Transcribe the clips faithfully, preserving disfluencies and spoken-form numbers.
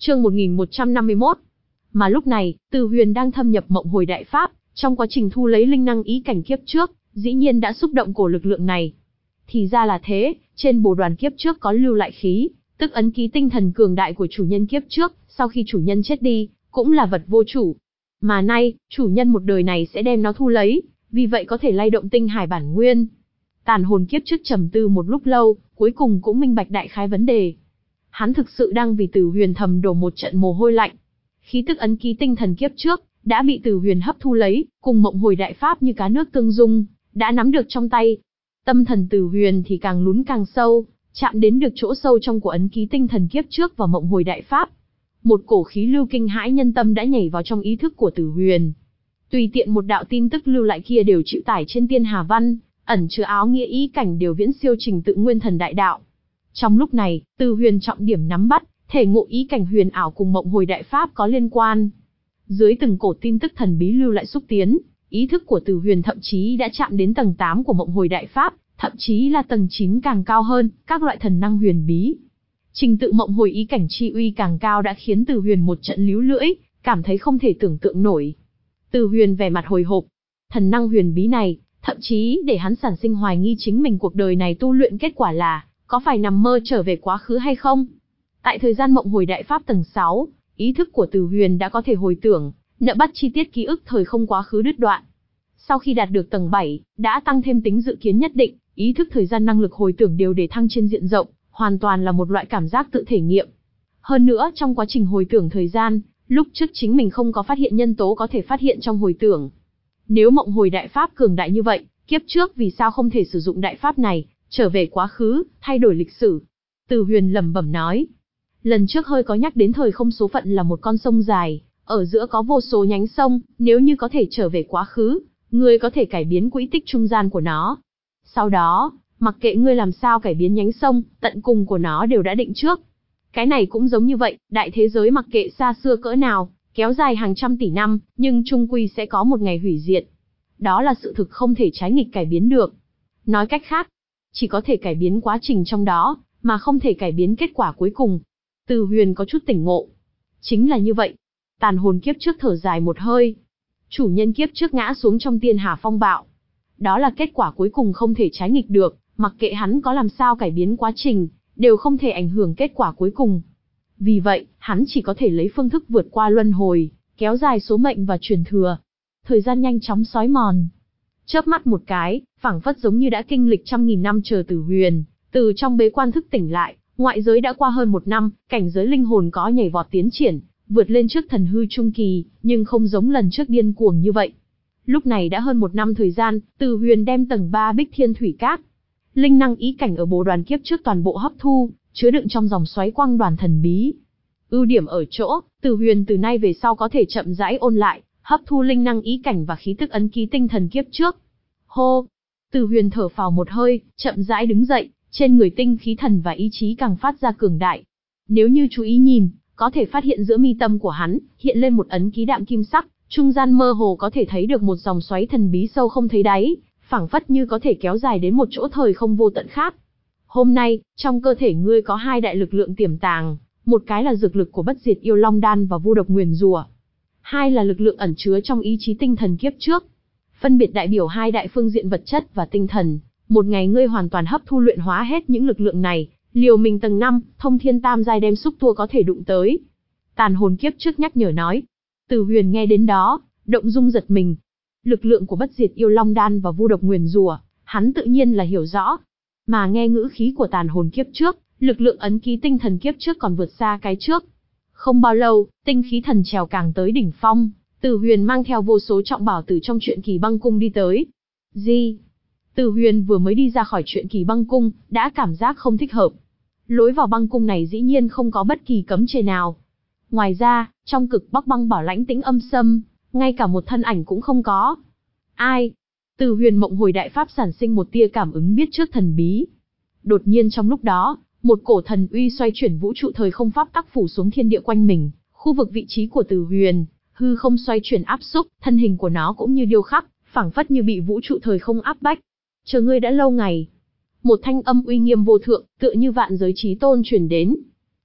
Chương một nghìn một trăm năm mươi mốt. Mà lúc này, Từ Huyền đang thâm nhập Mộng Hồi Đại Pháp, trong quá trình thu lấy linh năng ý cảnh kiếp trước, dĩ nhiên đã xúc động cổ lực lượng này. Thì ra là thế, trên bồ đoàn kiếp trước có lưu lại khí, tức ấn ký tinh thần cường đại của chủ nhân kiếp trước, sau khi chủ nhân chết đi, cũng là vật vô chủ. Mà nay, chủ nhân một đời này sẽ đem nó thu lấy, vì vậy có thể lay động tinh hải bản nguyên. Tàn hồn kiếp trước trầm tư một lúc lâu, cuối cùng cũng minh bạch đại khái vấn đề. Hắn thực sự đang vì Từ Huyền thầm đổ một trận mồ hôi lạnh. Khí tức ấn ký tinh thần kiếp trước đã bị Từ Huyền hấp thu lấy, cùng Mộng Hồi Đại Pháp như cá nước tương dung, đã nắm được trong tay. Tâm thần Từ Huyền thì càng lún càng sâu, chạm đến được chỗ sâu trong của ấn ký tinh thần kiếp trước và Mộng Hồi Đại Pháp. Một cổ khí lưu kinh hãi nhân tâm đã nhảy vào trong ý thức của Từ Huyền. Tùy tiện một đạo tin tức lưu lại kia đều chịu tải trên Tiên Hà Văn, ẩn chứa áo nghĩa ý cảnh đều viễn siêu trình tự nguyên thần đại đạo. Trong lúc này, Từ Huyền trọng điểm nắm bắt, thể ngộ ý cảnh huyền ảo cùng Mộng Hồi Đại Pháp có liên quan. Dưới từng cổ tin tức thần bí lưu lại xúc tiến, ý thức của Từ Huyền thậm chí đã chạm đến tầng tám của Mộng Hồi Đại Pháp, thậm chí là tầng chín càng cao hơn, các loại thần năng huyền bí. Trình tự Mộng Hồi ý cảnh chi uy càng cao đã khiến Từ Huyền một trận líu lưỡi, cảm thấy không thể tưởng tượng nổi. Từ Huyền vẻ mặt hồi hộp, thần năng huyền bí này, thậm chí để hắn sản sinh hoài nghi chính mình cuộc đời này tu luyện kết quả là, có phải nằm mơ trở về quá khứ hay không? Tại thời gian Mộng Hồi Đại Pháp tầng sáu, ý thức của Từ Huyền đã có thể hồi tưởng, nợ bắt chi tiết ký ức thời không quá khứ đứt đoạn. Sau khi đạt được tầng bảy, đã tăng thêm tính dự kiến nhất định, ý thức thời gian năng lực hồi tưởng đều để thăng trên diện rộng, hoàn toàn là một loại cảm giác tự thể nghiệm. Hơn nữa, trong quá trình hồi tưởng thời gian, lúc trước chính mình không có phát hiện nhân tố có thể phát hiện trong hồi tưởng. Nếu Mộng Hồi Đại Pháp cường đại như vậy, kiếp trước vì sao không thể sử dụng đại pháp này, trở về quá khứ, thay đổi lịch sử? Từ Huyền lẩm bẩm nói. Lần trước hơi có nhắc đến thời không số phận là một con sông dài, ở giữa có vô số nhánh sông, nếu như có thể trở về quá khứ, ngươi có thể cải biến quỹ tích trung gian của nó. Sau đó, mặc kệ ngươi làm sao cải biến nhánh sông, tận cùng của nó đều đã định trước. Cái này cũng giống như vậy, đại thế giới mặc kệ xa xưa cỡ nào, kéo dài hàng trăm tỷ năm, nhưng chung quy sẽ có một ngày hủy diệt. Đó là sự thực không thể trái nghịch cải biến được. Nói cách khác, chỉ có thể cải biến quá trình trong đó, mà không thể cải biến kết quả cuối cùng. Từ Huyền có chút tỉnh ngộ. Chính là như vậy. Tàn hồn kiếp trước thở dài một hơi. Chủ nhân kiếp trước ngã xuống trong Tiên Hà phong bạo. Đó là kết quả cuối cùng không thể trái nghịch được, mặc kệ hắn có làm sao cải biến quá trình, đều không thể ảnh hưởng kết quả cuối cùng. Vì vậy, hắn chỉ có thể lấy phương thức vượt qua luân hồi, kéo dài số mệnh và truyền thừa. Thời gian nhanh chóng xói mòn. Chớp mắt một cái, phảng phất giống như đã kinh lịch trăm nghìn năm chờ Từ Huyền, từ trong bế quan thức tỉnh lại, ngoại giới đã qua hơn một năm, cảnh giới linh hồn có nhảy vọt tiến triển, vượt lên trước thần hư trung kỳ, nhưng không giống lần trước điên cuồng như vậy. Lúc này đã hơn một năm thời gian, Từ Huyền đem tầng ba Bích Thiên Thủy Cát, linh năng ý cảnh ở bồ đoàn kiếp trước toàn bộ hấp thu, chứa đựng trong dòng xoáy quang đoàn thần bí. Ưu điểm ở chỗ, Từ Huyền từ nay về sau có thể chậm rãi ôn lại, hấp thu linh năng ý cảnh và khí tức ấn ký tinh thần kiếp trước. Hô! Từ Huyền thở phào một hơi, chậm rãi đứng dậy, trên người tinh khí thần và ý chí càng phát ra cường đại. Nếu như chú ý nhìn, có thể phát hiện giữa mi tâm của hắn, hiện lên một ấn ký đạm kim sắc, trung gian mơ hồ có thể thấy được một dòng xoáy thần bí sâu không thấy đáy, phảng phất như có thể kéo dài đến một chỗ thời không vô tận khác. Hôm nay, trong cơ thể ngươi có hai đại lực lượng tiềm tàng, một cái là dược lực của bất diệt yêu long đan và vu độc nguyền rủa, hai là lực lượng ẩn chứa trong ý chí tinh thần kiếp trước. Phân biệt đại biểu hai đại phương diện vật chất và tinh thần, một ngày ngươi hoàn toàn hấp thu luyện hóa hết những lực lượng này, liều mình tầng năm, thông thiên tam giai đem xúc tua có thể đụng tới. Tàn hồn kiếp trước nhắc nhở nói. Từ Huyền nghe đến đó, động dung giật mình. Lực lượng của bất diệt yêu long đan và vu độc nguyền rủa, hắn tự nhiên là hiểu rõ. Mà nghe ngữ khí của tàn hồn kiếp trước, lực lượng ấn ký tinh thần kiếp trước còn vượt xa cái trước. Không bao lâu, tinh khí thần trèo càng tới đỉnh phong, Từ Huyền mang theo vô số trọng bảo từ trong Truyện Kỳ Băng Cung đi tới. Gì? Từ Huyền vừa mới đi ra khỏi Truyện Kỳ Băng Cung, đã cảm giác không thích hợp. Lối vào băng cung này dĩ nhiên không có bất kỳ cấm chế nào. Ngoài ra, trong cực Bắc băng bảo lãnh tĩnh âm sâm, ngay cả một thân ảnh cũng không có. Ai? Từ Huyền Mộng Hồi Đại Pháp sản sinh một tia cảm ứng biết trước thần bí. Đột nhiên trong lúc đó, một cổ thần uy xoay chuyển vũ trụ thời không pháp tắc phủ xuống thiên địa quanh mình, khu vực vị trí của Từ Huyền, hư không xoay chuyển áp xúc, thân hình của nó cũng như điêu khắc, phảng phất như bị vũ trụ thời không áp bách. Chờ ngươi đã lâu ngày. Một thanh âm uy nghiêm vô thượng, tựa như vạn giới chí tôn truyền đến.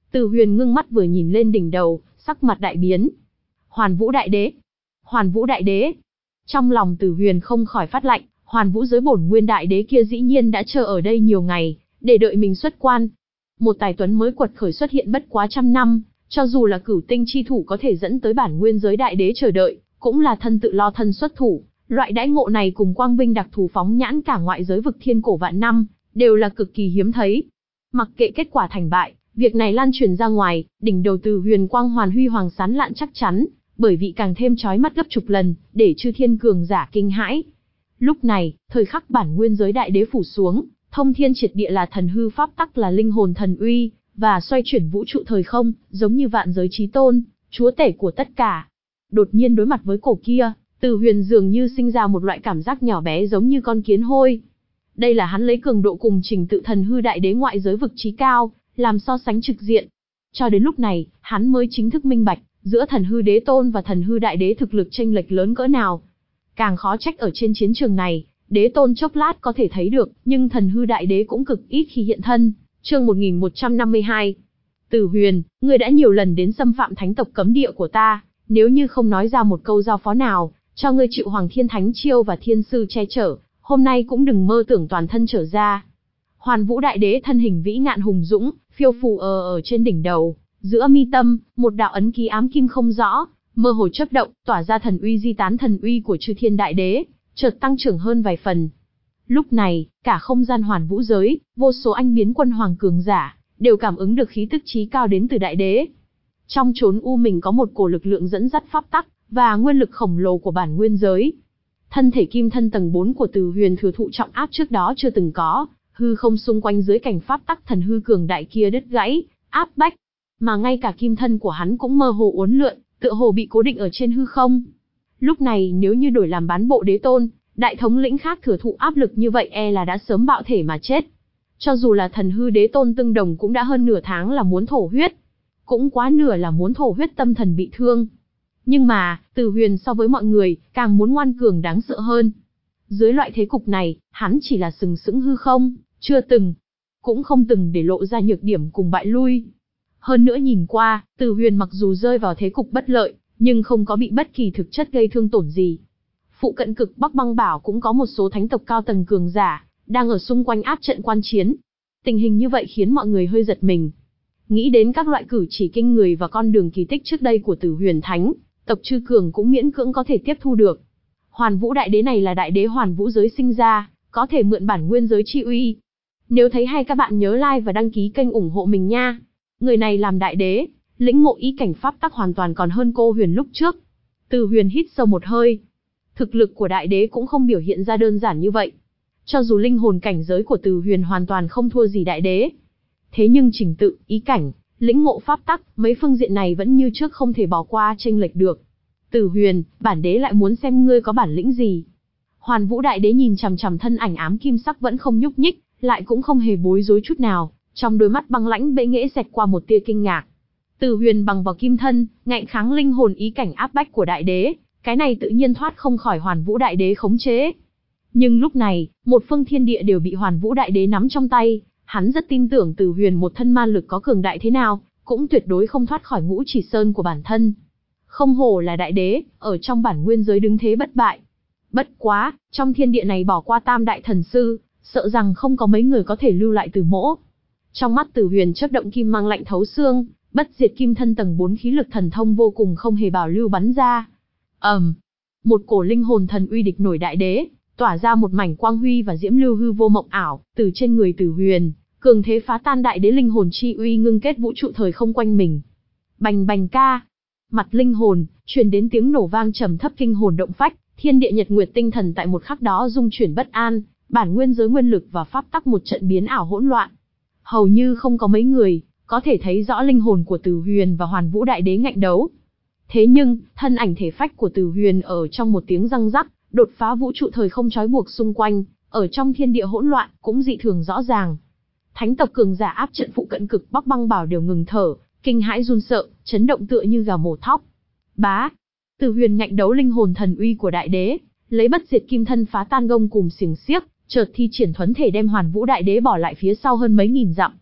Từ Huyền ngưng mắt vừa nhìn lên đỉnh đầu, sắc mặt đại biến. Hoàn Vũ Đại Đế! Hoàn Vũ Đại Đế! Trong lòng Từ Huyền không khỏi phát lạnh, Hoàn Vũ giới bổn nguyên đại đế kia dĩ nhiên đã chờ ở đây nhiều ngày, để đợi mình xuất quan. Một tài tuấn mới quật khởi xuất hiện bất quá trăm năm, cho dù là cửu tinh chi thủ có thể dẫn tới bản nguyên giới đại đế chờ đợi, cũng là thân tự lo thân xuất thủ. Loại đãi ngộ này cùng quang vinh đặc thù phóng nhãn cả ngoại giới vực thiên cổ vạn năm, đều là cực kỳ hiếm thấy. Mặc kệ kết quả thành bại, việc này lan truyền ra ngoài, đỉnh đầu Từ Huyền quang hoàn huy hoàng sán lạn chắc chắn, bởi vì càng thêm chói mắt gấp chục lần, để chư thiên cường giả kinh hãi. Lúc này, thời khắc bản nguyên giới đại đế phủ xuống, thông thiên triệt địa là thần hư pháp tắc là linh hồn thần uy, và xoay chuyển vũ trụ thời không, giống như vạn giới chí tôn, chúa tể của tất cả. Đột nhiên đối mặt với cổ kia, Từ Huyền dường như sinh ra một loại cảm giác nhỏ bé giống như con kiến hôi. Đây là hắn lấy cường độ cùng trình tự thần hư đại đế ngoại giới vực chí cao, làm so sánh trực diện. Cho đến lúc này, hắn mới chính thức minh bạch, giữa thần hư đế tôn và thần hư đại đế thực lực chênh lệch lớn cỡ nào. Càng khó trách ở trên chiến trường này, đế tôn chốc lát có thể thấy được, nhưng thần hư đại đế cũng cực ít khi hiện thân. Chương một nghìn một trăm năm mươi hai. Từ Huyền, ngươi đã nhiều lần đến xâm phạm thánh tộc cấm địa của ta, nếu như không nói ra một câu giao phó nào, cho ngươi chịu Hoàng Thiên Thánh Chiêu và Thiên Sư che chở, hôm nay cũng đừng mơ tưởng toàn thân trở ra. Hoàn Vũ Đại Đế thân hình vĩ ngạn hùng dũng, phiêu phù ở ở trên đỉnh đầu, giữa mi tâm, một đạo ấn ký ám kim không rõ, mơ hồ chớp động, tỏa ra thần uy di tán thần uy của Chư Thiên Đại Đế, chợt tăng trưởng hơn vài phần. Lúc này, cả không gian Hoàn Vũ giới, vô số anh biến quân hoàng cường giả, đều cảm ứng được khí tức chí cao đến từ Đại Đế. Trong chốn u mình có một cổ lực lượng dẫn dắt pháp tắc, và nguyên lực khổng lồ của bản nguyên giới. Thân thể kim thân tầng bốn của Từ Huyền thừa thụ trọng áp trước đó chưa từng có, hư không xung quanh dưới cảnh pháp tắc thần hư cường đại kia đứt gãy, áp bách. Mà ngay cả kim thân của hắn cũng mơ hồ uốn lượn, tựa hồ bị cố định ở trên hư không. Lúc này nếu như đổi làm bán bộ đế tôn, đại thống lĩnh khác thừa thụ áp lực như vậy e là đã sớm bạo thể mà chết. Cho dù là thần hư đế tôn tương đồng cũng đã hơn nửa tháng là muốn thổ huyết. Cũng quá nửa là muốn thổ huyết tâm thần bị thương. Nhưng mà, Từ Huyền so với mọi người, càng muốn ngoan cường đáng sợ hơn. Dưới loại thế cục này, hắn chỉ là sừng sững hư không, chưa từng, cũng không từng để lộ ra nhược điểm cùng bại lui. Hơn nữa nhìn qua, Từ Huyền mặc dù rơi vào thế cục bất lợi, nhưng không có bị bất kỳ thực chất gây thương tổn gì. Phụ cận cực Bắc Băng Bảo cũng có một số thánh tộc cao tầng cường giả, đang ở xung quanh áp trận quan chiến. Tình hình như vậy khiến mọi người hơi giật mình. Nghĩ đến các loại cử chỉ kinh người và con đường kỳ tích trước đây của Tử Huyền Thánh, tộc Chư Cường cũng miễn cưỡng có thể tiếp thu được. Hoàn Vũ Đại Đế này là đại đế Hoàn Vũ giới sinh ra, có thể mượn bản nguyên giới chi uy. Nếu thấy hay các bạn nhớ like và đăng ký kênh ủng hộ mình nha. Người này làm đại đế, lĩnh ngộ ý cảnh pháp tắc hoàn toàn còn hơn cô Huyền lúc trước. Từ Huyền hít sâu một hơi. Thực lực của đại đế cũng không biểu hiện ra đơn giản như vậy. Cho dù linh hồn cảnh giới của Từ Huyền hoàn toàn không thua gì đại đế. Thế nhưng trình tự, ý cảnh, lĩnh ngộ pháp tắc, mấy phương diện này vẫn như trước không thể bỏ qua chênh lệch được. Từ Huyền, bản đế lại muốn xem ngươi có bản lĩnh gì. Hoàn Vũ Đại Đế nhìn chằm chằm thân ảnh ám kim sắc vẫn không nhúc nhích, lại cũng không hề bối rối chút nào, trong đôi mắt băng lãnh bệ nghễ xẹt qua một tia kinh ngạc. Từ Huyền bằng vào kim thân, ngạnh kháng linh hồn ý cảnh áp bách của đại đế, cái này tự nhiên thoát không khỏi Hoàn Vũ Đại Đế khống chế. Nhưng lúc này, một phương thiên địa đều bị Hoàn Vũ Đại Đế nắm trong tay, hắn rất tin tưởng Từ Huyền một thân man lực có cường đại thế nào, cũng tuyệt đối không thoát khỏi ngũ chỉ sơn của bản thân. Không hổ là đại đế, ở trong bản nguyên giới đứng thế bất bại. Bất quá, trong thiên địa này bỏ qua tam đại thần sư, sợ rằng không có mấy người có thể lưu lại Từ Mỗ. Trong mắt Từ Huyền chớp động kim mang lạnh thấu xương, bất diệt kim thân tầng bốn khí lực thần thông vô cùng không hề bảo lưu bắn ra. ầm, um, một cổ linh hồn thần uy địch nổi đại đế, tỏa ra một mảnh quang huy và diễm lưu hư vô mộng ảo, từ trên người Từ Huyền, cường thế phá tan đại đế linh hồn chi uy ngưng kết vũ trụ thời không quanh mình. Bành bành ca, mặt linh hồn, truyền đến tiếng nổ vang trầm thấp kinh hồn động phách, thiên địa nhật nguyệt tinh thần tại một khắc đó rung chuyển bất an, bản nguyên giới nguyên lực và pháp tắc một trận biến ảo hỗn loạn. Hầu như không có mấy người có thể thấy rõ linh hồn của Từ Huyền và Hoàn Vũ Đại Đế ngạnh đấu. Thế nhưng, thân ảnh thể phách của Từ Huyền ở trong một tiếng răng rắc, đột phá vũ trụ thời không trói buộc xung quanh, ở trong thiên địa hỗn loạn cũng dị thường rõ ràng. Thánh tộc cường giả áp trận phụ cận cực Bắc Băng Bảo đều ngừng thở, kinh hãi run sợ, chấn động tựa như gà mổ thóc. Bá, Từ Huyền ngạnh đấu linh hồn thần uy của đại đế, lấy bất diệt kim thân phá tan gông cùm xiềng xiếc, chợt thi triển thuấn thể đem Hoàn Vũ Đại Đế bỏ lại phía sau hơn mấy nghìn dặm.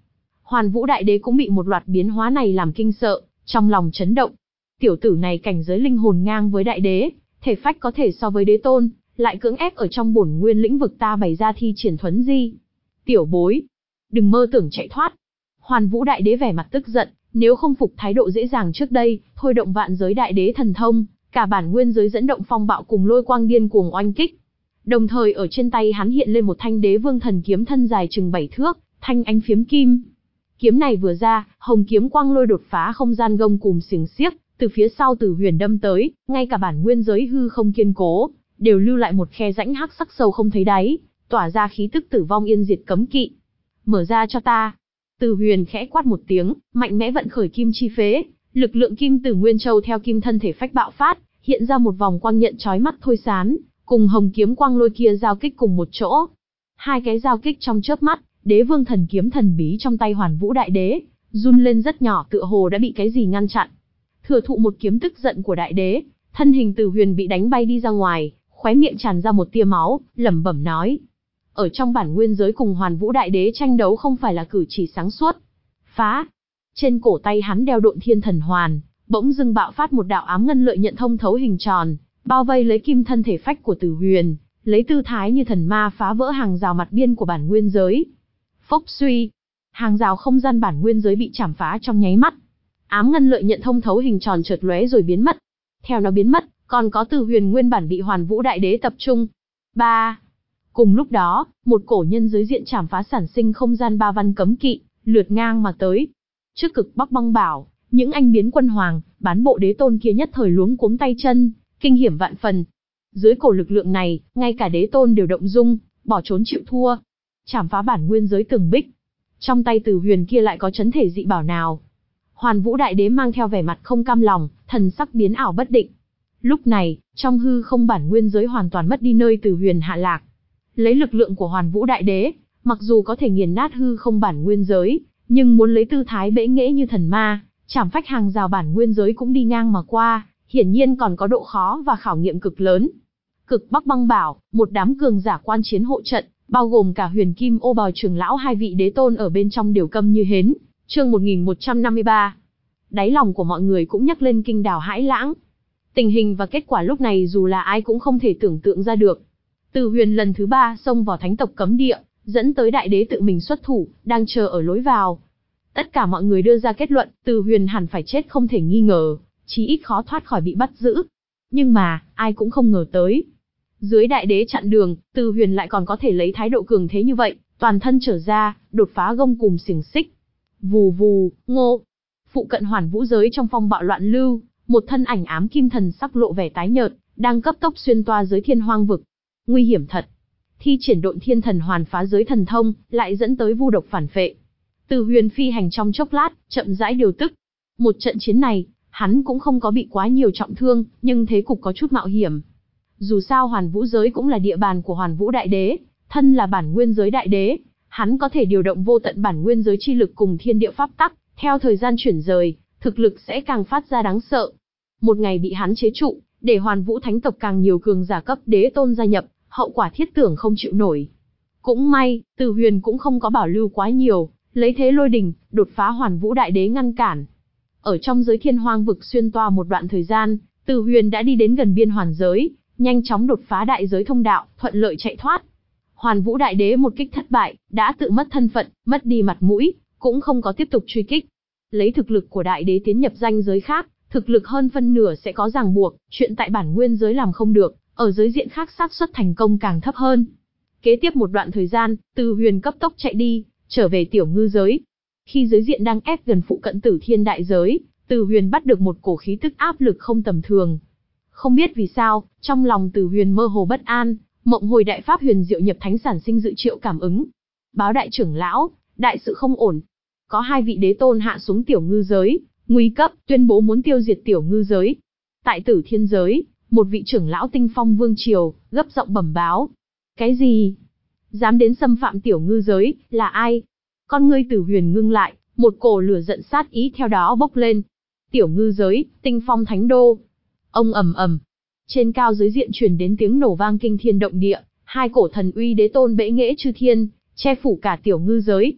Hoàn Vũ Đại Đế cũng bị một loạt biến hóa này làm kinh sợ, trong lòng chấn động. Tiểu tử này cảnh giới linh hồn ngang với đại đế, thể phách có thể so với đế tôn, lại cưỡng ép ở trong bổn nguyên lĩnh vực ta bày ra thi triển thuấn di. Tiểu bối, đừng mơ tưởng chạy thoát. Hoàn Vũ Đại Đế vẻ mặt tức giận, nếu không phục thái độ dễ dàng trước đây, thôi động vạn giới đại đế thần thông, cả bản nguyên giới dẫn động phong bạo cùng lôi quang điên cuồng oanh kích. Đồng thời ở trên tay hắn hiện lên một thanh đế vương thần kiếm thân dài chừng bảy thước, thanh ánh phiếm kim. Kiếm này vừa ra, hồng kiếm quang lôi đột phá không gian gông cùm xiềng xiếc, từ phía sau Tử Huyền đâm tới, ngay cả bản nguyên giới hư không kiên cố, đều lưu lại một khe rãnh hắc sắc sâu không thấy đáy, tỏa ra khí tức tử vong yên diệt cấm kỵ. Mở ra cho ta. Tử Huyền khẽ quát một tiếng, mạnh mẽ vận khởi kim chi phế, lực lượng kim từ Nguyên Châu theo kim thân thể phách bạo phát, hiện ra một vòng quang nhận chói mắt thôi sán, cùng hồng kiếm quang lôi kia giao kích cùng một chỗ. Hai cái giao kích trong chớp mắt, Đế Vương thần kiếm thần bí trong tay Hoàn Vũ Đại Đế run lên rất nhỏ, tựa hồ đã bị cái gì ngăn chặn. Thừa thụ một kiếm tức giận của đại đế, thân hình Tử Huyền bị đánh bay đi ra ngoài, khóe miệng tràn ra một tia máu, lẩm bẩm nói: ở trong bản nguyên giới cùng Hoàn Vũ Đại Đế tranh đấu không phải là cử chỉ sáng suốt. Phá! Trên cổ tay hắn đeo Độn Thiên Thần Hoàn, bỗng dưng bạo phát một đạo ám ngân lợi nhận thông thấu hình tròn, bao vây lấy kim thân thể phách của Tử Huyền, lấy tư thái như thần ma phá vỡ hàng rào mặt biên của bản nguyên giới. Phốc suy! Hàng rào không gian bản nguyên giới bị chảm phá trong nháy mắt. Ám ngân lợi nhận thông thấu hình tròn chợt lóe rồi biến mất. Theo nó biến mất, còn có Tử Huyền nguyên bản bị Hoàn Vũ Đại Đế tập trung. Ba. Cùng lúc đó, một cổ nhân giới diện chảm phá sản sinh không gian ba văn cấm kỵ, lượt ngang mà tới. Trước Cực Bắc Băng Bảo, những anh biến quân hoàng, bán bộ đế tôn kia nhất thời luống cuống tay chân, kinh hiểm vạn phần. Dưới cổ lực lượng này, ngay cả đế tôn đều động dung, bỏ trốn chịu thua. Chảm phá bản nguyên giới tường bích. Trong tay Tử Huyền kia lại có chấn thể dị bảo nào? Hoàn Vũ Đại Đế mang theo vẻ mặt không cam lòng, thần sắc biến ảo bất định. Lúc này, trong hư không bản nguyên giới hoàn toàn mất đi nơi Tử Huyền hạ lạc. Lấy lực lượng của Hoàn Vũ Đại Đế, mặc dù có thể nghiền nát hư không bản nguyên giới, nhưng muốn lấy tư thái bẽ nghễ như thần ma, chảm phách hàng rào bản nguyên giới cũng đi ngang mà qua, hiển nhiên còn có độ khó và khảo nghiệm cực lớn. Cực Bắc Băng Bảo, một đám cường giả quan chiến hộ trận, bao gồm cả Huyền Kim Ô Bào trưởng lão hai vị đế tôn ở bên trong đều câm như hến. Chương một nghìn một trăm năm mươi ba. Đáy lòng của mọi người cũng nhắc lên kinh đào hãi lãng. Tình hình và kết quả lúc này dù là ai cũng không thể tưởng tượng ra được. Tử Huyền lần thứ ba xông vào thánh tộc cấm địa, dẫn tới đại đế tự mình xuất thủ, đang chờ ở lối vào. Tất cả mọi người đưa ra kết luận, Tử Huyền hẳn phải chết không thể nghi ngờ, chí ít khó thoát khỏi bị bắt giữ. Nhưng mà, ai cũng không ngờ tới. Dưới đại đế chặn đường, Tử Huyền lại còn có thể lấy thái độ cường thế như vậy, toàn thân trở ra, đột phá gông cùm xiềng xích. Vù vù, ngô. Phụ cận Hoàn Vũ giới trong phong bạo loạn lưu, một thân ảnh ám kim thần sắc lộ vẻ tái nhợt, đang cấp tốc xuyên toa giới thiên hoang vực. Nguy hiểm thật. Thi triển Độn Thiên Thần Hoàn phá giới thần thông, lại dẫn tới vu độc phản phệ. Tử Huyền phi hành trong chốc lát, chậm rãi điều tức. Một trận chiến này, hắn cũng không có bị quá nhiều trọng thương, nhưng thế cục có chút mạo hiểm. Dù sao Hoàn Vũ giới cũng là địa bàn của Hoàn Vũ Đại Đế, thân là bản nguyên giới đại đế, hắn có thể điều động vô tận bản nguyên giới chi lực cùng thiên địa pháp tắc, theo thời gian chuyển rời, thực lực sẽ càng phát ra đáng sợ. Một ngày bị hắn chế trụ, để Hoàn Vũ thánh tộc càng nhiều cường giả cấp đế tôn gia nhập, hậu quả thiết tưởng không chịu nổi. Cũng may, Tử Huyền cũng không có bảo lưu quá nhiều, lấy thế lôi đình, đột phá Hoàn Vũ Đại Đế ngăn cản. Ở trong giới thiên hoang vực xuyên toa một đoạn thời gian, Tử Huyền đã đi đến gần biên hoàn giới, nhanh chóng đột phá đại giới thông đạo, thuận lợi chạy thoát. Hoàn Vũ Đại Đế một kích thất bại, đã tự mất thân phận, mất đi mặt mũi, cũng không có tiếp tục truy kích. Lấy thực lực của đại đế tiến nhập danh giới khác, thực lực hơn phân nửa sẽ có ràng buộc, chuyện tại bản nguyên giới làm không được, ở giới diện khác xác suất thành công càng thấp hơn. Kế tiếp một đoạn thời gian, Tử Huyền cấp tốc chạy đi, trở về tiểu ngư giới. Khi giới diện đang ép gần phụ cận Tử Thiên đại giới, Tử Huyền bắt được một cổ khí tức áp lực không tầm thường. Không biết vì sao, trong lòng Tử Huyền mơ hồ bất an, mộng hồi đại pháp huyền diệu nhập thánh sản sinh dự triệu cảm ứng. Báo đại trưởng lão, đại sự không ổn. Có hai vị đế tôn hạ xuống tiểu ngư giới, nguy cấp, tuyên bố muốn tiêu diệt tiểu ngư giới. Tại Tử Thiên giới, một vị trưởng lão tinh phong vương triều, gấp giọng bẩm báo. Cái gì? Dám đến xâm phạm tiểu ngư giới, là ai? Con ngươi Tử Huyền ngưng lại, một cổ lửa giận sát ý theo đó bốc lên. Tiểu ngư giới, tinh phong thánh đô. Ông ầm ầm. Trên cao giới diện truyền đến tiếng nổ vang kinh thiên động địa, hai cổ thần uy đế tôn bẽ nghễ chư thiên, che phủ cả tiểu ngư giới.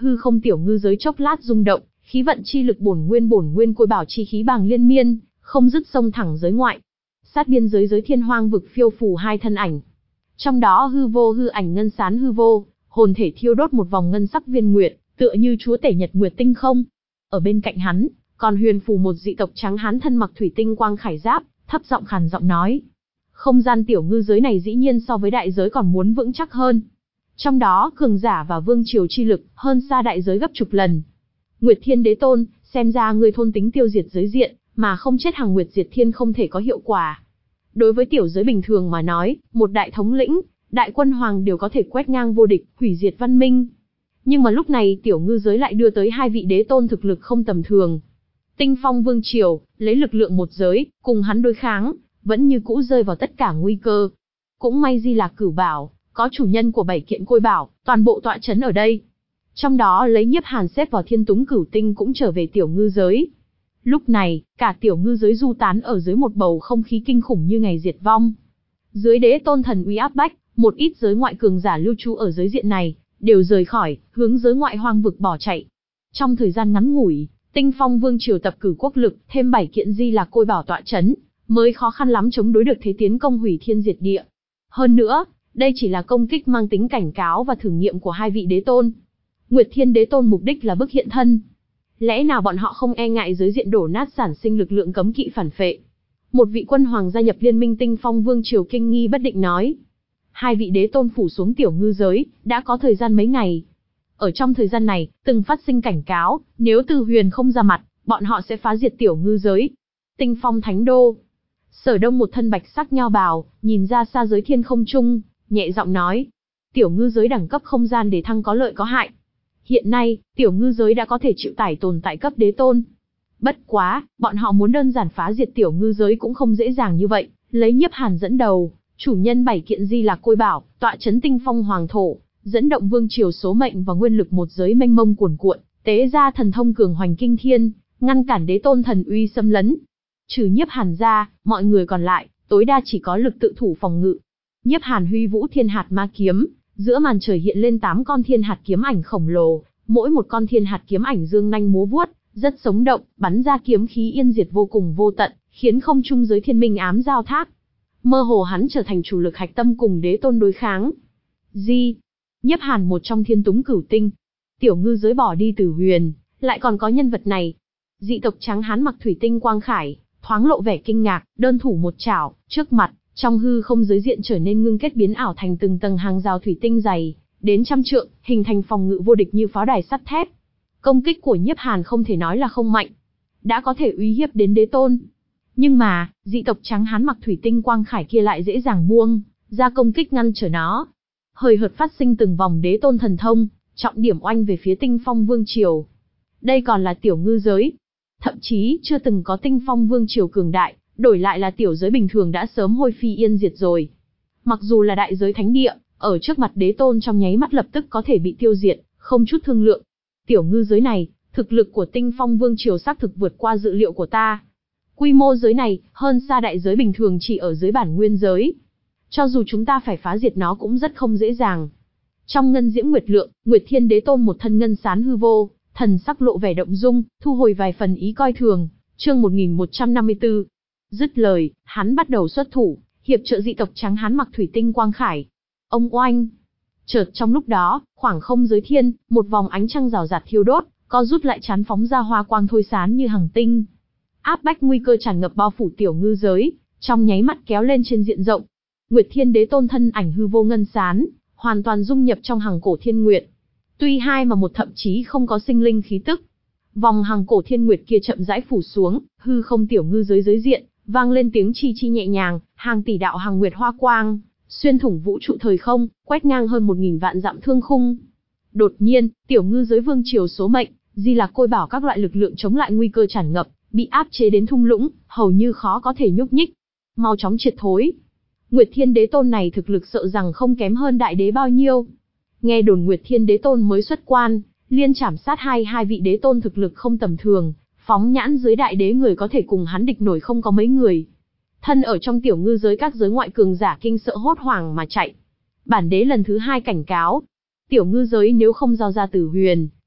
hư không tiểu ngư giới chốc lát rung động, khí vận chi lực bổn nguyên bổn nguyên côi bảo chi khí bàng liên miên, không dứt xông thẳng giới ngoại. Sát biên giới giới thiên hoang vực phiêu phù hai thân ảnh. Trong đó hư vô hư ảnh ngân sán hư vô, hồn thể thiêu đốt một vòng ngân sắc viên nguyệt, tựa như chúa tể nhật nguyệt tinh không. Ở bên cạnh hắn, còn huyền phù một dị tộc trắng hán thân mặc thủy tinh quang khải giáp, thấp giọng khàn giọng nói: không gian tiểu ngư giới này dĩ nhiên so với đại giới còn muốn vững chắc hơn. Trong đó cường giả và vương triều chi lực hơn xa đại giới gấp chục lần. Nguyệt Thiên Đế Tôn, xem ra ngươi thôn tính tiêu diệt giới diện, mà không chết hàng Nguyệt Diệt Thiên không thể có hiệu quả. Đối với tiểu giới bình thường mà nói, một đại thống lĩnh, đại quân hoàng đều có thể quét ngang vô địch, hủy diệt văn minh. Nhưng mà lúc này tiểu ngư giới lại đưa tới hai vị đế tôn thực lực không tầm thường. Tinh Phong Vương Triều, lấy lực lượng một giới, cùng hắn đối kháng, vẫn như cũ rơi vào tất cả nguy cơ. Cũng may Di Lạc Cửu Bảo, có chủ nhân của bảy kiện côi bảo, toàn bộ tọa chấn ở đây. Trong đó lấy Nhiếp Hàn xếp vào Thiên Túng Cửu Tinh cũng trở về tiểu ngư giới. Lúc này, cả tiểu ngư giới du tán ở dưới một bầu không khí kinh khủng như ngày diệt vong. Dưới đế tôn thần uy áp bách, một ít giới ngoại cường giả lưu trú ở giới diện này, đều rời khỏi, hướng giới ngoại hoang vực bỏ chạy. Trong thời gian ngắn ngủi, Tinh Phong Vương Triều tập cử quốc lực, thêm bảy kiện Di Lạc côi bảo tọa chấn, mới khó khăn lắm chống đối được thế tiến công hủy thiên diệt địa. Hơn nữa, đây chỉ là công kích mang tính cảnh cáo và thử nghiệm của hai vị đế tôn. Nguyệt Thiên Đế Tôn mục đích là bức hiện thân. Lẽ nào bọn họ không e ngại giới diện đổ nát sản sinh lực lượng cấm kỵ phản phệ? Một vị quân hoàng gia nhập liên minh Tinh Phong Vương Triều kinh nghi bất định nói. Hai vị đế tôn phủ xuống tiểu ngư giới, đã có thời gian mấy ngày. Ở trong thời gian này, từng phát sinh cảnh cáo, nếu Từ Huyền không ra mặt, bọn họ sẽ phá diệt tiểu ngư giới. Tinh Phong Thánh Đô. Sở Đông một thân bạch sắc nho bào, nhìn ra xa giới thiên không trung, nhẹ giọng nói. Tiểu ngư giới đẳng cấp không gian để thăng có lợi có hại. Hiện nay, tiểu ngư giới đã có thể chịu tải tồn tại cấp đế tôn. Bất quá, bọn họ muốn đơn giản phá diệt tiểu ngư giới cũng không dễ dàng như vậy, lấy Nhiếp Hàn dẫn đầu, chủ nhân bảy kiện Di Lạc côi bảo, tọa chấn Tinh Phong Hoàng thổ, dẫn động vương triều số mệnh và nguyên lực một giới mênh mông cuồn cuộn, tế ra thần thông cường hoành kinh thiên, ngăn cản đế tôn thần uy xâm lấn. Trừ Nhiếp Hàn ra, mọi người còn lại, tối đa chỉ có lực tự thủ phòng ngự. Nhiếp Hàn huy vũ thiên hạt ma kiếm, giữa màn trời hiện lên tám con thiên hạt kiếm ảnh khổng lồ, mỗi một con thiên hạt kiếm ảnh dương nanh múa vuốt, rất sống động, bắn ra kiếm khí yên diệt vô cùng vô tận, khiến không trung giới thiên minh ám giao thác. Mơ hồ hắn trở thành chủ lực hạch tâm cùng đế tôn đối kháng. Di, Nhiếp Hàn một trong Thiên Túng Cửu Tinh. Tiểu ngư giới bỏ đi Từ Huyền, lại còn có nhân vật này. Dị tộc trắng hán mặc thủy tinh quang khải, thoáng lộ vẻ kinh ngạc, đơn thủ một chảo, trước mặt, trong hư không giới diện trở nên ngưng kết biến ảo thành từng tầng hàng rào thủy tinh dày, đến trăm trượng, hình thành phòng ngự vô địch như pháo đài sắt thép. Công kích của Nhiếp Hàn không thể nói là không mạnh, đã có thể uy hiếp đến đế tôn. Nhưng mà, dị tộc trắng hán mặc thủy tinh quang khải kia lại dễ dàng buông ra công kích ngăn trở nó. Hời hợt phát sinh từng vòng đế tôn thần thông, trọng điểm oanh về phía Tinh Phong Vương Triều. Đây còn là tiểu ngư giới. Thậm chí chưa từng có Tinh Phong Vương Triều cường đại, đổi lại là tiểu giới bình thường đã sớm hôi phi yên diệt rồi. Mặc dù là đại giới thánh địa, ở trước mặt đế tôn trong nháy mắt lập tức có thể bị tiêu diệt, không chút thương lượng. Tiểu ngư giới này, thực lực của Tinh Phong Vương Triều xác thực vượt qua dự liệu của ta. Quy mô giới này, hơn xa đại giới bình thường chỉ ở dưới bản nguyên giới. Cho dù chúng ta phải phá diệt nó cũng rất không dễ dàng. Trong ngân diễm nguyệt lượng, Nguyệt Thiên Đế Tôn một thân ngân sán hư vô, thần sắc lộ vẻ động dung, thu hồi vài phần ý coi thường. Chương một nghìn một trăm năm mươi tư. Dứt lời, hắn bắt đầu xuất thủ, hiệp trợ dị tộc trắng hán mặc thủy tinh quang khải. Ông oanh! Chợt trong lúc đó, khoảng không giới thiên, một vòng ánh trăng rào rạt thiêu đốt, co rút lại chán phóng ra hoa quang thôi sán như hằng tinh. Áp bách nguy cơ tràn ngập bao phủ tiểu ngư giới, trong nháy mắt kéo lên trên diện rộng. Nguyệt Thiên Đế Tôn thân ảnh hư vô ngân sán, hoàn toàn dung nhập trong hằng cổ thiên nguyệt. Tuy hai mà một thậm chí không có sinh linh khí tức. Vòng hằng cổ thiên nguyệt kia chậm rãi phủ xuống, hư không tiểu ngư giới giới diện, vang lên tiếng chi chi nhẹ nhàng, hàng tỷ đạo hằng nguyệt hoa quang, xuyên thủng vũ trụ thời không, quét ngang hơn một nghìn vạn dặm thương khung. Đột nhiên, tiểu ngư giới vương triều số mệnh, Di Lạc côi bảo các loại lực lượng chống lại nguy cơ tràn ngập, bị áp chế đến thung lũng, hầu như khó có thể nhúc nhích. Mau chóng triệt thối. Nguyệt Thiên Đế Tôn này thực lực sợ rằng không kém hơn đại đế bao nhiêu. Nghe đồn Nguyệt Thiên Đế Tôn mới xuất quan, liên chảm sát hai hai vị đế tôn thực lực không tầm thường, phóng nhãn dưới đại đế người có thể cùng hắn địch nổi không có mấy người. Thân ở trong tiểu ngư giới các giới ngoại cường giả kinh sợ hốt hoảng mà chạy. Bản đế lần thứ hai cảnh cáo, tiểu ngư giới nếu không giao ra Tử Huyền,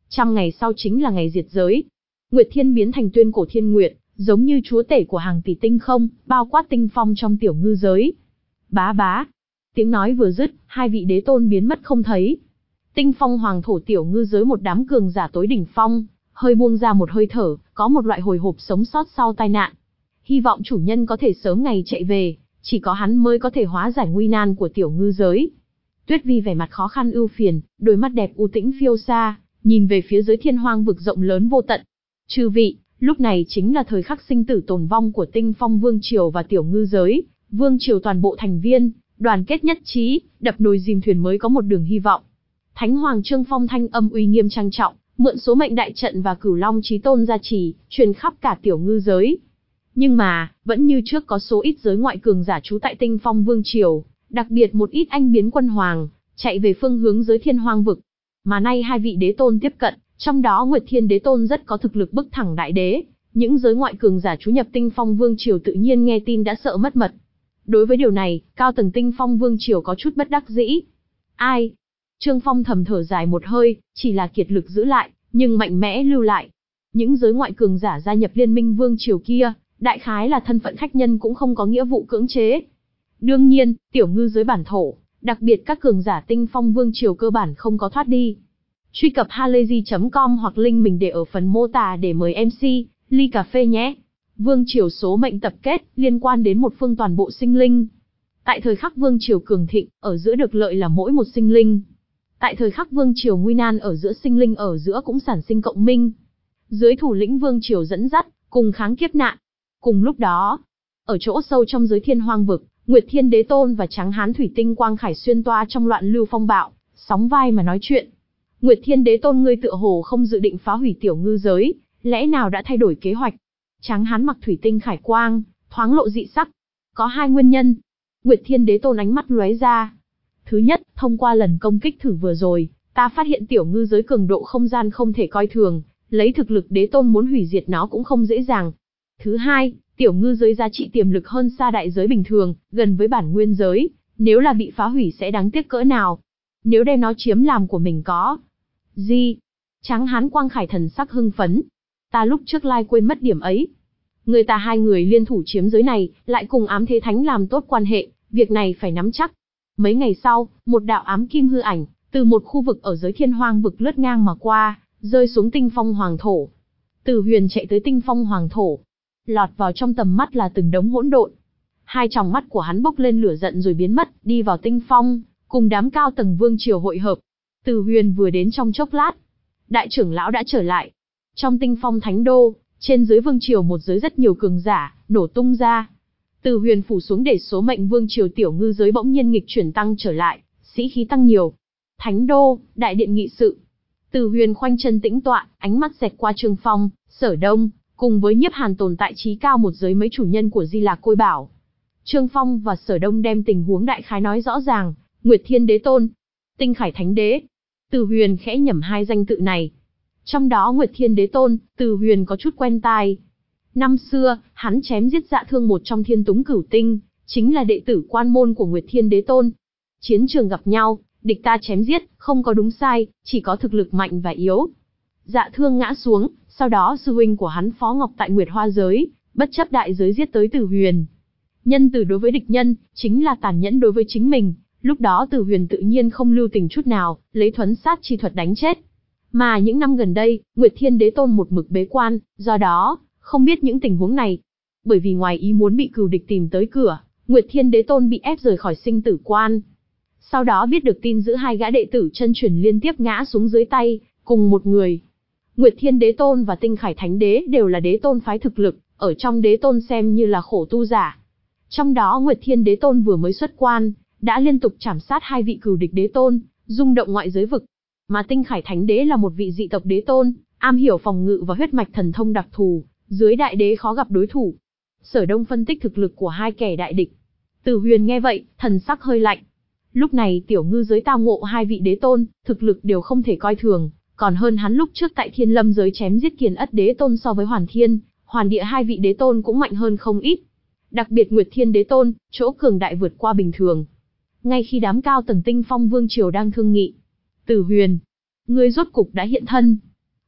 Trăm ngày sau chính là ngày diệt giới. Nguyệt Thiên biến thành tuyên cổ thiên nguyệt, giống như chúa tể của hàng tỷ tinh không, bao quát tinh phong trong tiểu ngư giới. Bá bá. Tiếng nói vừa dứt, hai vị đế tôn biến mất không thấy. Tinh phong hoàng thổ tiểu ngư giới một đám cường giả tối đỉnh phong, hơi buông ra một hơi thở, có một loại hồi hộp sống sót sau tai nạn. Hy vọng chủ nhân có thể sớm ngày chạy về, chỉ có hắn mới có thể hóa giải nguy nan của tiểu ngư giới. Tuyết Vi vẻ mặt khó khăn ưu phiền, đôi mắt đẹp u tĩnh phiêu xa, nhìn về phía dưới thiên hoang vực rộng lớn vô tận. Chư vị, lúc này chính là thời khắc sinh tử tồn vong của Tinh Phong Vương Triều và tiểu ngư giới. Vương Triều toàn bộ thành viên, đoàn kết nhất trí, đập nồi dìm thuyền mới có một đường hy vọng. Thánh Hoàng Trương Phong thanh âm uy nghiêm trang trọng, mượn số mệnh đại trận và Cửu Long Chí Tôn gia trì, truyền khắp cả tiểu ngư giới. Nhưng mà, vẫn như trước có số ít giới ngoại cường giả trú tại Tinh Phong Vương Triều, đặc biệt một ít anh biến quân hoàng, chạy về phương hướng giới thiên hoang vực. Mà nay hai vị đế tôn tiếp cận, trong đó Nguyệt Thiên đế tôn rất có thực lực bức thẳng đại đế, những giới ngoại cường giả trú nhập Tinh Phong Vương Triều tự nhiên nghe tin đã sợ mất mật. Đối với điều này, cao tầng Tinh Phong Vương Triều có chút bất đắc dĩ. Ai? Trương Phong thầm thở dài một hơi, chỉ là kiệt lực giữ lại, nhưng mạnh mẽ lưu lại. Những giới ngoại cường giả gia nhập liên minh Vương Triều kia, đại khái là thân phận khách nhân cũng không có nghĩa vụ cưỡng chế. Đương nhiên, tiểu ngư giới bản thổ, đặc biệt các cường giả Tinh Phong Vương Triều cơ bản không có thoát đi. Truy cập halayzi chấm com hoặc link mình để ở phần mô tả để mời em xê, ly cà phê nhé. Vương Triều số mệnh tập kết, liên quan đến một phương toàn bộ sinh linh. Tại thời khắc Vương Triều cường thịnh, ở giữa được lợi là mỗi một sinh linh. Tại thời khắc Vương Triều nguy nan ở giữa sinh linh ở giữa cũng sản sinh cộng minh. Dưới thủ lĩnh Vương Triều dẫn dắt, cùng kháng kiếp nạn. Cùng lúc đó, ở chỗ sâu trong giới thiên hoang vực, Nguyệt Thiên đế tôn và Tráng Hán Thủy Tinh Quang Khải xuyên toa trong loạn lưu phong bạo, sóng vai mà nói chuyện. Nguyệt Thiên đế tôn ngươi tựa hồ không dự định phá hủy tiểu ngư giới, lẽ nào đã thay đổi kế hoạch? Tráng Hán mặc thủy tinh khải quang, thoáng lộ dị sắc. Có hai nguyên nhân. Nguyệt Thiên đế tôn ánh mắt lóe ra. Thứ nhất, thông qua lần công kích thử vừa rồi, ta phát hiện tiểu ngư giới cường độ không gian không thể coi thường, lấy thực lực đế tôn muốn hủy diệt nó cũng không dễ dàng. Thứ hai, tiểu ngư giới giá trị tiềm lực hơn xa đại giới bình thường, gần với bản nguyên giới, nếu là bị phá hủy sẽ đáng tiếc cỡ nào. Nếu đem nó chiếm làm của mình có. Gì? Tráng Hán Quang Khải thần sắc hưng phấn. Ta lúc trước lai quên mất điểm ấy. Người ta hai người liên thủ chiếm giới này, lại cùng ám thế thánh làm tốt quan hệ, việc này phải nắm chắc. Mấy ngày sau, một đạo ám kim hư ảnh, từ một khu vực ở giới thiên hoang vực lướt ngang mà qua, rơi xuống Tinh Phong Hoàng Thổ. Từ Huyền chạy tới Tinh Phong Hoàng Thổ. Lọt vào trong tầm mắt là từng đống hỗn độn. Hai tròng mắt của hắn bốc lên lửa giận rồi biến mất, đi vào Tinh Phong, cùng đám cao tầng Vương Triều hội hợp. Từ Huyền vừa đến trong chốc lát, đại trưởng lão đã trở lại. Trong Tinh Phong Thánh Đô, trên dưới Vương Triều một giới rất nhiều cường giả, nổ tung ra. Từ Huyền phủ xuống để số mệnh Vương Triều tiểu ngư giới bỗng nhiên nghịch chuyển tăng trở lại, sĩ khí tăng nhiều. Thánh Đô, đại điện nghị sự. Từ Huyền khoanh chân tĩnh tọa, ánh mắt xẹt qua Trương Phong, Sở Đông, cùng với Nhiếp Hàn tồn tại trí cao một giới mấy chủ nhân của Di Lạc Côi Bảo. Trương Phong và Sở Đông đem tình huống đại khái nói rõ ràng. Nguyệt Thiên đế tôn, Tinh Khải Thánh đế. Từ Huyền khẽ nhẩm hai danh tự này. Trong đó Nguyệt Thiên đế tôn, Từ Huyền có chút quen tai. Năm xưa, hắn chém giết Dạ Thương một trong Thiên Túng Cửu Tinh, chính là đệ tử quan môn của Nguyệt Thiên đế tôn. Chiến trường gặp nhau, địch ta chém giết, không có đúng sai, chỉ có thực lực mạnh và yếu. Dạ Thương ngã xuống, sau đó sư huynh của hắn Phó Ngọc tại Nguyệt Hoa giới, bất chấp đại giới giết tới Từ Huyền. Nhân từ đối với địch nhân, chính là tàn nhẫn đối với chính mình. Lúc đó Từ Huyền tự nhiên không lưu tình chút nào, lấy thuấn sát chi thuật đánh chết. Mà những năm gần đây, Nguyệt Thiên đế tôn một mực bế quan, do đó, không biết những tình huống này. Bởi vì ngoài ý muốn bị cừu địch tìm tới cửa, Nguyệt Thiên đế tôn bị ép rời khỏi sinh tử quan. Sau đó biết được tin giữ hai gã đệ tử chân truyền liên tiếp ngã xuống dưới tay, cùng một người. Nguyệt Thiên đế tôn và Tinh Khải Thánh đế đều là đế tôn phái thực lực, ở trong đế tôn xem như là khổ tu giả. Trong đó Nguyệt Thiên đế tôn vừa mới xuất quan, đã liên tục trảm sát hai vị cừu địch đế tôn, rung động ngoại giới vực. Mà Tinh Khải Thánh đế là một vị dị tộc đế tôn, am hiểu phòng ngự và huyết mạch thần thông đặc thù, dưới đại đế khó gặp đối thủ. Sở Đông phân tích thực lực của hai kẻ đại địch. Từ Huyền nghe vậy, thần sắc hơi lạnh. Lúc này tiểu ngư giới tao ngộ hai vị đế tôn, thực lực đều không thể coi thường, còn hơn hắn lúc trước tại Thiên Lâm giới chém giết Kiền Ất đế tôn so với Hoàn Thiên, Hoàn Địa hai vị đế tôn cũng mạnh hơn không ít. Đặc biệt Nguyệt Thiên đế tôn, chỗ cường đại vượt qua bình thường. Ngay khi đám cao tầng Tinh Phong Vương Triều đang thương nghị, Từ Huyền, ngươi rốt cục đã hiện thân.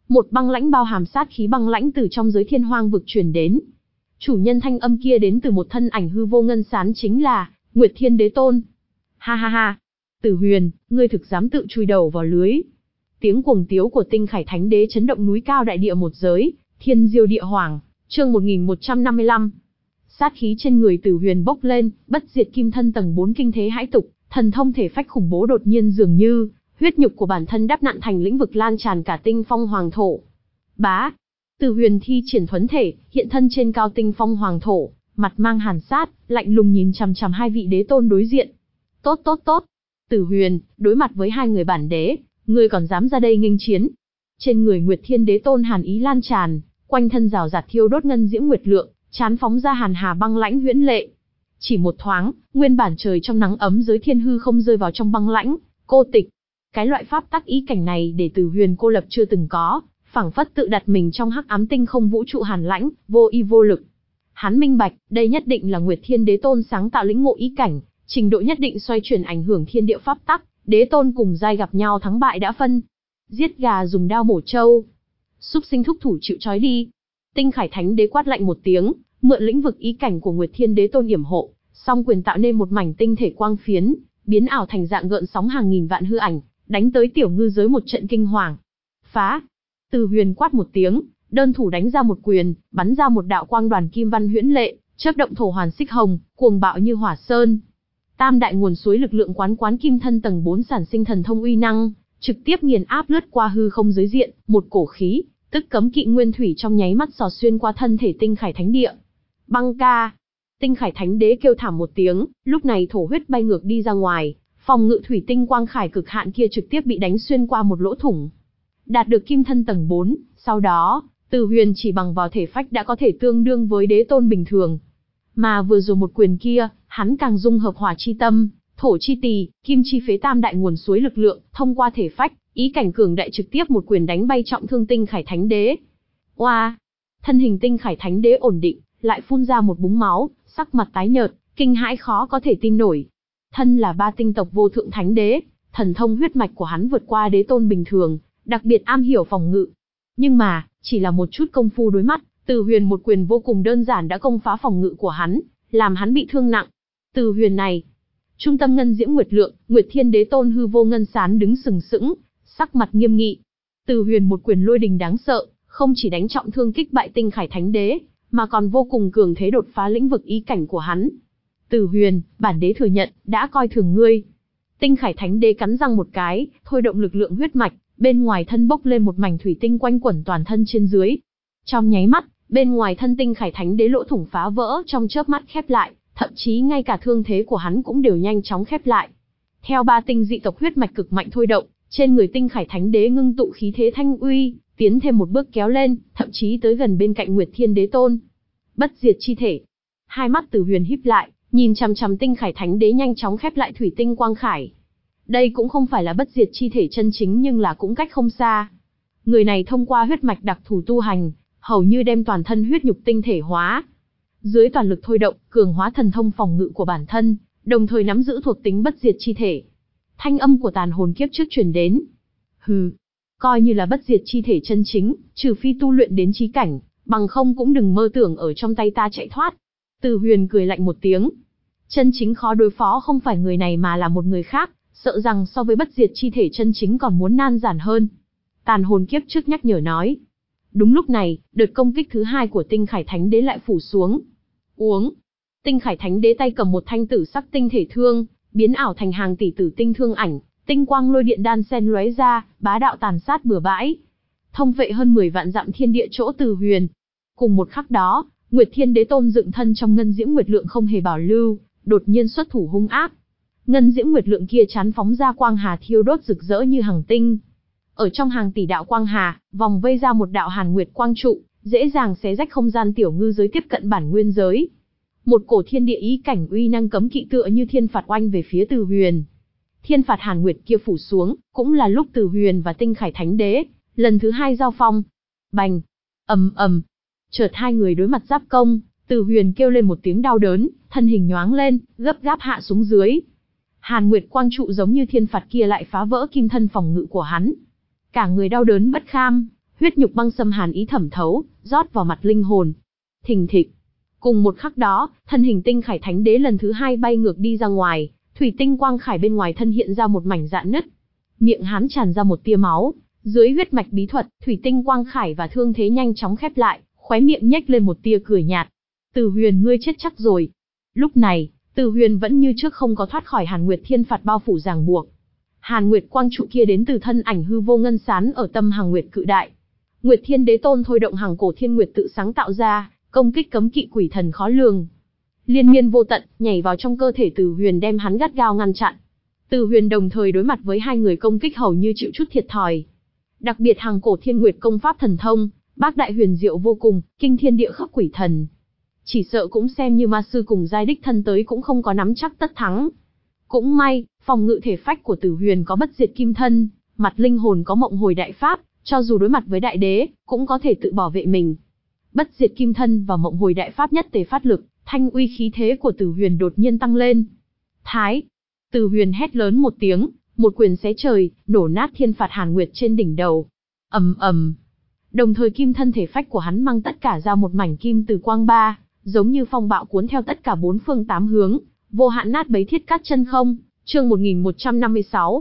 Một băng lãnh bao hàm sát khí băng lãnh từ trong giới thiên hoang vực truyền đến. Chủ nhân thanh âm kia đến từ một thân ảnh hư vô ngân sán, chính là Nguyệt Thiên Đế Tôn. Ha ha ha, Tử Huyền, ngươi thực dám tự chui đầu vào lưới. Tiếng cuồng tiếu của Tinh Khải Thánh Đế chấn động núi cao đại địa một giới, thiên diêu địa hoàng, chương một nghìn một trăm năm mươi lăm. Sát khí trên người Tử Huyền bốc lên, bất diệt kim thân tầng bốn kinh thế hãi tục, thần thông thể phách khủng bố đột nhiên dường như huyết nhục của bản thân đắp nặn thành lĩnh vực lan tràn cả tinh phong hoàng thổ. Bá, Tử Huyền thi triển thuấn thể, hiện thân trên cao tinh phong hoàng thổ, mặt mang hàn sát, lạnh lùng nhìn chằm chằm hai vị đế tôn đối diện. Tốt tốt tốt, Tử Huyền, đối mặt với hai người bản đế, ngươi còn dám ra đây nghênh chiến? Trên người Nguyệt Thiên Đế Tôn hàn ý lan tràn, quanh thân rào rạt thiêu đốt ngân diễm nguyệt lượng, chán phóng ra hàn hà băng lãnh huyễn lệ. Chỉ một thoáng, nguyên bản trời trong nắng ấm giới thiên hư không rơi vào trong băng lãnh, cô tịch. Cái loại pháp tắc ý cảnh này để Tử Huyền cô lập chưa từng có, phảng phất tự đặt mình trong hắc ám tinh không vũ trụ hàn lãnh, vô y vô lực. Hắn minh bạch, đây nhất định là Nguyệt Thiên Đế Tôn sáng tạo lĩnh ngộ ý cảnh, trình độ nhất định xoay chuyển ảnh hưởng thiên địa pháp tắc, đế tôn cùng giai gặp nhau thắng bại đã phân. Giết gà dùng đao bổ trâu. Súc sinh thúc thủ chịu trói đi. Tinh Khải Thánh Đế quát lạnh một tiếng, mượn lĩnh vực ý cảnh của Nguyệt Thiên Đế Tôn yểm hộ, song quyền tạo nên một mảnh tinh thể quang phiến, biến ảo thành dạng gợn sóng hàng nghìn vạn hư ảnh, đánh tới tiểu ngư giới một trận kinh hoàng. Phá! Tử Huyền quát một tiếng, đơn thủ đánh ra một quyền, bắn ra một đạo quang đoàn kim văn huyễn lệ, chớp động thổ hoàn xích hồng, cuồng bạo như hỏa sơn. Tam đại nguồn suối lực lượng quán quán kim thân tầng bốn sản sinh thần thông uy năng, trực tiếp nghiền áp lướt qua hư không giới diện, một cổ khí, tức cấm kỵ nguyên thủy trong nháy mắt xò xuyên qua thân thể Tinh Khải Thánh Địa. Băng ca! Tinh Khải Thánh Đế kêu thảm một tiếng, lúc này thổ huyết bay ngược đi ra ngoài, phòng ngự thủy tinh quang khải cực hạn kia trực tiếp bị đánh xuyên qua một lỗ thủng. Đạt được kim thân tầng bốn, sau đó, Tử Huyền chỉ bằng vào thể phách đã có thể tương đương với đế tôn bình thường. Mà vừa rồi một quyền kia, hắn càng dung hợp hỏa chi tâm, thổ chi tỳ, kim chi phế tam đại nguồn suối lực lượng, thông qua thể phách, ý cảnh cường đại trực tiếp một quyền đánh bay trọng thương Tinh Khải Thánh Đế. Oa! Thân hình Tinh Khải Thánh Đế ổn định, lại phun ra một búng máu, sắc mặt tái nhợt, kinh hãi khó có thể tin nổi. Thân là ba tinh tộc vô thượng thánh đế, thần thông huyết mạch của hắn vượt qua đế tôn bình thường, đặc biệt am hiểu phòng ngự. Nhưng mà, chỉ là một chút công phu đối mắt, Tử Huyền một quyền vô cùng đơn giản đã công phá phòng ngự của hắn, làm hắn bị thương nặng. Tử Huyền này, trung tâm ngân diễm nguyệt lượng, Nguyệt Thiên Đế Tôn hư vô ngân sán đứng sừng sững, sắc mặt nghiêm nghị. Tử Huyền một quyền lôi đình đáng sợ, không chỉ đánh trọng thương kích bại Tinh Khải Thánh Đế, mà còn vô cùng cường thế đột phá lĩnh vực ý cảnh của hắn. Tử Huyền, bản đế thừa nhận, đã coi thường ngươi. Tinh Khải Thánh Đế cắn răng một cái, thôi động lực lượng huyết mạch, bên ngoài thân bốc lên một mảnh thủy tinh quanh quẩn toàn thân trên dưới. Trong nháy mắt, bên ngoài thân Tinh Khải Thánh Đế lỗ thủng phá vỡ trong chớp mắt khép lại, thậm chí ngay cả thương thế của hắn cũng đều nhanh chóng khép lại. Theo ba tinh dị tộc huyết mạch cực mạnh thôi động, trên người Tinh Khải Thánh Đế ngưng tụ khí thế thanh uy, tiến thêm một bước kéo lên, thậm chí tới gần bên cạnh Nguyệt Thiên Đế Tôn. Bất diệt chi thể. Hai mắt Tử Huyền híp lại, nhìn chằm chằm Tinh Khải Thánh Đế nhanh chóng khép lại thủy tinh quang khải. Đây cũng không phải là bất diệt chi thể chân chính nhưng là cũng cách không xa. Người này thông qua huyết mạch đặc thù tu hành, hầu như đem toàn thân huyết nhục tinh thể hóa. Dưới toàn lực thôi động, cường hóa thần thông phòng ngự của bản thân, đồng thời nắm giữ thuộc tính bất diệt chi thể. Thanh âm của tàn hồn kiếp trước truyền đến. Hừ, coi như là bất diệt chi thể chân chính, trừ phi tu luyện đến chí cảnh, bằng không cũng đừng mơ tưởng ở trong tay ta chạy thoát. Tử Huyền cười lạnh một tiếng. Chân chính khó đối phó không phải người này mà là một người khác, sợ rằng so với bất diệt chi thể chân chính còn muốn nan giản hơn. Tàn hồn kiếp trước nhắc nhở nói. Đúng lúc này, đợt công kích thứ hai của Tinh Khải Thánh Đế lại phủ xuống. Uống. Tinh Khải Thánh Đế tay cầm một thanh tử sắc tinh thể thương, biến ảo thành hàng tỷ tử tinh thương ảnh, tinh quang lôi điện đan xen lóe ra, bá đạo tàn sát bừa bãi. Thông vệ hơn mười vạn dặm thiên địa chỗ Tử Huyền. Cùng một khắc đó, Nguyệt Thiên Đế Tôn dựng thân trong ngân diễm nguyệt lượng không hề bảo lưu, đột nhiên xuất thủ hung ác. Ngân diễm nguyệt lượng kia chán phóng ra quang hà thiêu đốt rực rỡ như hằng tinh. Ở trong hàng tỷ đạo quang hà, vòng vây ra một đạo hàn nguyệt quang trụ, dễ dàng xé rách không gian tiểu ngư giới tiếp cận bản nguyên giới. Một cổ thiên địa ý cảnh uy năng cấm kỵ tựa như thiên phạt oanh về phía Tử Huyền. Thiên phạt hàn nguyệt kia phủ xuống, cũng là lúc Tử Huyền và Tinh Khải Thánh Đế lần thứ hai giao phong. Bành, ầm ầm. Chợt hai người đối mặt giáp công, Tử Huyền kêu lên một tiếng đau đớn, thân hình nhoáng lên, gấp gáp hạ xuống dưới. Hàn Nguyệt quang trụ giống như thiên phạt kia lại phá vỡ kim thân phòng ngự của hắn. Cả người đau đớn bất kham, huyết nhục băng xâm hàn ý thẩm thấu, rót vào mặt linh hồn. Thình thịch. Cùng một khắc đó, thân hình Tinh Khải Thánh Đế lần thứ hai bay ngược đi ra ngoài, thủy tinh quang khải bên ngoài thân hiện ra một mảnh rạn nứt. Miệng hắn tràn ra một tia máu, dưới huyết mạch bí thuật, thủy tinh quang khải và thương thế nhanh chóng khép lại, khóe miệng nhếch lên một tia cười nhạt. Từ Huyền, ngươi chết chắc rồi. Lúc này, Từ Huyền vẫn như trước không có thoát khỏi Hàn Nguyệt Thiên phạt bao phủ ràng buộc. Hàn Nguyệt quang trụ kia đến từ thân ảnh hư vô ngân sán ở tâm Hằng Nguyệt cự đại. Nguyệt Thiên Đế Tôn thôi động Hằng Cổ Thiên Nguyệt tự sáng tạo ra, công kích cấm kỵ quỷ thần khó lường. Liên miên vô tận, nhảy vào trong cơ thể Từ Huyền đem hắn gắt gao ngăn chặn. Từ Huyền đồng thời đối mặt với hai người công kích hầu như chịu chút thiệt thòi. Đặc biệt Hằng Cổ Thiên Nguyệt công pháp thần thông, bác đại huyền diệu vô cùng, kinh thiên địa khắc quỷ thần. Chỉ sợ cũng xem như ma sư cùng giai đích thân tới cũng không có nắm chắc tất thắng. Cũng may, phòng ngự thể phách của Từ Huyền có bất diệt kim thân, mặt linh hồn có mộng hồi đại pháp, cho dù đối mặt với đại đế, cũng có thể tự bảo vệ mình. Bất diệt kim thân và mộng hồi đại pháp nhất tề phát lực, thanh uy khí thế của Từ Huyền đột nhiên tăng lên. Thái! Từ Huyền hét lớn một tiếng, một quyền xé trời, nổ nát thiên phạt Hàn Nguyệt trên đỉnh đầu. Ầm ầm. Đồng thời kim thân thể phách của hắn mang tất cả ra một mảnh kim từ quang ba, giống như phong bạo cuốn theo tất cả bốn phương tám hướng, vô hạn nát bấy thiết cát chân không. Chương một nghìn một trăm năm mươi sáu.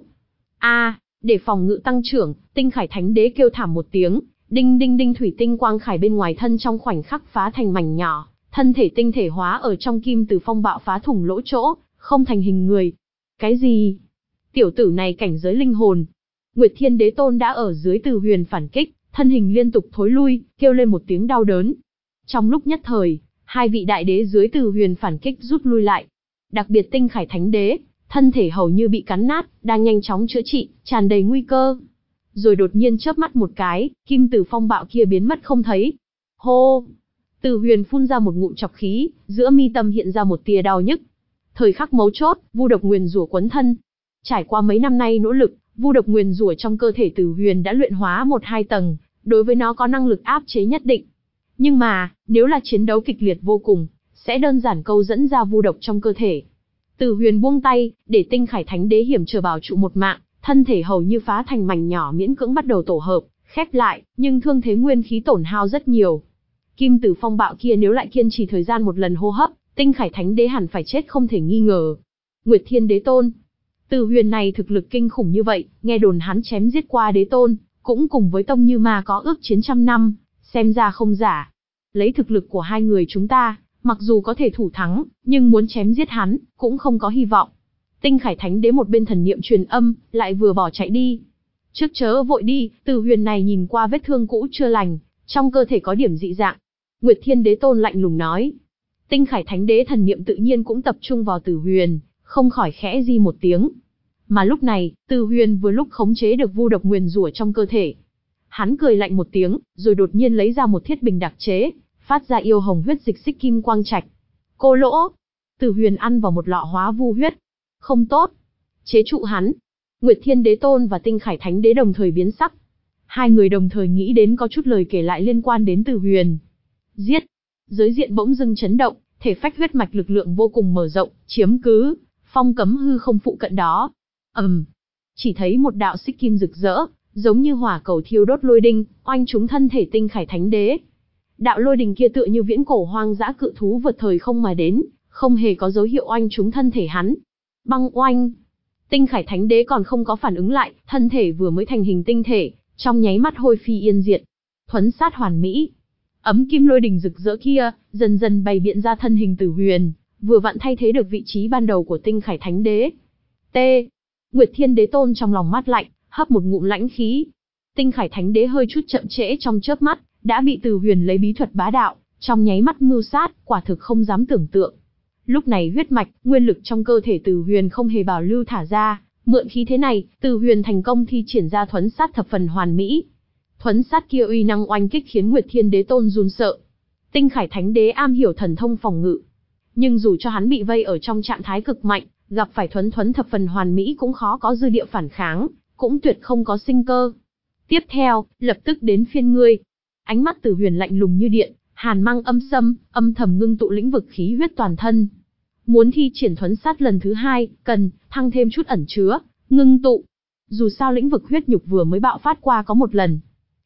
A, để phòng ngự tăng trưởng, Tinh Khải Thánh Đế kêu thảm một tiếng, đinh đinh đinh thủy tinh quang khải bên ngoài thân trong khoảnh khắc phá thành mảnh nhỏ, thân thể tinh thể hóa ở trong kim từ phong bạo phá thủng lỗ chỗ, không thành hình người. Cái gì? Tiểu tử này cảnh giới linh hồn. Nguyệt Thiên Đế Tôn đã ở dưới Từ Huyền phản kích, thân hình liên tục thối lui, kêu lên một tiếng đau đớn. Trong lúc nhất thời, hai vị đại đế dưới Từ Huyền phản kích rút lui lại. Đặc biệt Tinh Khải Thánh Đế, thân thể hầu như bị cắn nát, đang nhanh chóng chữa trị, tràn đầy nguy cơ. Rồi đột nhiên chớp mắt một cái, kim từ phong bạo kia biến mất không thấy. Hô! Từ Huyền phun ra một ngụm trọc khí, giữa mi tâm hiện ra một tia đau nhức. Thời khắc mấu chốt, vu độc nguyền rủa quấn thân. Trải qua mấy năm nay nỗ lực, vu độc nguyền rủa trong cơ thể Từ Huyền đã luyện hóa một hai tầng, đối với nó có năng lực áp chế nhất định. Nhưng mà, nếu là chiến đấu kịch liệt vô cùng, sẽ đơn giản câu dẫn ra vu độc trong cơ thể. Từ Huyền buông tay, để Tinh Khải Thánh Đế hiểm trở bảo trụ một mạng, thân thể hầu như phá thành mảnh nhỏ miễn cưỡng bắt đầu tổ hợp, khép lại, nhưng thương thế nguyên khí tổn hao rất nhiều. Kim tử phong bạo kia nếu lại kiên trì thời gian một lần hô hấp, Tinh Khải Thánh Đế hẳn phải chết không thể nghi ngờ. Nguyệt Thiên Đế Tôn, Từ Huyền này thực lực kinh khủng như vậy, nghe đồn hắn chém giết qua đế tôn, cũng cùng với Tông Như Ma có ước chiến trăm năm, xem ra không giả. Lấy thực lực của hai người chúng ta, mặc dù có thể thủ thắng, nhưng muốn chém giết hắn, cũng không có hy vọng. Tinh Khải Thánh Đế một bên thần niệm truyền âm, lại vừa bỏ chạy đi. Trước chớ vội đi, Từ Huyền này nhìn qua vết thương cũ chưa lành, trong cơ thể có điểm dị dạng. Nguyệt Thiên Đế Tôn lạnh lùng nói. Tinh Khải Thánh Đế thần niệm tự nhiên cũng tập trung vào Từ Huyền, không khỏi khẽ di một tiếng. Mà lúc này, Từ Huyền vừa lúc khống chế được vu độc nguyền rủa trong cơ thể. Hắn cười lạnh một tiếng, rồi đột nhiên lấy ra một thiết bình đặc chế, phát ra yêu hồng huyết dịch xích kim quang trạch. Cô lỗ! Từ Huyền ăn vào một lọ hóa vu huyết. Không tốt! Chế trụ hắn! Nguyệt Thiên Đế Tôn và Tinh Khải Thánh Đế đồng thời biến sắc. Hai người đồng thời nghĩ đến có chút lời kể lại liên quan đến Từ Huyền. Giết! Giới diện bỗng dưng chấn động, thể phách huyết mạch lực lượng vô cùng mở rộng, chiếm cứ, phong cấm hư không phụ cận đó. ầm, um, chỉ thấy một đạo xích kim rực rỡ, giống như hỏa cầu thiêu đốt lôi đinh, oanh trúng thân thể Tinh Khải Thánh Đế. Đạo lôi đình kia tựa như viễn cổ hoang dã cự thú vượt thời không mà đến, không hề có dấu hiệu oanh trúng thân thể hắn. Băng oanh! Tinh Khải Thánh Đế còn không có phản ứng lại, thân thể vừa mới thành hình tinh thể, trong nháy mắt hôi phi yên diệt. Thuấn sát hoàn mỹ. Ấm kim lôi đình rực rỡ kia, dần dần bày biện ra thân hình Từ Huyền, vừa vặn thay thế được vị trí ban đầu của Tinh Khải Thánh Đế. T. Nguyệt Thiên Đế Tôn trong lòng mát lạnh, hấp một ngụm lãnh khí. Tinh Khải Thánh Đế hơi chút chậm trễ trong chớp mắt, đã bị Từ Huyền lấy bí thuật bá đạo, trong nháy mắt mưu sát, quả thực không dám tưởng tượng. Lúc này huyết mạch, nguyên lực trong cơ thể Từ Huyền không hề bảo lưu thả ra, mượn khí thế này, Từ Huyền thành công thi triển ra thuấn sát thập phần hoàn mỹ. Thuấn sát kia uy năng oanh kích khiến Nguyệt Thiên Đế Tôn run sợ. Tinh Khải Thánh Đế am hiểu thần thông phòng ngự, nhưng dù cho hắn bị vây ở trong trạng thái cực mạnh, gặp phải thuấn thuấn thập phần hoàn mỹ cũng khó có dư địa phản kháng, cũng tuyệt không có sinh cơ. Tiếp theo, lập tức đến phiên ngươi. Ánh mắt Từ Huyền lạnh lùng như điện, hàn mang âm sâm, âm thầm ngưng tụ lĩnh vực khí huyết toàn thân. Muốn thi triển thuấn sát lần thứ hai, cần thăng thêm chút ẩn chứa, ngưng tụ. Dù sao lĩnh vực huyết nhục vừa mới bạo phát qua có một lần.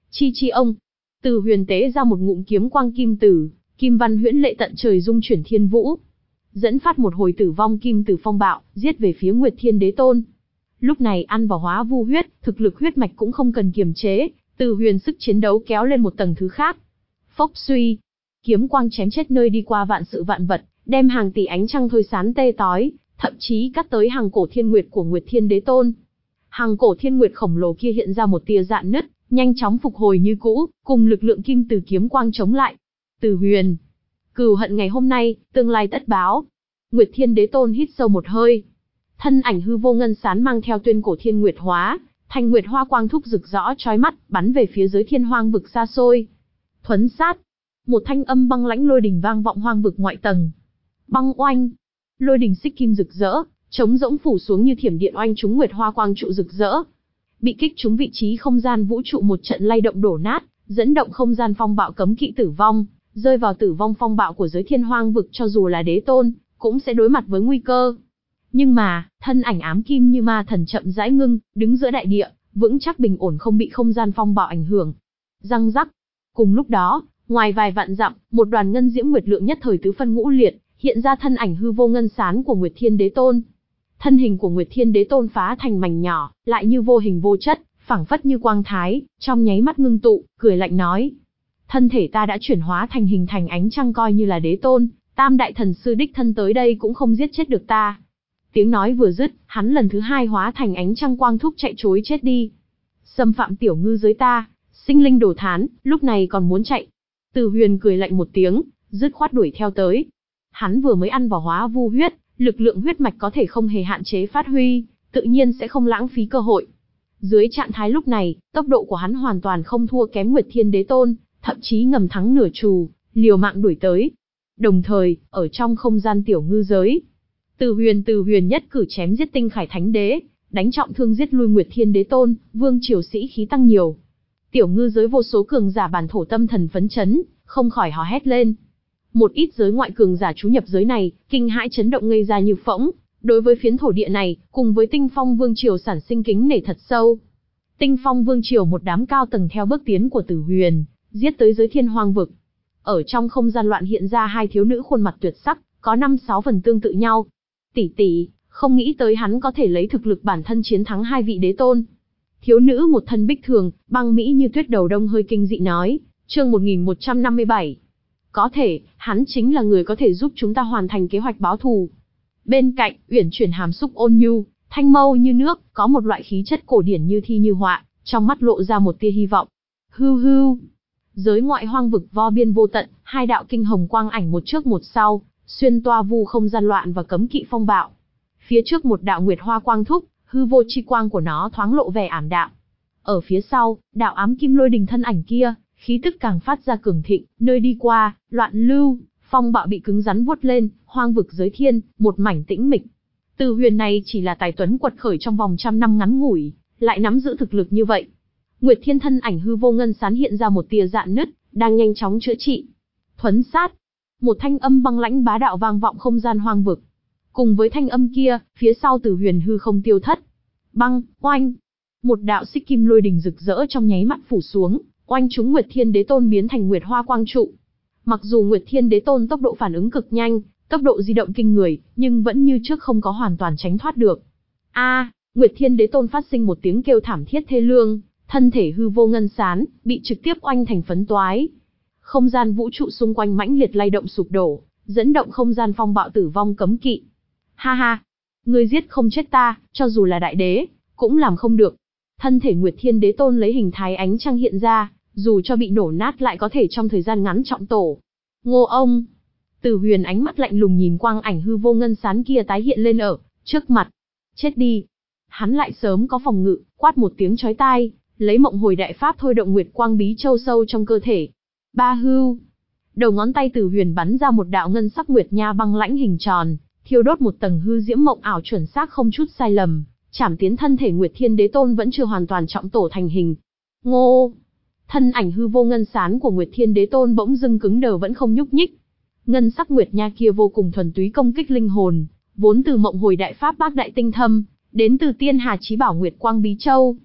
Chi chi ông. Từ Huyền tế ra một ngụm kiếm quang kim tử, kim văn huyễn lệ tận trời dung chuyển thiên vũ, dẫn phát một hồi tử vong kim tử phong bạo, giết về phía Nguyệt Thiên Đế Tôn. Lúc này ăn vào hóa vu huyết, thực lực huyết mạch cũng không cần kiềm chế, Từ Huyền sức chiến đấu kéo lên một tầng thứ khác. Phốc suy, kiếm quang chém chết nơi đi qua vạn sự vạn vật, đem hàng tỷ ánh trăng thôi sán tê tói, thậm chí cắt tới hàng cổ thiên nguyệt của Nguyệt Thiên Đế Tôn. Hàng cổ thiên nguyệt khổng lồ kia hiện ra một tia rạn nứt, nhanh chóng phục hồi như cũ, cùng lực lượng kim từ kiếm quang chống lại. Từ Huyền, cừu hận ngày hôm nay, tương lai tất báo. Nguyệt Thiên Đế Tôn hít sâu một hơi. Thân ảnh hư vô ngân sán mang theo tuyên cổ thiên nguyệt hóa, thanh nguyệt hoa quang thúc rực rõ chói mắt, bắn về phía giới thiên hoang vực xa xôi. Thuấn sát. Một thanh âm băng lãnh lôi đình vang vọng hoang vực ngoại tầng. Băng oanh. Lôi đình xích kim rực rỡ, trống rỗng phủ xuống như thiểm điện oanh trúng nguyệt hoa quang trụ rực rỡ. Bị kích trúng vị trí không gian vũ trụ một trận lay động đổ nát, dẫn động không gian phong bạo cấm kỵ tử vong, rơi vào tử vong phong bạo của giới thiên hoang vực, cho dù là đế tôn, cũng sẽ đối mặt với nguy cơ. Nhưng mà, thân ảnh ám kim như ma thần chậm rãi ngưng, đứng giữa đại địa, vững chắc bình ổn không bị không gian phong bạo ảnh hưởng. Răng rắc. Cùng lúc đó, ngoài vài vạn dặm, một đoàn ngân diễm nguyệt lượng nhất thời tứ phân ngũ liệt, hiện ra thân ảnh hư vô ngân sán của Nguyệt Thiên Đế Tôn. Thân hình của Nguyệt Thiên Đế Tôn phá thành mảnh nhỏ, lại như vô hình vô chất, phảng phất như quang thái, trong nháy mắt ngưng tụ, cười lạnh nói: thân thể ta đã chuyển hóa thành hình thành ánh trăng, coi như là đế tôn, tam đại thần sư đích thân tới đây cũng không giết chết được ta. Tiếng nói vừa dứt, hắn lần thứ hai hóa thành ánh trăng quang thúc chạy trối chết đi. Xâm phạm tiểu ngư giới ta, sinh linh đồ thán, lúc này còn muốn chạy. Từ Huyền cười lạnh một tiếng, dứt khoát đuổi theo tới. Hắn vừa mới ăn vào hóa vu huyết, lực lượng huyết mạch có thể không hề hạn chế phát huy, tự nhiên sẽ không lãng phí cơ hội. Dưới trạng thái lúc này, tốc độ của hắn hoàn toàn không thua kém Nguyệt Thiên Đế Tôn, thậm chí ngầm thắng nửa trù, liều mạng đuổi tới. Đồng thời, ở trong không gian tiểu ngư giới, Từ Huyền Từ Huyền nhất cử chém giết Tinh Khải Thánh Đế, đánh trọng thương giết lui Nguyệt Thiên Đế Tôn, vương triều sĩ khí tăng nhiều. Tiểu ngư giới vô số cường giả bản thổ tâm thần phấn chấn, không khỏi hò hét lên. Một ít giới ngoại cường giả trú nhập giới này, kinh hãi chấn động ngây ra như phỗng, đối với phiến thổ địa này, cùng với Tinh Phong Vương triều sản sinh kính nể thật sâu. Tinh Phong Vương triều một đám cao tầng theo bước tiến của Từ Huyền, giết tới giới thiên hoang vực. Ở trong không gian loạn hiện ra hai thiếu nữ khuôn mặt tuyệt sắc, có năm sáu phần tương tự nhau. Tỷ tỷ, không nghĩ tới hắn có thể lấy thực lực bản thân chiến thắng hai vị đế tôn. Thiếu nữ một thân bích thường, băng mỹ như tuyết đầu đông hơi kinh dị nói. Chương một nghìn một trăm năm mươi bảy. Có thể, hắn chính là người có thể giúp chúng ta hoàn thành kế hoạch báo thù. Bên cạnh, uyển chuyển hàm xúc ôn nhu, thanh mâu như nước, có một loại khí chất cổ điển như thi như họa, trong mắt lộ ra một tia hy vọng. Hưu hưu. Giới ngoại hoang vực vo biên vô tận, hai đạo kinh hồng quang ảnh một trước một sau, xuyên toa vu không gian loạn và cấm kỵ phong bạo. Phía trước một đạo nguyệt hoa quang thúc, hư vô chi quang của nó thoáng lộ vẻ ảm đạm. Ở phía sau, đạo ám kim lôi đình thân ảnh kia, khí tức càng phát ra cường thịnh, nơi đi qua, loạn lưu, phong bạo bị cứng rắn vuốt lên, hoang vực giới thiên, một mảnh tĩnh mịch. Từ Huyền này chỉ là tài tuấn quật khởi trong vòng trăm năm ngắn ngủi, lại nắm giữ thực lực như vậy. Nguyệt Thiên thân ảnh hư vô ngân sán hiện ra một tia rạn nứt, đang nhanh chóng chữa trị. Thuấn sát. Một thanh âm băng lãnh bá đạo vang vọng không gian hoang vực. Cùng với thanh âm kia, phía sau Từ Huyền hư không tiêu thất. Băng, oanh. Một đạo xích kim lôi đình rực rỡ trong nháy mắt phủ xuống, oanh trúng Nguyệt Thiên Đế Tôn biến thành nguyệt hoa quang trụ. Mặc dù Nguyệt Thiên Đế Tôn tốc độ phản ứng cực nhanh, tốc độ di động kinh người, nhưng vẫn như trước không có hoàn toàn tránh thoát được. A, à, Nguyệt Thiên Đế Tôn phát sinh một tiếng kêu thảm thiết thê lương, thân thể hư vô ngân sán, bị trực tiếp oanh thành phấn toái. Không gian vũ trụ xung quanh mãnh liệt lay động sụp đổ, dẫn động không gian phong bạo tử vong cấm kỵ. Ha ha, ngươi giết không chết ta, cho dù là đại đế, cũng làm không được. Thân thể Nguyệt Thiên Đế Tôn lấy hình thái ánh trăng hiện ra, dù cho bị nổ nát lại có thể trong thời gian ngắn trọng tổ. Ngô ông. Từ Huyền ánh mắt lạnh lùng nhìn quang ảnh hư vô ngân sán kia tái hiện lên ở trước mặt. Chết đi. Hắn lại sớm có phòng ngự, quát một tiếng chói tai, lấy mộng hồi đại pháp thôi động nguyệt quang bí châu sâu trong cơ thể. Ba hưu. Đầu ngón tay Từ Huyền bắn ra một đạo ngân sắc nguyệt nha băng lãnh hình tròn, thiêu đốt một tầng hư diễm mộng ảo chuẩn xác không chút sai lầm, chảm tiến thân thể Nguyệt Thiên Đế Tôn vẫn chưa hoàn toàn trọng tổ thành hình. Ngô. Thân ảnh hư vô ngân sán của Nguyệt Thiên Đế Tôn bỗng dưng cứng đờ vẫn không nhúc nhích. Ngân sắc nguyệt nha kia vô cùng thuần túy công kích linh hồn, vốn từ mộng hồi đại pháp bác đại tinh thâm, đến từ tiên hà chí bảo nguyệt quang bí châu.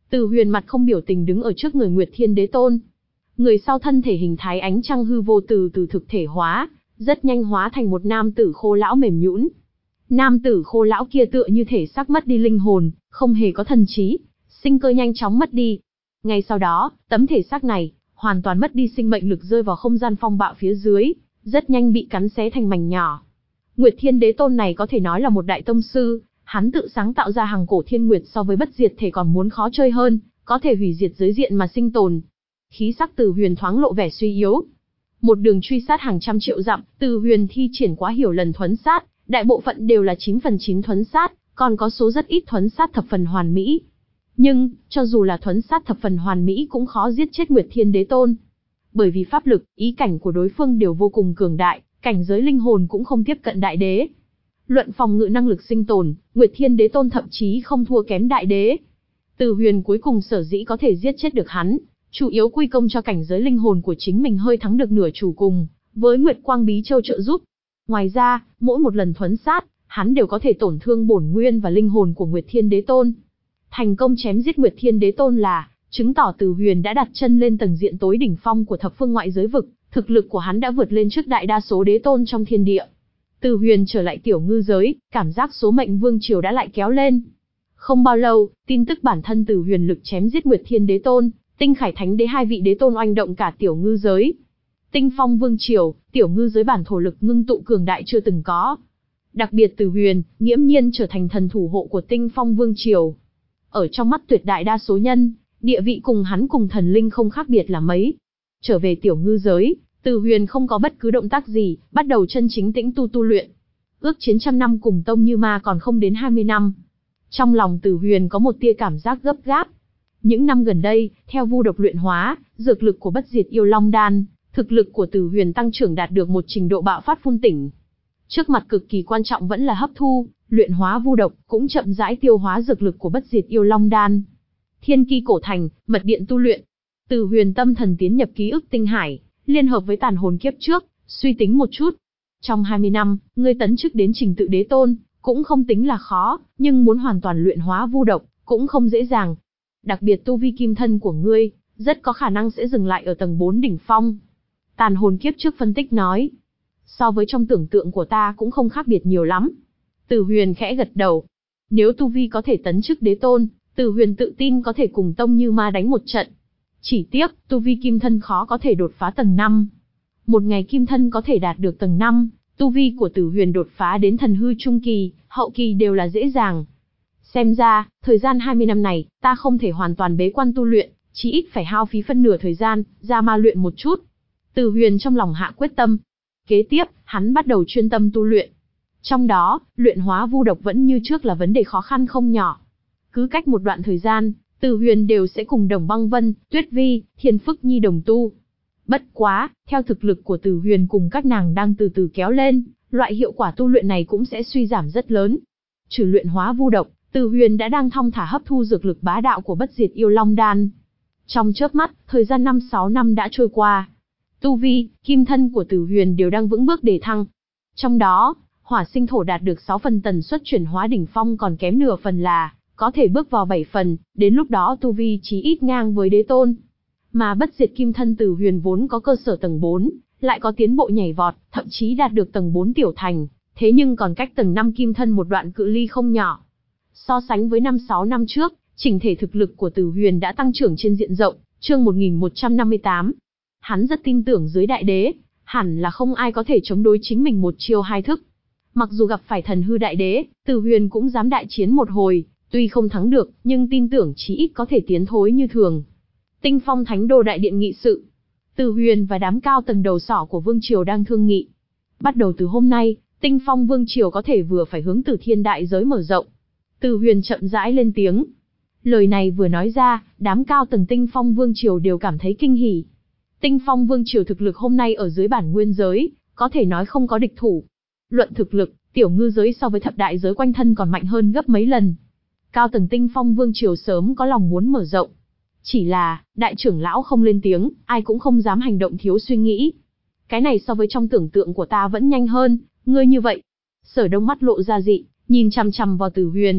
Từ Huyền mặt không biểu tình đứng ở trước người Nguyệt Thiên Đế Tôn. Người sau thân thể hình thái ánh trăng hư vô từ từ thực thể hóa, rất nhanh hóa thành một nam tử khô lão mềm nhũn. Nam tử khô lão kia tựa như thể xác mất đi linh hồn, không hề có thần trí, sinh cơ nhanh chóng mất đi. Ngay sau đó, tấm thể xác này hoàn toàn mất đi sinh mệnh lực, rơi vào không gian phong bạo phía dưới, rất nhanh bị cắn xé thành mảnh nhỏ. Nguyệt Thiên Đế Tôn này có thể nói là một đại tông sư, hắn tự sáng tạo ra Hằng Cổ Thiên Nguyệt, so với bất diệt thể còn muốn khó chơi hơn, có thể hủy diệt giới diện mà sinh tồn. Khí sắc Từ Huyền thoáng lộ vẻ suy yếu. Một đường truy sát hàng trăm triệu dặm, Từ Huyền thi triển quá hiểu lần thuấn sát, đại bộ phận đều là chín phần chín thuấn sát, còn có số rất ít thuấn sát thập phần hoàn mỹ. Nhưng, cho dù là thuấn sát thập phần hoàn mỹ cũng khó giết chết Nguyệt Thiên Đế Tôn. Bởi vì pháp lực, ý cảnh của đối phương đều vô cùng cường đại, cảnh giới linh hồn cũng không tiếp cận đại đế. Luận phòng ngự năng lực sinh tồn, Nguyệt Thiên Đế Tôn thậm chí không thua kém đại đế. Từ Huyền cuối cùng sở dĩ có thể giết chết được hắn, chủ yếu quy công cho cảnh giới linh hồn của chính mình hơi thắng được nửa chủ cùng, với Nguyệt Quang Bí Châu trợ giúp. Ngoài ra, mỗi một lần thuấn sát, hắn đều có thể tổn thương bổn nguyên và linh hồn của Nguyệt Thiên Đế Tôn. Thành công chém giết Nguyệt Thiên Đế Tôn là chứng tỏ Từ Huyền đã đặt chân lên tầng diện tối đỉnh phong của thập phương ngoại giới vực, thực lực của hắn đã vượt lên trước đại đa số đế tôn trong thiên địa. Từ Huyền trở lại tiểu ngư giới, cảm giác số mệnh vương triều đã lại kéo lên. Không bao lâu, tin tức bản thân Từ Huyền lực chém giết Nguyệt Thiên Đế Tôn, Tinh Khải Thánh Đế hai vị đế tôn oanh động cả tiểu ngư giới. Tinh Phong Vương triều, tiểu ngư giới bản thổ lực ngưng tụ cường đại chưa từng có. Đặc biệt Từ Huyền, nghiễm nhiên trở thành thần thủ hộ của Tinh Phong Vương triều. Ở trong mắt tuyệt đại đa số nhân, địa vị cùng hắn cùng thần linh không khác biệt là mấy. Trở về tiểu ngư giới, Từ Huyền không có bất cứ động tác gì, bắt đầu chân chính tĩnh tu tu luyện. Ước chiến trăm năm cùng Tông Như Ma còn không đến hai mươi năm. Trong lòng Từ Huyền có một tia cảm giác gấp gáp. Những năm gần đây, theo vu độc luyện hóa, dược lực của bất diệt yêu long đan, thực lực của Từ Huyền tăng trưởng đạt được một trình độ bạo phát phun tỉnh. Trước mặt cực kỳ quan trọng vẫn là hấp thu, luyện hóa vu độc, cũng chậm rãi tiêu hóa dược lực của bất diệt yêu long đan. Thiên Ki Cổ Thành, mật điện tu luyện. Từ Huyền tâm thần tiến nhập ký ức tinh hải, liên hợp với tàn hồn kiếp trước, suy tính một chút. Trong hai mươi năm, ngươi tấn chức đến trình tự đế tôn, cũng không tính là khó, nhưng muốn hoàn toàn luyện hóa vu độc, cũng không dễ dàng. Đặc biệt tu vi kim thân của ngươi, rất có khả năng sẽ dừng lại ở tầng bốn đỉnh phong. Tàn hồn kiếp trước phân tích nói. So với trong tưởng tượng của ta cũng không khác biệt nhiều lắm. Từ Huyền khẽ gật đầu. Nếu tu vi có thể tấn chức đế tôn, Từ Huyền tự tin có thể cùng Tông Như Ma đánh một trận. Chỉ tiếc, tu vi kim thân khó có thể đột phá tầng năm. Một ngày kim thân có thể đạt được tầng năm, tu vi của Từ Huyền đột phá đến thần hư trung kỳ, hậu kỳ đều là dễ dàng. Xem ra, thời gian hai mươi năm này, ta không thể hoàn toàn bế quan tu luyện, chỉ ít phải hao phí phân nửa thời gian, ra ma luyện một chút. Từ Huyền trong lòng hạ quyết tâm. Kế tiếp, hắn bắt đầu chuyên tâm tu luyện. Trong đó, luyện hóa vu độc vẫn như trước là vấn đề khó khăn không nhỏ. Cứ cách một đoạn thời gian, Từ Huyền đều sẽ cùng Đồng Băng Vân, Tuyết Vi, Thiên Phức Nhi đồng tu. Bất quá, theo thực lực của Từ Huyền cùng các nàng đang từ từ kéo lên, loại hiệu quả tu luyện này cũng sẽ suy giảm rất lớn. Trừ luyện hóa vu độc, Từ Huyền đã đang thong thả hấp thu dược lực bá đạo của bất diệt yêu long đan. Trong chớp mắt, thời gian năm sáu năm đã trôi qua. Tu vi, kim thân của Từ Huyền đều đang vững bước đề thăng. Trong đó, hỏa sinh thổ đạt được sáu phần tần suất chuyển hóa đỉnh phong, còn kém nửa phần là có thể bước vào bảy phần, đến lúc đó tu vi chí ít ngang với đế tôn. Mà bất diệt kim thân Từ Huyền vốn có cơ sở tầng bốn, lại có tiến bộ nhảy vọt, thậm chí đạt được tầng bốn tiểu thành, thế nhưng còn cách tầng năm kim thân một đoạn cự ly không nhỏ. So sánh với năm sáu năm trước, chỉnh thể thực lực của Từ Huyền đã tăng trưởng trên diện rộng, chương một nghìn một trăm năm mươi tám. Hắn rất tin tưởng dưới đại đế, hẳn là không ai có thể chống đối chính mình một chiêu hai thức. Mặc dù gặp phải thần hư đại đế, Từ Huyền cũng dám đại chiến một hồi, tuy không thắng được, nhưng tin tưởng chí ít có thể tiến thối như thường. Tinh Phong Thánh Đô đại điện nghị sự. Từ Huyền và đám cao tầng đầu sỏ của Vương triều đang thương nghị. Bắt đầu từ hôm nay, Tinh Phong Vương triều có thể vừa phải hướng Tử Thiên đại giới mở rộng. Từ Huyền chậm rãi lên tiếng. Lời này vừa nói ra, đám cao tầng Tinh Phong Vương triều đều cảm thấy kinh hỉ. Tinh Phong Vương triều thực lực hôm nay ở dưới bản nguyên giới, có thể nói không có địch thủ. Luận thực lực, tiểu ngư giới so với thập đại giới quanh thân còn mạnh hơn gấp mấy lần. Cao tầng Tinh Phong Vương triều sớm có lòng muốn mở rộng. Chỉ là, đại trưởng lão không lên tiếng, ai cũng không dám hành động thiếu suy nghĩ. Cái này so với trong tưởng tượng của ta vẫn nhanh hơn, ngươi như vậy. Sở Đông mắt lộ ra dị, nhìn chằm chằm vào Từ Huyền.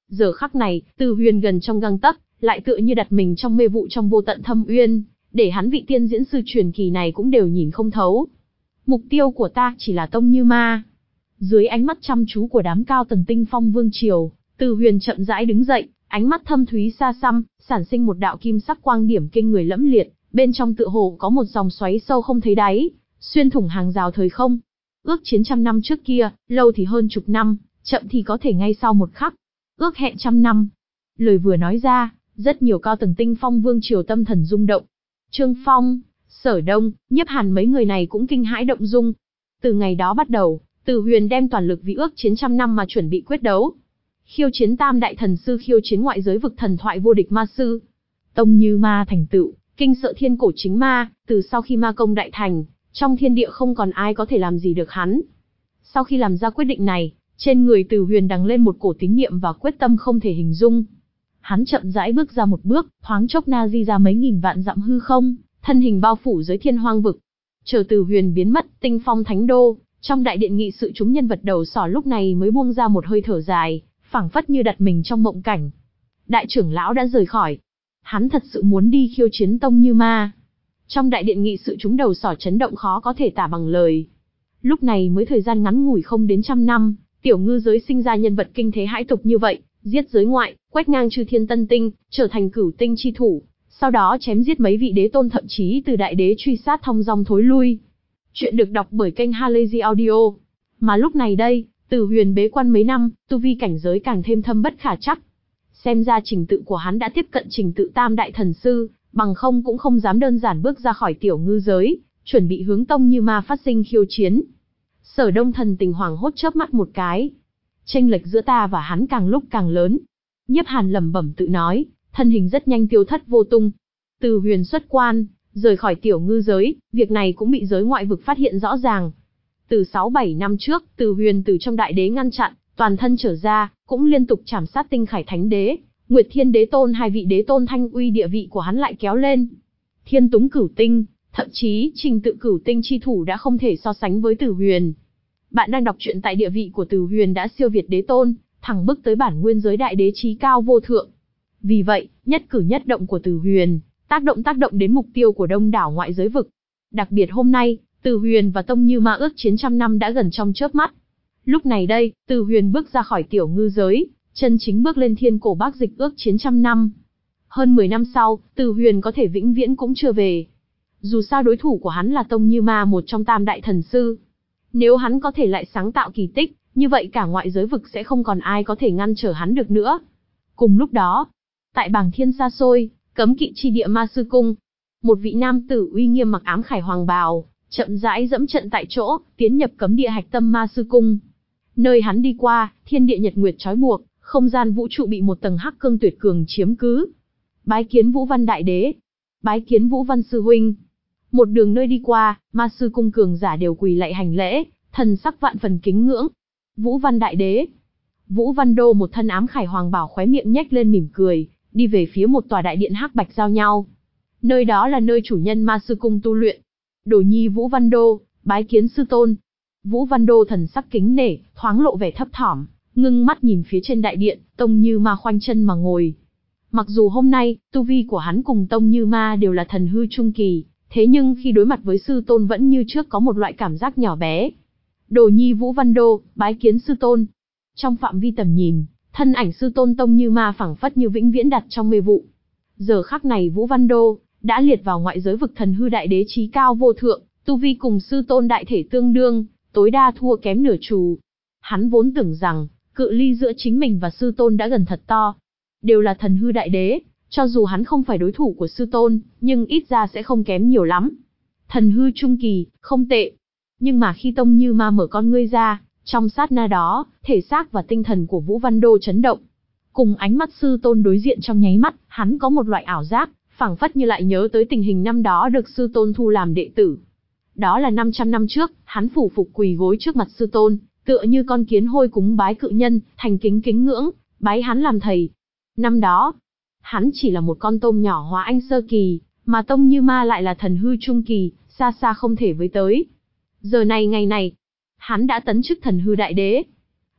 Giờ khắc này, Từ Huyền gần trong gang tấc, lại tựa như đặt mình trong mê vụ trong vô tận thâm uyên, để hắn vị tiên diễn sư truyền kỳ này cũng đều nhìn không thấu. Mục tiêu của ta chỉ là Tông Như Ma. Dưới ánh mắt chăm chú của đám cao tầng Tinh Phong Vương triều, Từ Huyền chậm rãi đứng dậy, ánh mắt thâm thúy xa xăm, sản sinh một đạo kim sắc quang điểm kinh người lẫm liệt, bên trong tựa hồ có một dòng xoáy sâu không thấy đáy, xuyên thủng hàng rào thời không. Ước chiến trăm năm trước kia, lâu thì hơn chục năm, chậm thì có thể ngay sau một khắc. Ước hẹn trăm năm. Lời vừa nói ra, rất nhiều cao tầng Tinh Phong Vương triều tâm thần rung động. Trương Phong, Sở Đông, Nhiếp Hàn mấy người này cũng kinh hãi động dung. Từ ngày đó bắt đầu, Từ Huyền đem toàn lực vì ước chiến trăm năm mà chuẩn bị quyết đấu. Khiêu chiến tam đại thần sư, khiêu chiến ngoại giới vực thần thoại vô địch ma sư. Tông Như Ma thành tựu, kinh sợ thiên cổ chính ma, từ sau khi ma công đại thành, trong thiên địa không còn ai có thể làm gì được hắn. Sau khi làm ra quyết định này, trên người Từ Huyền đằng lên một cổ tín niệm và quyết tâm không thể hình dung. Hắn chậm rãi bước ra một bước, thoáng chốc na di ra mấy nghìn vạn dặm hư không, thân hình bao phủ dưới thiên hoang vực. Chờ Từ Huyền biến mất, Tinh Phong Thánh Đô, trong đại điện nghị sự chúng nhân vật đầu sỏ lúc này mới buông ra một hơi thở dài, phảng phất như đặt mình trong mộng cảnh. Đại trưởng lão đã rời khỏi. Hắn thật sự muốn đi khiêu chiến Tông Như Ma. Trong đại điện nghị sự chúng đầu sỏ chấn động khó có thể tả bằng lời. Lúc này mới thời gian ngắn ngủi không đến trăm năm, tiểu ngư giới sinh ra nhân vật kinh thế hãi tục như vậy, giết giới ngoại, quét ngang chư thiên tân tinh, trở thành cửu tinh chi thủ, sau đó chém giết mấy vị đế tôn, thậm chí từ đại đế truy sát thong dong thối lui. Chuyện được đọc bởi kênh Halazy Audio. Mà lúc này đây, Từ Huyền bế quan mấy năm, tu vi cảnh giới càng thêm thâm bất khả trắc. Xem ra trình tự của hắn đã tiếp cận trình tự tam đại thần sư, bằng không cũng không dám đơn giản bước ra khỏi tiểu ngư giới, chuẩn bị hướng Tông Như Ma phát sinh khiêu chiến. Sở Đông thần tình hoảng hốt chớp mắt một cái. Chênh lệch giữa ta và hắn càng lúc càng lớn. Nhiếp Hàn lẩm bẩm tự nói, thân hình rất nhanh tiêu thất vô tung. Từ Huyền xuất quan, rời khỏi tiểu ngư giới, việc này cũng bị giới ngoại vực phát hiện rõ ràng. Từ sáu bảy năm trước, Từ Huyền từ trong đại đế ngăn chặn, toàn thân trở ra, cũng liên tục chảm sát Tinh Khải Thánh Đế, Nguyệt Thiên Đế Tôn, hai vị đế tôn thanh uy, địa vị của hắn lại kéo lên. Thiên Túng Cửu Tinh, thậm chí trình tự Cửu Tinh chi thủ đã không thể so sánh với Từ Huyền. Bạn đang đọc truyện tại địa vị của Từ Huyền đã siêu việt đế tôn, thẳng bước tới bản nguyên giới đại đế chí cao vô thượng. Vì vậy, nhất cử nhất động của Từ Huyền, tác động tác động đến mục tiêu của đông đảo ngoại giới vực. Đặc biệt hôm nay, Từ Huyền và Tông Như Ma ước chiến trăm năm đã gần trong chớp mắt. Lúc này đây, Từ Huyền bước ra khỏi tiểu ngư giới, chân chính bước lên thiên cổ bác dịch ước chiến trăm năm. Hơn mười năm sau, Từ Huyền có thể vĩnh viễn cũng chưa về. Dù sao đối thủ của hắn là Tông Như Ma, một trong tam đại thần sư. Nếu hắn có thể lại sáng tạo kỳ tích, như vậy cả ngoại giới vực sẽ không còn ai có thể ngăn trở hắn được nữa. Cùng lúc đó, tại Bàng Thiên xa xôi, cấm kỵ chi địa Ma Sư Cung, một vị nam tử uy nghiêm mặc ám khải hoàng bào, chậm rãi dẫm trận tại chỗ, tiến nhập cấm địa hạch tâm Ma Sư Cung. Nơi hắn đi qua, thiên địa nhật nguyệt trói buộc, không gian vũ trụ bị một tầng hắc cương tuyệt cường chiếm cứ. Bái kiến Vũ Văn Đại Đế, bái kiến Vũ Văn Sư Huynh. Một đường nơi đi qua, Ma Sư Cung cường giả đều quỳ lạy hành lễ, thần sắc vạn phần kính ngưỡng. Vũ Văn Đại Đế. Vũ Văn Đô, một thân ám khải hoàng bảo, khóe miệng nhếch lên mỉm cười, đi về phía một tòa đại điện hắc bạch giao nhau. Nơi đó là nơi chủ nhân Ma Sư Cung tu luyện. Đồ nhi Vũ Văn Đô, bái kiến sư tôn. Vũ Văn Đô thần sắc kính nể, thoáng lộ vẻ thấp thỏm, ngưng mắt nhìn phía trên đại điện, Tông Như Ma khoanh chân mà ngồi. Mặc dù hôm nay, tu vi của hắn cùng Tông Như Ma đều là thần hư trung kỳ, thế nhưng khi đối mặt với sư tôn vẫn như trước có một loại cảm giác nhỏ bé. Đồ nhi Vũ Văn Đô, bái kiến sư tôn. Trong phạm vi tầm nhìn, thân ảnh sư tôn Tông Như Ma phảng phất như vĩnh viễn đặt trong mê vụ. Giờ khắc này Vũ Văn Đô đã liệt vào ngoại giới vực thần hư đại đế chí cao vô thượng, tu vi cùng sư tôn đại thể tương đương, tối đa thua kém nửa trù. Hắn vốn tưởng rằng, cự ly giữa chính mình và sư tôn đã gần thật to. Đều là thần hư đại đế, cho dù hắn không phải đối thủ của sư tôn, nhưng ít ra sẽ không kém nhiều lắm. Thần hư trung kỳ, không tệ. Nhưng mà khi Tông Như Ma mở con ngươi ra, trong sát na đó, thể xác và tinh thần của Vũ Văn Đô chấn động. Cùng ánh mắt sư tôn đối diện trong nháy mắt, hắn có một loại ảo giác, phảng phất như lại nhớ tới tình hình năm đó được sư tôn thu làm đệ tử. Đó là năm trăm năm trước, hắn phủ phục quỳ gối trước mặt sư tôn, tựa như con kiến hôi cúng bái cự nhân, thành kính kính ngưỡng, bái hắn làm thầy. Năm đó, hắn chỉ là một con tôm nhỏ hóa anh sơ kỳ, mà Tông Như Ma lại là thần hư trung kỳ, xa xa không thể với tới. Giờ này ngày này, hắn đã tấn chức thần hư đại đế.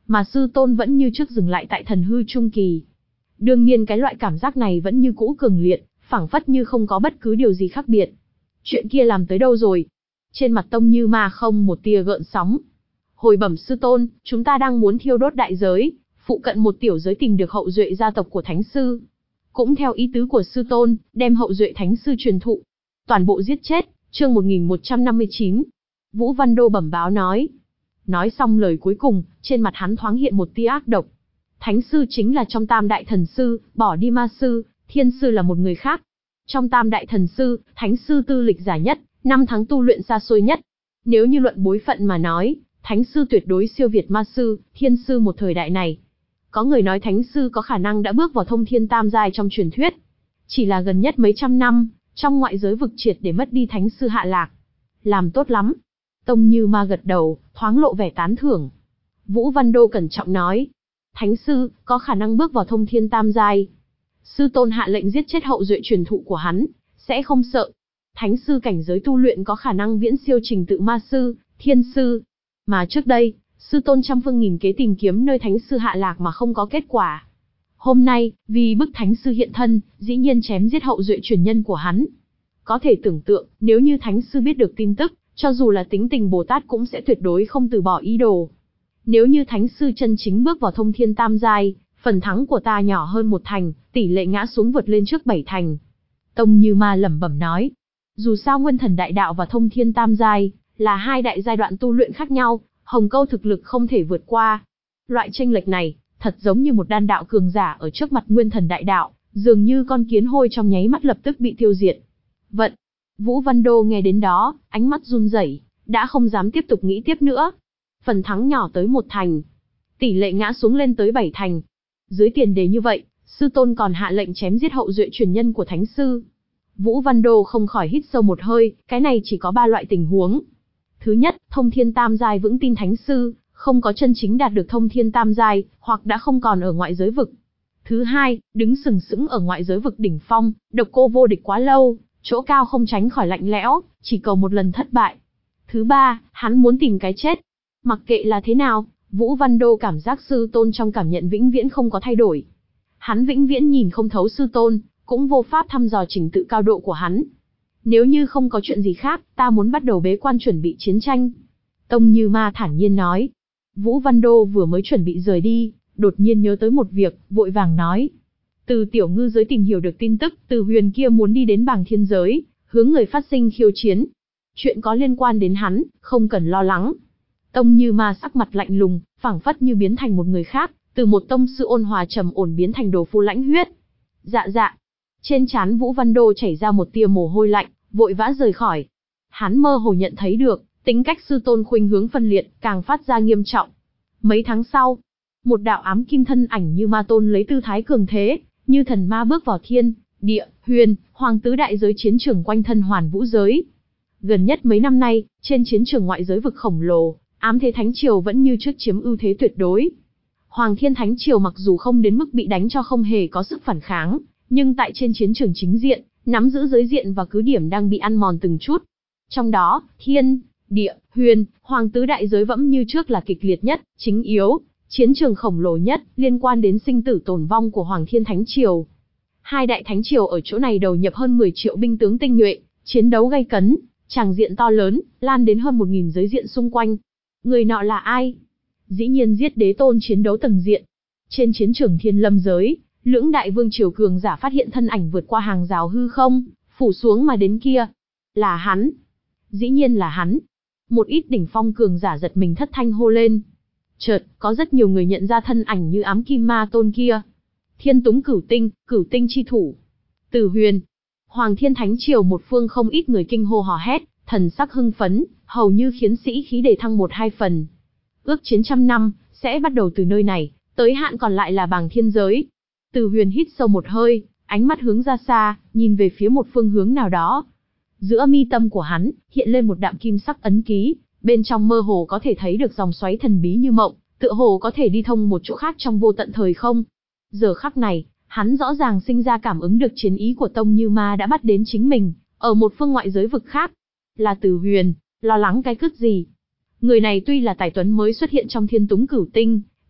mà sư tôn vẫn như trước dừng lại tại thần hư trung kỳ. Đương nhiên cái loại cảm giác này vẫn như cũ cường liệt, phảng phất như không có bất cứ điều gì khác biệt. Chuyện kia làm tới đâu rồi? Trên mặt Tông Như Ma không một tia gợn sóng. Hồi bẩm sư tôn, chúng ta đang muốn thiêu đốt đại giới, phụ cận một tiểu giới tìm được hậu duệ gia tộc của thánh sư. Cũng theo ý tứ của sư tôn, đem hậu duệ thánh sư truyền thụ. Toàn bộ giết chết, chương một nghìn một trăm năm mươi chín. Vũ Văn Đô bẩm báo nói. Nói xong lời cuối cùng, trên mặt hắn thoáng hiện một tia ác độc. Thánh sư chính là trong tam đại thần sư, bỏ đi ma sư, thiên sư là một người khác. Trong tam đại thần sư, thánh sư tư lịch giả nhất, năm tháng tu luyện xa xôi nhất. Nếu như luận bối phận mà nói, thánh sư tuyệt đối siêu việt ma sư, thiên sư một thời đại này. Có người nói thánh sư có khả năng đã bước vào thông thiên tam giai trong truyền thuyết. Chỉ là gần nhất mấy trăm năm, trong ngoại giới vực triệt để mất đi thánh sư hạ lạc. Làm tốt lắm. Tông Như Ma gật đầu, thoáng lộ vẻ tán thưởng. Vũ Văn Đô cẩn trọng nói. Thánh sư, có khả năng bước vào thông thiên tam giai. Sư tôn hạ lệnh giết chết hậu duệ truyền thụ của hắn, sẽ không sợ. Thánh sư cảnh giới tu luyện có khả năng viễn siêu trình tự ma sư, thiên sư. Mà trước đây, sư tôn trăm phương nghìn kế tìm kiếm nơi thánh sư hạ lạc mà không có kết quả. Hôm nay, vì bức thánh sư hiện thân, dĩ nhiên chém giết hậu duệ truyền nhân của hắn. Có thể tưởng tượng, nếu như thánh sư biết được tin tức, cho dù là tính tình Bồ Tát cũng sẽ tuyệt đối không từ bỏ ý đồ. Nếu như thánh sư chân chính bước vào thông thiên tam giai, phần thắng của ta nhỏ hơn một thành, tỷ lệ ngã xuống vượt lên trước bảy thành. Tông Như Ma lẩm bẩm nói. Dù sao Nguyên Thần Đại Đạo và Thông Thiên Tam Giai là hai đại giai đoạn tu luyện khác nhau, Hồng Câu thực lực không thể vượt qua. Loại chênh lệch này, thật giống như một đan đạo cường giả ở trước mặt Nguyên Thần Đại Đạo, dường như con kiến hôi trong nháy mắt lập tức bị tiêu diệt. Vận. Vũ Văn Đô nghe đến đó, ánh mắt run rẩy, đã không dám tiếp tục nghĩ tiếp nữa. Phần thắng nhỏ tới một thành, tỷ lệ ngã xuống lên tới bảy thành. Dưới tiền đề như vậy, sư tôn còn hạ lệnh chém giết hậu duệ truyền nhân của thánh sư. Vũ Văn Đô không khỏi hít sâu một hơi, cái này chỉ có ba loại tình huống. Thứ nhất, thông thiên tam giai vững tin thánh sư, không có chân chính đạt được thông thiên tam giai, hoặc đã không còn ở ngoại giới vực. Thứ hai, đứng sừng sững ở ngoại giới vực đỉnh phong, độc cô vô địch quá lâu, chỗ cao không tránh khỏi lạnh lẽo, chỉ cầu một lần thất bại. Thứ ba, hắn muốn tìm cái chết. Mặc kệ là thế nào, Vũ Văn Đô cảm giác sư tôn trong cảm nhận vĩnh viễn không có thay đổi. Hắn vĩnh viễn nhìn không thấu sư tôn, cũng vô pháp thăm dò trình tự cao độ của hắn. Nếu như không có chuyện gì khác, ta muốn bắt đầu bế quan chuẩn bị chiến tranh. Tông Như Ma thản nhiên nói. Vũ Văn Đô vừa mới chuẩn bị rời đi, đột nhiên nhớ tới một việc, vội vàng nói. Từ tiểu ngư giới tìm hiểu được tin tức, Từ Huyền kia muốn đi đến bảng thiên giới, hướng người phát sinh khiêu chiến. Chuyện có liên quan đến hắn, không cần lo lắng. Tông Như Ma sắc mặt lạnh lùng, phảng phất như biến thành một người khác, từ một tông sư ôn hòa trầm ổn biến thành đồ phu lãnh huyết. Dạ dạ. Trên trán Vũ Văn Đô chảy ra một tia mồ hôi lạnh, vội vã rời khỏi. Hắn mơ hồ nhận thấy được, tính cách sư tôn khuynh hướng phân liệt, càng phát ra nghiêm trọng. Mấy tháng sau, một đạo ám kim thân ảnh như ma tôn lấy tư thái cường thế, như thần ma bước vào thiên, địa, huyền, hoàng tứ đại giới chiến trường quanh thân hoàn vũ giới. Gần nhất mấy năm nay, trên chiến trường ngoại giới vực khổng lồ, ám thế thánh triều vẫn như trước chiếm ưu thế tuyệt đối. Hoàng thiên thánh triều mặc dù không đến mức bị đánh cho không hề có sức phản kháng, nhưng tại trên chiến trường chính diện, nắm giữ giới diện và cứ điểm đang bị ăn mòn từng chút. Trong đó, thiên, địa, huyền, hoàng tứ đại giới vẫn như trước là kịch liệt nhất, chính yếu, chiến trường khổng lồ nhất, liên quan đến sinh tử tồn vong của Hoàng Thiên Thánh Triều. Hai đại thánh triều ở chỗ này đầu nhập hơn mười triệu binh tướng tinh nhuệ, chiến đấu gay cấn, tràng diện to lớn, lan đến hơn một nghìn giới diện xung quanh. Người nọ là ai? Dĩ nhiên giết đế tôn chiến đấu tầng diện. Trên chiến trường Thiên Lâm giới, lưỡng đại vương triều cường giả phát hiện thân ảnh vượt qua hàng rào hư không, phủ xuống mà đến kia. Là hắn. Dĩ nhiên là hắn. Một ít đỉnh phong cường giả giật mình thất thanh hô lên. Chợt, có rất nhiều người nhận ra thân ảnh như ám kim ma tôn kia. Thiên Túng Cửu Tinh, Cửu Tinh chi thủ. Từ Huyền. Hoàng Thiên Thánh Triều một phương không ít người kinh hô hò hét, thần sắc hưng phấn, hầu như khiến sĩ khí đề thăng một hai phần. Ước chiến trăm năm, sẽ bắt đầu từ nơi này, tới hạn còn lại là bảng thiên giới. Từ Huyền hít sâu một hơi, ánh mắt hướng ra xa, nhìn về phía một phương hướng nào đó. Giữa mi tâm của hắn, hiện lên một đạm kim sắc ấn ký, bên trong mơ hồ có thể thấy được dòng xoáy thần bí như mộng, tựa hồ có thể đi thông một chỗ khác trong vô tận thời không. Giờ khắc này, hắn rõ ràng sinh ra cảm ứng được chiến ý của Tông Như Ma đã bắt đến chính mình, ở một phương ngoại giới vực khác. Là Từ Huyền, lo lắng cái cứt gì? Người này tuy là tài tuấn mới xuất hiện trong Thiên Túng Cửu Tinh,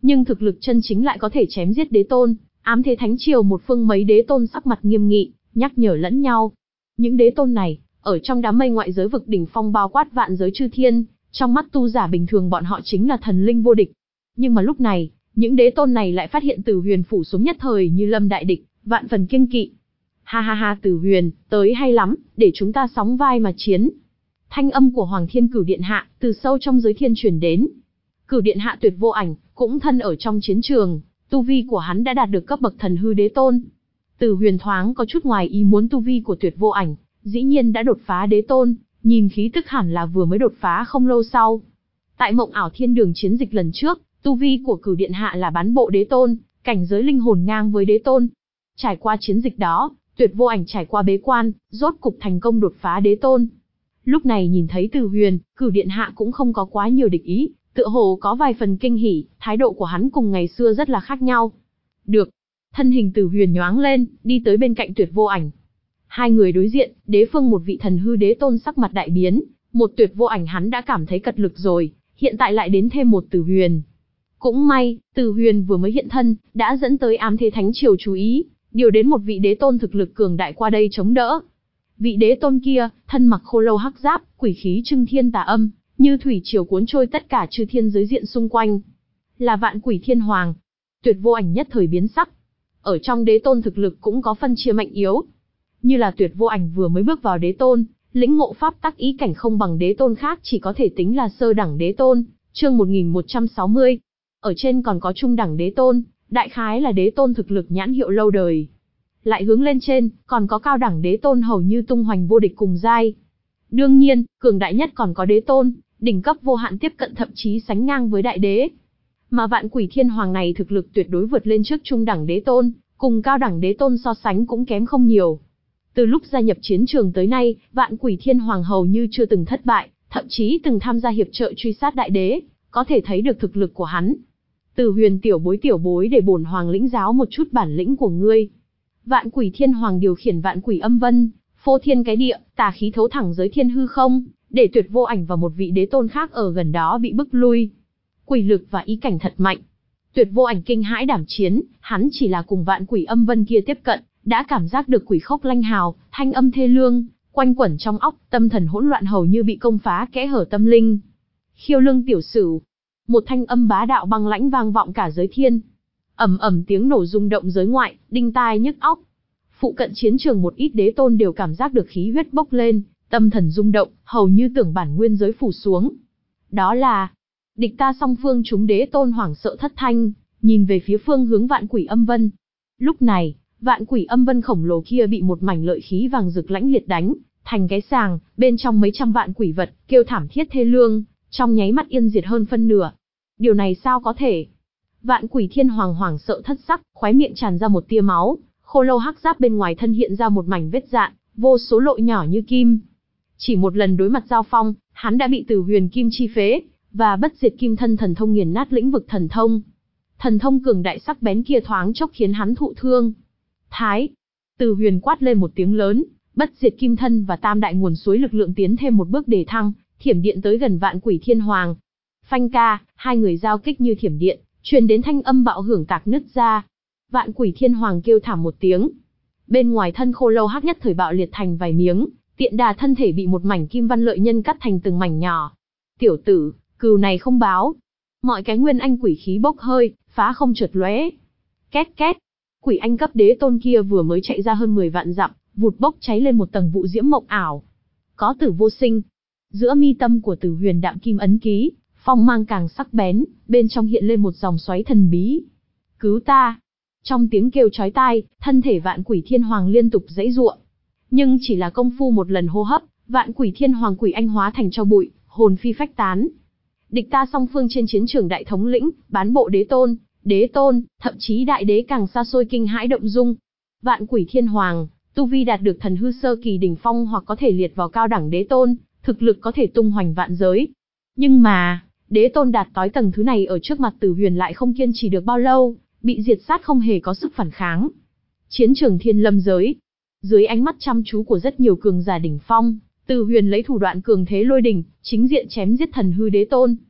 nhưng thực lực chân chính lại có thể chém giết đế tôn. Ám Thế Thánh Triều một phương mấy đế tôn sắc mặt nghiêm nghị, nhắc nhở lẫn nhau. Những đế tôn này, ở trong đám mây ngoại giới vực đỉnh phong bao quát vạn giới chư thiên, trong mắt tu giả bình thường bọn họ chính là thần linh vô địch. Nhưng mà lúc này, những đế tôn này lại phát hiện Tử Huyền phủ xuống nhất thời như lâm đại địch, vạn phần kiêng kỵ. Ha ha ha, Tử Huyền, tới hay lắm, để chúng ta sóng vai mà chiến. Thanh âm của Hoàng Thiên Cửu Điện Hạ từ sâu trong giới thiên truyền đến. Cửu Điện Hạ Tuyệt Vô Ảnh cũng thân ở trong chiến trường, tu vi của hắn đã đạt được cấp bậc thần hư đế tôn. Tử Huyền thoáng có chút ngoài ý muốn tu vi của Tuyệt Vô Ảnh, dĩ nhiên đã đột phá đế tôn, nhìn khí tức hẳn là vừa mới đột phá không lâu sau. Tại Mộng Ảo Thiên Đường chiến dịch lần trước, tu vi của Cửu Điện Hạ là bán bộ đế tôn, cảnh giới linh hồn ngang với đế tôn. Trải qua chiến dịch đó, Tuyệt Vô Ảnh trải qua bế quan, rốt cục thành công đột phá đế tôn. Lúc này nhìn thấy Tử Huyền, Cửu Điện Hạ cũng không có quá nhiều địch ý, tựa hồ có vài phần kinh hỉ, thái độ của hắn cùng ngày xưa rất là khác nhau. Được. Thân hình Tử Huyền nhoáng lên, đi tới bên cạnh Tuyệt Vô Ảnh. Hai người đối diện, đế phương một vị thần hư đế tôn sắc mặt đại biến, một Tuyệt Vô Ảnh hắn đã cảm thấy cật lực rồi, hiện tại lại đến thêm một Tử Huyền. Cũng may, Tử Huyền vừa mới hiện thân, đã dẫn tới Ám Thế Thánh Triều chú ý, điều đến một vị đế tôn thực lực cường đại qua đây chống đỡ. Vị đế tôn kia, thân mặc khô lâu hắc giáp, quỷ khí trưng thiên tà âm, như thủy triều cuốn trôi tất cả chư thiên giới diện xung quanh. Là Vạn Quỷ Thiên Hoàng. Tuyệt Vô Ảnh nhất thời biến sắc. Ở trong đế tôn thực lực cũng có phân chia mạnh yếu. Như là Tuyệt Vô Ảnh vừa mới bước vào đế tôn, lĩnh ngộ pháp tắc ý cảnh không bằng đế tôn khác, chỉ có thể tính là sơ đẳng đế tôn, chương một nghìn một trăm sáu mươi. Ở trên còn có trung đẳng đế tôn, đại khái là đế tôn thực lực nhãn hiệu lâu đời. Lại hướng lên trên, còn có cao đẳng đế tôn hầu như tung hoành vô địch cùng giai. Đương nhiên, cường đại nhất còn có đế tôn, đỉnh cấp vô hạn tiếp cận thậm chí sánh ngang với đại đế. Mà Vạn Quỷ Thiên Hoàng này thực lực tuyệt đối vượt lên trước trung đẳng đế tôn, cùng cao đẳng đế tôn so sánh cũng kém không nhiều. Từ lúc gia nhập chiến trường tới nay, Vạn Quỷ Thiên Hoàng hầu như chưa từng thất bại, thậm chí từng tham gia hiệp trợ truy sát đại đế, có thể thấy được thực lực của hắn. Tử Huyền tiểu bối tiểu bối, để bổn hoàng lĩnh giáo một chút bản lĩnh của ngươi. Vạn Quỷ Thiên Hoàng điều khiển vạn quỷ âm vân, phô thiên cái địa, tà khí thấu thẳng giới thiên hư không, để Tuyệt Vô Ảnh và một vị đế tôn khác ở gần đó bị bức lui. Quỷ lực và ý cảnh thật mạnh. Tuyệt Vô Ảnh kinh hãi đảm chiến, hắn chỉ là cùng vạn quỷ âm vân kia tiếp cận, đã cảm giác được quỷ khốc lanh hào, thanh âm thê lương, quanh quẩn trong óc, tâm thần hỗn loạn hầu như bị công phá kẽ hở tâm linh. Khiêu lương tiểu sử. Một thanh âm bá đạo băng lãnh vang vọng cả giới thiên. Ầm ầm tiếng nổ rung động giới ngoại, đinh tai nhức óc. Phụ cận chiến trường một ít đế tôn đều cảm giác được khí huyết bốc lên, tâm thần rung động, hầu như tưởng bản nguyên giới phủ xuống. Đó là địch ta song phương, chúng đế tôn hoảng sợ thất thanh, nhìn về phía phương hướng vạn quỷ âm vân. Lúc này, vạn quỷ âm vân khổng lồ kia bị một mảnh lợi khí vàng rực lãnh liệt đánh thành cái sàng, bên trong mấy trăm vạn quỷ vật kêu thảm thiết thê lương, trong nháy mắt yên diệt hơn phân nửa. Điều này sao có thể? Vạn Quỷ Thiên Hoàng hoảng sợ thất sắc, khóe miệng tràn ra một tia máu, khô lâu hắc giáp bên ngoài thân hiện ra một mảnh vết dạn, vô số lỗ nhỏ như kim. Chỉ một lần đối mặt giao phong, hắn đã bị Tử Huyền Kim chi phế, và Bất Diệt Kim Thân thần thông nghiền nát lĩnh vực thần thông. Thần thông cường đại sắc bén kia thoáng chốc khiến hắn thụ thương. Thái! Tử Huyền quát lên một tiếng lớn, Bất Diệt Kim Thân và tam đại nguồn suối lực lượng tiến thêm một bước đề thăng, thiểm điện tới gần Vạn Quỷ Thiên Hoàng. Phanh ca, hai người giao kích như thiểm điện, truyền đến thanh âm bạo hưởng tạc nứt ra. Vạn Quỷ Thiên Hoàng kêu thảm một tiếng. Bên ngoài thân khô lâu hắc nhất thời bạo liệt thành vài miếng, tiện đà thân thể bị một mảnh kim văn lợi nhân cắt thành từng mảnh nhỏ. Tiểu tử, cừu này không báo. Mọi cái nguyên anh quỷ khí bốc hơi, phá không chợt lóe. Két két. Quỷ anh cấp đế tôn kia vừa mới chạy ra hơn mười vạn dặm, vụt bốc cháy lên một tầng vụ diễm mộng ảo. Có tử vô sinh. Giữa mi tâm của Tử Huyền đạm kim ấn ký, phong mang càng sắc bén, bên trong hiện lên một dòng xoáy thần bí. Cứu ta! Trong tiếng kêu chói tai, thân thể Vạn Quỷ Thiên Hoàng liên tục giãy giụa. Nhưng chỉ là công phu một lần hô hấp, Vạn Quỷ Thiên Hoàng quỷ anh hóa thành tro bụi, hồn phi phách tán. Địch ta song phương trên chiến trường đại thống lĩnh, bán bộ đế tôn, đế tôn, thậm chí đại đế càng xa xôi kinh hãi động dung. Vạn Quỷ Thiên Hoàng, tu vi đạt được thần hư sơ kỳ đỉnh phong hoặc có thể liệt vào cao đẳng đế tôn, thực lực có thể tung hoành vạn giới. Nhưng mà, đế tôn đạt tới tầng thứ này ở trước mặt Tử Huyền lại không kiên trì được bao lâu, bị diệt sát không hề có sức phản kháng. Chiến trường thiên lâm giới, dưới ánh mắt chăm chú của rất nhiều cường giả đỉnh phong, Tử Huyền lấy thủ đoạn cường thế lôi đỉnh, chính diện chém giết thần hư đế tôn.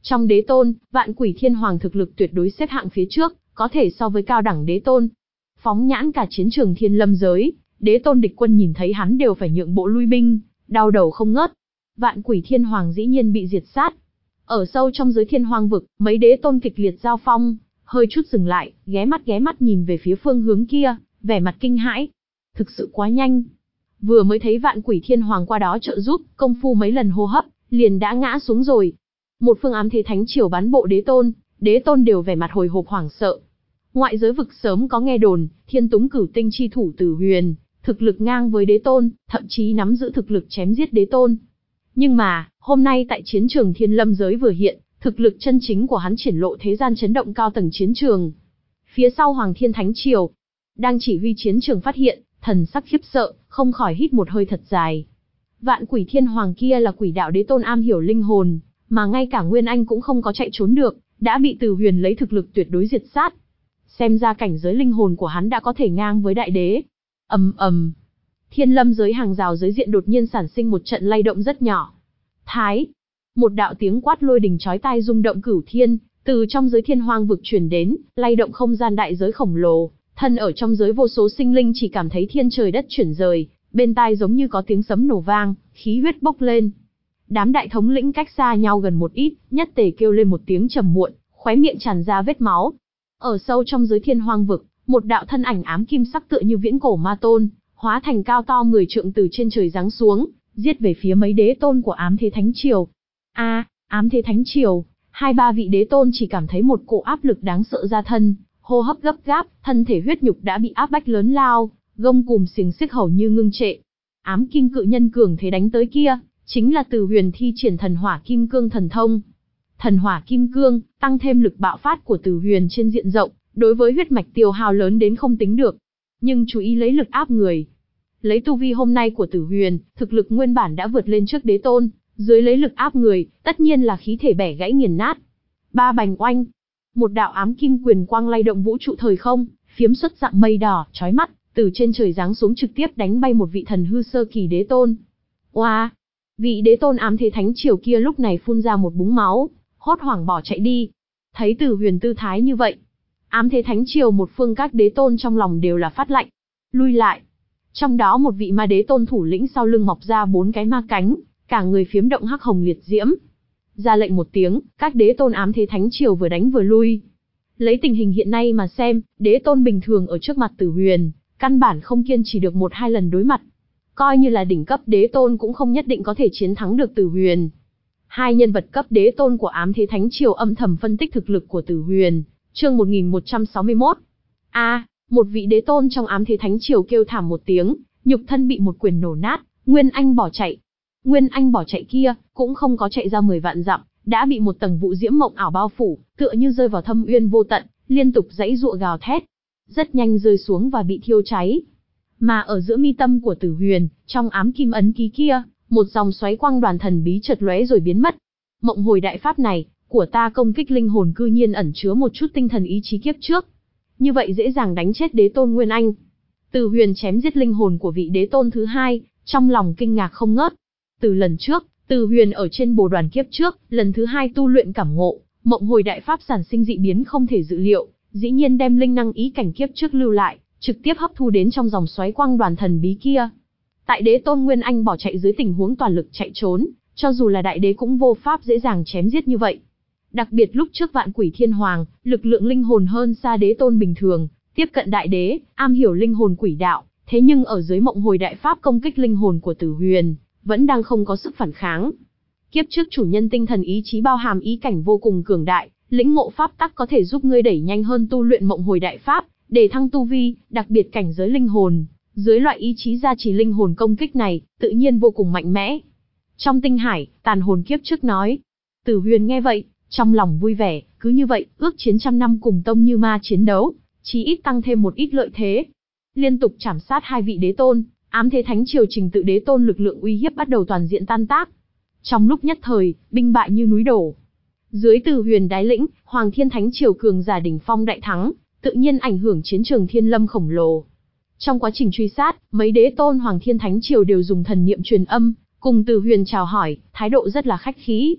Trong đế tôn, Vạn Quỷ Thiên Hoàng thực lực tuyệt đối xếp hạng phía trước, có thể so với cao đẳng đế tôn. Phóng nhãn cả chiến trường Thiên Lâm giới, đế tôn địch quân nhìn thấy hắn đều phải nhượng bộ lui binh, đau đầu không ngớt. Vạn Quỷ Thiên Hoàng dĩ nhiên bị diệt sát. Ở sâu trong giới Thiên Hoang vực, mấy đế tôn kịch liệt giao phong, hơi chút dừng lại, ghé mắt ghé mắt nhìn về phía phương hướng kia, vẻ mặt kinh hãi. Thực sự quá nhanh. Vừa mới thấy Vạn Quỷ Thiên Hoàng qua đó trợ giúp, công phu mấy lần hô hấp, liền đã ngã xuống rồi. Một phương ám thế thánh triều bắn bộ đế tôn, đế tôn đều vẻ mặt hồi hộp hoảng sợ. Ngoại giới vực sớm có nghe đồn, Thiên Túng Cửu Tinh chi thủ Tử Huyền, thực lực ngang với đế tôn, thậm chí nắm giữ thực lực chém giết đế tôn. Nhưng mà, hôm nay tại chiến trường Thiên Lâm giới vừa hiện, thực lực chân chính của hắn triển lộ thế gian chấn động cao tầng chiến trường. Phía sau Hoàng Thiên Thánh Triều, đang chỉ huy chiến trường phát hiện, thần sắc khiếp sợ, không khỏi hít một hơi thật dài. Vạn Quỷ Thiên Hoàng kia là quỷ đạo đế tôn am hiểu linh hồn, mà ngay cả Nguyên Anh cũng không có chạy trốn được, đã bị Từ Huyền lấy thực lực tuyệt đối diệt sát. Xem ra cảnh giới linh hồn của hắn đã có thể ngang với đại đế. Ầm ầm. Thiên Lâm giới hàng rào giới diện đột nhiên sản sinh một trận lay động rất nhỏ. Thái. Một đạo tiếng quát lôi đình chói tai rung động cửu thiên, từ trong giới Thiên Hoang vực truyền đến, lay động không gian đại giới khổng lồ. Thân ở trong giới vô số sinh linh chỉ cảm thấy thiên trời đất chuyển rời, bên tai giống như có tiếng sấm nổ vang, khí huyết bốc lên. Đám đại thống lĩnh cách xa nhau gần một ít, nhất tề kêu lên một tiếng trầm muộn, khóe miệng tràn ra vết máu. Ở sâu trong giới Thiên Hoang vực, một đạo thân ảnh ám kim sắc tựa như viễn cổ ma tôn, hóa thành cao to mười trượng từ trên trời giáng xuống, giết về phía mấy đế tôn của ám thế thánh triều. A, à, ám thế thánh triều, hai ba vị đế tôn chỉ cảm thấy một cổ áp lực đáng sợ ra thân, hô hấp gấp gáp, thân thể huyết nhục đã bị áp bách lớn lao, gông cùm xiềng xích hầu như ngưng trệ. Ám kim cự nhân cường thế đánh tới kia, chính là Từ Huyền thi triển thần hỏa kim cương thần thông. Thần hỏa kim cương, tăng thêm lực bạo phát của Từ Huyền trên diện rộng, đối với huyết mạch tiêu hao lớn đến không tính được. Nhưng chú ý lấy lực áp người. Lấy tu vi hôm nay của Tử Huyền, thực lực nguyên bản đã vượt lên trước đế tôn, dưới lấy lực áp người, tất nhiên là khí thể bẻ gãy nghiền nát. Ba bành oanh, một đạo ám kim quyền quang lay động vũ trụ thời không, phiếm xuất dạng mây đỏ, chói mắt, từ trên trời giáng xuống trực tiếp đánh bay một vị thần hư sơ kỳ đế tôn. Oa, vị đế tôn ám thế thánh triều kia lúc này phun ra một búng máu, hốt hoảng bỏ chạy đi. Thấy Tử Huyền tư thái như vậy, ám thế thánh triều một phương các đế tôn trong lòng đều là phát lạnh, lui lại. Trong đó một vị ma đế tôn thủ lĩnh sau lưng mọc ra bốn cái ma cánh, cả người phiếm động hắc hồng liệt diễm. Ra lệnh một tiếng, các đế tôn ám thế thánh triều vừa đánh vừa lui. Lấy tình hình hiện nay mà xem, đế tôn bình thường ở trước mặt Tử Huyền, căn bản không kiên trì được một hai lần đối mặt. Coi như là đỉnh cấp đế tôn cũng không nhất định có thể chiến thắng được Tử Huyền. Hai nhân vật cấp đế tôn của ám thế thánh triều âm thầm phân tích thực lực của Tử Huyền. Chương một nghìn một trăm sáu mươi mốt. A, à, một vị đế tôn trong ám thế thánh triều kêu thảm một tiếng, nhục thân bị một quyền nổ nát, Nguyên Anh bỏ chạy. Nguyên Anh bỏ chạy kia, cũng không có chạy ra mười vạn dặm, đã bị một tầng vụ diễm mộng ảo bao phủ, tựa như rơi vào thâm uyên vô tận, liên tục giãy giụa gào thét. Rất nhanh rơi xuống và bị thiêu cháy. Mà ở giữa mi tâm của Tử Huyền, trong ám kim ấn ký kia, một dòng xoáy quang đoàn thần bí chợt lóe rồi biến mất. Mộng hồi đại pháp này, của ta công kích linh hồn cư nhiên ẩn chứa một chút tinh thần ý chí kiếp trước. Như vậy dễ dàng đánh chết đế tôn Nguyên Anh. Tử Huyền chém giết linh hồn của vị đế tôn thứ hai, trong lòng kinh ngạc không ngớt. Từ lần trước, Tử Huyền ở trên bồ đoàn kiếp trước, lần thứ hai tu luyện cảm ngộ, mộng hồi đại pháp sản sinh dị biến không thể dự liệu, dĩ nhiên đem linh năng ý cảnh kiếp trước lưu lại, trực tiếp hấp thu đến trong dòng xoáy quang đoàn thần bí kia. Tại đế tôn Nguyên Anh bỏ chạy dưới tình huống toàn lực chạy trốn, cho dù là đại đế cũng vô pháp dễ dàng chém giết như vậy. Đặc biệt lúc trước Vạn Quỷ Thiên Hoàng, lực lượng linh hồn hơn xa đế tôn bình thường, tiếp cận đại đế, am hiểu linh hồn quỷ đạo, thế nhưng ở dưới mộng hồi đại pháp công kích linh hồn của Tử Huyền, vẫn đang không có sức phản kháng. Kiếp trước chủ nhân tinh thần ý chí bao hàm ý cảnh vô cùng cường đại, lĩnh ngộ pháp tắc có thể giúp ngươi đẩy nhanh hơn tu luyện mộng hồi đại pháp, để thăng tu vi, đặc biệt cảnh giới linh hồn. Dưới loại ý chí gia trì linh hồn công kích này, tự nhiên vô cùng mạnh mẽ. Trong tinh hải, tàn hồn kiếp trước nói. Tử Huyền nghe vậy, trong lòng vui vẻ, cứ như vậy, ước chiến trăm năm cùng Tông Như Ma chiến đấu, chí ít tăng thêm một ít lợi thế. Liên tục chảm sát hai vị đế tôn, ám thế thánh triều trình tự đế tôn lực lượng uy hiếp bắt đầu toàn diện tan tác. Trong lúc nhất thời, binh bại như núi đổ. Dưới Tử Huyền đái lĩnh, Hoàng Thiên Thánh triều cường giả đỉnh phong đại thắng, tự nhiên ảnh hưởng chiến trường Thiên Lâm khổng lồ. Trong quá trình truy sát, mấy đế tôn Hoàng Thiên Thánh triều đều dùng thần niệm truyền âm, cùng Tử Huyền chào hỏi, thái độ rất là khách khí.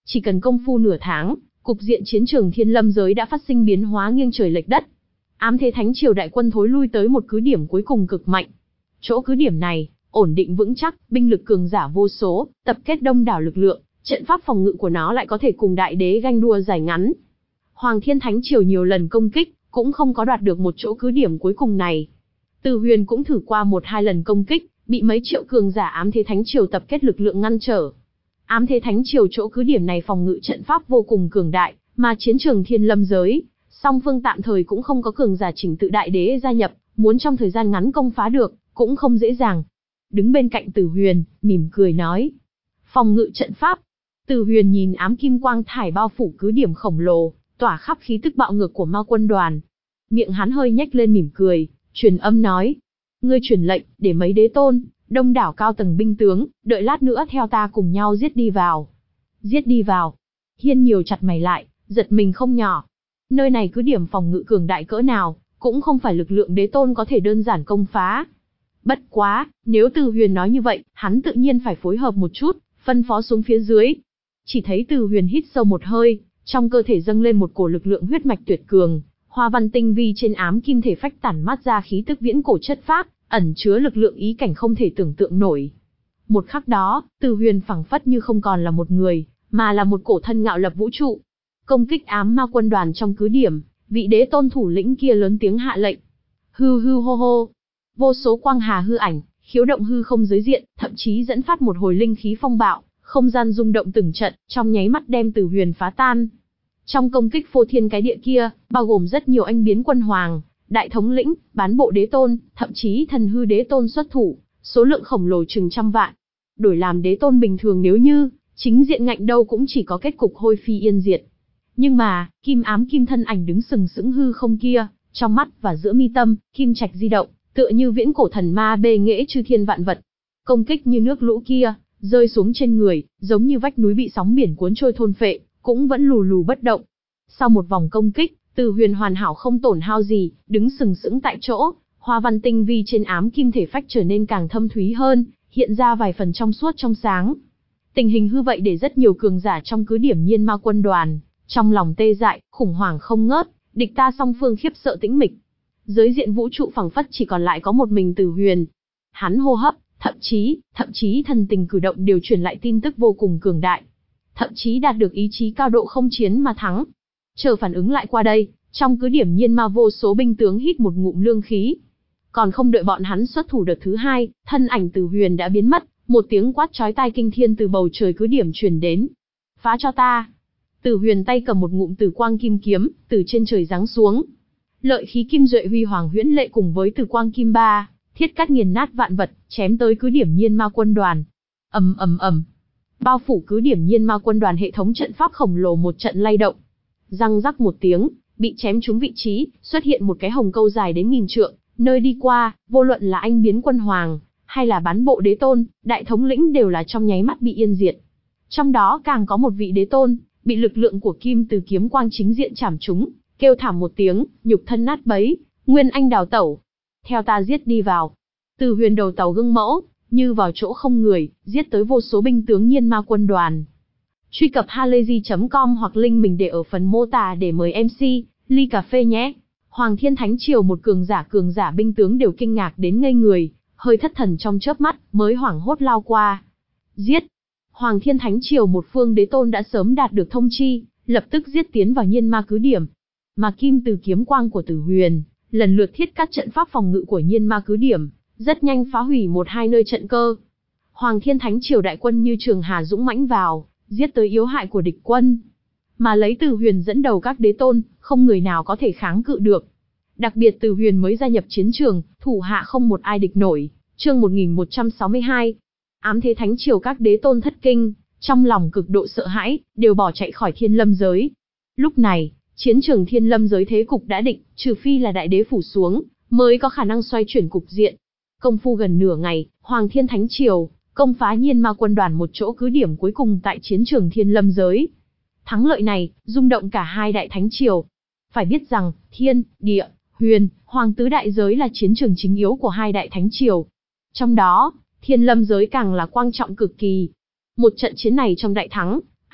Chỉ cần công phu nửa tháng, cục diện chiến trường Thiên Lâm giới đã phát sinh biến hóa nghiêng trời lệch đất. Ám Thế Thánh Triều đại quân thối lui tới một cứ điểm cuối cùng cực mạnh. Chỗ cứ điểm này, ổn định vững chắc, binh lực cường giả vô số, tập kết đông đảo lực lượng, trận pháp phòng ngự của nó lại có thể cùng đại đế ganh đua dài ngắn. Hoàng Thiên Thánh Triều nhiều lần công kích, cũng không có đoạt được một chỗ cứ điểm cuối cùng này. Từ Huyền cũng thử qua một hai lần công kích, bị mấy triệu cường giả Ám Thế Thánh Triều tập kết lực lượng ngăn trở. Ám Thế Thánh Triều chỗ cứ điểm này phòng ngự trận pháp vô cùng cường đại, mà chiến trường Thiên Lâm giới, song phương tạm thời cũng không có cường giả chỉnh tự đại đế gia nhập, muốn trong thời gian ngắn công phá được, cũng không dễ dàng. Đứng bên cạnh Từ Huyền, mỉm cười nói. Phòng ngự trận pháp. Từ Huyền nhìn ám kim quang thải bao phủ cứ điểm khổng lồ, tỏa khắp khí tức bạo ngược của ma quân đoàn. Miệng hắn hơi nhếch lên mỉm cười, truyền âm nói. Ngươi truyền lệnh, để mấy đế tôn, đông đảo cao tầng binh tướng, đợi lát nữa theo ta cùng nhau giết đi vào. Giết đi vào. Hiên nhiều chặt mày lại, giật mình không nhỏ. Nơi này cứ điểm phòng ngự cường đại cỡ nào, cũng không phải lực lượng đế tôn có thể đơn giản công phá. Bất quá, nếu Từ Huyền nói như vậy, hắn tự nhiên phải phối hợp một chút, phân phó xuống phía dưới. Chỉ thấy Từ Huyền hít sâu một hơi, trong cơ thể dâng lên một cổ lực lượng huyết mạch tuyệt cường, hoa văn tinh vi trên ám kim thể phách tản mát ra khí tức viễn cổ chất phác, ẩn chứa lực lượng ý cảnh không thể tưởng tượng nổi. Một khắc đó, Từ Huyền phảng phất như không còn là một người, mà là một cổ thân ngạo lập vũ trụ. Công kích ám ma quân đoàn trong cứ điểm, vị đế tôn thủ lĩnh kia lớn tiếng hạ lệnh. Hư hư hô hô. Vô số quang hà hư ảnh, khiếu động hư không giới diện, thậm chí dẫn phát một hồi linh khí phong bạo, không gian rung động từng trận, trong nháy mắt đem Từ Huyền phá tan. Trong công kích phô thiên cái địa kia, bao gồm rất nhiều anh biến quân hoàng, đại thống lĩnh, bán bộ đế tôn, thậm chí thần hư đế tôn xuất thủ, số lượng khổng lồ chừng trăm vạn. Đổi làm đế tôn bình thường nếu như, chính diện ngạnh đâu cũng chỉ có kết cục hôi phi yên diệt. Nhưng mà, kim ám kim thân ảnh đứng sừng sững hư không kia, trong mắt và giữa mi tâm, kim trạch di động, tựa như viễn cổ thần ma bê nghệ chư thiên vạn vật. Công kích như nước lũ kia, rơi xuống trên người, giống như vách núi bị sóng biển cuốn trôi thôn phệ, cũng vẫn lù lù bất động. Sau một vòng công kích, Từ Huyền hoàn hảo không tổn hao gì, đứng sừng sững tại chỗ, hoa văn tinh vi trên ám kim thể phách trở nên càng thâm thúy hơn, hiện ra vài phần trong suốt trong sáng. Tình hình hư vậy để rất nhiều cường giả trong cứ điểm Nhiên Ma quân đoàn, trong lòng tê dại, khủng hoảng không ngớt, địch ta song phương khiếp sợ tĩnh mịch. Giới diện vũ trụ phẳng phất chỉ còn lại có một mình Từ Huyền. Hắn hô hấp, thậm chí, thậm chí thần tình cử động đều truyền lại tin tức vô cùng cường đại. Thậm chí đạt được ý chí cao độ không chiến mà thắng. Chờ phản ứng lại qua đây, trong cứ điểm Nhiên Ma vô số binh tướng hít một ngụm lương khí. Còn không đợi bọn hắn xuất thủ đợt thứ hai, thân ảnh Từ Huyền đã biến mất, một tiếng quát chói tai kinh thiên từ bầu trời cứ điểm truyền đến. Phá cho ta! Từ Huyền tay cầm một ngụm tử quang kim kiếm, từ trên trời giáng xuống. Lợi khí kim duệ huy hoàng huyễn lệ cùng với tử quang kim ba, thiết cắt nghiền nát vạn vật, chém tới cứ điểm Nhiên Ma quân đoàn. Ầm ầm ầm. Bao phủ cứ điểm Nhiên Ma quân đoàn hệ thống trận pháp khổng lồ một trận lay động. Răng rắc một tiếng, bị chém trúng vị trí, xuất hiện một cái hồng câu dài đến nghìn trượng, nơi đi qua, vô luận là anh biến quân hoàng, hay là bán bộ đế tôn, đại thống lĩnh đều là trong nháy mắt bị yên diệt. Trong đó càng có một vị đế tôn, bị lực lượng của kim từ kiếm quang chính diện chảm trúng, kêu thảm một tiếng, nhục thân nát bấy, nguyên anh đào tẩu. Theo ta giết đi vào. Từ Huyền đầu tàu gương mẫu, như vào chỗ không người, giết tới vô số binh tướng Nhiên Ma quân đoàn. Truy cập halayzi chấm com hoặc link mình để ở phần mô tả để mời em xê, ly cà phê nhé. Hoàng Thiên Thánh Triều một cường giả cường giả binh tướng đều kinh ngạc đến ngây người, hơi thất thần trong chớp mắt, mới hoảng hốt lao qua. Giết! Hoàng Thiên Thánh Triều một phương đế tôn đã sớm đạt được thông chi, lập tức giết tiến vào Nhiên Ma cứ điểm. Mà kim từ kiếm quang của Từ Huyền, lần lượt thiết cắt trận pháp phòng ngự của Nhiên Ma cứ điểm, rất nhanh phá hủy một hai nơi trận cơ. Hoàng Thiên Thánh Triều đại quân như trường hà dũng mãnh vào, giết tới yếu hại của địch quân. Mà lấy Từ Huyền dẫn đầu các đế tôn, không người nào có thể kháng cự được. Đặc biệt Từ Huyền mới gia nhập chiến trường, thủ hạ không một ai địch nổi. Chương một nghìn một trăm sáu mươi hai. Ám Thế Thánh Triều các đế tôn thất kinh, trong lòng cực độ sợ hãi, đều bỏ chạy khỏi Thiên Lâm giới. Lúc này, chiến trường Thiên Lâm giới thế cục đã định, trừ phi là đại đế phủ xuống, mới có khả năng xoay chuyển cục diện. Công phu gần nửa ngày, Hoàng Thiên Thánh Triều công phá Nhiên Ma quân đoàn một chỗ cứ điểm cuối cùng tại chiến trường Thiên Lâm giới. Thắng lợi này, rung động cả hai đại thánh triều. Phải biết rằng, Thiên, Địa, Huyền, Hoàng tứ đại giới là chiến trường chính yếu của hai đại thánh triều. Trong đó, Thiên Lâm giới càng là quan trọng cực kỳ. Một trận chiến này trong đại thắng,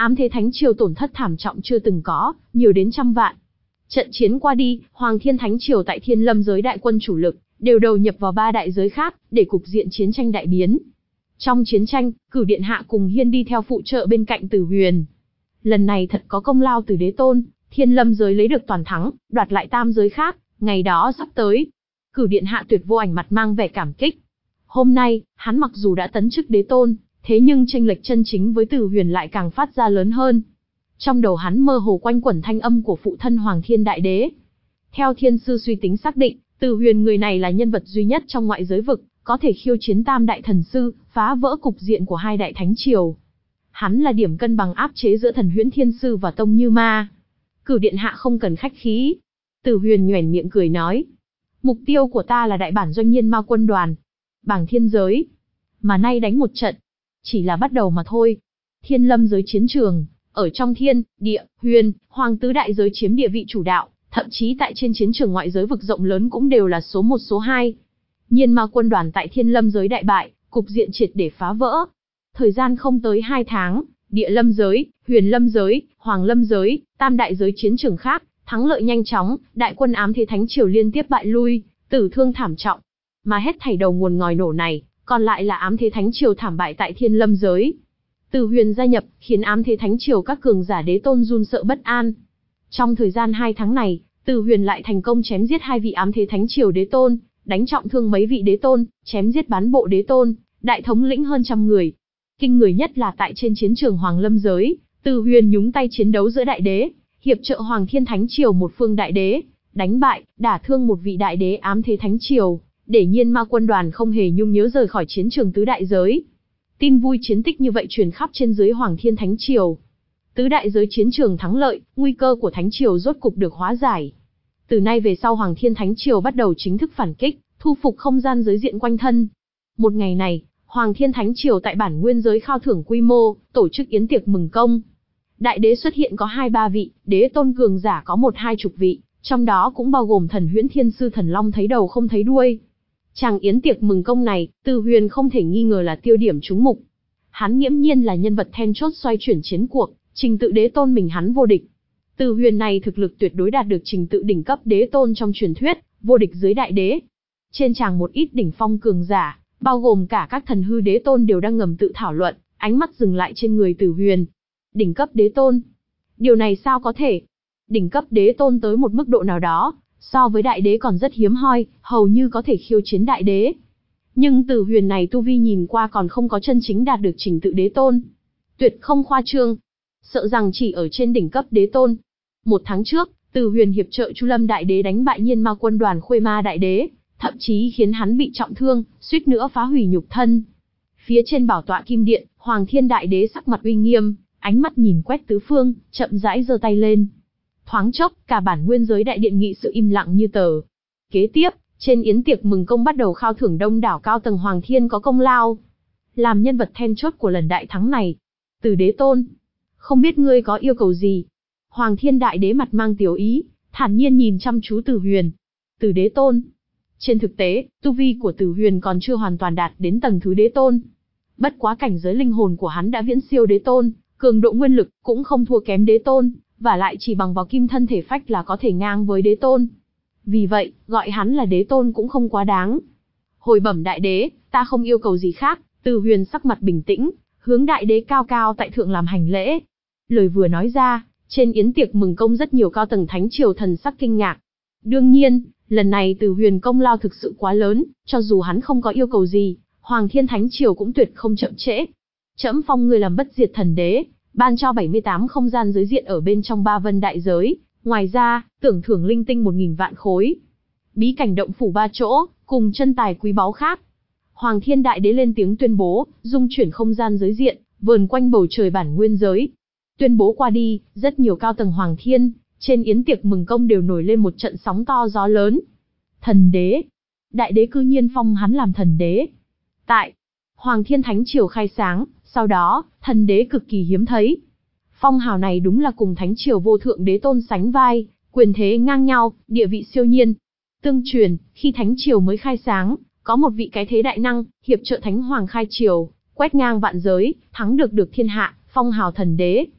ám thế thánh triều tổn thất thảm trọng chưa từng có, nhiều đến trăm vạn. Trận chiến qua đi, Hoàng Thiên Thánh Triều tại Thiên Lâm giới đại quân chủ lực, đều đầu nhập vào ba đại giới khác, để cục diện chiến tranh đại biến. Trong chiến tranh, Cửu Điện Hạ cùng Hiên đi theo phụ trợ bên cạnh Tử Huyền. Lần này thật có công lao từ Đế Tôn, Thiên Lâm giới lấy được toàn thắng, đoạt lại tam giới khác, ngày đó sắp tới. Cửu Điện Hạ Tuyệt Vô Ảnh mặt mang vẻ cảm kích. Hôm nay, hắn mặc dù đã tấn chức Đế Tôn, thế nhưng chênh lệch chân chính với Tử Huyền lại càng phát ra lớn hơn. Trong đầu hắn mơ hồ quanh quẩn thanh âm của phụ thân Hoàng Thiên Đại Đế. Theo thiên sư suy tính xác định, Tử Huyền người này là nhân vật duy nhất trong ngoại giới vực, có thể khiêu chiến tam đại thần sư, phá vỡ cục diện của hai đại thánh triều. Hắn là điểm cân bằng áp chế giữa Thần Huyễn Thiên Sư và Tông Như Ma. Cửu Điện Hạ không cần khách khí. Tử Huyền nhoẻn miệng cười nói. Mục tiêu của ta là đại bản doanh Nhiên Ma quân đoàn. Bảng thiên giới. Mà nay đánh một trận. Chỉ là bắt đầu mà thôi. Thiên Lâm giới chiến trường. Ở trong thiên, địa, huyền, hoàng tứ đại giới chiếm địa vị chủ đạo. Thậm chí tại trên chiến trường ngoại giới vực rộng lớn cũng đều là số một số hai. Nhiên Ma quân đoàn tại Thiên Lâm giới đại bại, cục diện triệt để phá vỡ. Thời gian không tới hai tháng, Địa Lâm giới, Huyền Lâm giới, Hoàng Lâm giới, tam đại giới chiến trường khác, thắng lợi nhanh chóng, đại quân ám thế thánh triều liên tiếp bại lui, tử thương thảm trọng. Mà hết thảy đầu nguồn ngòi nổ này, còn lại là ám thế thánh triều thảm bại tại Thiên Lâm giới. Tử Huyền gia nhập, khiến ám thế thánh triều các cường giả Đế Tôn run sợ bất an. Trong thời gian hai tháng này, Tử Huyền lại thành công chém giết hai vị ám thế thánh triều Đế Tôn, đánh trọng thương mấy vị Đế Tôn, chém giết bán bộ Đế Tôn, đại thống lĩnh hơn trăm người. Kinh người nhất là tại trên chiến trường Hoàng Lâm giới, Tử Huyền nhúng tay chiến đấu giữa đại đế, hiệp trợ Hoàng Thiên Thánh Triều một phương đại đế, đánh bại, đả thương một vị đại đế ám thế thánh triều, để Nhiên Ma quân đoàn không hề nhung nhớ rời khỏi chiến trường tứ đại giới. Tin vui chiến tích như vậy truyền khắp trên dưới Hoàng Thiên Thánh Triều. Tứ đại giới chiến trường thắng lợi, nguy cơ của Thánh Triều rốt cục được hóa giải. Từ nay về sau Hoàng Thiên Thánh Triều bắt đầu chính thức phản kích, thu phục không gian giới diện quanh thân. Một ngày này, Hoàng Thiên Thánh Triều tại bản nguyên giới khao thưởng quy mô, tổ chức yến tiệc mừng công. Đại đế xuất hiện có hai ba vị, Đế Tôn cường giả có một hai chục vị, trong đó cũng bao gồm Thần Huyễn Thiên Sư Thần Long thấy đầu không thấy đuôi. Chàng yến tiệc mừng công này, Tử Huyền không thể nghi ngờ là tiêu điểm trúng mục. Hắn nghiễm nhiên là nhân vật then chốt xoay chuyển chiến cuộc, trình tự Đế Tôn mình hắn vô địch. Tử Huyền này thực lực tuyệt đối đạt được trình tự đỉnh cấp Đế Tôn trong truyền thuyết, vô địch dưới đại đế. Trên tràng một ít đỉnh phong cường giả, bao gồm cả các thần hư Đế Tôn đều đang ngầm tự thảo luận, ánh mắt dừng lại trên người Tử Huyền. Đỉnh cấp Đế Tôn. Điều này sao có thể? Đỉnh cấp Đế Tôn tới một mức độ nào đó, so với đại đế còn rất hiếm hoi, hầu như có thể khiêu chiến đại đế. Nhưng Tử Huyền này tu vi nhìn qua còn không có chân chính đạt được trình tự Đế Tôn. Tuyệt không khoa trương. Sợ rằng chỉ ở trên đỉnh cấp Đế Tôn. Một tháng trước, Tử Huyền hiệp trợ Chu Lâm Đại Đế đánh bại Nhiên Ma quân đoàn Khuê Ma Đại Đế, thậm chí khiến hắn bị trọng thương, suýt nữa phá hủy nhục thân. Phía trên bảo tọa kim điện, Hoàng Thiên Đại Đế sắc mặt uy nghiêm, ánh mắt nhìn quét tứ phương, chậm rãi giơ tay lên. Thoáng chốc, cả bản nguyên giới đại điện nghị sự im lặng như tờ. Kế tiếp, trên yến tiệc mừng công bắt đầu khao thưởng đông đảo cao tầng Hoàng Thiên có công lao. Làm nhân vật then chốt của lần đại thắng này, Từ Đế Tôn, không biết ngươi có yêu cầu gì? Hoàng Thiên Đại Đế mặt mang tiểu ý, thản nhiên nhìn chăm chú Tử Huyền. Từ Đế Tôn. Trên thực tế, tu vi của Tử Huyền còn chưa hoàn toàn đạt đến tầng thứ Đế Tôn. Bất quá cảnh giới linh hồn của hắn đã viễn siêu Đế Tôn, cường độ nguyên lực cũng không thua kém Đế Tôn, và lại chỉ bằng vào kim thân thể phách là có thể ngang với Đế Tôn. Vì vậy, gọi hắn là Đế Tôn cũng không quá đáng. Hồi bẩm đại đế, ta không yêu cầu gì khác. Tử Huyền sắc mặt bình tĩnh, hướng đại đế cao cao tại thượng làm hành lễ. Lời vừa nói ra, trên yến tiệc mừng công rất nhiều cao tầng thánh triều thần sắc kinh ngạc. Đương nhiên, lần này Tử Huyền công lao thực sự quá lớn, cho dù hắn không có yêu cầu gì, Hoàng Thiên Thánh Triều cũng tuyệt không chậm trễ. Trẫm phong ngươi làm bất diệt thần đế, ban cho bảy mươi tám không gian giới diện ở bên trong ba vân đại giới, ngoài ra, tưởng thưởng linh tinh một nghìn vạn khối. Bí cảnh động phủ ba chỗ, cùng chân tài quý báu khác. Hoàng Thiên Đại Đế lên tiếng tuyên bố, dung chuyển không gian giới diện, vờn quanh bầu trời bản nguyên giới. Tuyên bố qua đi, rất nhiều cao tầng Hoàng Thiên, trên yến tiệc mừng công đều nổi lên một trận sóng to gió lớn. Thần đế. Đại đế cư nhiên phong hắn làm thần đế. Tại Hoàng Thiên Thánh Triều khai sáng, sau đó, thần đế cực kỳ hiếm thấy. Phong hào này đúng là cùng Thánh Triều vô thượng Đế Tôn sánh vai, quyền thế ngang nhau, địa vị siêu nhiên. Tương truyền, khi Thánh Triều mới khai sáng, có một vị cái thế đại năng, hiệp trợ Thánh Hoàng khai triều, quét ngang vạn giới, thắng được được thiên hạ, phong hào thần đế.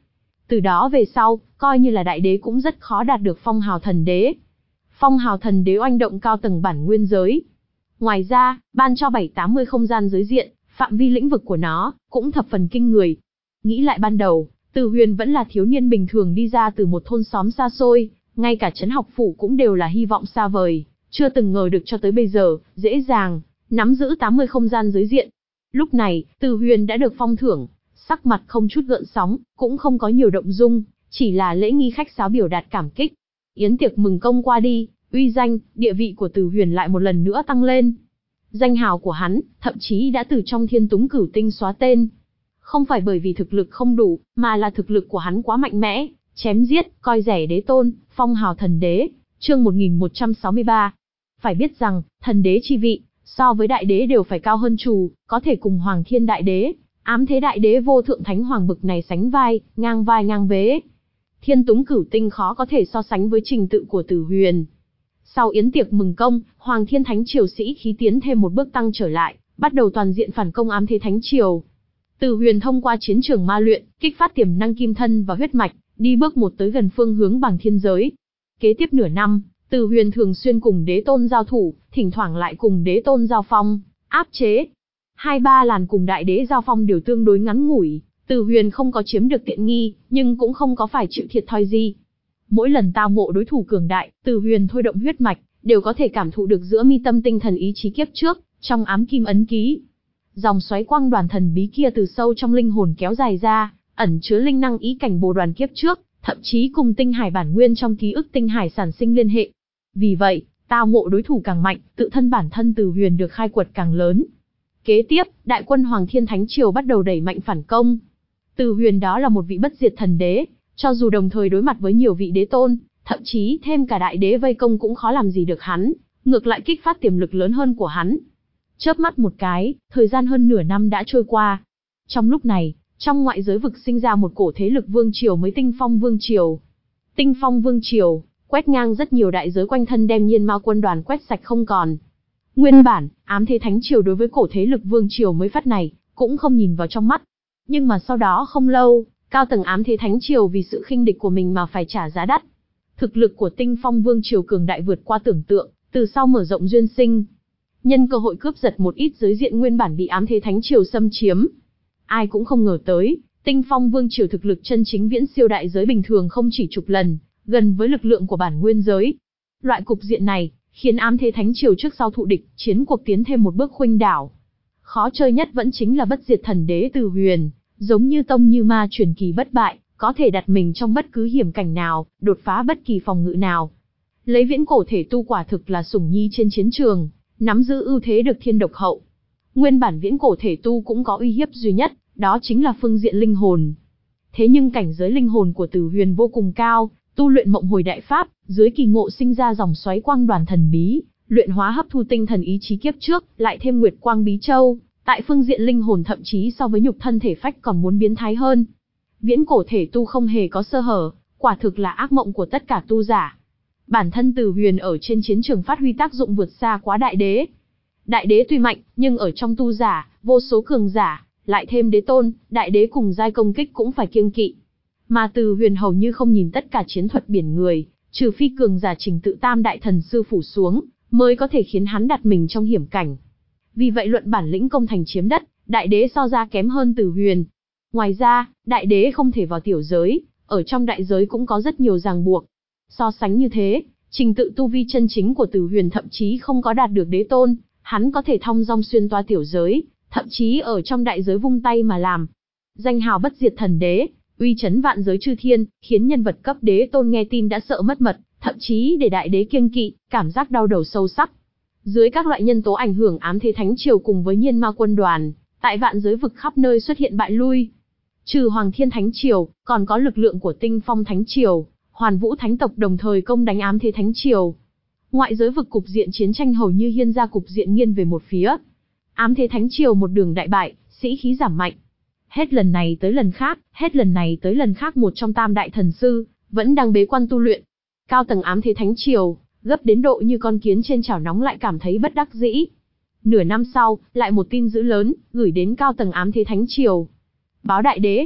Từ đó về sau, coi như là đại đế cũng rất khó đạt được phong hào thần đế. Phong hào thần đế oanh động cao tầng bản nguyên giới. Ngoài ra, ban cho bảy tám mươi không gian giới diện, phạm vi lĩnh vực của nó cũng thập phần kinh người. Nghĩ lại ban đầu, Từ Huyền vẫn là thiếu niên bình thường đi ra từ một thôn xóm xa xôi, ngay cả trấn học phủ cũng đều là hy vọng xa vời, chưa từng ngờ được cho tới bây giờ, dễ dàng nắm giữ tám mươi không gian giới diện. Lúc này, Từ Huyền đã được phong thưởng, sắc mặt không chút gợn sóng, cũng không có nhiều động dung, chỉ là lễ nghi khách sáo biểu đạt cảm kích. Yến tiệc mừng công qua đi, uy danh, địa vị của Từ Huyền lại một lần nữa tăng lên. Danh hào của hắn, thậm chí đã từ trong Thiên Túng Cửu Tinh xóa tên. Không phải bởi vì thực lực không đủ, mà là thực lực của hắn quá mạnh mẽ, chém giết, coi rẻ đế tôn, phong hào thần đế. Chương một nghìn một trăm sáu mươi ba. Phải biết rằng, thần đế chi vị, so với đại đế đều phải cao hơn trù, có thể cùng Hoàng Thiên đại đế, Ám Thế đại đế vô thượng thánh hoàng bực này sánh vai, ngang vai ngang vế. Thiên Túng Cửu Tinh khó có thể so sánh với trình tự của Từ Huyền. Sau yến tiệc mừng công, Hoàng Thiên Thánh Triều sĩ khí tiến thêm một bước tăng trở lại, bắt đầu toàn diện phản công Ám Thế Thánh Triều. Từ Huyền thông qua chiến trường ma luyện, kích phát tiềm năng kim thân và huyết mạch, đi bước một tới gần phương hướng Bàng Thiên giới. Kế tiếp nửa năm, Từ Huyền thường xuyên cùng đế tôn giao thủ, thỉnh thoảng lại cùng đế tôn giao phong, áp chế. Hai ba làn cùng đại đế giao phong đều tương đối ngắn ngủi, Từ Huyền không có chiếm được tiện nghi, nhưng cũng không có phải chịu thiệt thòi gì. Mỗi lần tao ngộ đối thủ cường đại, Từ Huyền thôi động huyết mạch, đều có thể cảm thụ được giữa mi tâm tinh thần ý chí kiếp trước, trong ám kim ấn ký. Dòng xoáy quang đoàn thần bí kia từ sâu trong linh hồn kéo dài ra, ẩn chứa linh năng ý cảnh bồ đoàn kiếp trước, thậm chí cùng tinh hải bản nguyên trong ký ức tinh hải sản sinh liên hệ. Vì vậy, tao ngộ đối thủ càng mạnh, tự thân bản thân Từ Huyền được khai quật càng lớn. Kế tiếp, đại quân Hoàng Thiên Thánh Triều bắt đầu đẩy mạnh phản công. Từ Huyền đó là một vị bất diệt thần đế, cho dù đồng thời đối mặt với nhiều vị đế tôn, thậm chí thêm cả đại đế vây công cũng khó làm gì được hắn, ngược lại kích phát tiềm lực lớn hơn của hắn. Chớp mắt một cái, thời gian hơn nửa năm đã trôi qua. Trong lúc này, trong ngoại giới vực sinh ra một cổ thế lực vương triều mới Tinh Phong Vương Triều. Tinh Phong Vương Triều, quét ngang rất nhiều đại giới quanh thân đem Nhiên Ma quân đoàn quét sạch không còn. Nguyên bản, Ám Thế Thánh Triều đối với cổ thế lực vương triều mới phát này, cũng không nhìn vào trong mắt. Nhưng mà sau đó không lâu, cao tầng Ám Thế Thánh Triều vì sự khinh địch của mình mà phải trả giá đắt. Thực lực của Tinh Phong Vương Triều cường đại vượt qua tưởng tượng, từ sau mở rộng duyên sinh. Nhân cơ hội cướp giật một ít giới diện nguyên bản bị Ám Thế Thánh Triều xâm chiếm. Ai cũng không ngờ tới, Tinh Phong Vương Triều thực lực chân chính viễn siêu đại giới bình thường không chỉ chục lần, gần với lực lượng của bản nguyên giới. Loại cục diện này, khiến Ám Thế Thánh Triều trước sau thụ địch, chiến cuộc tiến thêm một bước khuynh đảo. Khó chơi nhất vẫn chính là bất diệt thần đế Từ Huyền, giống như tông như ma truyền kỳ bất bại, có thể đặt mình trong bất cứ hiểm cảnh nào, đột phá bất kỳ phòng ngự nào. Lấy viễn cổ thể tu quả thực là sủng nhi trên chiến trường, nắm giữ ưu thế được thiên độc hậu. Nguyên bản viễn cổ thể tu cũng có uy hiếp duy nhất, đó chính là phương diện linh hồn. Thế nhưng cảnh giới linh hồn của Từ Huyền vô cùng cao, tu luyện mộng hồi đại pháp, dưới kỳ ngộ sinh ra dòng xoáy quang đoàn thần bí, luyện hóa hấp thu tinh thần ý chí kiếp trước, lại thêm nguyệt quang bí châu, tại phương diện linh hồn thậm chí so với nhục thân thể phách còn muốn biến thái hơn. Viễn cổ thể tu không hề có sơ hở, quả thực là ác mộng của tất cả tu giả. Bản thân Từ Huyền ở trên chiến trường phát huy tác dụng vượt xa quá đại đế. Đại đế tuy mạnh, nhưng ở trong tu giả, vô số cường giả, lại thêm đế tôn, đại đế cùng giai công kích cũng phải kiêng kỵ. Mà Từ Huyền hầu như không nhìn tất cả chiến thuật biển người, trừ phi cường giả trình tự tam đại thần sư phủ xuống, mới có thể khiến hắn đặt mình trong hiểm cảnh. Vì vậy luận bản lĩnh công thành chiếm đất, đại đế so ra kém hơn Từ Huyền. Ngoài ra, đại đế không thể vào tiểu giới, ở trong đại giới cũng có rất nhiều ràng buộc. So sánh như thế, trình tự tu vi chân chính của Từ Huyền thậm chí không có đạt được đế tôn, hắn có thể thong dong xuyên toa tiểu giới, thậm chí ở trong đại giới vung tay mà làm. Danh hào bất diệt thần đế, uy chấn vạn giới chư thiên, khiến nhân vật cấp đế tôn nghe tin đã sợ mất mật, thậm chí để đại đế kiêng kỵ, cảm giác đau đầu sâu sắc. Dưới các loại nhân tố ảnh hưởng, Ám Thế Thánh Triều cùng với Nhiên Ma quân đoàn, tại vạn giới vực khắp nơi xuất hiện bại lui. Trừ Hoàng Thiên Thánh Triều, còn có lực lượng của Tinh Phong Thánh Triều, Hoàn Vũ Thánh tộc đồng thời công đánh Ám Thế Thánh Triều. Ngoại giới vực cục diện chiến tranh hầu như hiên ra cục diện nghiêng về một phía. Ám Thế Thánh Triều một đường đại bại, sĩ khí giảm mạnh. Hết lần này tới lần khác, hết lần này tới lần khác một trong tam đại thần sư, vẫn đang bế quan tu luyện. Cao tầng Ám Thế Thánh Triều, gấp đến độ như con kiến trên chảo nóng lại cảm thấy bất đắc dĩ. Nửa năm sau, lại một tin dữ lớn, gửi đến cao tầng Ám Thế Thánh Triều. Báo đại đế.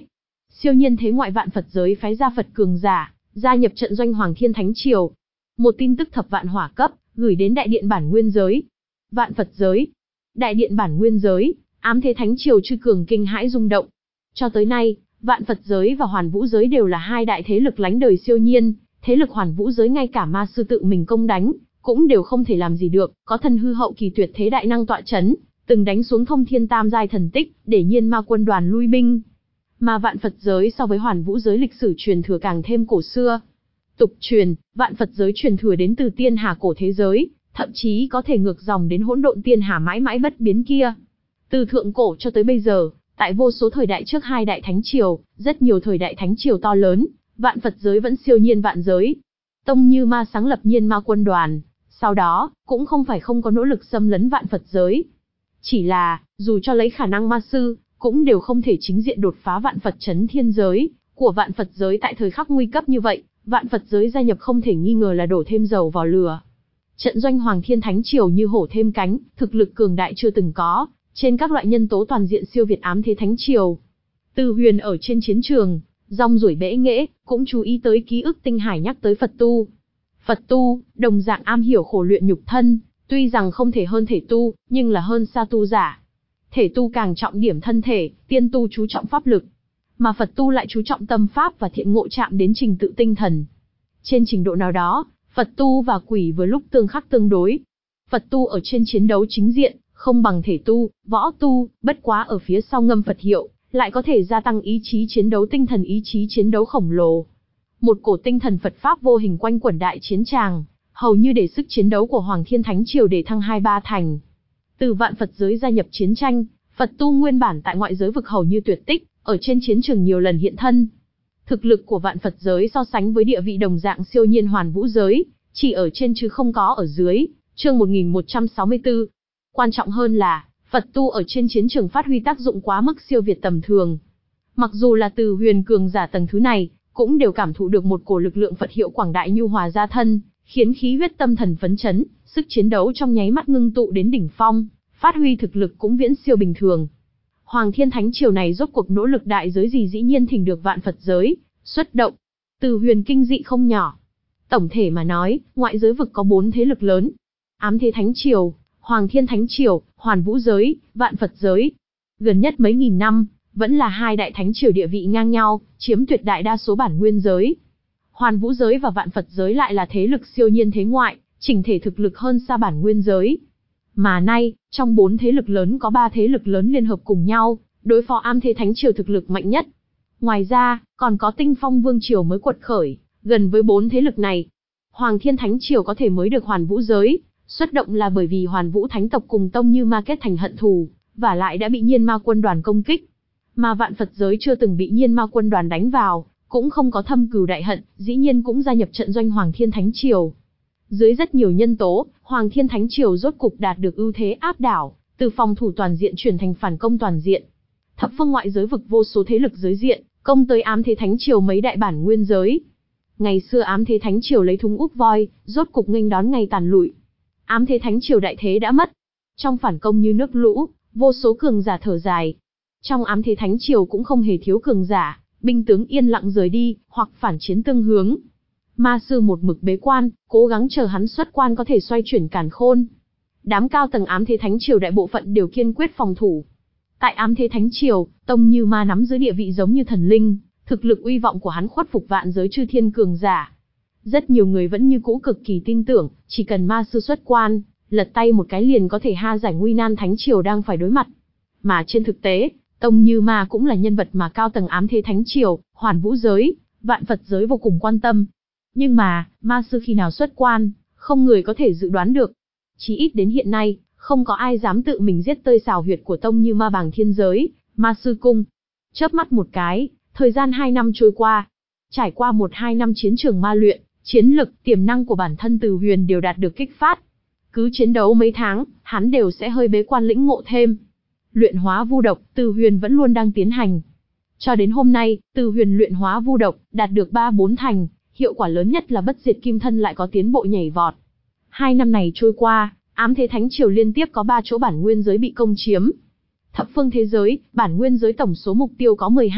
siêu nhiên thế ngoại vạn Phật giới phái ra Phật cường giả, gia nhập trận doanh Hoàng Thiên Thánh Triều. Một tin tức thập vạn hỏa cấp, gửi đến đại điện bản nguyên giới. Vạn Phật giới, đại điện bản nguyên giới, ám thế Thánh Triều chư cường kinh hãi rung động. Cho tới nay, vạn Phật giới và hoàn vũ giới đều là hai đại thế lực lánh đời siêu nhiên, thế lực hoàn vũ giới ngay cả ma sư tự mình công đánh, cũng đều không thể làm gì được, có thân hư hậu kỳ tuyệt thế đại năng tọa chấn, từng đánh xuống thông thiên tam giai thần tích, để nhiên ma quân đoàn lui binh. Mà vạn Phật giới so với hoàn vũ giới lịch sử truyền thừa càng thêm cổ xưa. Tục truyền, vạn Phật giới truyền thừa đến từ tiên hà cổ thế giới, thậm chí có thể ngược dòng đến hỗn độn tiên hà mãi mãi bất biến kia. Từ thượng cổ cho tới bây giờ, tại vô số thời đại trước hai đại thánh triều, rất nhiều thời đại thánh triều to lớn, vạn Phật giới vẫn siêu nhiên vạn giới. Tông Như Ma sáng lập nhiên ma quân đoàn, sau đó, cũng không phải không có nỗ lực xâm lấn vạn Phật giới. Chỉ là, dù cho lấy khả năng ma sư, cũng đều không thể chính diện đột phá vạn Phật chấn thiên giới, của vạn Phật giới tại thời khắc nguy cấp như vậy, vạn Phật giới gia nhập không thể nghi ngờ là đổ thêm dầu vào lửa. Trận doanh Hoàng Thiên Thánh Triều như hổ thêm cánh, thực lực cường đại chưa từng có, trên các loại nhân tố toàn diện siêu việt ám thế Thánh Triều. Từ Huyền ở trên chiến trường, rong ruổi bẽ nghễ, cũng chú ý tới ký ức tinh hải nhắc tới Phật tu. Phật tu, đồng dạng am hiểu khổ luyện nhục thân, tuy rằng không thể hơn thể tu, nhưng là hơn xa tu giả. Thể tu càng trọng điểm thân thể, tiên tu chú trọng pháp lực, mà Phật tu lại chú trọng tâm pháp và thiện ngộ chạm đến trình tự tinh thần. Trên trình độ nào đó, Phật tu và quỷ vừa lúc tương khắc tương đối. Phật tu ở trên chiến đấu chính diện, không bằng thể tu, võ tu, bất quá ở phía sau ngâm Phật hiệu, lại có thể gia tăng ý chí chiến đấu tinh thần ý chí chiến đấu khổng lồ. Một cổ tinh thần Phật Pháp vô hình quanh quẩn đại chiến tràng, hầu như để sức chiến đấu của Hoàng Thiên Thánh Triều để thăng hai ba thành. Từ vạn Phật giới gia nhập chiến tranh, Phật tu nguyên bản tại ngoại giới vực hầu như tuyệt tích, ở trên chiến trường nhiều lần hiện thân. Thực lực của vạn Phật giới so sánh với địa vị đồng dạng siêu nhiên hoàn vũ giới, chỉ ở trên chứ không có ở dưới, chương một nghìn một trăm sáu mươi tư. Quan trọng hơn là, Phật tu ở trên chiến trường phát huy tác dụng quá mức siêu việt tầm thường. Mặc dù là từ huyền cường giả tầng thứ này, cũng đều cảm thụ được một cổ lực lượng Phật hiệu quảng đại nhu hòa ra thân, khiến khí huyết tâm thần phấn chấn, sức chiến đấu trong nháy mắt ngưng tụ đến đỉnh phong, phát huy thực lực cũng viễn siêu bình thường. Hoàng Thiên Thánh Triều này rốt cuộc nỗ lực đại giới gì dĩ nhiên thỉnh được vạn Phật giới xuất động. Từ huyền kinh dị không nhỏ. Tổng thể mà nói, ngoại giới vực có bốn thế lực lớn: Ám Thế Thánh Triều, Hoàng Thiên Thánh Triều, Hoàn Vũ giới, Vạn Phật giới. Gần nhất mấy nghìn năm, vẫn là hai đại thánh triều địa vị ngang nhau, chiếm tuyệt đại đa số bản nguyên giới. Hoàn Vũ giới và Vạn Phật giới lại là thế lực siêu nhiên thế ngoại, chỉnh thể thực lực hơn xa bản nguyên giới. Mà nay, trong bốn thế lực lớn có ba thế lực lớn liên hợp cùng nhau, đối phó Ám Thế Thánh Triều thực lực mạnh nhất. Ngoài ra, còn có Tinh Phong Vương Triều mới quật khởi, gần với bốn thế lực này. Hoàng Thiên Thánh Triều có thể mới được Hoàn Vũ giới xuất động là bởi vì Hoàn Vũ Thánh tộc cùng Tông Như Ma kết thành hận thù, và lại đã bị Nhiên Ma quân đoàn công kích. Mà Vạn Phật giới chưa từng bị Nhiên Ma quân đoàn đánh vào, cũng không có thâm cừu đại hận, dĩ nhiên cũng gia nhập trận doanh Hoàng Thiên Thánh Triều. Dưới rất nhiều nhân tố, Hoàng Thiên Thánh Triều rốt cục đạt được ưu thế áp đảo, từ phòng thủ toàn diện chuyển thành phản công toàn diện. Thập phương ngoại giới vực vô số thế lực giới diện, công tới Ám Thế Thánh Triều mấy đại bản nguyên giới. Ngày xưa Ám Thế Thánh Triều lấy thúng úp voi, rốt cục nghênh đón ngày tàn lụi. Ám Thế Thánh Triều đại thế đã mất. Trong phản công như nước lũ, vô số cường giả thở dài. Trong Ám Thế Thánh Triều cũng không hề thiếu cường giả, binh tướng yên lặng rời đi, hoặc phản chiến tương hướng. Ma sư một mực bế quan, cố gắng chờ hắn xuất quan có thể xoay chuyển càn khôn. Đám cao tầng Ám Thế Thánh Triều đại bộ phận đều kiên quyết phòng thủ. Tại Ám Thế Thánh Triều, Tông Như Ma nắm giữ địa vị giống như thần linh, thực lực uy vọng của hắn khuất phục vạn giới chư thiên cường giả. Rất nhiều người vẫn như cũ cực kỳ tin tưởng, chỉ cần ma sư xuất quan, lật tay một cái liền có thể ha giải nguy nan Thánh Triều đang phải đối mặt. Mà trên thực tế, Tông Như Ma cũng là nhân vật mà cao tầng Ám Thế Thánh Triều, Hoàn Vũ giới, Vạn Phật giới vô cùng quan tâm. Nhưng mà, ma sư khi nào xuất quan, không người có thể dự đoán được. Chí ít đến hiện nay, không có ai dám tự mình giết tơi xào huyệt của Tông Như Ma Bàng Thiên Giới, Ma Sư Cung. Chớp mắt một cái, thời gian hai năm trôi qua. Trải qua một hai năm chiến trường ma luyện, chiến lực, tiềm năng của bản thân Từ Huyền đều đạt được kích phát. Cứ chiến đấu mấy tháng, hắn đều sẽ hơi bế quan lĩnh ngộ thêm. Luyện hóa vu độc, Từ Huyền vẫn luôn đang tiến hành. Cho đến hôm nay, Từ Huyền luyện hóa vu độc, đạt được ba bốn thành, hiệu quả lớn nhất là bất diệt kim thân lại có tiến bộ nhảy vọt. Hai năm này trôi qua, Ám Thế Thánh Triều liên tiếp có ba chỗ bản nguyên giới bị công chiếm. Thập phương thế giới, bản nguyên giới tổng số mục tiêu có mười hai,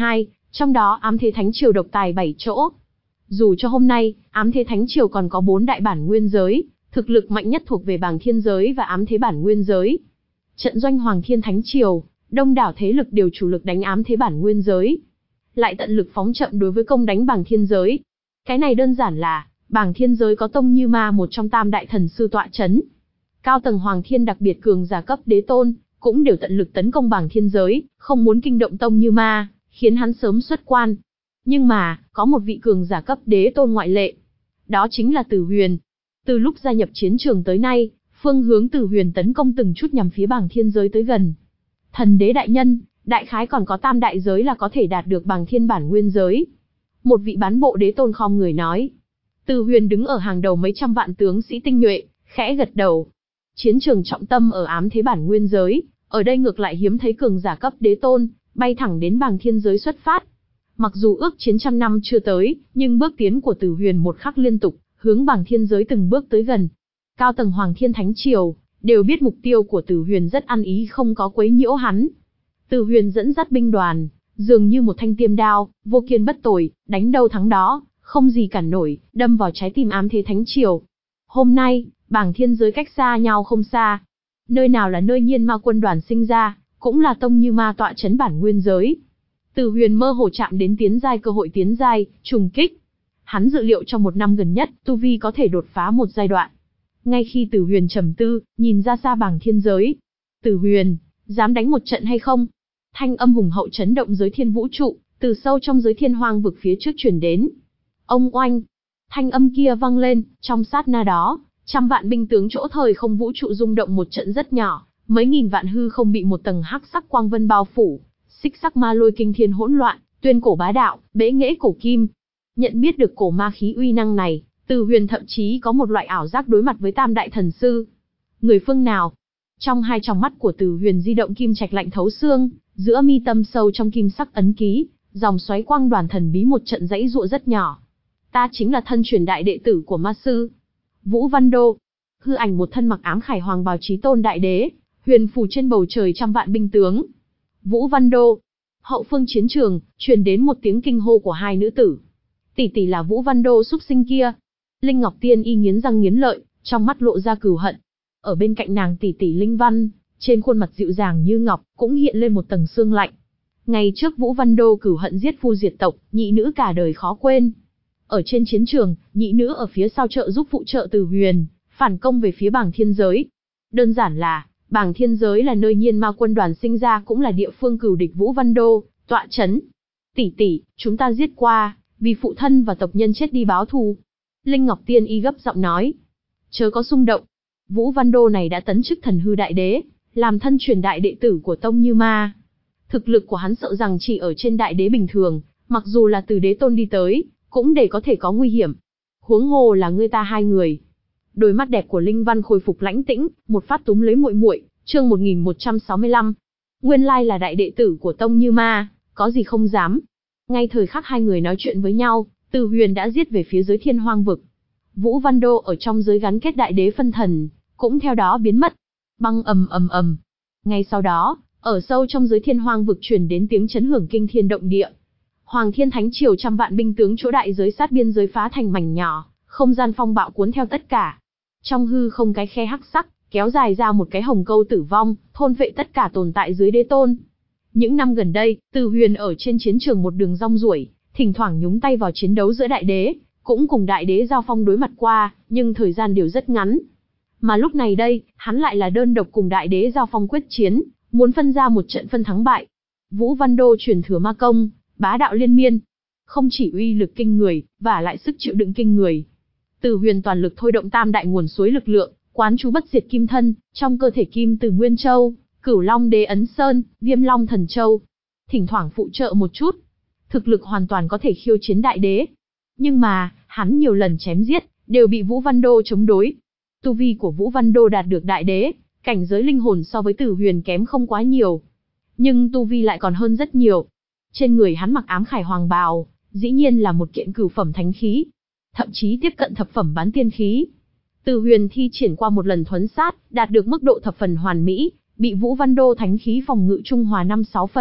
Trong đó Ám Thế Thánh Triều độc tài bảy chỗ. Dù cho hôm nay, Ám Thế Thánh Triều còn có bốn đại bản nguyên giới, thực lực mạnh nhất thuộc về Bàng Thiên giới và Ám Thế bản nguyên giới. Trận doanh Hoàng Thiên Thánh Triều, đông đảo thế lực đều chủ lực đánh Ám Thế bản nguyên giới, lại tận lực phóng chậm đối với công đánh Bàng Thiên giới. Cái này đơn giản là, Bàng Thiên giới có Tông Như Ma một trong tam đại thần sư tọa chấn. Cao tầng Hoàng Thiên đặc biệt cường giả cấp đế tôn, cũng đều tận lực tấn công Bàng Thiên giới, không muốn kinh động Tông Như Ma, khiến hắn sớm xuất quan. Nhưng mà, có một vị cường giả cấp đế tôn ngoại lệ. Đó chính là Tử Huyền. Từ lúc gia nhập chiến trường tới nay, phương hướng Tử Huyền tấn công từng chút nhằm phía Bàng Thiên giới tới gần. Thần đế đại nhân, đại khái còn có tam đại giới là có thể đạt được Bàng Thiên bản nguyên giới. Một vị bán bộ đế tôn khom người nói. Tử Huyền đứng ở hàng đầu mấy trăm vạn tướng sĩ tinh nhuệ, khẽ gật đầu. Chiến trường trọng tâm ở Ám Thế bản nguyên giới, ở đây ngược lại hiếm thấy cường giả cấp đế tôn, bay thẳng đến Bàng Thiên giới xuất phát. Mặc dù ước chiến trăm năm chưa tới, nhưng bước tiến của Tử Huyền một khắc liên tục, hướng Bàng Thiên giới từng bước tới gần. Cao tầng Hoàng Thiên Thánh Triều đều biết mục tiêu của Tử Huyền rất ăn ý, không có quấy nhiễu hắn. Tử Huyền dẫn dắt binh đoàn, dường như một thanh tiêm đao, vô kiên bất tồi, đánh đâu thắng đó, không gì cản nổi, đâm vào trái tim Ám Thế Thánh Triều. Hôm nay, Bàng Thiên giới cách xa nhau không xa. Nơi nào là nơi Nhiên Ma quân đoàn sinh ra, cũng là Tông Như Ma tọa chấn bản nguyên giới. Tử Huyền mơ hồ chạm đến tiến giai cơ hội tiến giai, trùng kích. Hắn dự liệu trong một năm gần nhất, tu vi có thể đột phá một giai đoạn. Ngay khi Tử Huyền trầm tư, nhìn ra xa Bàng Thiên giới. Tử Huyền, dám đánh một trận hay không? Thanh âm hùng hậu chấn động giới thiên vũ trụ, từ sâu trong giới thiên hoang vực phía trước truyền đến. Ông oanh! Thanh âm kia vang lên, trong sát na đó, trăm vạn binh tướng chỗ thời không vũ trụ rung động một trận rất nhỏ, mấy nghìn vạn hư không bị một tầng hắc sắc quang vân bao phủ, xích sắc ma lôi kinh thiên hỗn loạn, tuyên cổ bá đạo, bế nghễ cổ kim. Nhận biết được cổ ma khí uy năng này, Tử Huyền thậm chí có một loại ảo giác đối mặt với tam đại thần sư. Người phương nào? Trong hai tròng mắt của Tử Huyền di động kim trạch lạnh thấu xương, giữa mi tâm sâu trong kim sắc ấn ký, dòng xoáy quang đoàn thần bí một trận dãy dụa rất nhỏ. Ta chính là thân truyền đại đệ tử của ma sư Vũ Văn Đô. Hư ảnh một thân mặc ám khải hoàng bào chí tôn đại đế, huyền phù trên bầu trời trăm vạn binh tướng. Vũ Văn Đô. Hậu phương chiến trường, truyền đến một tiếng kinh hô của hai nữ tử. Tỷ tỷ là Vũ Văn Đô súc sinh kia. Linh Ngọc Tiên Y nghiến răng nghiến lợi, trong mắt lộ ra cừu hận. Ở bên cạnh nàng tỷ tỷ Linh Văn, trên khuôn mặt dịu dàng như ngọc, cũng hiện lên một tầng sương lạnh. Ngày trước Vũ Văn Đô cửu hận giết phu diệt tộc, nhị nữ cả đời khó quên. Ở trên chiến trường, nhị nữ ở phía sau trợ giúp phụ trợ Tử Huyền, phản công về phía Bàng Thiên giới. Đơn giản là, Bàng Thiên giới là nơi Nhiên Ma quân đoàn sinh ra, cũng là địa phương cửu địch Vũ Văn Đô tọa chấn. Tỷ tỷ, chúng ta giết qua, vì phụ thân và tộc nhân chết đi báo thù. Linh Ngọc Tiên Y gấp giọng nói. Chớ có xung động. Vũ Văn Đô này đã tấn chức thần hư đại đế, làm thân truyền đại đệ tử của Tông Như Ma. Thực lực của hắn sợ rằng chỉ ở trên đại đế bình thường, mặc dù là từ đế tôn đi tới, cũng để có thể có nguy hiểm. Huống hồ là ngươi ta hai người. Đôi mắt đẹp của Linh Văn khôi phục lãnh tĩnh, một phát túm lấy muội muội, chương một nghìn một trăm sáu mươi lăm. Nguyên lai là đại đệ tử của Tông Như Ma, có gì không dám. Ngay thời khắc hai người nói chuyện với nhau, Tử Huyền đã giết về phía giới thiên hoang vực. Vũ Văn Đô ở trong giới gắn kết đại đế phân thần, cũng theo đó biến mất. Băng ầm ầm ầm. Ngay sau đó, ở sâu trong giới thiên hoang vực truyền đến tiếng chấn hưởng kinh thiên động địa. Hoàng Thiên Thánh Triều trăm vạn binh tướng chỗ đại giới sát biên giới phá thành mảnh nhỏ, không gian phong bạo cuốn theo tất cả. Trong hư không cái khe hắc sắc, kéo dài ra một cái hồng câu tử vong, thôn vệ tất cả tồn tại dưới đế tôn. Những năm gần đây, Tử Huyền ở trên chiến trường một đường rong ruổi, thỉnh thoảng nhúng tay vào chiến đấu giữa đại đế, cũng cùng đại đế giao phong đối mặt qua, nhưng thời gian đều rất ngắn. Mà lúc này đây, hắn lại là đơn độc cùng đại đế giao phong quyết chiến, muốn phân ra một trận phân thắng bại. Vũ Văn Đô truyền thừa ma công, bá đạo liên miên, không chỉ uy lực kinh người, và lại sức chịu đựng kinh người. Tử Huyền toàn lực thôi động tam đại nguồn suối lực lượng, quán chú bất diệt kim thân, trong cơ thể kim từ Nguyên Châu, Cửu Long Đế Ấn Sơn, Viêm Long Thần Châu, thỉnh thoảng phụ trợ một chút, thực lực hoàn toàn có thể khiêu chiến đại đế. Nhưng mà, hắn nhiều lần chém giết, đều bị Vũ Văn Đô chống đối. Tu vi của Vũ Văn Đô đạt được đại đế, cảnh giới linh hồn so với Tử Huyền kém không quá nhiều, nhưng tu vi lại còn hơn rất nhiều. Trên người hắn mặc ám khải hoàng bào, dĩ nhiên là một kiện cửu phẩm thánh khí, thậm chí tiếp cận thập phẩm bán tiên khí. Tử Huyền thi triển qua một lần thuấn sát, đạt được mức độ thập phần hoàn mỹ, bị Vũ Văn Đô thánh khí phòng ngự trung hòa năm sáu phần,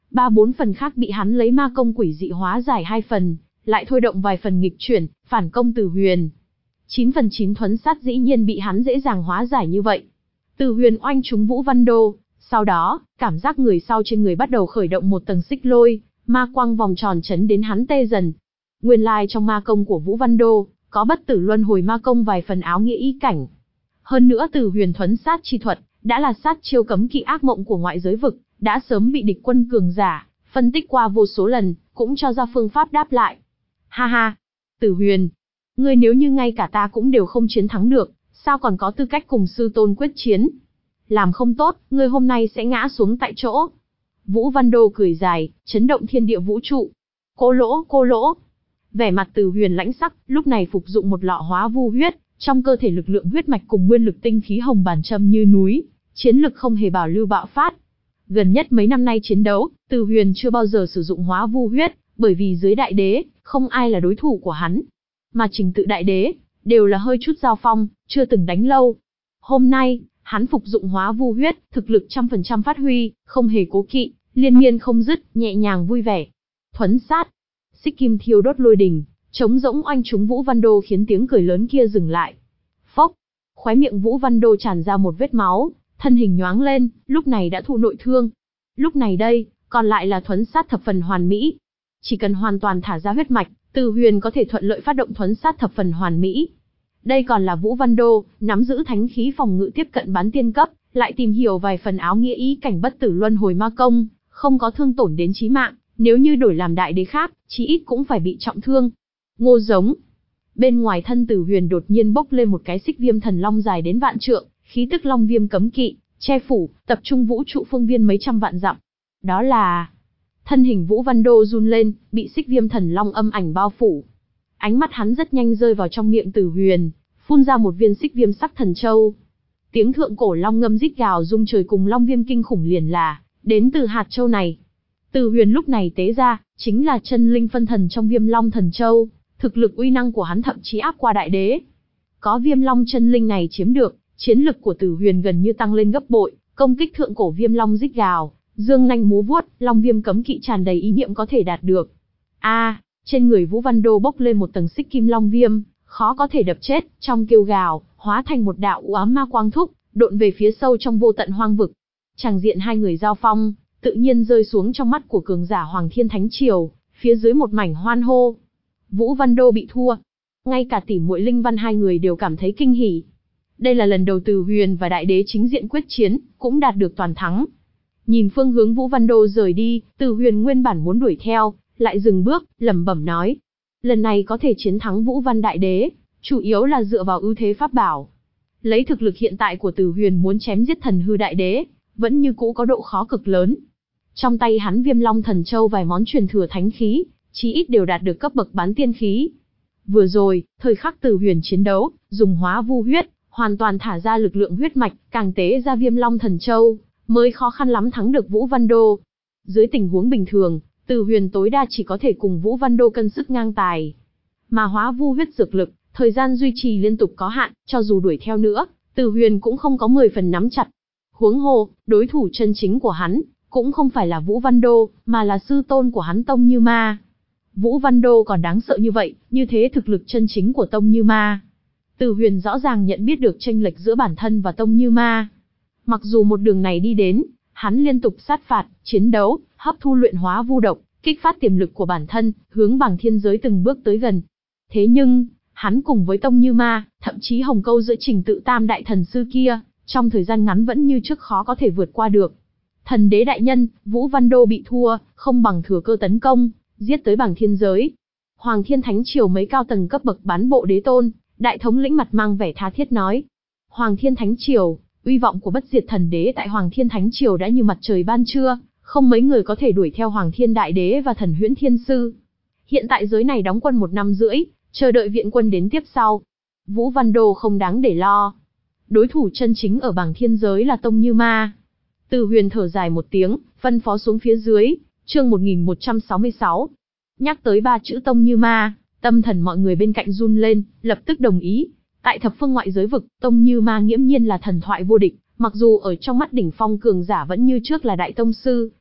ba bốn phần khác bị hắn lấy ma công quỷ dị hóa giải hai phần, lại thôi động vài phần nghịch chuyển, phản công Từ Huyền. chín phần chín thuấn sát dĩ nhiên bị hắn dễ dàng hóa giải như vậy. Từ Huyền oanh trúng Vũ Văn Đô, sau đó, cảm giác người sau trên người bắt đầu khởi động một tầng xích lôi, ma quang vòng tròn chấn đến hắn tê dần. Nguyên lai trong ma công của Vũ Văn Đô, có bất tử luân hồi ma công vài phần áo nghĩa ý cảnh. Hơn nữa Từ Huyền thuấn sát chi thuật, đã là sát chiêu cấm kỵ ác mộng của ngoại giới vực, đã sớm bị địch quân cường giả phân tích qua vô số lần, cũng cho ra phương pháp đáp lại. Ha ha, Từ Huyền, ngươi nếu như ngay cả ta cũng đều không chiến thắng được, sao còn có tư cách cùng sư tôn quyết chiến? Làm không tốt, ngươi hôm nay sẽ ngã xuống tại chỗ. Vũ Văn Đô cười dài, chấn động thiên địa vũ trụ. Cô lỗ, cô lỗ. Vẻ mặt Từ Huyền lãnh sắc, lúc này phục dụng một lọ hóa vu huyết, trong cơ thể lực lượng huyết mạch cùng nguyên lực tinh khí hồng bàn châm như núi, chiến lực không hề bảo lưu bạo phát. Gần nhất mấy năm nay chiến đấu, Từ Huyền chưa bao giờ sử dụng hóa vu huyết, bởi vì dưới đại đế, không ai là đối thủ của hắn. Mà trình tự đại đế, đều là hơi chút giao phong, chưa từng đánh lâu. Hôm nay, hắn phục dụng hóa vu huyết, thực lực trăm phần trăm phát huy, không hề cố kỵ, liên miên không dứt, nhẹ nhàng vui vẻ. Thuấn sát, xích kim thiêu đốt lôi đình, trống rỗng oanh trúng Vũ Văn Đô khiến tiếng cười lớn kia dừng lại. Phốc, khóe miệng Vũ Văn Đô tràn ra một vết máu, thân hình nhoáng lên, lúc này đã thụ nội thương. Lúc này đây, còn lại là thuấn sát thập phần hoàn mỹ. Chỉ cần hoàn toàn thả ra huyết mạch, Từ Huyền có thể thuận lợi phát động thuấn sát thập phần hoàn mỹ. Đây còn là Vũ Văn Đô, nắm giữ thánh khí phòng ngự tiếp cận bán tiên cấp, lại tìm hiểu vài phần áo nghĩa ý cảnh bất tử luân hồi ma công, không có thương tổn đến chí mạng, nếu như đổi làm đại đế khác, chí ít cũng phải bị trọng thương. Ngô giống. Bên ngoài thân Từ Huyền đột nhiên bốc lên một cái xích viêm thần long dài đến vạn trượng, khí tức long viêm cấm kỵ, che phủ, tập trung vũ trụ phương viên mấy trăm vạn dặm. Đó là... Thân hình Vũ Văn Đô run lên, bị xích viêm thần long âm ảnh bao phủ. Ánh mắt hắn rất nhanh rơi vào trong miệng Từ Huyền, phun ra một viên xích viêm sắc thần châu. Tiếng thượng cổ long ngâm rít gào rung trời cùng long viêm kinh khủng liền là đến từ hạt châu này. Từ Huyền lúc này tế ra, chính là chân linh phân thần trong viêm long thần châu, thực lực uy năng của hắn thậm chí áp qua đại đế. Có viêm long chân linh này chiếm được, chiến lực của Từ Huyền gần như tăng lên gấp bội, công kích thượng cổ viêm long rít gào, dương nanh múa vuốt, long viêm cấm kỵ tràn đầy ý niệm có thể đạt được. A, à, trên người Vũ Văn Đô bốc lên một tầng xích kim long viêm, khó có thể đập chết, trong kêu gào, hóa thành một đạo u ám ma quang thúc, độn về phía sâu trong vô tận hoang vực. Tràng diện hai người giao phong, tự nhiên rơi xuống trong mắt của cường giả Hoàng Thiên Thánh Triều, phía dưới một mảnh hoan hô. Vũ Văn Đô bị thua. Ngay cả tỷ muội Linh Văn hai người đều cảm thấy kinh hỉ. Đây là lần đầu Từ Huyền và đại đế chính diện quyết chiến, cũng đạt được toàn thắng. Nhìn phương hướng Vũ Văn Đô rời đi, Từ Huyền nguyên bản muốn đuổi theo, lại dừng bước, lẩm bẩm nói: lần này có thể chiến thắng Vũ Văn đại đế, chủ yếu là dựa vào ưu thế pháp bảo. Lấy thực lực hiện tại của Từ Huyền muốn chém giết thần hư đại đế, vẫn như cũ có độ khó cực lớn. Trong tay hắn Viêm Long Thần Châu vài món truyền thừa thánh khí, chí ít đều đạt được cấp bậc bán tiên khí. Vừa rồi, thời khắc Từ Huyền chiến đấu, dùng hóa vu huyết, hoàn toàn thả ra lực lượng huyết mạch, càng tế ra Viêm Long Thần Châu, mới khó khăn lắm thắng được Vũ Văn Đô. Dưới tình huống bình thường, Từ Huyền tối đa chỉ có thể cùng Vũ Văn Đô cân sức ngang tài. Mà hóa vu huyết dược lực, thời gian duy trì liên tục có hạn, cho dù đuổi theo nữa, Từ Huyền cũng không có mười phần nắm chặt. Huống hồ, đối thủ chân chính của hắn, cũng không phải là Vũ Văn Đô, mà là sư tôn của hắn Tông Như Ma. Vũ Văn Đô còn đáng sợ như vậy, như thế thực lực chân chính của Tông Như Ma. Từ Huyền rõ ràng nhận biết được chênh lệch giữa bản thân và Tông Như Ma. Mặc dù một đường này đi đến, hắn liên tục sát phạt, chiến đấu, hấp thu luyện hóa vu độc, kích phát tiềm lực của bản thân, hướng Bàng Thiên giới từng bước tới gần. Thế nhưng, hắn cùng với Tông Như Ma, thậm chí Hồng Câu giữa trình tự tam đại thần sư kia, trong thời gian ngắn vẫn như trước khó có thể vượt qua được. Thần đế đại nhân, Vũ Văn Đô bị thua, không bằng thừa cơ tấn công, giết tới Bàng Thiên giới. Hoàng Thiên Thánh Triều mấy cao tầng cấp bậc bán bộ đế tôn, đại thống lĩnh mặt mang vẻ tha thiết nói. Hoàng Thiên Thánh Triều, uy vọng của bất diệt thần đế tại Hoàng Thiên Thánh Triều đã như mặt trời ban trưa, không mấy người có thể đuổi theo Hoàng Thiên Đại Đế và Thần Huyễn Thiên Sư. Hiện tại giới này đóng quân một năm rưỡi, chờ đợi viện quân đến tiếp sau. Vũ Văn Đô không đáng để lo. Đối thủ chân chính ở Bàng Thiên giới là Tông Như Ma. Từ Huyền thở dài một tiếng, phân phó xuống phía dưới, chương một nghìn một trăm sáu mươi sáu. Nhắc tới ba chữ Tông Như Ma, tâm thần mọi người bên cạnh run lên, lập tức đồng ý. Tại thập phương ngoại giới vực, Tông Như Ma nghiễm nhiên là thần thoại vô địch, mặc dù ở trong mắt đỉnh phong cường giả vẫn như trước là đại tông sư,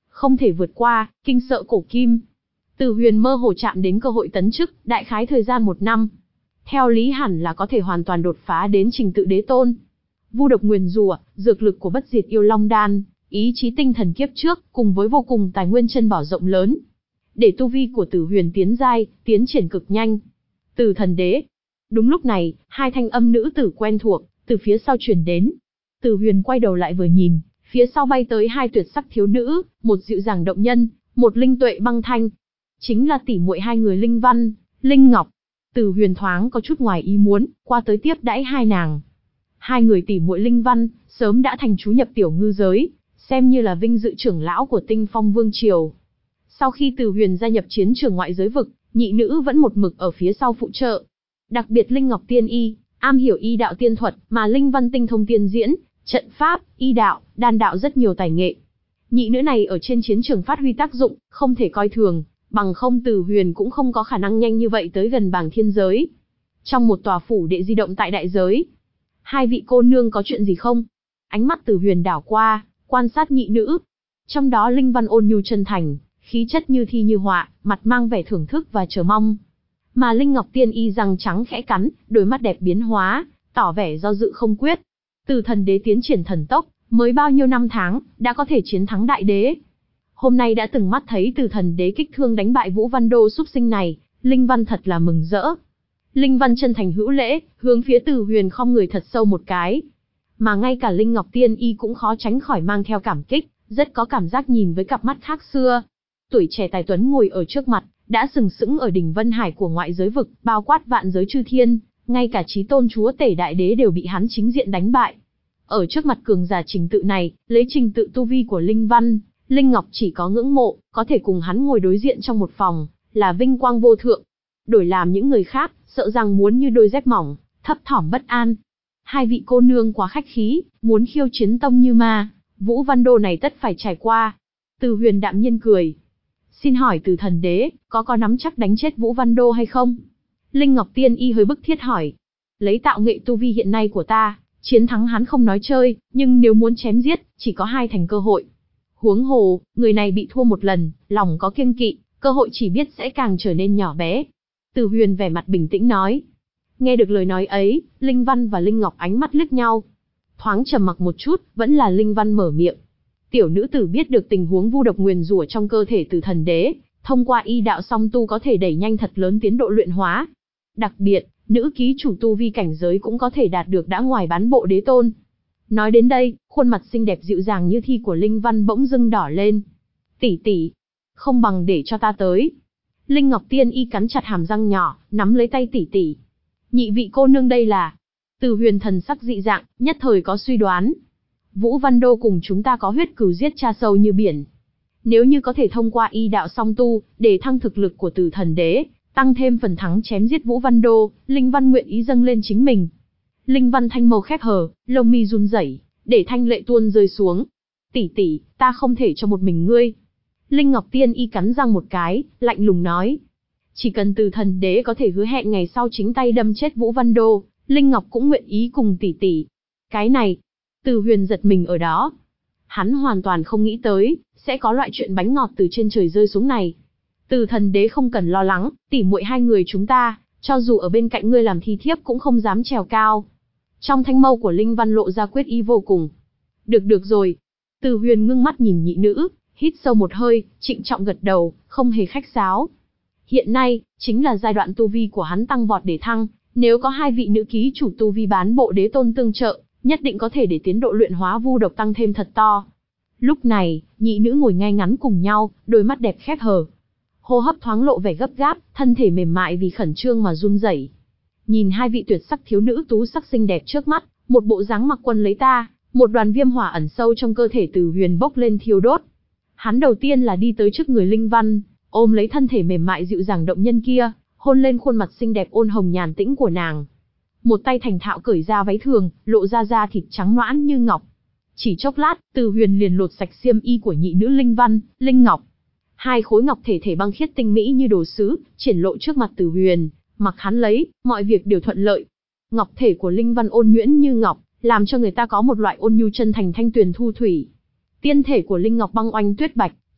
không thể vượt qua, kinh sợ cổ kim. Từ Huyền mơ hồ chạm đến cơ hội tấn chức, đại khái thời gian một năm. Theo lý hẳn là có thể hoàn toàn đột phá đến trình tự đế tôn. Vu độc nguyền rủa, dược lực của bất diệt yêu long đan, ý chí tinh thần kiếp trước, cùng với vô cùng tài nguyên chân bảo rộng lớn, để tu vi của Tử Huyền tiến giai, tiến triển cực nhanh. Tử thần đế. Đúng lúc này, hai thanh âm nữ tử quen thuộc từ phía sau truyền đến. Tử Huyền quay đầu lại vừa nhìn, phía sau bay tới hai tuyệt sắc thiếu nữ, một dịu dàng động nhân, một linh tuệ băng thanh. Chính là tỷ muội hai người Linh Văn, Linh Ngọc. Tử Huyền thoáng có chút ngoài ý muốn, qua tới tiếp đãi hai nàng. Hai người tỷ muội Linh Văn, sớm đã thành chú nhập tiểu ngư giới, xem như là vinh dự trưởng lão của Tinh Phong Vương Triều. Sau khi Tử Huyền gia nhập chiến trường ngoại giới vực, nhị nữ vẫn một mực ở phía sau phụ trợ. Đặc biệt Linh Ngọc tiên y, am hiểu y đạo tiên thuật, mà Linh Văn tinh thông tiên diễn, trận pháp, y đạo, đan đạo rất nhiều tài nghệ. Nhị nữ này ở trên chiến trường phát huy tác dụng, không thể coi thường, bằng không Tử Huyền cũng không có khả năng nhanh như vậy tới gần bảng thiên giới. Trong một tòa phủ đệ di động tại đại giới. Hai vị cô nương có chuyện gì không? Ánh mắt Tử Huyền đảo qua, quan sát nhị nữ. Trong đó Linh Văn ôn nhu chân thành, khí chất như thi như họa, mặt mang vẻ thưởng thức và chờ mong. Mà Linh Ngọc tiên y răng trắng khẽ cắn, đôi mắt đẹp biến hóa, tỏ vẻ do dự không quyết. Từ thần đế tiến triển thần tốc, mới bao nhiêu năm tháng, đã có thể chiến thắng đại đế. Hôm nay đã từng mắt thấy từ thần đế kích thương đánh bại Vũ Văn Đô súc sinh này, Linh Văn thật là mừng rỡ. Linh Văn chân thành hữu lễ, hướng phía Tử Huyền khom người thật sâu một cái. Mà ngay cả Linh Ngọc tiên y cũng khó tránh khỏi mang theo cảm kích, rất có cảm giác nhìn với cặp mắt khác xưa. Tuổi trẻ tài tuấn ngồi ở trước mặt, đã sừng sững ở đỉnh Vân Hải của ngoại giới vực, bao quát vạn giới chư thiên, ngay cả chí tôn chúa tể đại đế đều bị hắn chính diện đánh bại. Ở trước mặt cường giả trình tự này, lấy trình tự tu vi của Linh Văn, Linh Ngọc chỉ có ngưỡng mộ, có thể cùng hắn ngồi đối diện trong một phòng, là vinh quang vô thượng. Đổi làm những người khác, sợ rằng muốn như đôi dép mỏng, thấp thỏm bất an. Hai vị cô nương quá khách khí, muốn khiêu chiến tông như ma, Vũ Văn Đô này tất phải trải qua. Từ Huyền đạm nhiên cười. Xin hỏi từ thần đế, có có nắm chắc đánh chết Vũ Văn Đô hay không? Linh Ngọc tiên y hơi bức thiết hỏi. Lấy tạo nghệ tu vi hiện nay của ta, chiến thắng hắn không nói chơi, nhưng nếu muốn chém giết, chỉ có hai thành cơ hội. Huống hồ, người này bị thua một lần, lòng có kiêng kỵ, cơ hội chỉ biết sẽ càng trở nên nhỏ bé. Từ Huyền vẻ mặt bình tĩnh nói. Nghe được lời nói ấy, Linh Văn và Linh Ngọc ánh mắt liếc nhau. Thoáng trầm mặc một chút, vẫn là Linh Văn mở miệng. Tiểu nữ tử biết được tình huống vu độc nguyền rủa trong cơ thể từ thần đế, thông qua y đạo song tu có thể đẩy nhanh thật lớn tiến độ luyện hóa. Đặc biệt, nữ ký chủ tu vi cảnh giới cũng có thể đạt được đã ngoài bán bộ đế tôn. Nói đến đây, khuôn mặt xinh đẹp dịu dàng như thi của Linh Văn bỗng dưng đỏ lên. Tỷ tỷ, không bằng để cho ta tới. Linh Ngọc tiên y cắn chặt hàm răng nhỏ, nắm lấy tay tỷ tỷ. Nhị vị cô nương đây là? Từ Huyền thần sắc dị dạng, nhất thời có suy đoán. Vũ Văn Đô cùng chúng ta có huyết cừu giết cha sâu như biển. Nếu như có thể thông qua y đạo song tu, để thăng thực lực của Tử thần đế, tăng thêm phần thắng chém giết Vũ Văn Đô, Linh Văn nguyện ý dâng lên chính mình. Linh Văn thanh mâu khép hờ, lông mi run rẩy, để thanh lệ tuôn rơi xuống. Tỷ tỷ, ta không thể cho một mình ngươi. Linh Ngọc tiên y cắn răng một cái, lạnh lùng nói. Chỉ cần Tử thần đế có thể hứa hẹn ngày sau chính tay đâm chết Vũ Văn Đô, Linh Ngọc cũng nguyện ý cùng tỷ tỷ. Cái này, Từ Huyền giật mình ở đó. Hắn hoàn toàn không nghĩ tới, sẽ có loại chuyện bánh ngọt từ trên trời rơi xuống này. Tử thần đế không cần lo lắng, tỉ muội hai người chúng ta, cho dù ở bên cạnh ngươi làm thi thiếp cũng không dám trèo cao. Trong thanh mâu của Linh Văn lộ ra quyết ý vô cùng. Được được rồi. Từ Huyền ngưng mắt nhìn nhị nữ, hít sâu một hơi, trịnh trọng gật đầu, không hề khách sáo. Hiện nay, chính là giai đoạn tu vi của hắn tăng vọt để thăng, nếu có hai vị nữ ký chủ tu vi bán bộ đế tôn tương trợ, nhất định có thể để tiến độ luyện hóa vu độc tăng thêm thật to. Lúc này, nhị nữ ngồi ngay ngắn cùng nhau, đôi mắt đẹp khép hờ. Hô hấp thoáng lộ vẻ gấp gáp, thân thể mềm mại vì khẩn trương mà run rẩy. Nhìn hai vị tuyệt sắc thiếu nữ tú sắc xinh đẹp trước mắt, một bộ dáng mặc quân lấy ta, một đoàn viêm hỏa ẩn sâu trong cơ thể Từ Huyền bốc lên thiêu đốt. Hắn đầu tiên là đi tới trước người Linh Văn, ôm lấy thân thể mềm mại dịu dàng động nhân kia, hôn lên khuôn mặt xinh đẹp ôn hồng nhàn tĩnh của nàng. Một tay thành thạo cởi ra váy thường, lộ ra da thịt trắng nõn như ngọc. Chỉ chốc lát, Từ Huyền liền lột sạch xiêm y của nhị nữ Linh Văn, Linh Ngọc. Hai khối ngọc thể thể băng khiết tinh mỹ như đồ sứ, triển lộ trước mặt Từ Huyền, mặc hắn lấy, mọi việc đều thuận lợi. Ngọc thể của Linh Văn ôn nhuyễn như ngọc, làm cho người ta có một loại ôn nhu chân thành thanh tuyền thu thủy. Tiên thể của Linh Ngọc băng oanh tuyết bạch,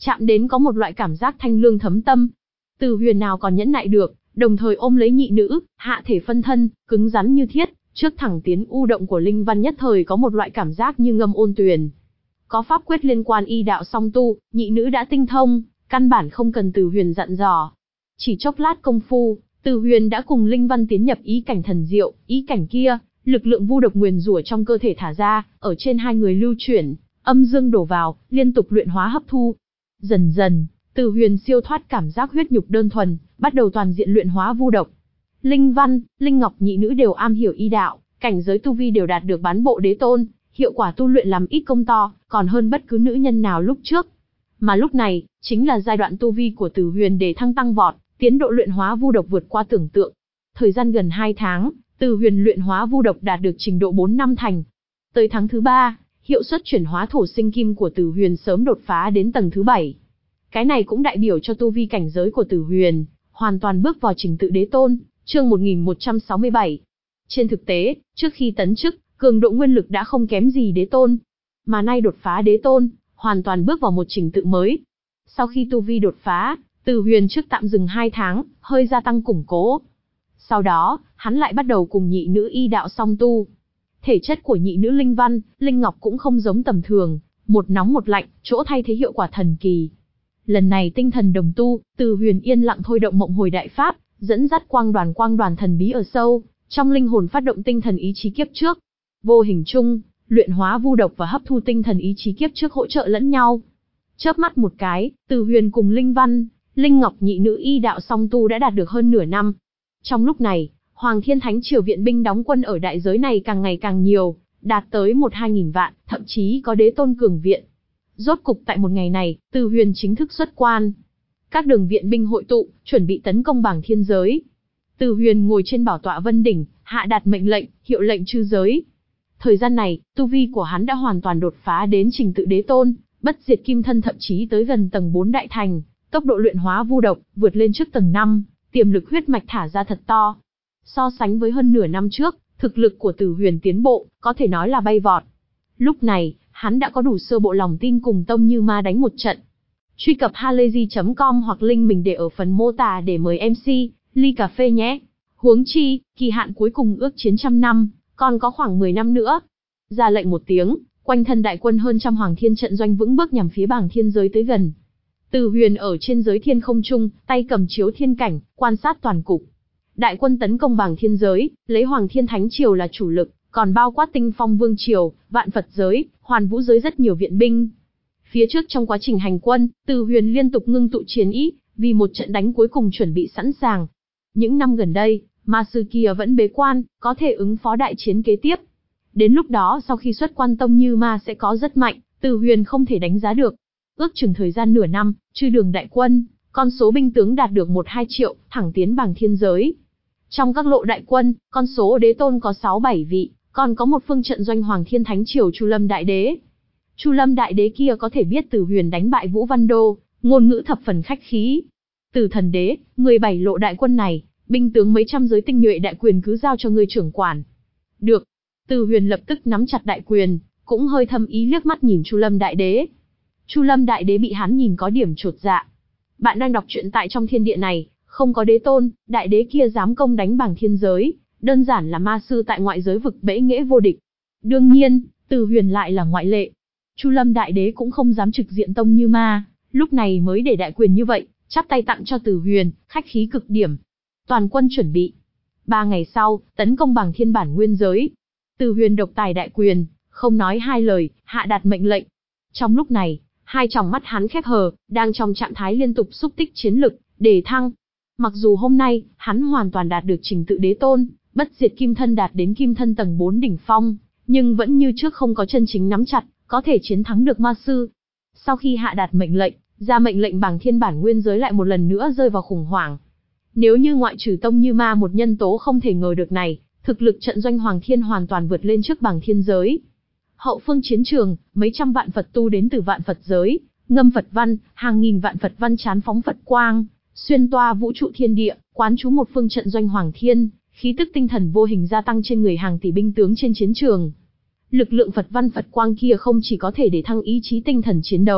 chạm đến có một loại cảm giác thanh lương thấm tâm. Từ Huyền nào còn nhẫn nại được, đồng thời ôm lấy nhị nữ, hạ thể phân thân, cứng rắn như thiết, trước thẳng tiến u động của Linh Văn nhất thời có một loại cảm giác như ngâm ôn tuyền. Có pháp quyết liên quan y đạo song tu, nhị nữ đã tinh thông, căn bản không cần Từ Huyền dặn dò. Chỉ chốc lát công phu, Từ Huyền đã cùng Linh Văn tiến nhập ý cảnh thần diệu, ý cảnh kia, lực lượng vu độc nguyền rủa trong cơ thể thả ra, ở trên hai người lưu chuyển, âm dương đổ vào, liên tục luyện hóa hấp thu. Dần dần, Từ Huyền siêu thoát cảm giác huyết nhục đơn thuần, bắt đầu toàn diện luyện hóa vu độc. Linh Văn, Linh Ngọc nhị nữ đều am hiểu y đạo, cảnh giới tu vi đều đạt được bán bộ đế tôn, hiệu quả tu luyện làm ít công to, còn hơn bất cứ nữ nhân nào lúc trước. Mà lúc này, chính là giai đoạn tu vi của Từ Huyền đề thăng tăng vọt, tiến độ luyện hóa vu độc vượt qua tưởng tượng. Thời gian gần hai tháng, Từ Huyền luyện hóa vu độc đạt được trình độ bốn năm thành. Tới tháng thứ ba, hiệu suất chuyển hóa thổ sinh kim của Từ Huyền sớm đột phá đến tầng thứ bảy. Cái này cũng đại biểu cho tu vi cảnh giới của Từ Huyền hoàn toàn bước vào trình tự đế tôn, chương một nghìn một trăm sáu mươi bảy. Trên thực tế, trước khi tấn chức, cường độ nguyên lực đã không kém gì đế tôn, mà nay đột phá đế tôn, hoàn toàn bước vào một trình tự mới. Sau khi tu vi đột phá, Từ Huyền trước tạm dừng hai tháng, hơi gia tăng củng cố. Sau đó, hắn lại bắt đầu cùng nhị nữ y đạo song tu. Thể chất của nhị nữ Linh Văn, Linh Ngọc cũng không giống tầm thường, một nóng một lạnh, chỗ thay thế hiệu quả thần kỳ. Lần này tinh thần đồng tu, Từ Huyền yên lặng thôi động mộng hồi đại pháp, dẫn dắt quang đoàn quang đoàn thần bí ở sâu, trong linh hồn phát động tinh thần ý chí kiếp trước. Vô hình chung, luyện hóa vu độc và hấp thu tinh thần ý chí kiếp trước hỗ trợ lẫn nhau. Chớp mắt một cái, Từ Huyền cùng Linh Văn, Linh Ngọc nhị nữ y đạo song tu đã đạt được hơn nửa năm. Trong lúc này, Hoàng Thiên Thánh Triều viện binh đóng quân ở đại giới này càng ngày càng nhiều, đạt tới một hai nghìn vạn, thậm chí có đế tôn cường viện. Rốt cục tại một ngày này, Từ Huyền chính thức xuất quan. Các đường viện binh hội tụ, chuẩn bị tấn công bảng thiên giới. Từ Huyền ngồi trên bảo tọa Vân Đỉnh, hạ đạt mệnh lệnh, hiệu lệnh chư giới. Thời gian này, tu vi của hắn đã hoàn toàn đột phá đến trình tự đế tôn, bất diệt kim thân thậm chí tới gần tầng bốn đại thành, tốc độ luyện hóa vu độc vượt lên trước tầng năm, tiềm lực huyết mạch thả ra thật to. So sánh với hơn nửa năm trước, thực lực của Từ Huyền tiến bộ, có thể nói là bay vọt. Lúc này, hắn đã có đủ sơ bộ lòng tin cùng Tông Như Ma đánh một trận. Truy cập halayzi chấm com hoặc link mình để ở phần mô tả để mời em xê, ly cà phê nhé. Huống chi, kỳ hạn cuối cùng ước chiến trăm năm, còn có khoảng mười năm nữa. Ra lệnh một tiếng, quanh thân đại quân hơn trăm hoàng thiên trận doanh vững bước nhằm phía bảng thiên giới tới gần. Từ Huyền ở trên giới thiên không trung, tay cầm chiếu thiên cảnh, quan sát toàn cục. Đại quân tấn công bảng thiên giới, lấy Hoàng Thiên Thánh Triều là chủ lực, còn bao quát Tinh Phong Vương Triều, Vạn Phật giới, Hoàn Vũ giới rất nhiều viện binh. Phía trước trong quá trình hành quân, Từ Huyền liên tục ngưng tụ chiến ý, vì một trận đánh cuối cùng chuẩn bị sẵn sàng. Những năm gần đây, ma sư kia vẫn bế quan, có thể ứng phó đại chiến kế tiếp. Đến lúc đó sau khi xuất quan Tông Như Ma sẽ có rất mạnh, Từ Huyền không thể đánh giá được. Ước chừng thời gian nửa năm, chư đường đại quân, con số binh tướng đạt được một hai triệu, thẳng tiến bảng thiên giới. Trong các lộ đại quân, con số đế tôn có sáu bảy vị, còn có một phương trận doanh Hoàng Thiên Thánh Triều Chu Lâm Đại Đế. Chu Lâm Đại Đế kia có thể biết Từ Huyền đánh bại Vũ Văn Đô, ngôn ngữ thập phần khách khí. Từ Thần Đế, mười bảy lộ đại quân này, binh tướng mấy trăm giới tinh nhuệ đại quyền cứ giao cho ngươi trưởng quản. Được. Từ Huyền lập tức nắm chặt đại quyền, cũng hơi thâm ý liếc mắt nhìn Chu Lâm Đại Đế. Chu Lâm Đại Đế bị hắn nhìn có điểm chột dạ. Bạn đang đọc truyện tại trong thiên địa này, không có đế tôn, đại đế kia dám công đánh bảng thiên giới, đơn giản là ma sư tại ngoại giới vực bẫy nghễ vô địch. Đương nhiên, Từ Huyền lại là ngoại lệ. Chu Lâm Đại Đế cũng không dám trực diện Tông Như Ma, lúc này mới để đại quyền như vậy, chắp tay tặng cho Từ Huyền, khách khí cực điểm. Toàn quân chuẩn bị. Ba ngày sau, tấn công bảng thiên bản nguyên giới. Từ Huyền độc tài đại quyền, không nói hai lời, hạ đạt mệnh lệnh. Trong lúc này, hai tròng mắt hắn khép hờ, đang trong trạng thái liên tục xúc tích chiến lực, đề thăng. Mặc dù hôm nay, hắn hoàn toàn đạt được trình tự đế tôn, bất diệt kim thân đạt đến kim thân tầng bốn đỉnh phong, nhưng vẫn như trước không có chân chính nắm chặt, có thể chiến thắng được ma sư. Sau khi hạ đạt mệnh lệnh, ra mệnh lệnh bảng thiên bản nguyên giới lại một lần nữa rơi vào khủng hoảng. Nếu như ngoại trừ Tông Như Ma một nhân tố không thể ngờ được này, thực lực trận doanh Hoàng Thiên hoàn toàn vượt lên trước bảng thiên giới. Hậu phương chiến trường, mấy trăm vạn Phật tu đến từ vạn Phật giới, ngâm Phật văn, hàng nghìn vạn Phật văn chán phóng Phật quang, xuyên toa vũ trụ thiên địa, quán trú một phương trận doanh Hoàng Thiên, khí tức tinh thần vô hình gia tăng trên người hàng tỷ binh tướng trên chiến trường. Lực lượng Phật văn Phật quang kia không chỉ có thể để thăng ý chí tinh thần chiến đấu,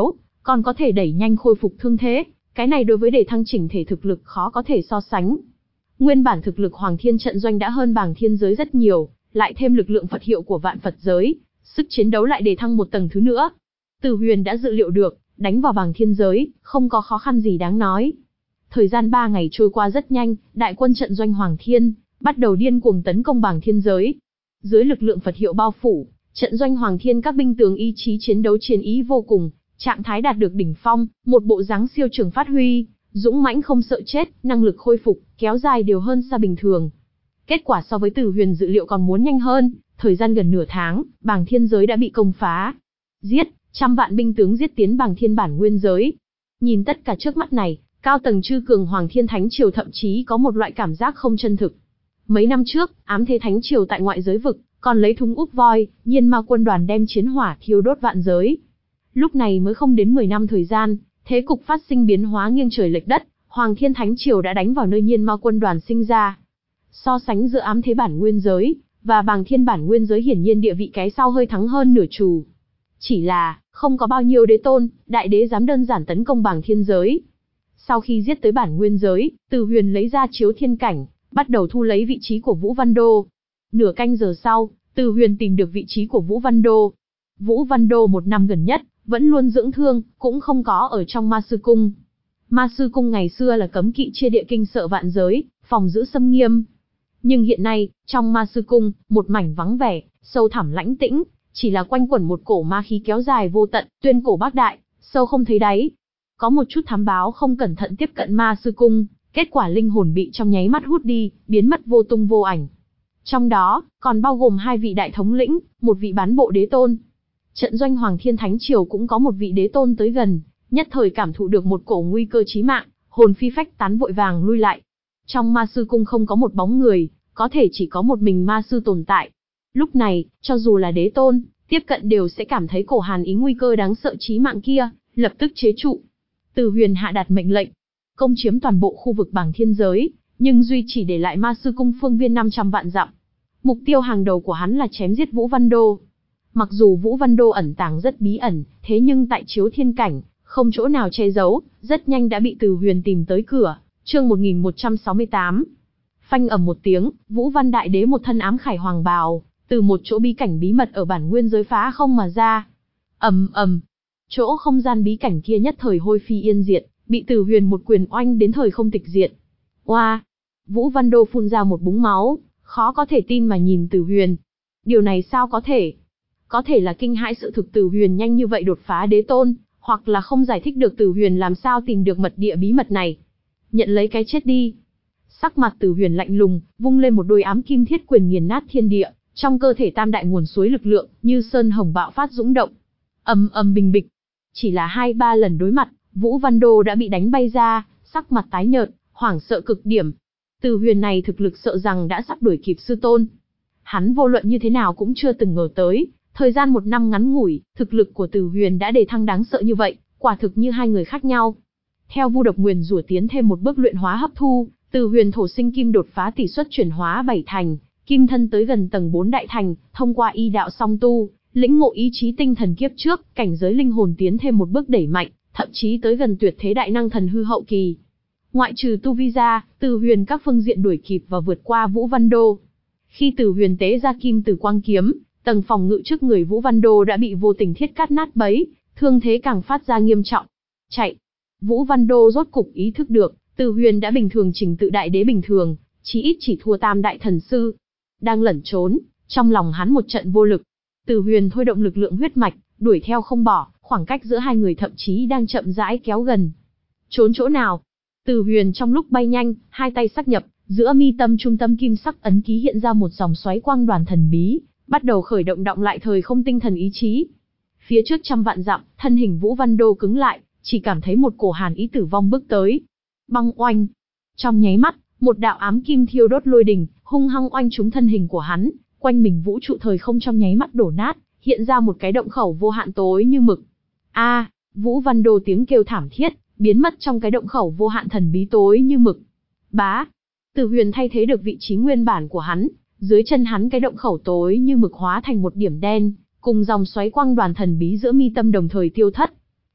còn có thể đẩy nhanh khôi phục thương thế, cái này đối với để thăng chỉnh thể thực lực khó có thể so sánh. Nguyên bản thực lực Hoàng Thiên trận doanh đã hơn Bàng Thiên giới rất nhiều, lại thêm lực lượng Phật hiệu của Vạn Phật giới, sức chiến đấu lại đề thăng một tầng thứ nữa. Từ Huyền đã dự liệu được, đánh vào Bàng Thiên giới, không có khó khăn gì đáng nói. Thời gian ba ngày trôi qua rất nhanh, đại quân trận doanh Hoàng Thiên bắt đầu điên cuồng tấn công Bàng Thiên giới. Dưới lực lượng Phật hiệu bao phủ, trận doanh Hoàng Thiên các binh tướng ý chí chiến đấu chiến ý vô cùng, trạng thái đạt được đỉnh phong, một bộ dáng siêu trường phát huy, dũng mãnh không sợ chết, năng lực khôi phục kéo dài đều hơn xa bình thường. Kết quả so với Từ Huyền dự liệu còn muốn nhanh hơn, thời gian gần nửa tháng, Bàng Thiên giới đã bị công phá. Giết, trăm vạn binh tướng giết tiến Bàng Thiên bản nguyên giới. Nhìn tất cả trước mắt này, cao tầng chư cường Hoàng Thiên Thánh Triều thậm chí có một loại cảm giác không chân thực. Mấy năm trước, ám thế Thánh Triều tại ngoại giới vực, còn lấy thúng úp voi, nhiên ma quân đoàn đem chiến hỏa thiêu đốt vạn giới. Lúc này mới không đến mười năm thời gian, thế cục phát sinh biến hóa nghiêng trời lệch đất, Hoàng Thiên Thánh Triều đã đánh vào nơi nhiên ma quân đoàn sinh ra. So sánh giữa ám thế bản nguyên giới và Bàng Thiên bản nguyên giới hiển nhiên địa vị cái sau hơi thắng hơn nửa chù. Chỉ là, không có bao nhiêu đế tôn, đại đế dám đơn giản tấn công Bàng Thiên giới. Sau khi giết tới bản nguyên giới, Từ Huyền lấy ra chiếu thiên cảnh, bắt đầu thu lấy vị trí của Vũ Văn Đô. Nửa canh giờ sau, Từ Huyền tìm được vị trí của Vũ Văn Đô. Vũ Văn Đô một năm gần nhất, vẫn luôn dưỡng thương, cũng không có ở trong Ma Sư Cung. Ma Sư Cung ngày xưa là cấm kỵ chia địa kinh sợ vạn giới, phòng giữ xâm nghiêm. Nhưng hiện nay, trong Ma Sư Cung, một mảnh vắng vẻ, sâu thẳm lãnh tĩnh, chỉ là quanh quẩn một cổ ma khí kéo dài vô tận, tuyên cổ bác đại, sâu không thấy đáy. Có một chút thám báo không cẩn thận tiếp cận Ma Sư Cung, kết quả linh hồn bị trong nháy mắt hút đi, biến mất vô tung vô ảnh. Trong đó, còn bao gồm hai vị đại thống lĩnh, một vị bán bộ đế tôn. Trận doanh Hoàng Thiên Thánh Triều cũng có một vị đế tôn tới gần, nhất thời cảm thụ được một cổ nguy cơ chí mạng, hồn phi phách tán vội vàng lui lại. Trong Ma Sư Cung không có một bóng người, có thể chỉ có một mình ma sư tồn tại. Lúc này, cho dù là đế tôn, tiếp cận đều sẽ cảm thấy cổ hàn ý nguy cơ đáng sợ chí mạng kia, lập tức chế trụ. Từ Huyền hạ đạt mệnh lệnh, công chiếm toàn bộ khu vực Bàng Thiên giới, nhưng duy chỉ để lại Ma Sư Cung phương viên năm trăm vạn dặm. Mục tiêu hàng đầu của hắn là chém giết Vũ Văn Đô. Mặc dù Vũ Văn Đô ẩn tàng rất bí ẩn, thế nhưng tại chiếu thiên cảnh, không chỗ nào che giấu, rất nhanh đã bị Từ Huyền tìm tới cửa. Chương một nghìn một trăm sáu mươi tám. Phanh ầm một tiếng, Vũ Văn Đại Đế một thân ám khải hoàng bào, từ một chỗ bí cảnh bí mật ở bản nguyên giới phá không mà ra. Ầm ầm, chỗ không gian bí cảnh kia nhất thời hôi phi yên diệt, bị Từ Huyền một quyền oanh đến thời không tịch diệt. Oa! Vũ Văn Đô phun ra một búng máu, khó có thể tin mà nhìn Từ Huyền. Điều này sao có thể? Có thể là kinh hãi sự thực Từ Huyền nhanh như vậy đột phá đế tôn, hoặc là không giải thích được Từ Huyền làm sao tìm được mật địa bí mật này. Nhận lấy cái chết đi. Sắc mặt Từ Huyền lạnh lùng, vung lên một đôi ám kim thiết quyền nghiền nát thiên địa, trong cơ thể tam đại nguồn suối lực lượng, như sơn hồng bạo phát dũng động. Ầm ầm bình bịch. Chỉ là hai ba lần đối mặt, Vũ Văn Đô đã bị đánh bay ra, sắc mặt tái nhợt, hoảng sợ cực điểm. Từ Huyền này thực lực sợ rằng đã sắp đuổi kịp sư tôn. Hắn vô luận như thế nào cũng chưa từng ngờ tới, thời gian một năm ngắn ngủi, thực lực của Từ Huyền đã đề thăng đáng sợ như vậy, quả thực như hai người khác nhau. Theo vu độc nguyền rủa tiến thêm một bước luyện hóa hấp thu, Từ Huyền thổ sinh kim đột phá tỷ suất chuyển hóa bảy thành, kim thân tới gần tầng bốn đại thành, thông qua y đạo song tu, lĩnh ngộ ý chí tinh thần kiếp trước, cảnh giới linh hồn tiến thêm một bước đẩy mạnh, thậm chí tới gần tuyệt thế đại năng thần hư hậu kỳ. Ngoại trừ tu vi ra, Từ Huyền các phương diện đuổi kịp và vượt qua Vũ Văn Đô. Khi Từ Huyền tế ra kim từ quang kiếm, tầng phòng ngự trước người Vũ Văn Đô đã bị vô tình thiết cắt nát bấy, thương thế càng phát ra nghiêm trọng. Chạy! Vũ Văn Đô rốt cục ý thức được, Từ Huyền đã bình thường trình tự đại đế bình thường, chí ít chỉ thua tam đại thần sư. Đang lẩn trốn, trong lòng hắn một trận vô lực. Từ Huyền thôi động lực lượng huyết mạch, đuổi theo không bỏ, khoảng cách giữa hai người thậm chí đang chậm rãi kéo gần. Trốn chỗ nào? Từ Huyền trong lúc bay nhanh, hai tay sắc nhập, giữa mi tâm trung tâm kim sắc ấn ký hiện ra một dòng xoáy quang đoàn thần bí, bắt đầu khởi động động lại thời không tinh thần ý chí. Phía trước trăm vạn dặm, thân hình Vũ Văn Đô cứng lại, chỉ cảm thấy một cổ hàn ý tử vong bước tới. Băng oanh! Trong nháy mắt, một đạo ám kim thiêu đốt lôi đình, hung hăng oanh trúng thân hình của hắn, quanh mình vũ trụ thời không trong nháy mắt đổ nát, hiện ra một cái động khẩu vô hạn tối như mực. A! À, Vũ Văn Đô tiếng kêu thảm thiết, biến mất trong cái động khẩu vô hạn thần bí tối như mực. Bá! Từ Huyền thay thế được vị trí nguyên bản của hắn, dưới chân hắn cái động khẩu tối như mực hóa thành một điểm đen, cùng dòng xoáy quang đoàn thần bí giữa mi tâm đồng thời tiêu thất.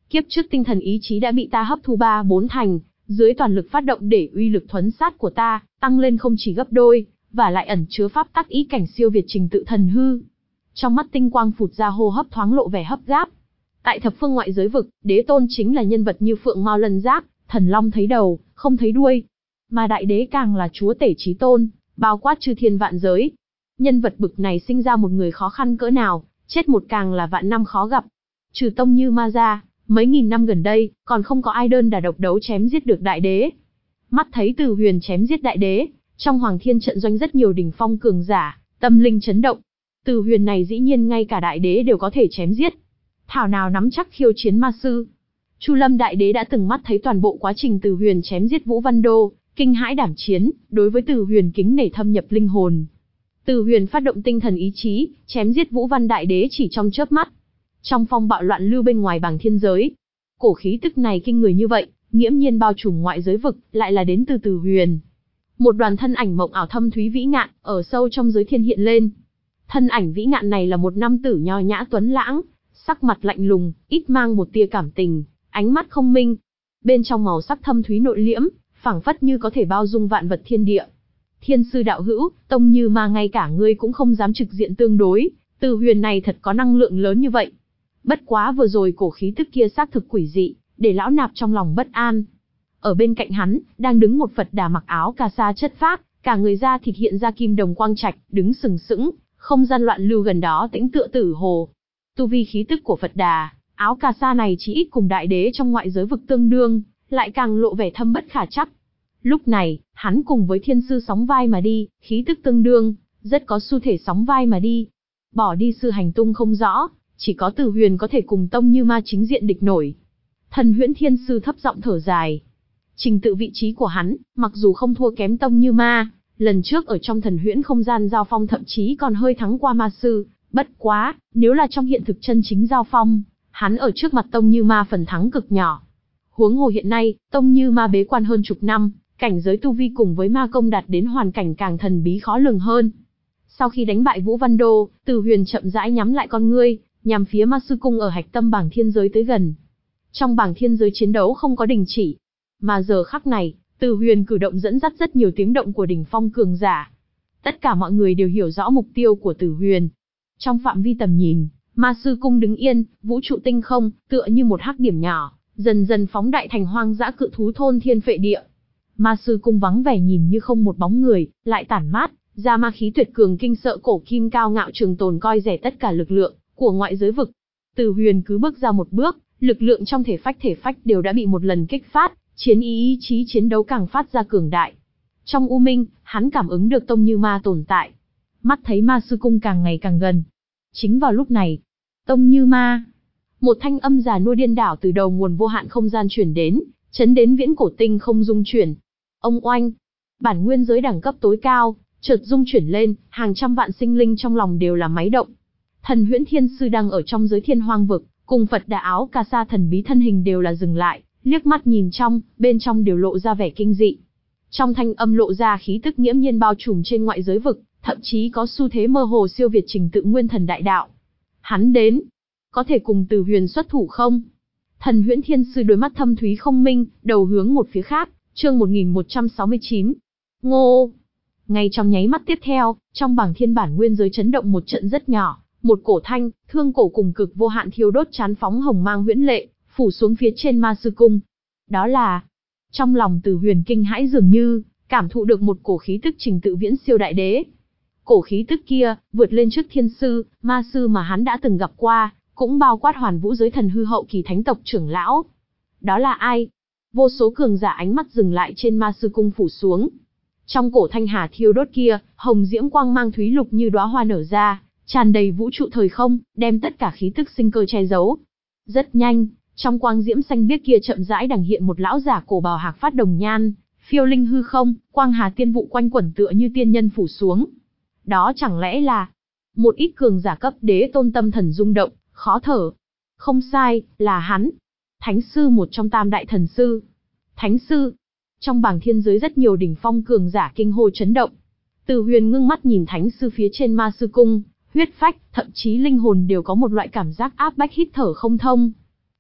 Kiếp trước tinh thần ý chí đã bị ta hấp thu ba bốn thành, dưới toàn lực phát động để uy lực thuấn sát của ta tăng lên không chỉ gấp đôi, và lại ẩn chứa pháp tắc ý cảnh siêu việt trình tự thần hư. Trong mắt tinh quang phụt ra, hô hấp thoáng lộ vẻ hấp gáp. Tại thập phương ngoại giới vực, đế tôn chính là nhân vật như phượng mao lân giác, thần long thấy đầu, không thấy đuôi. Mà đại đế càng là chúa tể chí tôn, bao quát chư thiên vạn giới. Nhân vật bực này sinh ra một người khó khăn cỡ nào, chết một càng là vạn năm khó gặp. Trừ Tông Như Ma ra, mấy nghìn năm gần đây, còn không có ai đơn đả độc đấu chém giết được đại đế. Mắt thấy Từ Huyền chém giết đại đế, trong Hoàng Thiên trận doanh rất nhiều đỉnh phong cường giả, tâm linh chấn động. Từ Huyền này dĩ nhiên ngay cả đại đế đều có thể chém giết. Thảo nào nắm chắc khiêu chiến ma sư. Chu Lâm đại đế đã từng mắt thấy toàn bộ quá trình Từ Huyền chém giết Vũ Văn Đô, kinh hãi đảm chiến, đối với Từ Huyền kính nể thâm nhập linh hồn. Từ Huyền phát động tinh thần ý chí, chém giết Vũ Văn đại đế chỉ trong chớp mắt. Trong phong bạo loạn lưu bên ngoài bảng thiên giới, cổ khí tức này kinh người như vậy, nghiễm nhiên bao trùm ngoại giới vực, lại là đến từ Từ Huyền. Một đoàn thân ảnh mộng ảo thâm thúy vĩ ngạn, ở sâu trong giới thiên hiện lên. Thân ảnh vĩ ngạn này là một nam tử nho nhã tuấn lãng, sắc mặt lạnh lùng, ít mang một tia cảm tình, ánh mắt không minh. Bên trong màu sắc thâm thúy nội liễm, phảng phất như có thể bao dung vạn vật thiên địa. Thiên sư đạo hữu, Tông Như Ma ngay cả ngươi cũng không dám trực diện tương đối, Từ Huyền này thật có năng lượng lớn như vậy. Bất quá vừa rồi cổ khí tức kia xác thực quỷ dị, để lão nạp trong lòng bất an. Ở bên cạnh hắn, đang đứng một Phật Đà mặc áo cà sa chất phác, cả người da thịt hiện ra kim đồng quang trạch, đứng sừng sững, không gian loạn lưu gần đó tĩnh tựa tử hồ. Tu vi khí tức của Phật Đà, áo cà sa này chỉ ít cùng đại đế trong ngoại giới vực tương đương, lại càng lộ vẻ thâm bất khả trắc. Lúc này, hắn cùng với thiên sư sóng vai mà đi, khí tức tương đương, rất có xu thể sóng vai mà đi. Bỏ đi sư hành tung không rõ, chỉ có Từ Huyền có thể cùng Tông Như Ma chính diện địch nổi. Thần Huyễn Thiên Sư thấp giọng thở dài. Trình tự vị trí của hắn, mặc dù không thua kém Tông Như Ma, lần trước ở trong thần huyễn không gian giao phong thậm chí còn hơi thắng qua ma sư, bất quá, nếu là trong hiện thực chân chính giao phong, hắn ở trước mặt Tông Như Ma phần thắng cực nhỏ. Huống hồ hiện nay, Tông Như Ma bế quan hơn chục năm, cảnh giới tu vi cùng với ma công đạt đến hoàn cảnh càng thần bí khó lường hơn. Sau khi đánh bại Vũ Văn Đô, Từ Huyền chậm rãi nhắm lại con ngươi, nhằm phía ma sư cung ở hạch tâm bảng thiên giới tới gần. Trong bảng thiên giới chiến đấu không có đình chỉ, mà giờ khắc này, Từ Huyền cử động dẫn dắt rất nhiều tiếng động của đỉnh phong cường giả. Tất cả mọi người đều hiểu rõ mục tiêu của Từ Huyền. Trong phạm vi tầm nhìn, ma sư cung đứng yên, vũ trụ tinh không, tựa như một hắc điểm nhỏ, dần dần phóng đại thành hoang dã cự thú thôn thiên phệ địa. Ma sư cung vắng vẻ nhìn như không một bóng người, lại tản mát ra ma khí tuyệt cường kinh sợ cổ kim cao ngạo trường tồn coi rẻ tất cả lực lượng của ngoại giới vực. Từ Huyền cứ bước ra một bước, lực lượng trong thể phách thể phách đều đã bị một lần kích phát, chiến ý ý chí chiến đấu càng phát ra cường đại. Trong u minh, hắn cảm ứng được Tông Như Ma tồn tại. Mắt thấy ma sư cung càng ngày càng gần. Chính vào lúc này, Tông Như Ma, một thanh âm già nua điên đảo từ đầu nguồn vô hạn không gian chuyển đến, chấn đến viễn cổ tinh không dung chuyển. Ông oanh, bản nguyên giới đẳng cấp tối cao, chợt dung chuyển lên, hàng trăm vạn sinh linh trong lòng đều là máy động. Thần Huyễn Thiên Sư đang ở trong giới thiên hoang vực, cùng Phật Đà áo cà sa thần bí thân hình đều là dừng lại, liếc mắt nhìn trong, bên trong đều lộ ra vẻ kinh dị. Trong thanh âm lộ ra khí tức nghiễm nhiên bao trùm trên ngoại giới vực, thậm chí có xu thế mơ hồ siêu việt trình tự nguyên thần đại đạo. Hắn đến, có thể cùng Từ Huyền xuất thủ không? Thần Huyễn Thiên Sư đôi mắt thâm thúy không minh, đầu hướng một phía khác, chương một nghìn một trăm sáu mươi chín. Ngô! Ngay trong nháy mắt tiếp theo, trong bảng thiên bản nguyên giới chấn động một trận rất nhỏ, một cổ thanh, thương cổ cùng cực vô hạn thiêu đốt chán phóng hồng mang huyễn lệ, phủ xuống phía trên ma sư cung. Đó là, trong lòng Từ Huyền kinh hãi dường như, cảm thụ được một cổ khí tức trình tự viễn siêu đại đế. Cổ khí tức kia, vượt lên trước thiên sư, ma sư mà hắn đã từng gặp qua, cũng bao quát hoàn vũ giới thần hư hậu kỳ thánh tộc trưởng lão. Đó là ai? Vô số cường giả ánh mắt dừng lại trên ma sư cung phủ xuống. Trong cổ thanh hà thiêu đốt kia, hồng diễm quang mang thúy lục như đóa hoa nở ra, tràn đầy vũ trụ thời không, đem tất cả khí tức sinh cơ che giấu. Rất nhanh, trong quang diễm xanh biếc kia chậm rãi đằng hiện một lão giả cổ bào hạc phát đồng nhan, phiêu linh hư không, quang hà tiên vụ quanh quẩn tựa như tiên nhân phủ xuống. Đó chẳng lẽ là một ít cường giả cấp đế tôn tâm thần rung động, khó thở. Không sai, là hắn. Thánh sư một trong tam đại thần sư. Thánh sư. Trong bảng thiên giới rất nhiều đỉnh phong cường giả kinh hô chấn động. Từ Huyền ngưng mắt nhìn thánh sư phía trên ma sư cung, huyết phách, thậm chí linh hồn đều có một loại cảm giác áp bách hít thở không thông.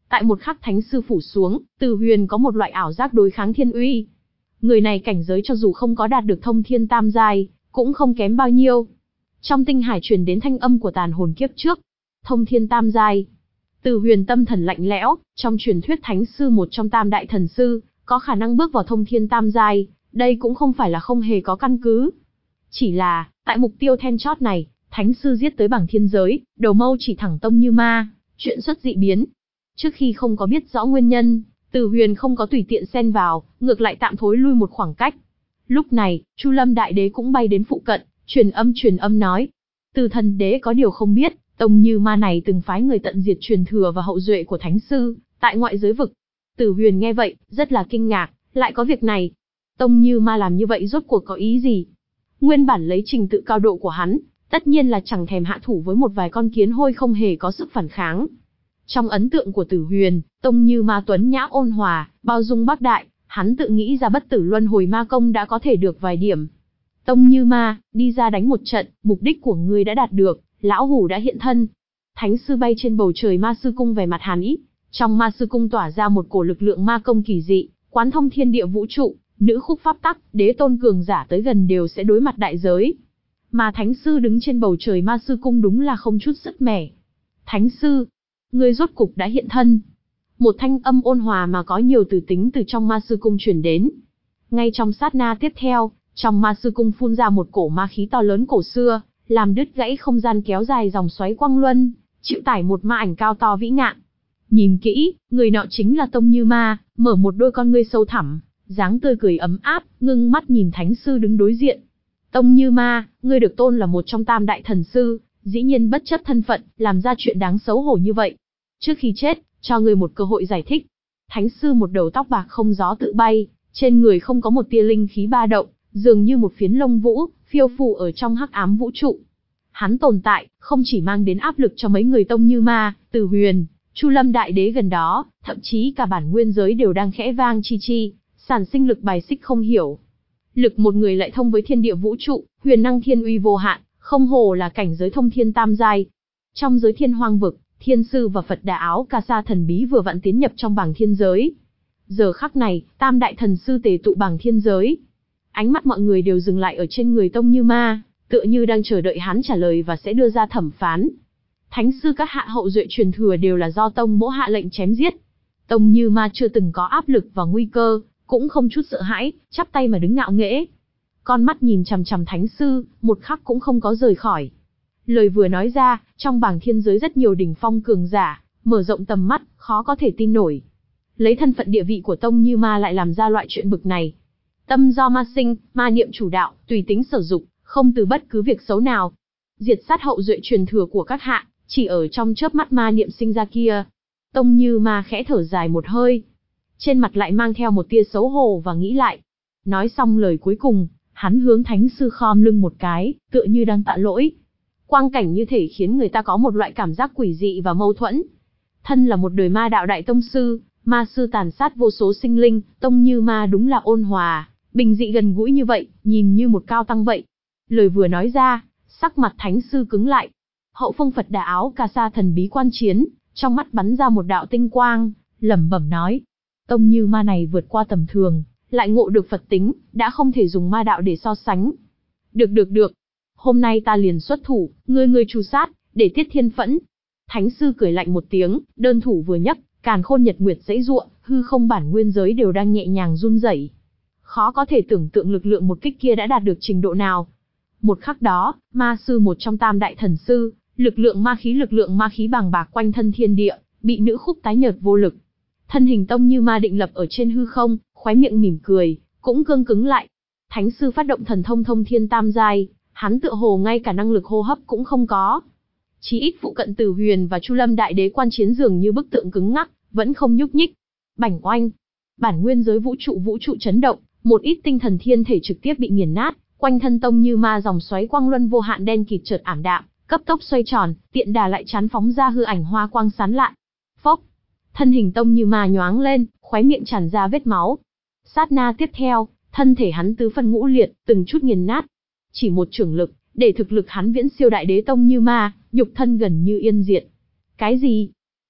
Tại một khắc thánh sư phủ xuống, Từ Huyền có một loại ảo giác đối kháng thiên uy. Người này cảnh giới cho dù không có đạt được thông thiên tam giai, cũng không kém bao nhiêu. Trong tinh hải truyền đến thanh âm của tàn hồn kiếp trước. Thông thiên tam giai. Từ Huyền tâm thần lạnh lẽo, trong truyền thuyết thánh sư một trong tam đại thần sư, có khả năng bước vào thông thiên tam giai, đây cũng không phải là không hề có căn cứ. Chỉ là, tại mục tiêu then chót này, thánh sư giết tới bảng thiên giới, đầu mâu chỉ thẳng Tông Như Ma, chuyện xuất dị biến. Trước khi không có biết rõ nguyên nhân, Từ Huyền không có tùy tiện xen vào, ngược lại tạm thối lui một khoảng cách. Lúc này, Chu Lâm Đại Đế cũng bay đến phụ cận, truyền âm truyền âm nói. Từ Thần Đế có điều không biết, Tông Như Ma này từng phái người tận diệt truyền thừa và hậu duệ của thánh sư, tại ngoại giới vực. Từ Huyền nghe vậy, rất là kinh ngạc, lại có việc này. Tông Như Ma làm như vậy rốt cuộc có ý gì? Nguyên bản lấy trình tự cao độ của hắn, tất nhiên là chẳng thèm hạ thủ với một vài con kiến hôi không hề có sức phản kháng. Trong ấn tượng của Tử Huyền, Tông Như Ma tuấn nhã ôn hòa, bao dung bác đại, hắn tự nghĩ ra bất tử luân hồi ma công đã có thể được vài điểm. Tông Như Ma, đi ra đánh một trận, mục đích của ngươi đã đạt được, lão hủ đã hiện thân. Thánh sư bay trên bầu trời ma sư cung về mặt hàn ý, trong ma sư cung tỏa ra một cổ lực lượng ma công kỳ dị, quán thông thiên địa vũ trụ, nữ khúc pháp tắc, đế tôn cường giả tới gần đều sẽ đối mặt đại giới. Mà thánh sư đứng trên bầu trời ma sư cung đúng là không chút sức mẻ. Thánh sư, ngươi rốt cục đã hiện thân. Một thanh âm ôn hòa mà có nhiều từ tính từ trong ma sư cung truyền đến. Ngay trong sát na tiếp theo, trong ma sư cung phun ra một cổ ma khí to lớn cổ xưa, làm đứt gãy không gian kéo dài dòng xoáy quang luân, chịu tải một ma ảnh cao to vĩ ngạn. Nhìn kỹ, người nọ chính là Tông Như Ma, mở một đôi con ngươi sâu thẳm, dáng tươi cười ấm áp, ngưng mắt nhìn thánh sư đứng đối diện. Tông Như Ma, ngươi được tôn là một trong tam đại thần sư, dĩ nhiên bất chấp thân phận, làm ra chuyện đáng xấu hổ như vậy. Trước khi chết, cho ngươi một cơ hội giải thích. Thánh sư một đầu tóc bạc không gió tự bay, trên người không có một tia linh khí ba động, dường như một phiến lông vũ, phiêu phù ở trong hắc ám vũ trụ. Hắn tồn tại, không chỉ mang đến áp lực cho mấy người Tông Như Ma, Từ Huyền, Chu Lâm Đại Đế gần đó, thậm chí cả bản nguyên giới đều đang khẽ vang chi chi, sản sinh lực bài xích không hiểu. Lực một người lại thông với thiên địa vũ trụ, huyền năng thiên uy vô hạn, không hồ là cảnh giới thông thiên tam giai. Trong giới thiên hoang vực, thiên sư và Phật Đà áo cà sa thần bí vừa vặn tiến nhập trong bảng thiên giới. Giờ khắc này, tam đại thần sư tề tụ bảng thiên giới. Ánh mắt mọi người đều dừng lại ở trên người Tông Như Ma, tựa như đang chờ đợi hắn trả lời và sẽ đưa ra thẩm phán. Thánh sư các hạ hậu duệ truyền thừa đều là do tông mỗ hạ lệnh chém giết. Tông Như Ma chưa từng có áp lực và nguy cơ, cũng không chút sợ hãi, chắp tay mà đứng ngạo nghễ. Con mắt nhìn chằm chằm thánh sư, một khắc cũng không có rời khỏi. Lời vừa nói ra, trong bảng thiên giới rất nhiều đỉnh phong cường giả, mở rộng tầm mắt, khó có thể tin nổi. Lấy thân phận địa vị của Tông Như Ma lại làm ra loại chuyện bực này. Tâm do ma sinh, ma niệm chủ đạo, tùy tính sử dụng, không từ bất cứ việc xấu nào. Diệt sát hậu duệ truyền thừa của các hạ, chỉ ở trong chớp mắt ma niệm sinh ra kia. Tông Như Ma khẽ thở dài một hơi. Trên mặt lại mang theo một tia xấu hổ và nghĩ lại. Nói xong lời cuối cùng, hắn hướng thánh sư khom lưng một cái, tựa như đang tạ lỗi. Quang cảnh như thể khiến người ta có một loại cảm giác quỷ dị và mâu thuẫn. Thân là một đời ma đạo đại tông sư, ma sư tàn sát vô số sinh linh, Tông Như Ma đúng là ôn hòa, bình dị gần gũi như vậy, nhìn như một cao tăng vậy. Lời vừa nói ra, sắc mặt thánh sư cứng lại. Hậu phương Phật Đà áo cà sa thần bí quan chiến, trong mắt bắn ra một đạo tinh quang, lẩm bẩm nói. Tông Như Ma này vượt qua tầm thường, lại ngộ được Phật tính, đã không thể dùng ma đạo để so sánh. Được được được, hôm nay ta liền xuất thủ, ngươi ngươi trù sát, để tiết thiên phẫn. Thánh sư cười lạnh một tiếng, đơn thủ vừa nhấc, càn khôn nhật nguyệt giãy giụa, hư không bản nguyên giới đều đang nhẹ nhàng run rẩy. Khó có thể tưởng tượng lực lượng một kích kia đã đạt được trình độ nào. Một khắc đó, ma sư một trong tam đại thần sư, lực lượng ma khí lực lượng ma khí bàng bạc quanh thân thiên địa, bị nữ khúc tái nhợt vô lực. Thân hình Tông Như Ma định lập ở trên hư không, khóe miệng mỉm cười, cũng cương cứng lại. Thánh sư phát động thần thông thông thiên tam giai, hắn tựa hồ ngay cả năng lực hô hấp cũng không có. Chí ít phụ cận Tử Huyền và Chu Lâm Đại Đế quan chiến dường như bức tượng cứng ngắc, vẫn không nhúc nhích. Bảnh oanh, bản nguyên giới vũ trụ vũ trụ chấn động, một ít tinh thần thiên thể trực tiếp bị nghiền nát, quanh thân Tông Như Ma dòng xoáy quang luân vô hạn đen kịt chợt ảm đạm, cấp tốc xoay tròn, tiện đà lại chán phóng ra hư ảnh hoa quang sáng lạn. Phốc, thân hình Tông Như Ma nhoáng lên, khóe miệng tràn ra vết máu. Sát na tiếp theo, thân thể hắn tứ phân ngũ liệt, từng chút nghiền nát. Chỉ một chưởng lực, để thực lực hắn viễn siêu đại đế Tông Như Ma, nhục thân gần như yên diệt. Cái gì?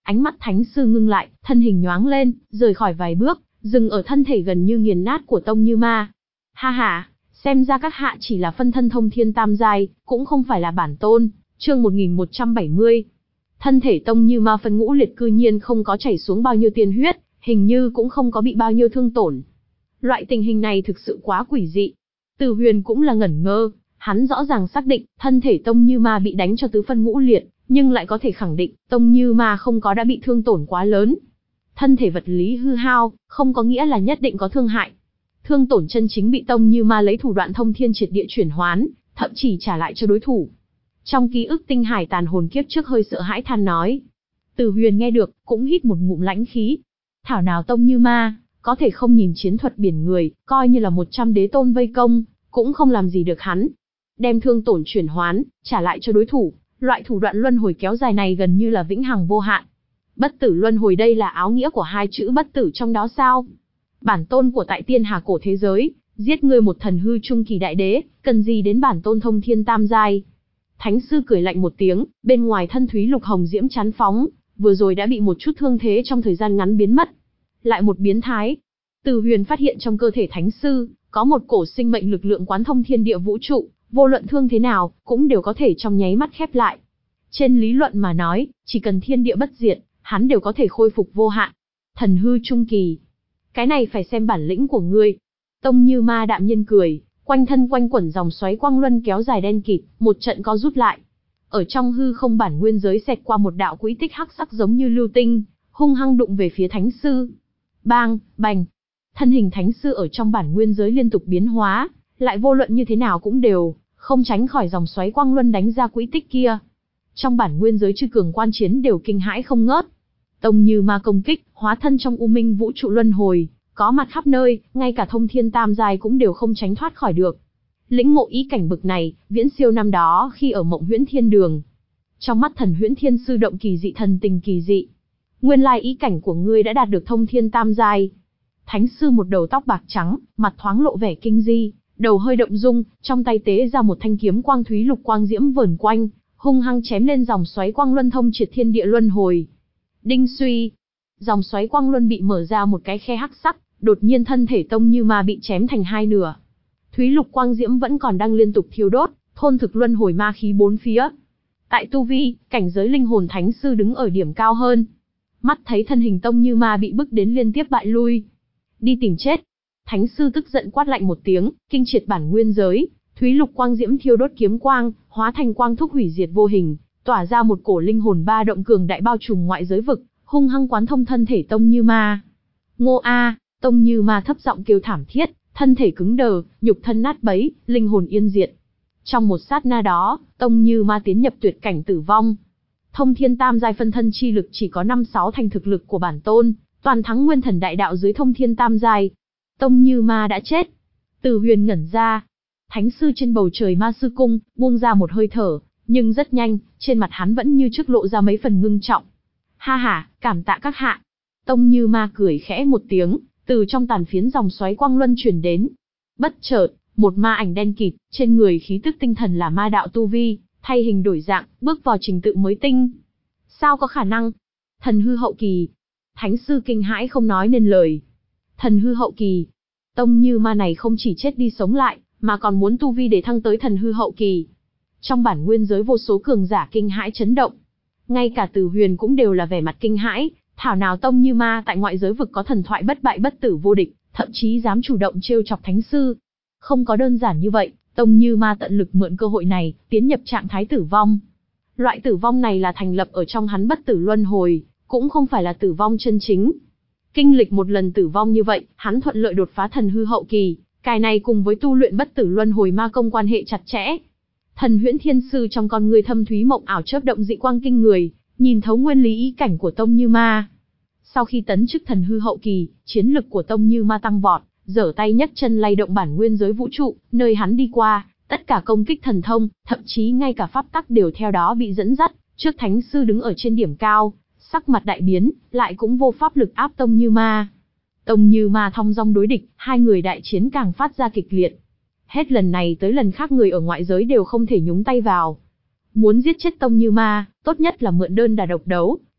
Ánh mắt thánh sư ngưng lại, thân hình nhoáng lên, rời khỏi vài bước, dừng ở thân thể gần như nghiền nát của Tông Như Ma. Ha ha, xem ra các hạ chỉ là phân thân thông thiên tam giai, cũng không phải là bản tôn. Chương một nghìn một trăm bảy mươi. Thân thể Tông Như Ma phân ngũ liệt cư nhiên không có chảy xuống bao nhiêu tiên huyết, hình như cũng không có bị bao nhiêu thương tổn. Loại tình hình này thực sự quá quỷ dị. Từ Huyền cũng là ngẩn ngơ, hắn rõ ràng xác định thân thể Tông Như Ma bị đánh cho tứ phân ngũ liệt, nhưng lại có thể khẳng định Tông Như Ma không có đã bị thương tổn quá lớn. Thân thể vật lý hư hao, không có nghĩa là nhất định có thương hại. Thương tổn chân chính bị Tông Như Ma lấy thủ đoạn thông thiên triệt địa chuyển hoán, thậm chí trả lại cho đối thủ. Trong ký ức tinh hải tàn hồn kiếp trước hơi sợ hãi than nói. Từ Huyền nghe được, cũng hít một ngụm lãnh khí. Thảo nào Tông Như Ma có thể không nhìn chiến thuật biển người, coi như là một trăm đế tôn vây công, cũng không làm gì được hắn. Đem thương tổn chuyển hoán, trả lại cho đối thủ, loại thủ đoạn luân hồi kéo dài này gần như là vĩnh hằng vô hạn. Bất tử luân hồi đây là áo nghĩa của hai chữ bất tử trong đó sao? Bản tôn của tại tiên hà cổ thế giới, giết ngươi một thần hư trung kỳ đại đế, cần gì đến bản tôn thông thiên tam giai? Thánh sư cười lạnh một tiếng, bên ngoài thân thúy lục hồng diễm chán phóng, vừa rồi đã bị một chút thương thế trong thời gian ngắn biến mất. Lại một biến thái. Từ Huyền phát hiện trong cơ thể thánh sư, có một cổ sinh mệnh lực lượng quán thông thiên địa vũ trụ, vô luận thương thế nào, cũng đều có thể trong nháy mắt khép lại. Trên lý luận mà nói, chỉ cần thiên địa bất diệt, hắn đều có thể khôi phục vô hạn. Thần hư trung kỳ. Cái này phải xem bản lĩnh của ngươi. Tông Như Ma đạm nhiên cười, quanh thân quanh quẩn dòng xoáy quang luân kéo dài đen kịt, một trận co rút lại. Ở trong hư không bản nguyên giới xẹt qua một đạo quỹ tích hắc sắc giống như lưu tinh, hung hăng đụng về phía thánh sư. Bang, bành. Thân hình thánh sư ở trong bản nguyên giới liên tục biến hóa, lại vô luận như thế nào cũng đều không tránh khỏi dòng xoáy quang luân đánh ra quỹ tích kia. Trong bản nguyên giới chư cường quan chiến đều kinh hãi không ngớt. Tông Như Ma công kích, hóa thân trong u minh vũ trụ luân hồi, có mặt khắp nơi, ngay cả thông thiên tam giai cũng đều không tránh thoát khỏi được. Lĩnh ngộ ý cảnh bực này, viễn siêu năm đó khi ở Mộng Huyễn Thiên Đường. Trong mắt Thần Huyễn Thiên Sư động kỳ dị thần tình kỳ dị. Nguyên lai ý cảnh của ngươi đã đạt được thông thiên tam giai. Thánh sư một đầu tóc bạc trắng, mặt thoáng lộ vẻ kinh di, đầu hơi động dung, trong tay tế ra một thanh kiếm quang thúy lục quang diễm vờn quanh, hung hăng chém lên dòng xoáy quang luân thông triệt thiên địa luân hồi. Đinh suy, dòng xoáy quang luân bị mở ra một cái khe hắc sắc, đột nhiên thân thể Tông Như Ma bị chém thành hai nửa. Thúy lục quang diễm vẫn còn đang liên tục thiêu đốt, thôn thực luân hồi ma khí bốn phía. Tại tu vi, cảnh giới linh hồn thánh sư đứng ở điểm cao hơn. Mắt thấy thân hình Tông Như Ma bị bức đến liên tiếp bại lui. Đi tìm chết. Thánh sư tức giận quát lạnh một tiếng, kinh triệt bản nguyên giới, thúy lục quang diễm thiêu đốt kiếm quang, hóa thành quang thúc hủy diệt vô hình, tỏa ra một cổ linh hồn ba động cường đại bao trùm ngoại giới vực, hung hăng quán thông thân thể Tông Như Ma. Ngô a, Tông Như Ma thấp giọng kêu thảm thiết, thân thể cứng đờ, nhục thân nát bấy, linh hồn yên diệt. Trong một sát na đó, Tông Như Ma tiến nhập tuyệt cảnh tử vong. Thông thiên tam giai phân thân chi lực chỉ có năm sáu thành thực lực của bản tôn, toàn thắng nguyên thần đại đạo dưới thông thiên tam giai. Tông Như Ma đã chết. Từ Huyền ngẩn ra. Thánh sư trên bầu trời ma sư cung, buông ra một hơi thở, nhưng rất nhanh, trên mặt hắn vẫn như trước lộ ra mấy phần ngưng trọng. Ha ha, cảm tạ các hạ. Tông Như Ma cười khẽ một tiếng, từ trong tàn phiến dòng xoáy quang luân truyền đến. Bất chợt, một ma ảnh đen kịt, trên người khí tức tinh thần là ma đạo tu vi, thay hình đổi dạng, bước vào trình tự mới tinh. Sao có khả năng? Thần hư hậu kỳ. Thánh sư kinh hãi không nói nên lời. Thần hư hậu kỳ. Tông Như Ma này không chỉ chết đi sống lại, mà còn muốn tu vi để thăng tới thần hư hậu kỳ. Trong bản nguyên giới vô số cường giả kinh hãi chấn động. Ngay cả Từ Huyền cũng đều là vẻ mặt kinh hãi, thảo nào Tông Như Ma tại ngoại giới vực có thần thoại bất bại bất tử vô địch, thậm chí dám chủ động trêu chọc thánh sư. Không có đơn giản như vậy, Tông Như Ma tận lực mượn cơ hội này, tiến nhập trạng thái tử vong. Loại tử vong này là thành lập ở trong hắn bất tử luân hồi, cũng không phải là tử vong chân chính. Kinh lịch một lần tử vong như vậy, hắn thuận lợi đột phá thần hư hậu kỳ, cái này cùng với tu luyện bất tử luân hồi ma công quan hệ chặt chẽ. Thần Huyễn Thiên Sư trong con người thâm thúy mộng ảo chớp động dị quang kinh người, nhìn thấu nguyên lý ý cảnh của Tông Như Ma. Sau khi tấn chức thần hư hậu kỳ, chiến lực của Tông Như Ma tăng vọt, giở tay nhấc chân lay động bản nguyên giới vũ trụ, nơi hắn đi qua, tất cả công kích thần thông, thậm chí ngay cả pháp tắc đều theo đó bị dẫn dắt. Trước thánh sư đứng ở trên điểm cao, sắc mặt đại biến, lại cũng vô pháp lực áp Tông Như Ma. Tông Như Ma thong dong đối địch, hai người đại chiến càng phát ra kịch liệt. Hết lần này tới lần khác người ở ngoại giới đều không thể nhúng tay vào. Muốn giết chết Tông Như Ma, tốt nhất là mượn đơn đả độc đấu,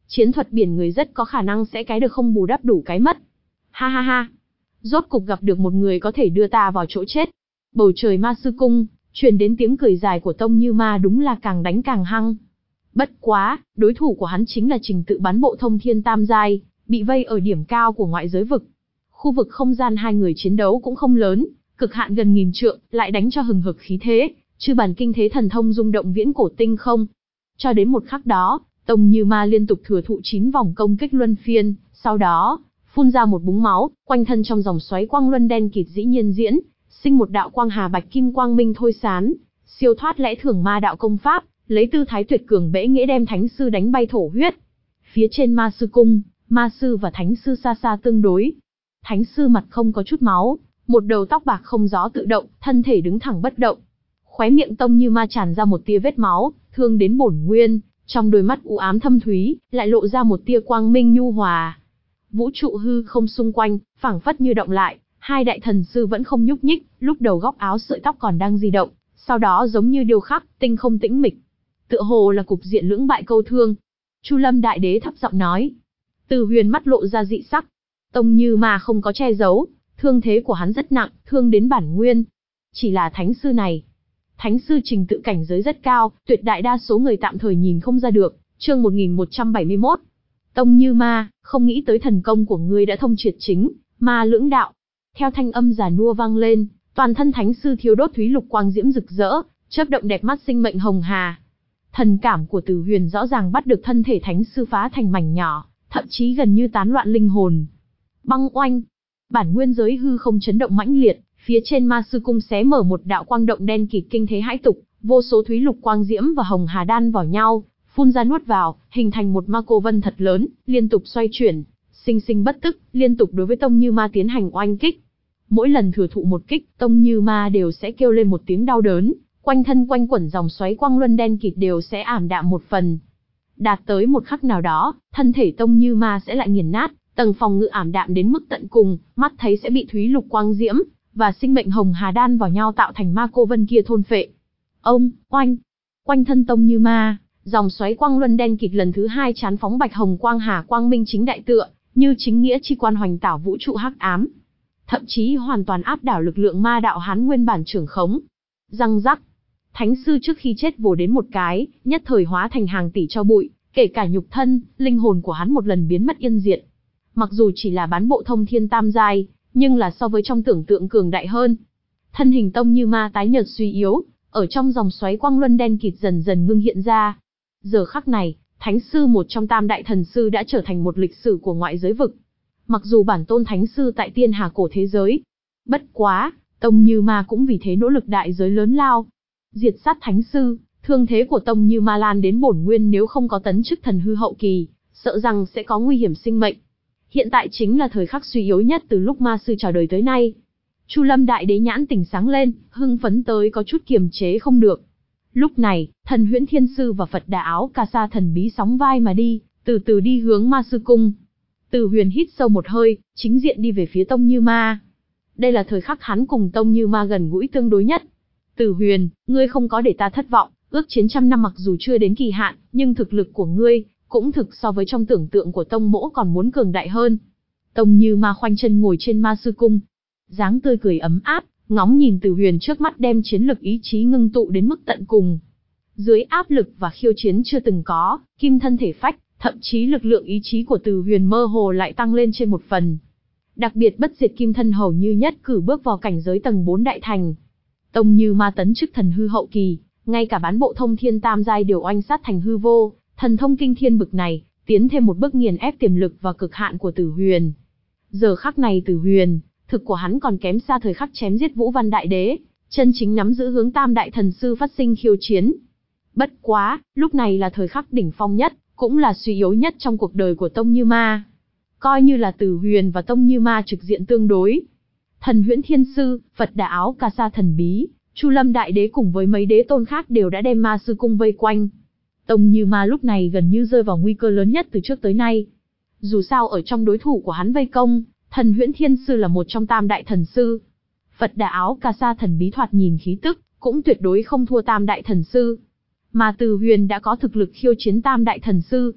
Chiến thuật biển người rất có khả năng sẽ cái được không bù đắp đủ cái mất. Ha ha ha. Rốt cục gặp được một người có thể đưa ta vào chỗ chết. Bầu trời ma sư cung, truyền đến tiếng cười dài của Tông Như Ma đúng là càng đánh càng hăng. Bất quá, đối thủ của hắn chính là trình tự bán bộ thông thiên tam giai, bị vây ở điểm cao của ngoại giới vực. Khu vực không gian hai người chiến đấu cũng không lớn, cực hạn gần nghìn trượng, lại đánh cho hừng hực khí thế, chư bản kinh thế thần thông rung động viễn cổ tinh không. Cho đến một khắc đó, Tông Như Ma liên tục thừa thụ chín vòng công kích luân phiên, sau đó, phun ra một búng máu, quanh thân trong dòng xoáy quang luân đen kịt dĩ nhiên diễn, sinh một đạo quang hà bạch kim quang minh thôi sán, siêu thoát lẽ thường ma đạo công pháp, lấy tư thái tuyệt cường bẽ nghĩa đem thánh sư đánh bay thổ huyết. Phía trên ma sư cung, ma sư và thánh sư xa xa tương đối. Thánh sư mặt không có chút máu, một đầu tóc bạc không gió tự động, thân thể đứng thẳng bất động. Khóe miệng Tông Như Ma tràn ra một tia vết máu, thương đến bổn nguyên, trong đôi mắt u ám thâm thúy, lại lộ ra một tia quang minh nhu hòa. Vũ trụ hư không xung quanh, phảng phất như động lại, hai đại thần sư vẫn không nhúc nhích, lúc đầu góc áo sợi tóc còn đang di động, sau đó giống như điêu khắc, tinh không tĩnh mịch. Tựa hồ là cục diện lưỡng bại câu thương. Chu Lâm Đại Đế thấp giọng nói. Từ Huyền mắt lộ ra dị sắc. Tông Như Ma không có che giấu, thương thế của hắn rất nặng, thương đến bản nguyên. Chỉ là thánh sư này. Thánh sư trình tự cảnh giới rất cao, tuyệt đại đa số người tạm thời nhìn không ra được. Chương một nghìn một trăm bảy mươi mốt. Tông Như Ma, không nghĩ tới thần công của ngươi đã thông triệt chính, ma lưỡng đạo. Theo thanh âm già nua vang lên, toàn thân thánh sư thiêu đốt thúy lục quang diễm rực rỡ, chớp động đẹp mắt sinh mệnh hồng hà. Thần cảm của Từ Huyền rõ ràng bắt được thân thể thánh sư phá thành mảnh nhỏ, thậm chí gần như tán loạn linh hồn. Băng oanh, bản nguyên giới hư không chấn động mãnh liệt, phía trên ma sư cung xé mở một đạo quang động đen kịt kinh thế hãi tục, vô số thúy lục quang diễm và hồng hà đan vào nhau, phun ra nuốt vào, hình thành một ma cô vân thật lớn, liên tục xoay chuyển, sinh sinh bất tức, liên tục đối với Tông Như Ma tiến hành oanh kích. Mỗi lần thừa thụ một kích, Tông Như Ma đều sẽ kêu lên một tiếng đau đớn, quanh thân quanh quẩn dòng xoáy quang luân đen kịt đều sẽ ảm đạm một phần. Đạt tới một khắc nào đó, thân thể Tông Như Ma sẽ lại nghiền nát, tầng phòng ngự ảm đạm đến mức tận cùng, mắt thấy sẽ bị thúy lục quang diễm và sinh mệnh hồng hà đan vào nhau tạo thành ma cô vân kia thôn phệ. Ông, oanh, quanh thân Tông Như Ma, dòng xoáy quang luân đen kịt lần thứ hai chán phóng bạch hồng quang hà quang minh chính đại tựa, như chính nghĩa chi quan hoành tảo vũ trụ hắc ám. Thậm chí hoàn toàn áp đảo lực lượng ma đạo hắn nguyên bản trưởng khống. Răng rắc. Thánh sư trước khi chết vồ đến một cái, nhất thời hóa thành hàng tỷ tro bụi, kể cả nhục thân, linh hồn của hắn một lần biến mất yên diệt. Mặc dù chỉ là bán bộ thông thiên tam giai, nhưng là so với trong tưởng tượng cường đại hơn. Thân hình Tông Như Ma tái nhợt suy yếu, ở trong dòng xoáy quang luân đen kịt dần dần ngưng hiện ra. Giờ khắc này, thánh sư một trong tam đại thần sư đã trở thành một lịch sử của ngoại giới vực. Mặc dù bản tôn thánh sư tại tiên hà cổ thế giới, bất quá, Tông Như Ma cũng vì thế nỗ lực đại giới lớn lao. Diệt sát thánh sư, thương thế của Tông Như Ma lan đến bổn nguyên, nếu không có tấn chức thần hư hậu kỳ, sợ rằng sẽ có nguy hiểm sinh mệnh. Hiện tại chính là thời khắc suy yếu nhất từ lúc ma sư chào đời tới nay. Chu Lâm Đại Đế nhãn tỉnh sáng lên, hưng phấn tới có chút kiềm chế không được. Lúc này, Thần Huyễn Thiên Sư và Phật Đà Áo Cà Sa thần bí sóng vai mà đi, từ từ đi hướng ma sư cung. Từ Huyền hít sâu một hơi, chính diện đi về phía Tông Như Ma. Đây là thời khắc hắn cùng Tông Như Ma gần gũi tương đối nhất. Từ Huyền, ngươi không có để ta thất vọng, ước chiến trăm năm mặc dù chưa đến kỳ hạn, nhưng thực lực của ngươi cũng thực so với trong tưởng tượng của Tông mỗ còn muốn cường đại hơn. Tông Như Ma khoanh chân ngồi trên ma sư cung, dáng tươi cười ấm áp, ngóng nhìn Từ Huyền trước mắt đem chiến lực ý chí ngưng tụ đến mức tận cùng. Dưới áp lực và khiêu chiến chưa từng có, kim thân thể phách, thậm chí lực lượng ý chí của Từ Huyền mơ hồ lại tăng lên trên một phần. Đặc biệt bất diệt kim thân hầu như nhất cử bước vào cảnh giới tầng bốn đại thành. Tông Như Ma tấn chức thần hư hậu kỳ, ngay cả bán bộ thông thiên tam giai đều oanh sát thành hư vô, thần thông kinh thiên bực này, tiến thêm một bước nghiền ép tiềm lực và cực hạn của Từ Huyền. Giờ khắc này Từ Huyền, thực của hắn còn kém xa thời khắc chém giết Vũ Văn Đại Đế, chân chính nắm giữ hướng tam đại thần sư phát sinh khiêu chiến. Bất quá, lúc này là thời khắc đỉnh phong nhất, cũng là suy yếu nhất trong cuộc đời của Tông Như Ma. Coi như là Từ Huyền và Tông Như Ma trực diện tương đối. Thần Huyễn Thiên Sư, Phật Đà Áo Cà Sa thần bí, Chu Lâm Đại Đế cùng với mấy đế tôn khác đều đã đem ma sư cung vây quanh. Tông Như Ma lúc này gần như rơi vào nguy cơ lớn nhất từ trước tới nay. Dù sao ở trong đối thủ của hắn vây công, Thần Huyễn Thiên Sư là một trong tam đại thần sư. Phật Đà Áo Cà Sa thần bí thoạt nhìn khí tức, cũng tuyệt đối không thua tam đại thần sư. Mà Từ Huyền đã có thực lực khiêu chiến tam đại thần sư.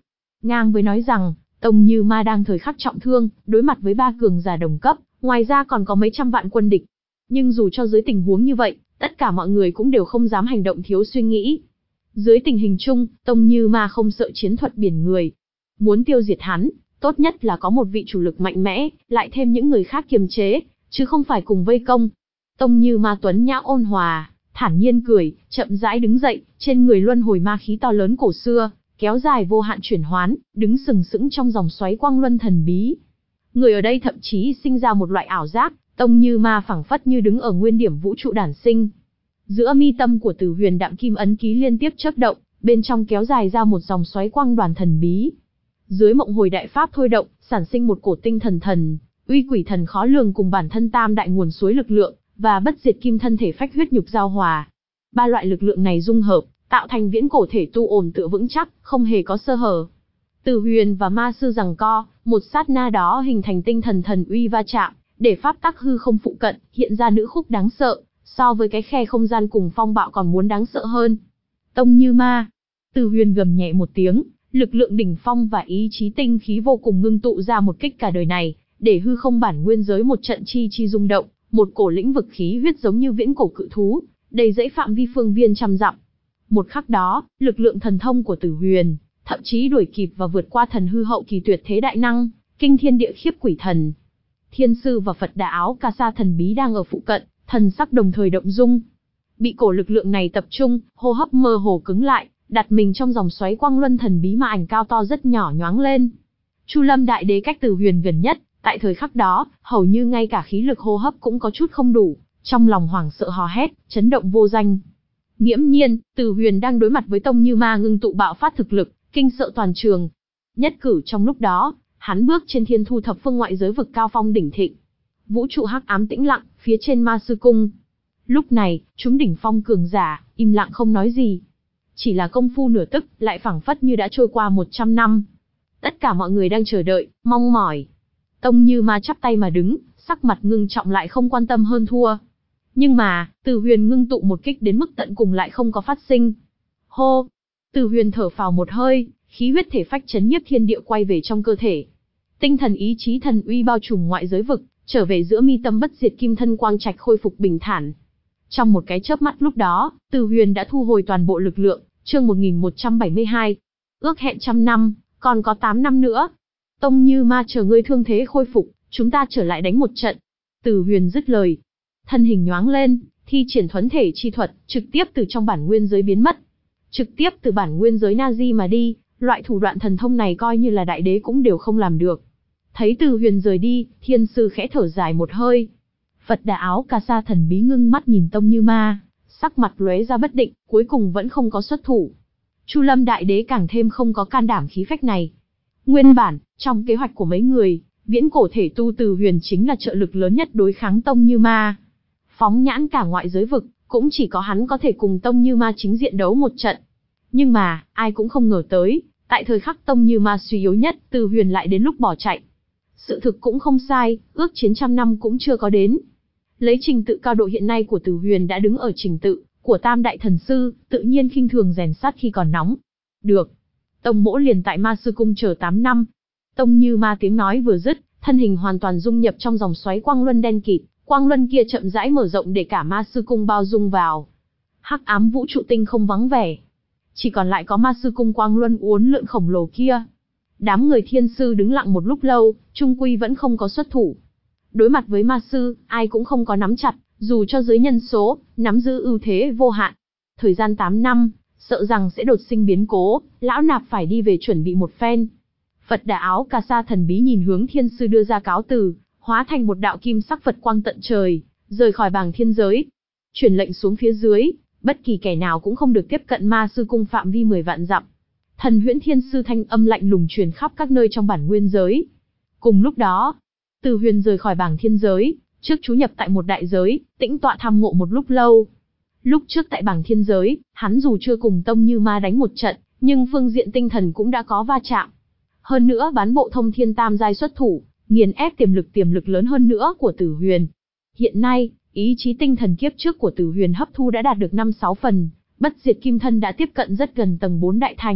ngang với nói rằng, Tông Như Ma đang thời khắc trọng thương, đối mặt với ba cường giả đồng cấp, ngoài ra còn có mấy trăm vạn quân địch. Nhưng dù cho dưới tình huống như vậy, tất cả mọi người cũng đều không dám hành động thiếu suy nghĩ. Dưới tình hình chung, Tông Như Ma không sợ chiến thuật biển người. Muốn tiêu diệt hắn, tốt nhất là có một vị chủ lực mạnh mẽ, lại thêm những người khác kiềm chế, chứ không phải cùng vây công. Tông Như Ma tuấn nhã ôn hòa, thản nhiên cười, chậm rãi đứng dậy, trên người luân hồi ma khí to lớn cổ xưa, kéo dài vô hạn chuyển hoán, đứng sừng sững trong dòng xoáy quang luân thần bí. Người ở đây thậm chí sinh ra một loại ảo giác, Tông Như Ma phảng phất như đứng ở nguyên điểm vũ trụ đản sinh. Giữa mi tâm của Tử Huyền đạm kim ấn ký liên tiếp chớp động, bên trong kéo dài ra một dòng xoáy quang đoàn thần bí. Dưới mộng hồi đại pháp thôi động, sản sinh một cổ tinh thần thần, uy quỷ thần khó lường cùng bản thân tam đại nguồn suối lực lượng, và bất diệt kim thân thể phách huyết nhục giao hòa. Ba loại lực lượng này dung hợp, tạo thành viễn cổ thể tu ổn tựa vững chắc, không hề có sơ hở. Tử Huyền và ma sư giằng co, một sát na đó hình thành tinh thần thần uy va chạm, để pháp tắc hư không phụ cận, hiện ra nữ khúc đáng sợ, so với cái khe không gian cùng phong bạo còn muốn đáng sợ hơn. Tông Như Ma. Tử Huyền gầm nhẹ một tiếng, lực lượng đỉnh phong và ý chí tinh khí vô cùng ngưng tụ ra một kích cả đời này, để hư không bản nguyên giới một trận chi chi rung động, một cổ lĩnh vực khí huyết giống như viễn cổ cự thú, đầy dẫy phạm vi phương viên trăm dặm. Một khắc đó, lực lượng thần thông của Tử Huyền, thậm chí đuổi kịp và vượt qua thần hư hậu kỳ tuyệt thế đại năng, kinh thiên địa khiếp quỷ thần. Thiên sư và Phật Đà áo ca sa thần bí đang ở phụ cận, thần sắc đồng thời động dung. Bị cổ lực lượng này tập trung, hô hấp mơ hồ cứng lại, đặt mình trong dòng xoáy quang luân thần bí mà ảnh cao to rất nhỏ nhoáng lên. Chu Lâm Đại Đế cách Tử Huyền gần nhất, tại thời khắc đó, hầu như ngay cả khí lực hô hấp cũng có chút không đủ, trong lòng hoảng sợ hò hét, chấn động vô danh. Nghiễm nhiên, Tử Huyền đang đối mặt với Tông Như Ma ngưng tụ bạo phát thực lực, kinh sợ toàn trường. Nhất cử trong lúc đó, hắn bước trên thiên thu thập phương ngoại giới vực cao phong đỉnh thịnh. Vũ trụ hắc ám tĩnh lặng, phía trên ma sư cung. Lúc này, chúng đỉnh phong cường giả, im lặng không nói gì. Chỉ là công phu nửa tức, lại phảng phất như đã trôi qua một trăm năm. Tất cả mọi người đang chờ đợi, mong mỏi. Tông Như Ma chắp tay mà đứng, sắc mặt ngưng trọng lại không quan tâm hơn thua. Nhưng mà, Tử Huyền ngưng tụ một kích đến mức tận cùng lại không có phát sinh. Hô! Tử Huyền thở phào một hơi, khí huyết thể phách chấn nhiếp thiên địa quay về trong cơ thể. Tinh thần ý chí thần uy bao trùm ngoại giới vực, trở về giữa mi tâm bất diệt kim thân quang trạch khôi phục bình thản. Trong một cái chớp mắt lúc đó, Tử Huyền đã thu hồi toàn bộ lực lượng, chương một nghìn một trăm bảy mươi hai. Ước hẹn trăm năm, còn có tám năm nữa. Tông Như Ma chờ ngươi thương thế khôi phục, chúng ta trở lại đánh một trận. Tử Huyền dứt lời. Thân hình nhoáng lên, thi triển thuấn thể chi thuật, trực tiếp từ trong bản nguyên giới biến mất. Trực tiếp từ bản nguyên giới Nazi mà đi, loại thủ đoạn thần thông này coi như là đại đế cũng đều không làm được. Thấy Tử Huyền rời đi, thiên sư khẽ thở dài một hơi. Phật Đà áo ca sa thần bí ngưng mắt nhìn Tông Như Ma, sắc mặt lóe ra bất định, cuối cùng vẫn không có xuất thủ. Chu Lâm Đại Đế càng thêm không có can đảm khí phách này. Nguyên bản, trong kế hoạch của mấy người, viễn cổ thể tu Tử Huyền chính là trợ lực lớn nhất đối kháng Tông Như Ma. Phóng nhãn cả ngoại giới vực, cũng chỉ có hắn có thể cùng Tông Như Ma chính diện đấu một trận. Nhưng mà, ai cũng không ngờ tới, tại thời khắc Tông Như Ma suy yếu nhất, Tử Huyền lại đến lúc bỏ chạy. Sự thực cũng không sai, ước chiến trăm năm cũng chưa có đến. Lấy trình tự cao độ hiện nay của Tử Huyền đã đứng ở trình tự của Tam Đại Thần Sư, tự nhiên khinh thường rèn sắt khi còn nóng. Được. Tông mỗ liền tại Ma Sư Cung chờ tám năm. Tông Như Ma tiếng nói vừa dứt, thân hình hoàn toàn dung nhập trong dòng xoáy quang luân đen kịt, quang luân kia chậm rãi mở rộng để cả Ma Sư Cung bao dung vào. Hắc ám vũ trụ tinh không vắng vẻ, chỉ còn lại có Ma Sư Cung quang luân uốn lượn khổng lồ kia. Đám người thiên sư đứng lặng một lúc lâu, trung quy vẫn không có xuất thủ. Đối mặt với ma sư, ai cũng không có nắm chặt, dù cho dưới nhân số, nắm giữ ưu thế vô hạn. Thời gian tám năm, sợ rằng sẽ đột sinh biến cố, lão nạp phải đi về chuẩn bị một phen. Phật Đà áo ca sa thần bí nhìn hướng thiên sư đưa ra cáo từ, hóa thành một đạo kim sắc Phật quang tận trời, rời khỏi bảng thiên giới. Truyền lệnh xuống phía dưới, bất kỳ kẻ nào cũng không được tiếp cận Ma Sư Cung phạm vi mười vạn dặm. Thần Huyễn Thiên Sư thanh âm lạnh lùng truyền khắp các nơi trong bản nguyên giới. Cùng lúc đó, Tử Huyền rời khỏi bảng thiên giới, trước trú nhập tại một đại giới, tĩnh tọa tham ngộ một lúc lâu. Lúc trước tại bảng thiên giới, hắn dù chưa cùng Tông Như Ma đánh một trận, nhưng phương diện tinh thần cũng đã có va chạm. Hơn nữa bán bộ thông thiên tam giai xuất thủ, nghiền ép tiềm lực tiềm lực lớn hơn nữa của Tử Huyền. Hiện nay, ý chí tinh thần kiếp trước của Tử Huyền hấp thu đã đạt được năm sáu phần, bất diệt kim thân đã tiếp cận rất gần tầng bốn đại thành,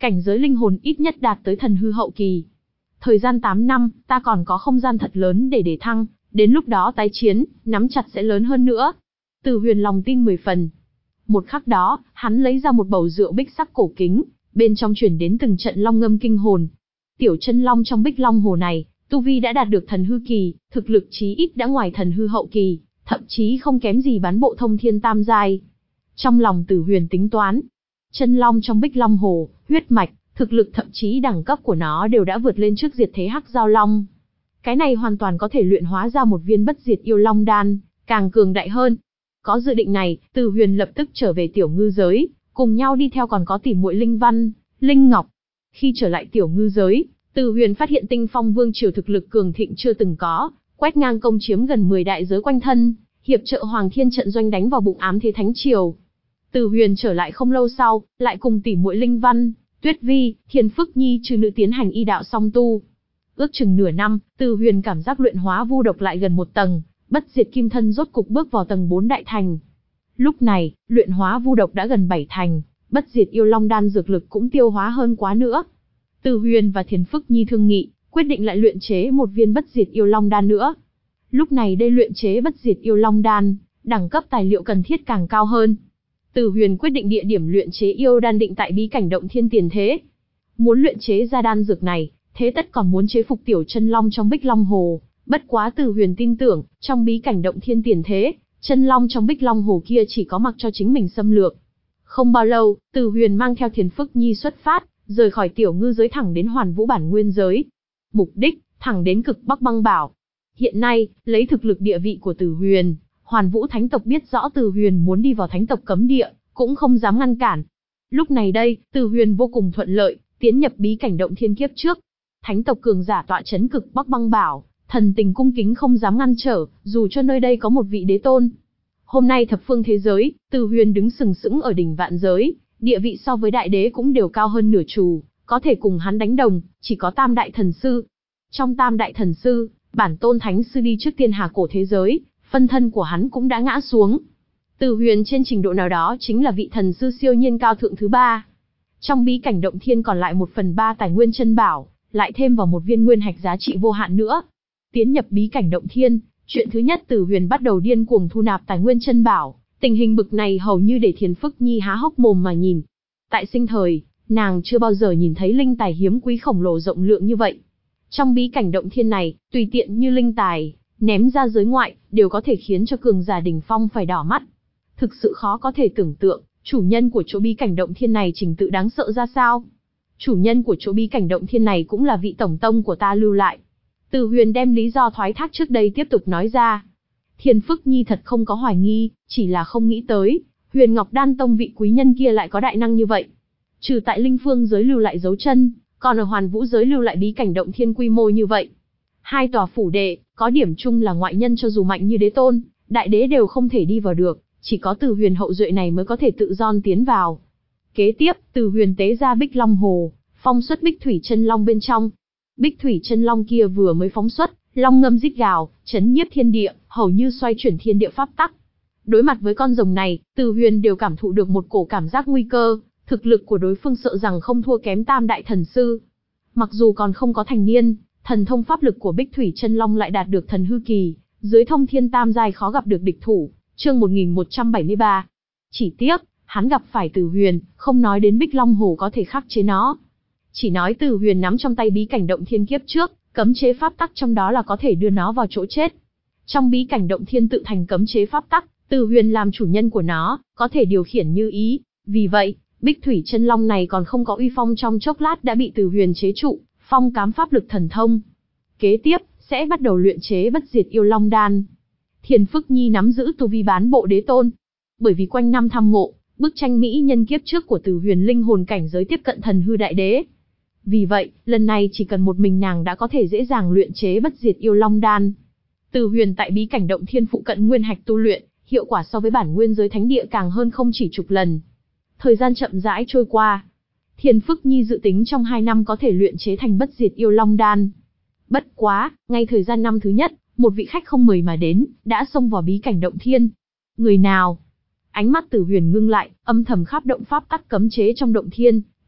cảnh giới linh hồn ít nhất đạt tới thần hư hậu kỳ. Thời gian tám năm, ta còn có không gian thật lớn để để thăng, đến lúc đó tái chiến, nắm chặt sẽ lớn hơn nữa. Từ Huyền lòng tin mười phần. Một khắc đó, hắn lấy ra một bầu rượu bích sắc cổ kính, bên trong truyền đến từng trận long ngâm kinh hồn. Tiểu chân long trong bích long hồ này, tu vi đã đạt được thần hư kỳ, thực lực chí ít đã ngoài thần hư hậu kỳ, thậm chí không kém gì bán bộ thông thiên tam giai. Trong lòng Từ Huyền tính toán, chân long trong bích long hồ, huyết mạch, thực lực thậm chí đẳng cấp của nó đều đã vượt lên trước diệt thế hắc giao long. Cái này hoàn toàn có thể luyện hóa ra một viên bất diệt yêu long đan, càng cường đại hơn. Có dự định này, Từ Huyền lập tức trở về tiểu ngư giới, cùng nhau đi theo còn có tỷ muội Linh Văn, Linh Ngọc. Khi trở lại tiểu ngư giới, Từ Huyền phát hiện Tinh Phong Vương triều thực lực cường thịnh chưa từng có, quét ngang công chiếm gần mười đại giới quanh thân, hiệp trợ Hoàng Thiên trận doanh đánh vào bụng ám thế thánh triều. Từ Huyền trở lại không lâu sau, lại cùng tỷ muội Linh Văn, Tuyết Vi, Thiên Phức Nhi trừ nữ tiến hành y đạo song tu. Ước chừng nửa năm, Từ Huyền cảm giác luyện hóa vu độc lại gần một tầng, bất diệt kim thân rốt cục bước vào tầng bốn đại thành. Lúc này, luyện hóa vu độc đã gần bảy thành, bất diệt yêu long đan dược lực cũng tiêu hóa hơn quá nữa. Từ Huyền và Thiên Phức Nhi thương nghị, quyết định lại luyện chế một viên bất diệt yêu long đan nữa. Lúc này đây luyện chế bất diệt yêu long đan, đẳng cấp tài liệu cần thiết càng cao hơn. Từ Huyền quyết định địa điểm luyện chế yêu đan định tại bí cảnh động thiên tiền thế. Muốn luyện chế ra đan dược này, thế tất còn muốn chế phục tiểu chân long trong bích long hồ. Bất quá Từ Huyền tin tưởng, trong bí cảnh động thiên tiền thế, chân long trong bích long hồ kia chỉ có mặc cho chính mình xâm lược. Không bao lâu, Từ Huyền mang theo Thiên Phức Nhi xuất phát, rời khỏi tiểu ngư giới thẳng đến Hoàn Vũ bản nguyên giới. Mục đích, thẳng đến cực Bắc băng bảo. Hiện nay, lấy thực lực địa vị của Từ Huyền, Hoàn Vũ thánh tộc biết rõ Từ Huyền muốn đi vào thánh tộc cấm địa, cũng không dám ngăn cản. Lúc này đây, Từ Huyền vô cùng thuận lợi, tiến nhập bí cảnh động thiên kiếp trước. Thánh tộc cường giả tọa chấn cực Bắc băng bảo, thần tình cung kính không dám ngăn trở, dù cho nơi đây có một vị đế tôn. Hôm nay thập phương thế giới, Từ Huyền đứng sừng sững ở đỉnh vạn giới, địa vị so với đại đế cũng đều cao hơn nửa trù, có thể cùng hắn đánh đồng, chỉ có tam đại thần sư. Trong tam đại thần sư, bản tôn thánh sư đi trước tiên hà cổ thế giới, phân thân của hắn cũng đã ngã xuống. Từ Huyền trên trình độ nào đó chính là vị thần sư siêu nhiên cao thượng thứ ba. Trong bí cảnh động thiên còn lại một phần ba tài nguyên chân bảo, lại thêm vào một viên nguyên hạch giá trị vô hạn nữa. Tiến nhập bí cảnh động thiên, chuyện thứ nhất Từ Huyền bắt đầu điên cuồng thu nạp tài nguyên chân bảo, tình hình bực này hầu như để Thiên Phức Nhi há hốc mồm mà nhìn. Tại sinh thời, nàng chưa bao giờ nhìn thấy linh tài hiếm quý khổng lồ rộng lượng như vậy. Trong bí cảnh động thiên này, tùy tiện như linh tài, ném ra giới ngoại, đều có thể khiến cho cường giả đỉnh phong phải đỏ mắt. Thực sự khó có thể tưởng tượng, chủ nhân của chỗ bí cảnh động thiên này trình tự đáng sợ ra sao. Chủ nhân của chỗ bí cảnh động thiên này cũng là vị tổng tông của ta lưu lại. Từ Huyền đem lý do thoái thác trước đây tiếp tục nói ra. Thiên Phức Nhi thật không có hoài nghi, chỉ là không nghĩ tới, Huyền Ngọc Đan Tông vị quý nhân kia lại có đại năng như vậy. Trừ tại Linh Phương giới lưu lại dấu chân, còn ở Hoàn Vũ giới lưu lại bí cảnh động thiên quy mô như vậy. Hai tòa phủ đệ, có điểm chung là ngoại nhân cho dù mạnh như đế tôn, đại đế đều không thể đi vào được, chỉ có Từ Huyền hậu duệ này mới có thể tự do tiến vào. Kế tiếp, Từ Huyền tế ra Bích Long Hồ, phong xuất Bích Thủy Chân Long bên trong. Bích Thủy Chân Long kia vừa mới phóng xuất, long ngâm rít gào, chấn nhiếp thiên địa, hầu như xoay chuyển thiên địa pháp tắc. Đối mặt với con rồng này, Từ Huyền đều cảm thụ được một cổ cảm giác nguy cơ, thực lực của đối phương sợ rằng không thua kém tam đại thần sư. Mặc dù còn không có thành niên, thần thông pháp lực của Bích Thủy Chân Long lại đạt được thần hư kỳ, dưới thông thiên tam giai khó gặp được địch thủ. Chương một nghìn một trăm bảy mươi ba. Chỉ tiếc, hắn gặp phải Từ Huyền, không nói đến Bích Long Hồ có thể khắc chế nó. Chỉ nói Từ Huyền nắm trong tay bí cảnh động thiên kiếp trước, cấm chế pháp tắc trong đó là có thể đưa nó vào chỗ chết. Trong bí cảnh động thiên tự thành cấm chế pháp tắc, Từ Huyền làm chủ nhân của nó, có thể điều khiển như ý. Vì vậy, Bích Thủy Chân Long này còn không có uy phong trong chốc lát đã bị Từ Huyền chế trụ, phong cám pháp lực thần thông. Kế tiếp, sẽ bắt đầu luyện chế bất diệt yêu long đan. Thiên Phức Nhi nắm giữ tu vi bán bộ đế tôn. Bởi vì quanh năm tham ngộ, bức tranh mỹ nhân kiếp trước của Từ Huyền linh hồn cảnh giới tiếp cận thần hư đại đế. Vì vậy, lần này chỉ cần một mình nàng đã có thể dễ dàng luyện chế bất diệt yêu long đan. Từ Huyền tại bí cảnh động thiên phụ cận nguyên hạch tu luyện, hiệu quả so với bản nguyên giới thánh địa càng hơn không chỉ chục lần. Thời gian chậm rãi trôi qua. Thiên Phức Nhi dự tính trong hai năm có thể luyện chế thành bất diệt yêu long đan. Bất quá, ngay thời gian năm thứ nhất, một vị khách không mời mà đến, đã xông vào bí cảnh động thiên. Người nào? Ánh mắt Từ Huyền ngưng lại, âm thầm khắp động pháp tắc cấm chế trong động thiên,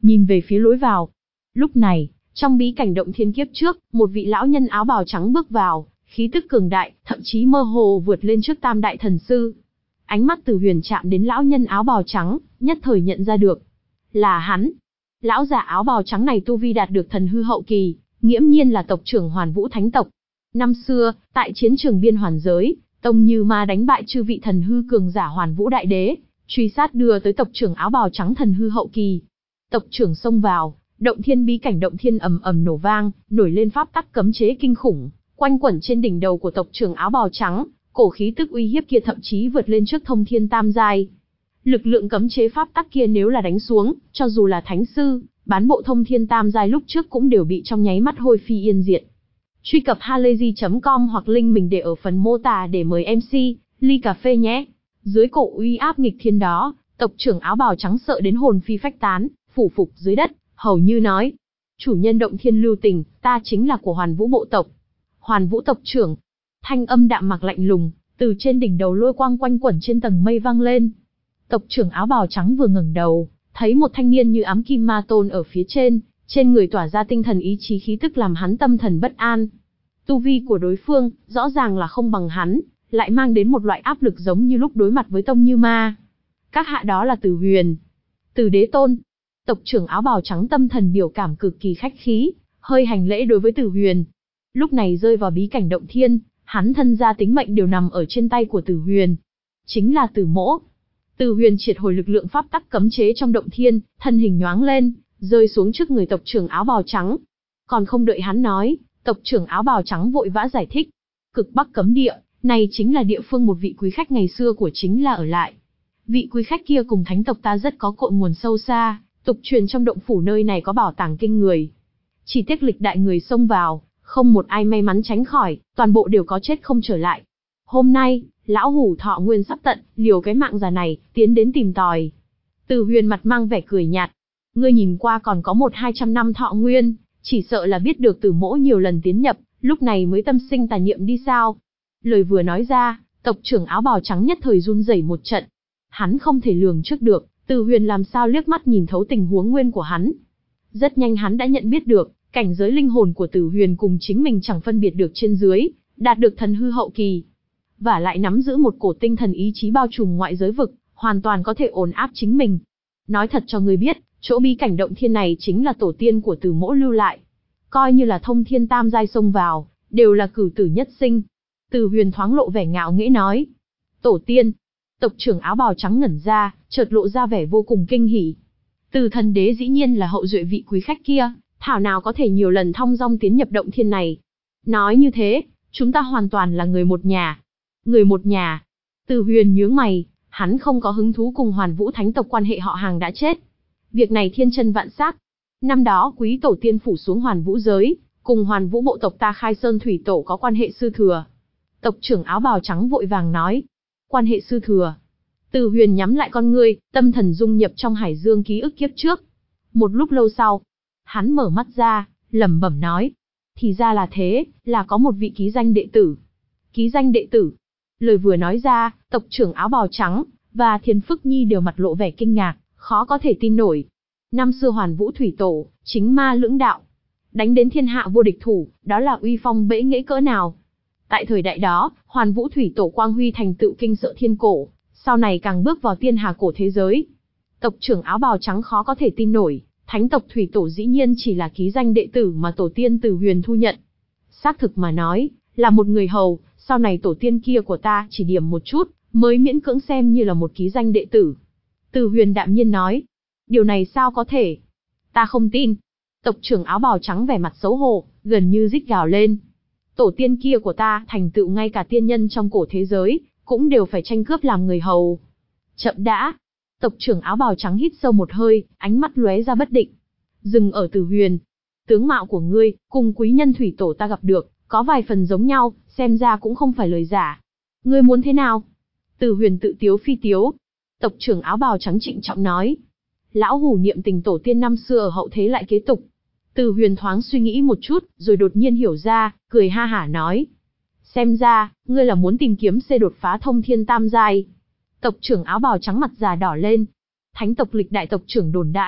nhìn về phía lối vào. Lúc này, trong bí cảnh động thiên kiếp trước, một vị lão nhân áo bào trắng bước vào, khí tức cường đại, thậm chí mơ hồ vượt lên trước tam đại thần sư. Ánh mắt Từ Huyền chạm đến lão nhân áo bào trắng, nhất thời nhận ra được. Là hắn. Lão già áo bào trắng này tu vi đạt được thần hư hậu kỳ, nghiễm nhiên là tộc trưởng Hoàn Vũ Thánh tộc. Năm xưa, tại chiến trường biên hoàn giới, Tông Như Ma đánh bại chư vị thần hư cường giả Hoàn Vũ Đại Đế, truy sát đưa tới tộc trưởng áo bào trắng thần hư hậu kỳ. Tộc trưởng xông vào, động thiên bí cảnh động thiên ầm ầm nổ vang, nổi lên pháp tắc cấm chế kinh khủng, quanh quẩn trên đỉnh đầu của tộc trưởng áo bào trắng, cổ khí tức uy hiếp kia thậm chí vượt lên trước thông thiên tam giai. Lực lượng cấm chế pháp tắc kia nếu là đánh xuống, cho dù là thánh sư, bán bộ thông thiên tam giai lúc trước cũng đều bị trong nháy mắt hôi phi yên diệt. Truy cập halayzi chấm com hoặc link mình để ở phần mô tả để mời em xê, ly cà phê nhé. Dưới cổ uy áp nghịch thiên đó, tộc trưởng áo bào trắng sợ đến hồn phi phách tán, phủ phục dưới đất, hầu như nói: chủ nhân động thiên lưu tình, ta chính là của Hoàn Vũ bộ tộc. Hoàn Vũ tộc trưởng. Thanh âm đạm mạc lạnh lùng, từ trên đỉnh đầu lôi quang quanh quẩn trên tầng mây vang lên. Tộc trưởng áo bào trắng vừa ngẩng đầu, thấy một thanh niên như ám kim ma tôn ở phía trên, trên người tỏa ra tinh thần ý chí khí tức làm hắn tâm thần bất an. Tu vi của đối phương, rõ ràng là không bằng hắn, lại mang đến một loại áp lực giống như lúc đối mặt với Tông Như Ma. Các hạ đó là Từ Huyền, Từ Đế Tôn. Tộc trưởng áo bào trắng tâm thần biểu cảm cực kỳ khách khí, hơi hành lễ đối với Từ Huyền. Lúc này rơi vào bí cảnh động thiên, hắn thân gia tính mệnh đều nằm ở trên tay của Từ Huyền. Chính là Từ Mỗ. Từ Huyền triệt hồi lực lượng pháp tắc cấm chế trong động thiên, thân hình nhoáng lên, rơi xuống trước người tộc trưởng áo bào trắng. Còn không đợi hắn nói, tộc trưởng áo bào trắng vội vã giải thích. Cực Bắc cấm địa, này chính là địa phương một vị quý khách ngày xưa của chính là ở lại. Vị quý khách kia cùng thánh tộc ta rất có cội nguồn sâu xa, tục truyền trong động phủ nơi này có bảo tàng kinh người. Chỉ tiếc lịch đại người xông vào, không một ai may mắn tránh khỏi, toàn bộ đều có chết không trở lại. Hôm nay, lão hủ thọ nguyên sắp tận, liều cái mạng già này, tiến đến tìm tòi. Từ Huyền mặt mang vẻ cười nhạt. Ngươi nhìn qua còn có một hai trăm năm thọ nguyên, chỉ sợ là biết được Từ Mỗ nhiều lần tiến nhập, lúc này mới tâm sinh tà niệm đi sao. Lời vừa nói ra, tộc trưởng áo bào trắng nhất thời run rẩy một trận. Hắn không thể lường trước được, Từ Huyền làm sao liếc mắt nhìn thấu tình huống nguyên của hắn. Rất nhanh hắn đã nhận biết được, cảnh giới linh hồn của Từ Huyền cùng chính mình chẳng phân biệt được trên dưới, đạt được thần hư hậu kỳ. Và lại nắm giữ một cổ tinh thần ý chí bao trùm ngoại giới vực, hoàn toàn có thể ổn áp chính mình. Nói thật cho ngươi biết, chỗ bí cảnh động thiên này chính là tổ tiên của Từ Mỗ lưu lại. Coi như là thông thiên tam giai xông vào, đều là cửu tử nhất sinh. Từ Huyền thoáng lộ vẻ ngạo nghễ nói. Tổ tiên. Tộc trưởng áo bào trắng ngẩn ra, chợt lộ ra vẻ vô cùng kinh hỉ. Từ thần đế dĩ nhiên là hậu duệ vị quý khách kia, thảo nào có thể nhiều lần thong dong tiến nhập động thiên này. Nói như thế, chúng ta hoàn toàn là người một nhà. Người một nhà. Từ Huyền nhướng mày, hắn không có hứng thú cùng Hoàn Vũ Thánh tộc quan hệ họ hàng đã chết. Việc này thiên chân vạn xác. Năm đó quý tổ tiên phủ xuống Hoàn Vũ giới, cùng Hoàn Vũ bộ tộc ta khai sơn thủy tổ có quan hệ sư thừa. Tộc trưởng áo bào trắng vội vàng nói. Quan hệ sư thừa. Từ Huyền nhắm lại con ngươi, tâm thần dung nhập trong hải dương ký ức kiếp trước. Một lúc lâu sau, hắn mở mắt ra, lẩm bẩm nói. Thì ra là thế, là có một vị ký danh đệ tử. Ký danh đệ tử. Lời vừa nói ra, tộc trưởng áo bào trắng, và Thiền Phức Nhi đều mặt lộ vẻ kinh ngạc, khó có thể tin nổi. Năm xưa Hoàn Vũ Thủy Tổ, chính ma lưỡng đạo. Đánh đến thiên hạ vô địch thủ, đó là uy phong bẫy nghễ cỡ nào. Tại thời đại đó, Hoàn Vũ Thủy Tổ quang huy thành tựu kinh sợ thiên cổ, sau này càng bước vào tiên hà cổ thế giới. Tộc trưởng áo bào trắng khó có thể tin nổi, thánh tộc Thủy Tổ dĩ nhiên chỉ là ký danh đệ tử mà tổ tiên Từ Huyền thu nhận. Xác thực mà nói, là một người hầu, sau này tổ tiên kia của ta chỉ điểm một chút, mới miễn cưỡng xem như là một ký danh đệ tử. Từ Huyền đạm nhiên nói, điều này sao có thể? Ta không tin. Tộc trưởng áo bào trắng vẻ mặt xấu hổ, gần như rít gào lên. Tổ tiên kia của ta thành tựu ngay cả tiên nhân trong cổ thế giới, cũng đều phải tranh cướp làm người hầu. Chậm đã. Tộc trưởng áo bào trắng hít sâu một hơi, ánh mắt lóe ra bất định. Dừng ở Từ Huyền. Tướng mạo của ngươi, cùng quý nhân thủy tổ ta gặp được, có vài phần giống nhau, xem ra cũng không phải lời giả. Ngươi muốn thế nào? Từ Huyền tự tiếu phi tiếu. Tộc trưởng áo bào trắng trịnh trọng nói. Lão hủ niệm tình tổ tiên năm xưa ở hậu thế lại kế tục. Từ Huyền thoáng suy nghĩ một chút, rồi đột nhiên hiểu ra, cười ha hả nói. Xem ra, ngươi là muốn tìm kiếm xê đột phá thông thiên tam giai. Tộc trưởng áo bào trắng mặt già đỏ lên. Thánh tộc lịch đại tộc trưởng đồn đãi,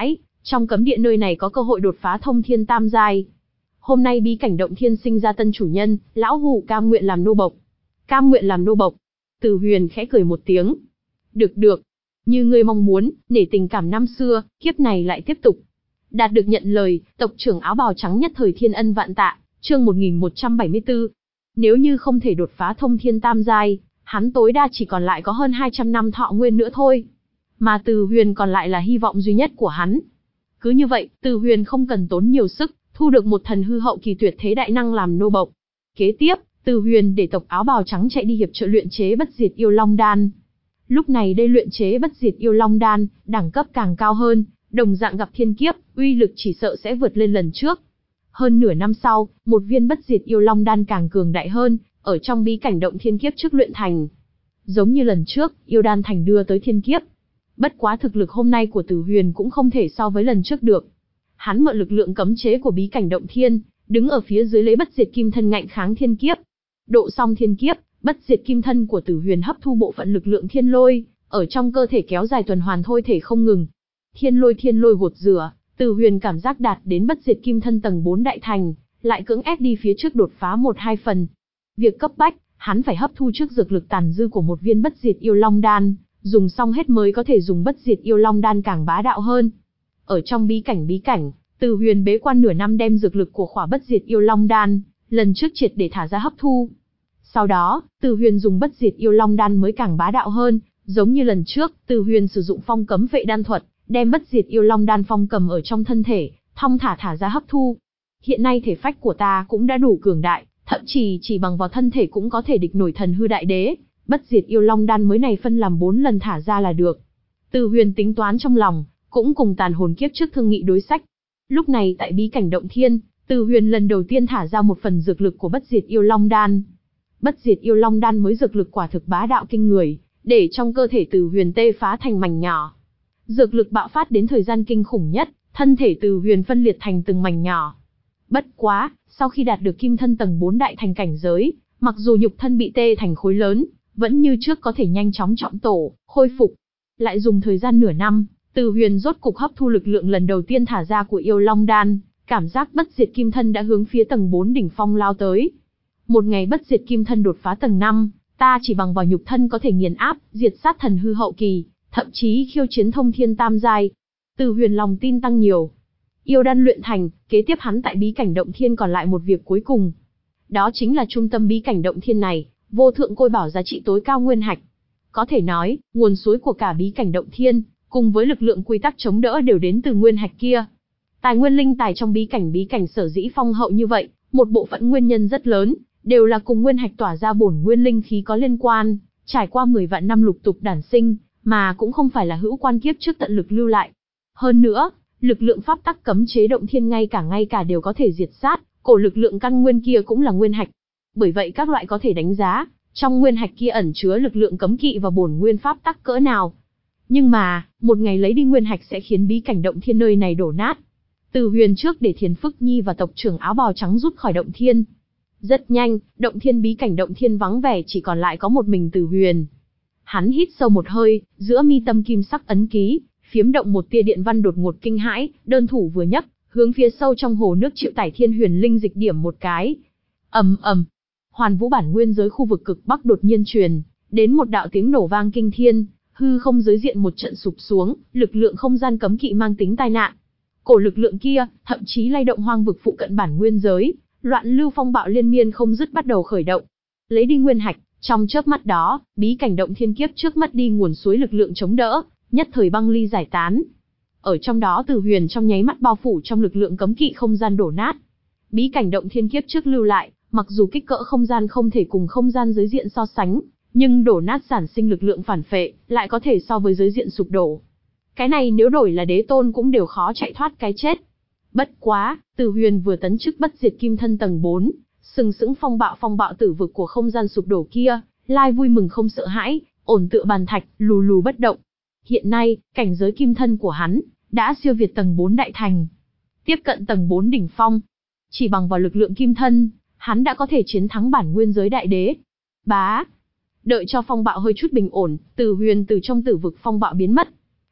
Trong cấm địa nơi này có cơ hội đột phá thông thiên tam giai. Hôm nay bí cảnh động thiên sinh ra tân chủ nhân, lão hủ cam nguyện làm nô bộc. Cam nguyện làm nô bộc. Từ Huyền khẽ cười một tiếng. Được được. Như ngươi mong muốn, nể tình cảm năm xưa, kiếp này lại tiếp tục. Đạt được nhận lời, tộc trưởng áo bào trắng nhất thời thiên ân vạn tạ, chương một nghìn một trăm bảy mươi tư. Nếu như không thể đột phá thông thiên tam giai, hắn tối đa chỉ còn lại có hơn hai trăm năm thọ nguyên nữa thôi. Mà Từ Huyền còn lại là hy vọng duy nhất của hắn. Cứ như vậy, Từ Huyền không cần tốn nhiều sức, thu được một thần hư hậu kỳ tuyệt thế đại năng làm nô bộc. Kế tiếp, Từ Huyền để tộc áo bào trắng chạy đi hiệp trợ luyện chế bất diệt yêu long đan. Lúc này đây luyện chế bất diệt yêu long đan, đẳng cấp càng cao hơn, đồng dạng gặp thiên kiếp, uy lực chỉ sợ sẽ vượt lên lần trước. Hơn nửa năm sau, một viên bất diệt yêu long đan càng cường đại hơn, ở trong bí cảnh động thiên kiếp trước luyện thành. Giống như lần trước, yêu đan thành đưa tới thiên kiếp. Bất quá thực lực hôm nay của Từ Huyền cũng không thể so với lần trước được. Hắn mượn lực lượng cấm chế của bí cảnh động thiên, đứng ở phía dưới lấy bất diệt kim thân ngạnh kháng thiên kiếp. Độ xong thiên kiếp, bất diệt kim thân của Từ Huyền hấp thu bộ phận lực lượng thiên lôi, ở trong cơ thể kéo dài tuần hoàn thôi thể không ngừng. Thiên lôi thiên lôi gột rửa, Từ Huyền cảm giác đạt đến bất diệt kim thân tầng bốn đại thành, lại cưỡng ép đi phía trước đột phá một hai phần. Việc cấp bách, hắn phải hấp thu trước dược lực tàn dư của một viên bất diệt yêu long đan, dùng xong hết mới có thể dùng bất diệt yêu long đan càng bá đạo hơn. Ở trong bí cảnh bí cảnh, Từ Huyền bế quan nửa năm đem dược lực của khỏa bất diệt yêu long đan, lần trước triệt để thả ra hấp thu. Sau đó, Từ Huyền dùng bất diệt yêu long đan mới càng bá đạo hơn, giống như lần trước, Từ Huyền sử dụng phong cấm vệ đan thuật, đem bất diệt yêu long đan phong cầm ở trong thân thể, thong thả thả ra hấp thu. Hiện nay thể phách của ta cũng đã đủ cường đại, thậm chí chỉ bằng vào thân thể cũng có thể địch nổi thần hư đại đế, bất diệt yêu long đan mới này phân làm bốn lần thả ra là được. Từ Huyền tính toán trong lòng, cũng cùng tàn hồn kiếp trước thương nghị đối sách. Lúc này tại bí cảnh động thiên, Từ Huyền lần đầu tiên thả ra một phần dược lực của bất diệt yêu long đan. Bất diệt yêu long đan mới dược lực quả thực bá đạo kinh người, để trong cơ thể Từ Huyền tê phá thành mảnh nhỏ. Dược lực bạo phát đến thời gian kinh khủng nhất, thân thể Từ Huyền phân liệt thành từng mảnh nhỏ. Bất quá, sau khi đạt được kim thân tầng bốn đại thành cảnh giới, mặc dù nhục thân bị tê thành khối lớn, vẫn như trước có thể nhanh chóng trọng tổ, khôi phục. Lại dùng thời gian nửa năm, Từ Huyền rốt cục hấp thu lực lượng lần đầu tiên thả ra của yêu long đan, cảm giác bất diệt kim thân đã hướng phía tầng bốn đỉnh phong lao tới. Một ngày bất diệt kim thân đột phá tầng năm, ta chỉ bằng vào nhục thân có thể nghiền áp, diệt sát thần hư hậu kỳ, thậm chí khiêu chiến thông thiên tam giai. Từ Huyền lòng tin tăng nhiều. Yêu đan luyện thành, kế tiếp hắn tại bí cảnh động thiên còn lại một việc cuối cùng. Đó chính là trung tâm bí cảnh động thiên này, vô thượng côi bảo giá trị tối cao nguyên hạch. Có thể nói, nguồn suối của cả bí cảnh động thiên, cùng với lực lượng quy tắc chống đỡ đều đến từ nguyên hạch kia. Tài nguyên linh tài trong bí cảnh bí cảnh sở dĩ phong hậu như vậy, một bộ phận nguyên nhân rất lớn, đều là cùng nguyên hạch tỏa ra bổn nguyên linh khí có liên quan, trải qua mười vạn năm lục tục đản sinh, mà cũng không phải là hữu quan kiếp trước tận lực lưu lại. Hơn nữa, lực lượng pháp tắc cấm chế động thiên ngay cả ngay cả đều có thể diệt sát, cổ lực lượng căn nguyên kia cũng là nguyên hạch. Bởi vậy các loại có thể đánh giá, trong nguyên hạch kia ẩn chứa lực lượng cấm kỵ và bổn nguyên pháp tắc cỡ nào. Nhưng mà, một ngày lấy đi nguyên hạch sẽ khiến bí cảnh động thiên nơi này đổ nát. Từ Huyền trước để Thiền Phức Nhi và tộc trưởng áo bào trắng rút khỏi động thiên. Rất nhanh, động thiên bí cảnh động thiên vắng vẻ chỉ còn lại có một mình Từ Huyền. Hắn hít sâu một hơi, giữa mi tâm kim sắc ấn ký, phiếm động một tia điện văn đột ngột kinh hãi, đơn thủ vừa nhấc, hướng phía sâu trong hồ nước Triệu Tải Thiên Huyền Linh dịch điểm một cái. Ầm ầm. Hoàn Vũ bản nguyên giới khu vực cực bắc đột nhiên truyền đến một đạo tiếng nổ vang kinh thiên, hư không giới diện một trận sụp xuống, lực lượng không gian cấm kỵ mang tính tai nạn. Cổ lực lượng kia, thậm chí lay động hoang vực phụ cận bản nguyên giới, loạn lưu phong bạo liên miên không dứt bắt đầu khởi động. Lấy đi nguyên hạch, trong chớp mắt đó, bí cảnh động thiên kiếp trước mất đi nguồn suối lực lượng chống đỡ, nhất thời băng ly giải tán. Ở trong đó Từ Huyền trong nháy mắt bao phủ trong lực lượng cấm kỵ không gian đổ nát. Bí cảnh động thiên kiếp trước lưu lại, mặc dù kích cỡ không gian không thể cùng không gian giới diện so sánh, nhưng đổ nát sản sinh lực lượng phản phệ, lại có thể so với giới diện sụp đổ. Cái này nếu đổi là đế tôn cũng đều khó chạy thoát cái chết. Bất quá, Từ Huyền vừa tấn chức bất diệt kim thân tầng bốn, sừng sững phong bạo phong bạo tử vực của không gian sụp đổ kia, lai vui mừng không sợ hãi, ổn tựa bàn thạch, lù lù bất động. Hiện nay, cảnh giới kim thân của hắn đã siêu việt tầng bốn đại thành, tiếp cận tầng bốn đỉnh phong. Chỉ bằng vào lực lượng kim thân, hắn đã có thể chiến thắng bản nguyên giới đại đế. Bá. Đợi cho phong bạo hơi chút bình ổn, Từ Huyền từ trong tử vực phong bạo biến mất.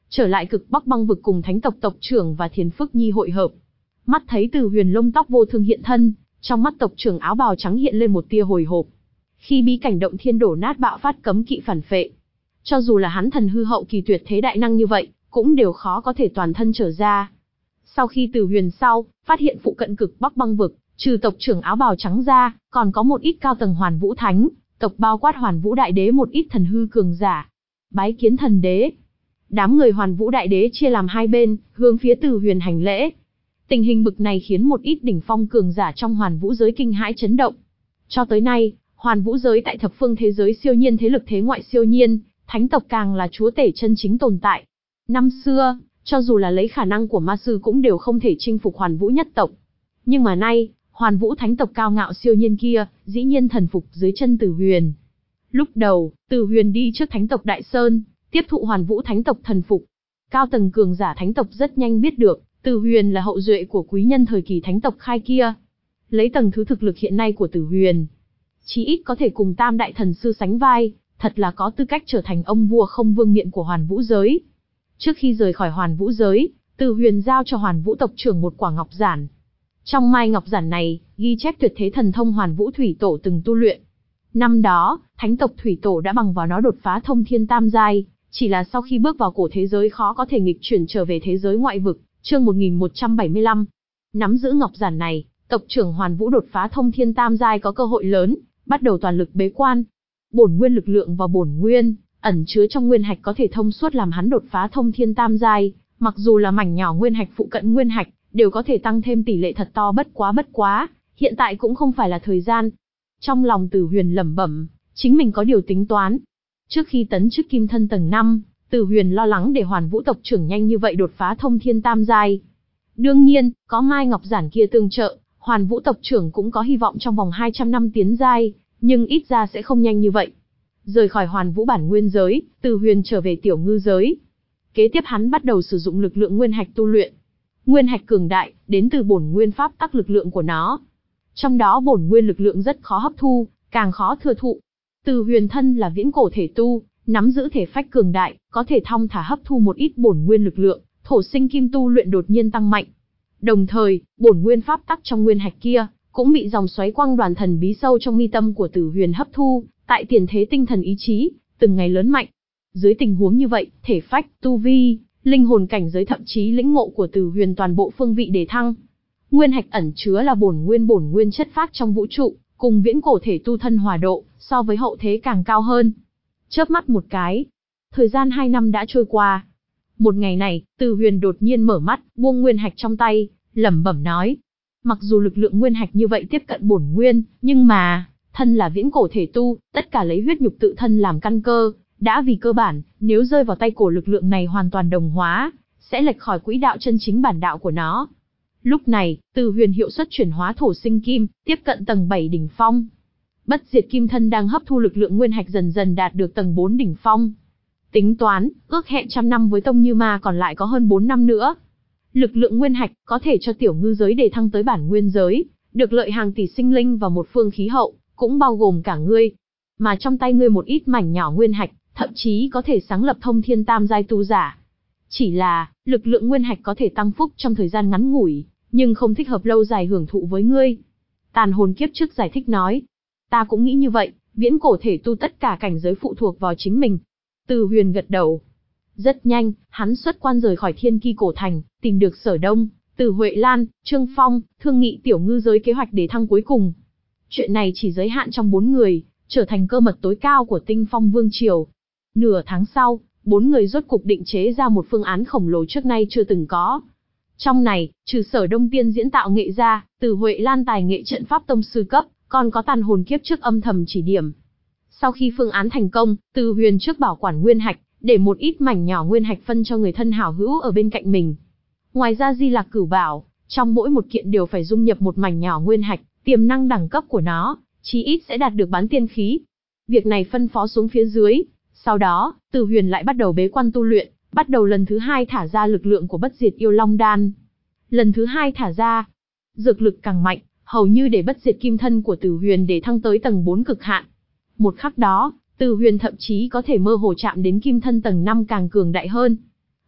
trở lại cực Bắc băng vực cùng thánh tộc tộc trưởng và Thiền Phước Nhi hội hợp. Mắt thấy Từ Huyền lông tóc vô thương hiện thân, trong mắt tộc trưởng áo bào trắng hiện lên một tia hồi hộp. Khi bí cảnh động thiên đổ nát bạo phát cấm kỵ phản phệ, cho dù là hắn thần hư hậu kỳ tuyệt thế đại năng như vậy, cũng đều khó có thể toàn thân trở ra. Sau khi Từ Huyền sau, phát hiện phụ cận cực Bắc băng vực, trừ tộc trưởng áo bào trắng ra, còn có một ít cao tầng Hoàn Vũ Thánh, tộc bao quát Hoàn Vũ Đại Đế một ít thần hư cường giả. Bái kiến thần đế. Đám người Hoàn Vũ Đại Đế chia làm hai bên, hướng phía Từ Huyền hành lễ. Tình hình bực này khiến một ít đỉnh phong cường giả trong Hoàn Vũ giới kinh hãi chấn động. Cho tới nay, Hoàn Vũ giới tại thập phương thế giới siêu nhiên thế lực thế ngoại siêu nhiên, thánh tộc càng là chúa tể chân chính tồn tại. Năm xưa, cho dù là lấy khả năng của ma sư cũng đều không thể chinh phục Hoàn Vũ nhất tộc. Nhưng mà nay, Hoàn Vũ thánh tộc cao ngạo siêu nhiên kia, dĩ nhiên thần phục dưới chân Từ Huyền. Lúc đầu, Từ Huyền đi trước thánh tộc Đại Sơn, tiếp thụ Hoàn Vũ thánh tộc thần phục. Cao tầng cường giả thánh tộc rất nhanh biết được, Từ Huyền là hậu duệ của quý nhân thời kỳ thánh tộc khai kia. Lấy tầng thứ thực lực hiện nay của Từ Huyền, chí ít có thể cùng Tam Đại Thần Sư sánh vai, thật là có tư cách trở thành ông vua không vương miện của Hoàn Vũ giới. Trước khi rời khỏi Hoàn Vũ giới, Từ Huyền giao cho Hoàn Vũ tộc trưởng một quả ngọc giản. Trong mai ngọc giản này, ghi chép tuyệt thế thần thông Hoàn Vũ Thủy Tổ từng tu luyện. Năm đó, thánh tộc Thủy Tổ đã bằng vào nó đột phá thông thiên tam giai, chỉ là sau khi bước vào cổ thế giới khó có thể nghịch chuyển trở về thế giới ngoại vực. Chương một nghìn một trăm bảy mươi lăm. Nắm giữ ngọc giản này, tộc trưởng Hoàn Vũ đột phá thông thiên tam giai có cơ hội lớn, bắt đầu toàn lực bế quan. Bổn nguyên lực lượng và bổn nguyên ẩn chứa trong nguyên hạch có thể thông suốt làm hắn đột phá thông thiên tam giai, mặc dù là mảnh nhỏ nguyên hạch phụ cận nguyên hạch, đều có thể tăng thêm tỷ lệ thật to bất quá bất quá, hiện tại cũng không phải là thời gian. Trong lòng Từ Huyền lẩm bẩm, chính mình có điều tính toán. Trước khi tấn chức kim thân tầng năm, Từ Huyền lo lắng để Hoàn Vũ tộc trưởng nhanh như vậy đột phá thông thiên tam giai. Đương nhiên, có mai ngọc giản kia tương trợ, Hoàn Vũ tộc trưởng cũng có hy vọng trong vòng hai trăm năm tiến giai, nhưng ít ra sẽ không nhanh như vậy. Rời khỏi Hoàn Vũ bản nguyên giới, Từ Huyền trở về tiểu ngư giới. Kế tiếp hắn bắt đầu sử dụng lực lượng nguyên hạch tu luyện. Nguyên hạch cường đại, đến từ bổn nguyên pháp tắc lực lượng của nó. Trong đó bổn nguyên lực lượng rất khó hấp thu, càng khó thừa thụ. Từ Huyền thân là viễn cổ thể tu, nắm giữ thể phách cường đại, có thể thong thả hấp thu một ít bổn nguyên lực lượng, thổ sinh kim tu luyện đột nhiên tăng mạnh. Đồng thời, bổn nguyên pháp tắc trong nguyên hạch kia cũng bị dòng xoáy quang đoàn thần bí sâu trong mi tâm của Từ Huyền hấp thu, tại tiền thế tinh thần ý chí, từng ngày lớn mạnh. Dưới tình huống như vậy, thể phách, tu vi, linh hồn cảnh giới thậm chí lĩnh ngộ của Từ Huyền toàn bộ phương vị đề thăng. Nguyên hạch ẩn chứa là bổn nguyên bổn nguyên chất phác trong vũ trụ, cùng viễn cổ thể tu thân hòa độ, so với hậu thế càng cao hơn. Chớp mắt một cái, thời gian hai năm đã trôi qua. Một ngày này, Từ Huyền đột nhiên mở mắt, buông nguyên hạch trong tay, lẩm bẩm nói: mặc dù lực lượng nguyên hạch như vậy tiếp cận bổn nguyên, nhưng mà thân là viễn cổ thể tu, tất cả lấy huyết nhục tự thân làm căn cơ, đã vì cơ bản, nếu rơi vào tay cổ lực lượng này hoàn toàn đồng hóa, sẽ lệch khỏi quỹ đạo chân chính bản đạo của nó. Lúc này, Từ Huyền hiệu suất chuyển hóa thổ sinh kim, tiếp cận tầng bảy đỉnh phong. Bất diệt kim thân đang hấp thu lực lượng nguyên hạch dần dần đạt được tầng bốn đỉnh phong. Tính toán, ước hẹn trăm năm với Tông Như Ma còn lại có hơn bốn năm nữa. Lực lượng nguyên hạch có thể cho tiểu ngư giới đề thăng tới bản nguyên giới, được lợi hàng tỷ sinh linh và một phương khí hậu, cũng bao gồm cả ngươi. Mà trong tay ngươi một ít mảnh nhỏ nguyên hạch, thậm chí có thể sáng lập thông thiên tam giai tu giả. Chỉ là, lực lượng nguyên hạch có thể tăng phúc trong thời gian ngắn ngủi, nhưng không thích hợp lâu dài hưởng thụ với ngươi. Tàn hồn kiếp trước giải thích nói. Ta cũng nghĩ như vậy, viễn cổ thể tu tất cả cảnh giới phụ thuộc vào chính mình. Từ Huyền gật đầu. Rất nhanh, hắn xuất quan rời khỏi Thiên Ki cổ thành, tìm được Sở Đông, Từ Huệ Lan, Trương Phong, thương nghị tiểu ngư giới kế hoạch để thăng cuối cùng. Chuyện này chỉ giới hạn trong bốn người, trở thành cơ mật tối cao của Tinh Phong Vương Triều. Nửa tháng sau, bốn người rốt cục định chế ra một phương án khổng lồ trước nay chưa từng có. Trong này, trừ Sở Đông tiên diễn tạo nghệ ra, Từ Huệ Lan tài nghệ trận pháp tông sư cấp, còn có tàn hồn kiếp trước âm thầm chỉ điểm. Sau khi phương án thành công, Từ Huyền trước bảo quản nguyên hạch, để một ít mảnh nhỏ nguyên hạch phân cho người thân hảo hữu ở bên cạnh mình. Ngoài ra Di Lạc Cửu Bảo, trong mỗi một kiện đều phải dung nhập một mảnh nhỏ nguyên hạch, tiềm năng đẳng cấp của nó, chí ít sẽ đạt được bán tiên khí. Việc này phân phó xuống phía dưới, sau đó, Từ Huyền lại bắt đầu bế quan tu luyện, bắt đầu lần thứ hai thả ra lực lượng của bất diệt yêu long đan. Lần thứ hai thả ra, dược lực càng mạnh, hầu như để bất diệt kim thân của Từ Huyền để thăng tới tầng bốn cực hạn. Một khắc đó, Từ Huyền thậm chí có thể mơ hồ chạm đến kim thân tầng năm càng cường đại hơn.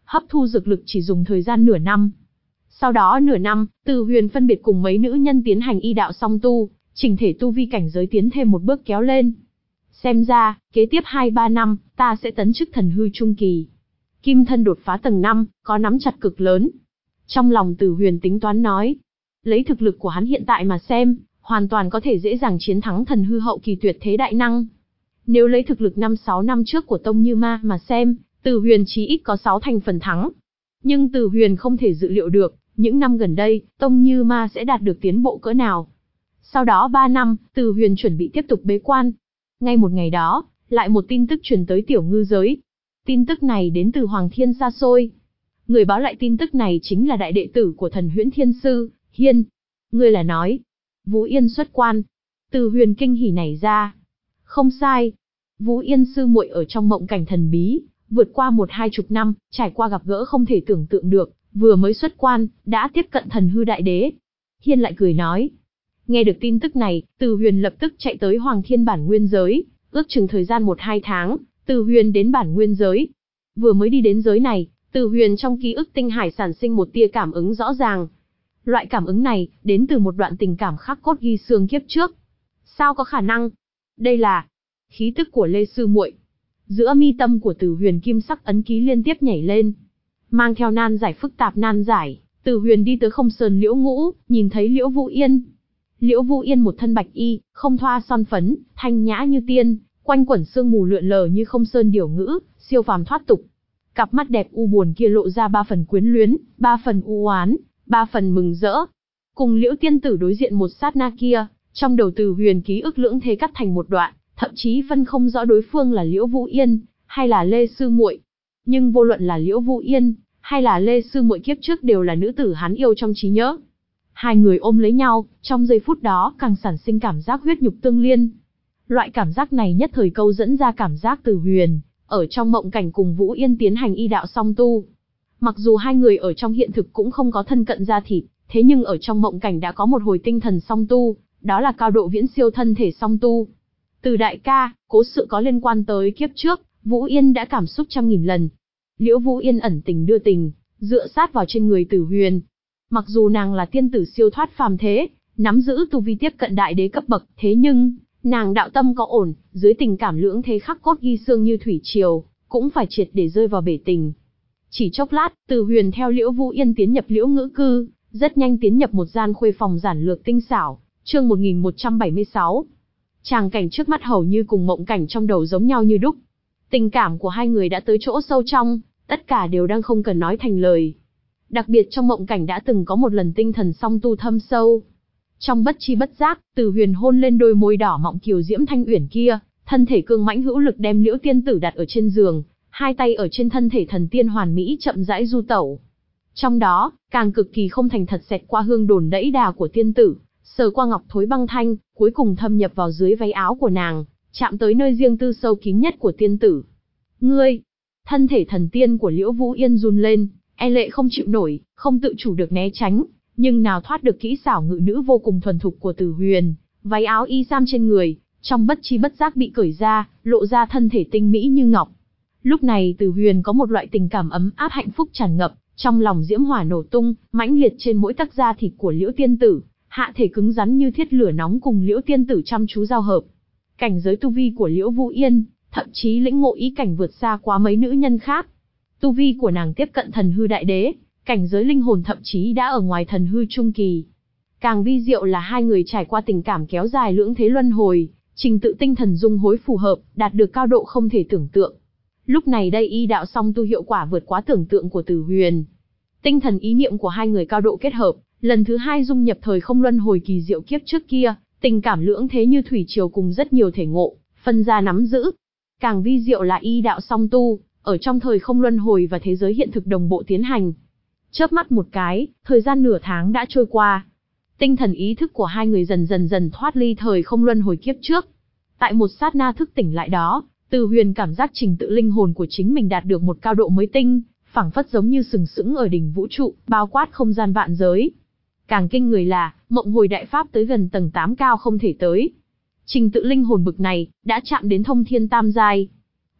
hấp thu dược lực chỉ dùng thời gian nửa năm. Sau đó nửa năm, Từ Huyền phân biệt cùng mấy nữ nhân tiến hành y đạo song tu, chỉnh thể tu vi cảnh giới tiến thêm một bước kéo lên. Xem ra, kế tiếp hai ba năm, ta sẽ tấn chức thần hư trung kỳ. Kim thân đột phá tầng năm, có nắm chặt cực lớn. Trong lòng Từ Huyền tính toán nói, lấy thực lực của hắn hiện tại mà xem, hoàn toàn có thể dễ dàng chiến thắng thần hư hậu kỳ tuyệt thế đại năng. Nếu lấy thực lực năm sáu năm trước của Tông Như Ma mà xem, Từ Huyền chí ít có sáu thành phần thắng. Nhưng Từ Huyền không thể dự liệu được, những năm gần đây, Tông Như Ma sẽ đạt được tiến bộ cỡ nào. Sau đó ba năm, Từ Huyền chuẩn bị tiếp tục bế quan. Ngay một ngày đó, lại một tin tức truyền tới tiểu ngư giới. Tin tức này đến từ Hoàng Thiên xa xôi. Người báo lại tin tức này chính là đại đệ tử của thần Huyễn Thiên Sư, Hiên. Người là nói, Vũ Yên xuất quan. Từ Huyền kinh hỉ nảy ra. Không sai. Vũ Yên sư muội ở trong mộng cảnh thần bí, vượt qua một hai chục năm, trải qua gặp gỡ không thể tưởng tượng được, vừa mới xuất quan, đã tiếp cận thần hư đại đế. Hiên lại cười nói. Nghe được tin tức này, Từ Huyền lập tức chạy tới Hoàng Thiên bản nguyên giới, ước chừng thời gian một hai tháng, Từ Huyền đến bản nguyên giới. Vừa mới đi đến giới này, Từ Huyền trong ký ức tinh hải sản sinh một tia cảm ứng rõ ràng. Loại cảm ứng này, đến từ một đoạn tình cảm khắc cốt ghi xương kiếp trước. Sao có khả năng? Đây là khí tức của Lê sư muội. Giữa mi tâm của Từ Huyền kim sắc ấn ký liên tiếp nhảy lên. Mang theo nan giải phức tạp nan giải, Từ Huyền đi tới Không Sơn Liễu Ngũ, nhìn thấy Liễu Vũ Yên. Liễu Vũ Yên một thân bạch y, không thoa son phấn, thanh nhã như tiên, quanh quẩn sương mù lượn lờ như không sơn điểu ngữ, siêu phàm thoát tục. Cặp mắt đẹp u buồn kia lộ ra ba phần quyến luyến, ba phần u oán, ba phần mừng rỡ. Cùng Liễu tiên tử đối diện một sát na kia, trong đầu Từ Huyền ký ức lưỡng thế cắt thành một đoạn, thậm chí phân không rõ đối phương là Liễu Vũ Yên hay là Lê sư muội. Nhưng vô luận là Liễu Vũ Yên hay là Lê sư muội kiếp trước đều là nữ tử hắn yêu trong trí nhớ. Hai người ôm lấy nhau, trong giây phút đó càng sản sinh cảm giác huyết nhục tương liên. Loại cảm giác này nhất thời câu dẫn ra cảm giác Từ Huyền, ở trong mộng cảnh cùng Vũ Yên tiến hành y đạo song tu. Mặc dù hai người ở trong hiện thực cũng không có thân cận da thịt, thế nhưng ở trong mộng cảnh đã có một hồi tinh thần song tu, đó là cao độ viễn siêu thân thể song tu. Từ đại ca, cố sự có liên quan tới kiếp trước, Vũ Yên đã cảm xúc trăm nghìn lần. Liễu Vũ Yên ẩn tình đưa tình, dựa sát vào trên người Từ Huyền. Mặc dù nàng là tiên tử siêu thoát phàm thế, nắm giữ tu vi tiếp cận đại đế cấp bậc, thế nhưng, nàng đạo tâm có ổn, dưới tình cảm lưỡng thế khắc cốt ghi xương như thủy triều, cũng phải triệt để rơi vào bể tình. Chỉ chốc lát, Từ Huyền theo Liễu Vũ Yên tiến nhập Liễu Ngữ Cư, rất nhanh tiến nhập một gian khuê phòng giản lược tinh xảo, chương một nghìn một trăm bảy mươi sáu. Tràng cảnh trước mắt hầu như cùng mộng cảnh trong đầu giống nhau như đúc. Tình cảm của hai người đã tới chỗ sâu trong, tất cả đều đang không cần nói thành lời. Đặc biệt trong mộng cảnh đã từng có một lần tinh thần song tu thâm sâu. Trong bất chi bất giác, Từ Huyền hôn lên đôi môi đỏ mọng kiều diễm thanh uyển kia, thân thể cương mãnh hữu lực đem Liễu tiên tử đặt ở trên giường, hai tay ở trên thân thể thần tiên hoàn mỹ chậm rãi du tẩu. Trong đó, càng cực kỳ không thành thật xẹt qua hương đồn đẫy đà của tiên tử, sờ qua ngọc thối băng thanh, cuối cùng thâm nhập vào dưới váy áo của nàng, chạm tới nơi riêng tư sâu kín nhất của tiên tử. Ngươi! Thân thể thần tiên của Liễu Vũ Yên run lên, e lệ không chịu nổi, không tự chủ được né tránh, nhưng nào thoát được kỹ xảo ngự nữ vô cùng thuần thục của Từ Huyền, váy áo y sam trên người, trong bất chi bất giác bị cởi ra, lộ ra thân thể tinh mỹ như ngọc. Lúc này Từ Huyền có một loại tình cảm ấm áp hạnh phúc tràn ngập, trong lòng diễm hỏa nổ tung, mãnh liệt trên mỗi tấc da thịt của Liễu tiên tử, hạ thể cứng rắn như thiết lửa nóng cùng Liễu tiên tử chăm chú giao hợp. Cảnh giới tu vi của Liễu Vũ Yên, thậm chí lĩnh ngộ ý cảnh vượt xa quá mấy nữ nhân khác. Tu vi của nàng tiếp cận thần hư đại đế, cảnh giới linh hồn thậm chí đã ở ngoài thần hư trung kỳ. Càng vi diệu là hai người trải qua tình cảm kéo dài lưỡng thế luân hồi, trình tự tinh thần dung hối phù hợp, đạt được cao độ không thể tưởng tượng. Lúc này đây y đạo song tu hiệu quả vượt quá tưởng tượng của Từ Huyền. Tinh thần ý niệm của hai người cao độ kết hợp, lần thứ hai dung nhập thời không luân hồi kỳ diệu kiếp trước kia, tình cảm lưỡng thế như thủy triều cùng rất nhiều thể ngộ, phân ra nắm giữ. Càng vi diệu là y đạo song tu, ở trong thời không luân hồi và thế giới hiện thực đồng bộ tiến hành. Chớp mắt một cái, thời gian nửa tháng đã trôi qua. Tinh thần ý thức của hai người dần dần dần thoát ly thời không luân hồi kiếp trước. Tại một sát na thức tỉnh lại đó, Từ Huyền cảm giác trình tự linh hồn của chính mình đạt được một cao độ mới tinh, phảng phất giống như sừng sững ở đỉnh vũ trụ, bao quát không gian vạn giới. Càng kinh người là, mộng hồi đại pháp tới gần tầng tám cao không thể tới. Trình tự linh hồn bực này, đã chạm đến thông thiên tam giai.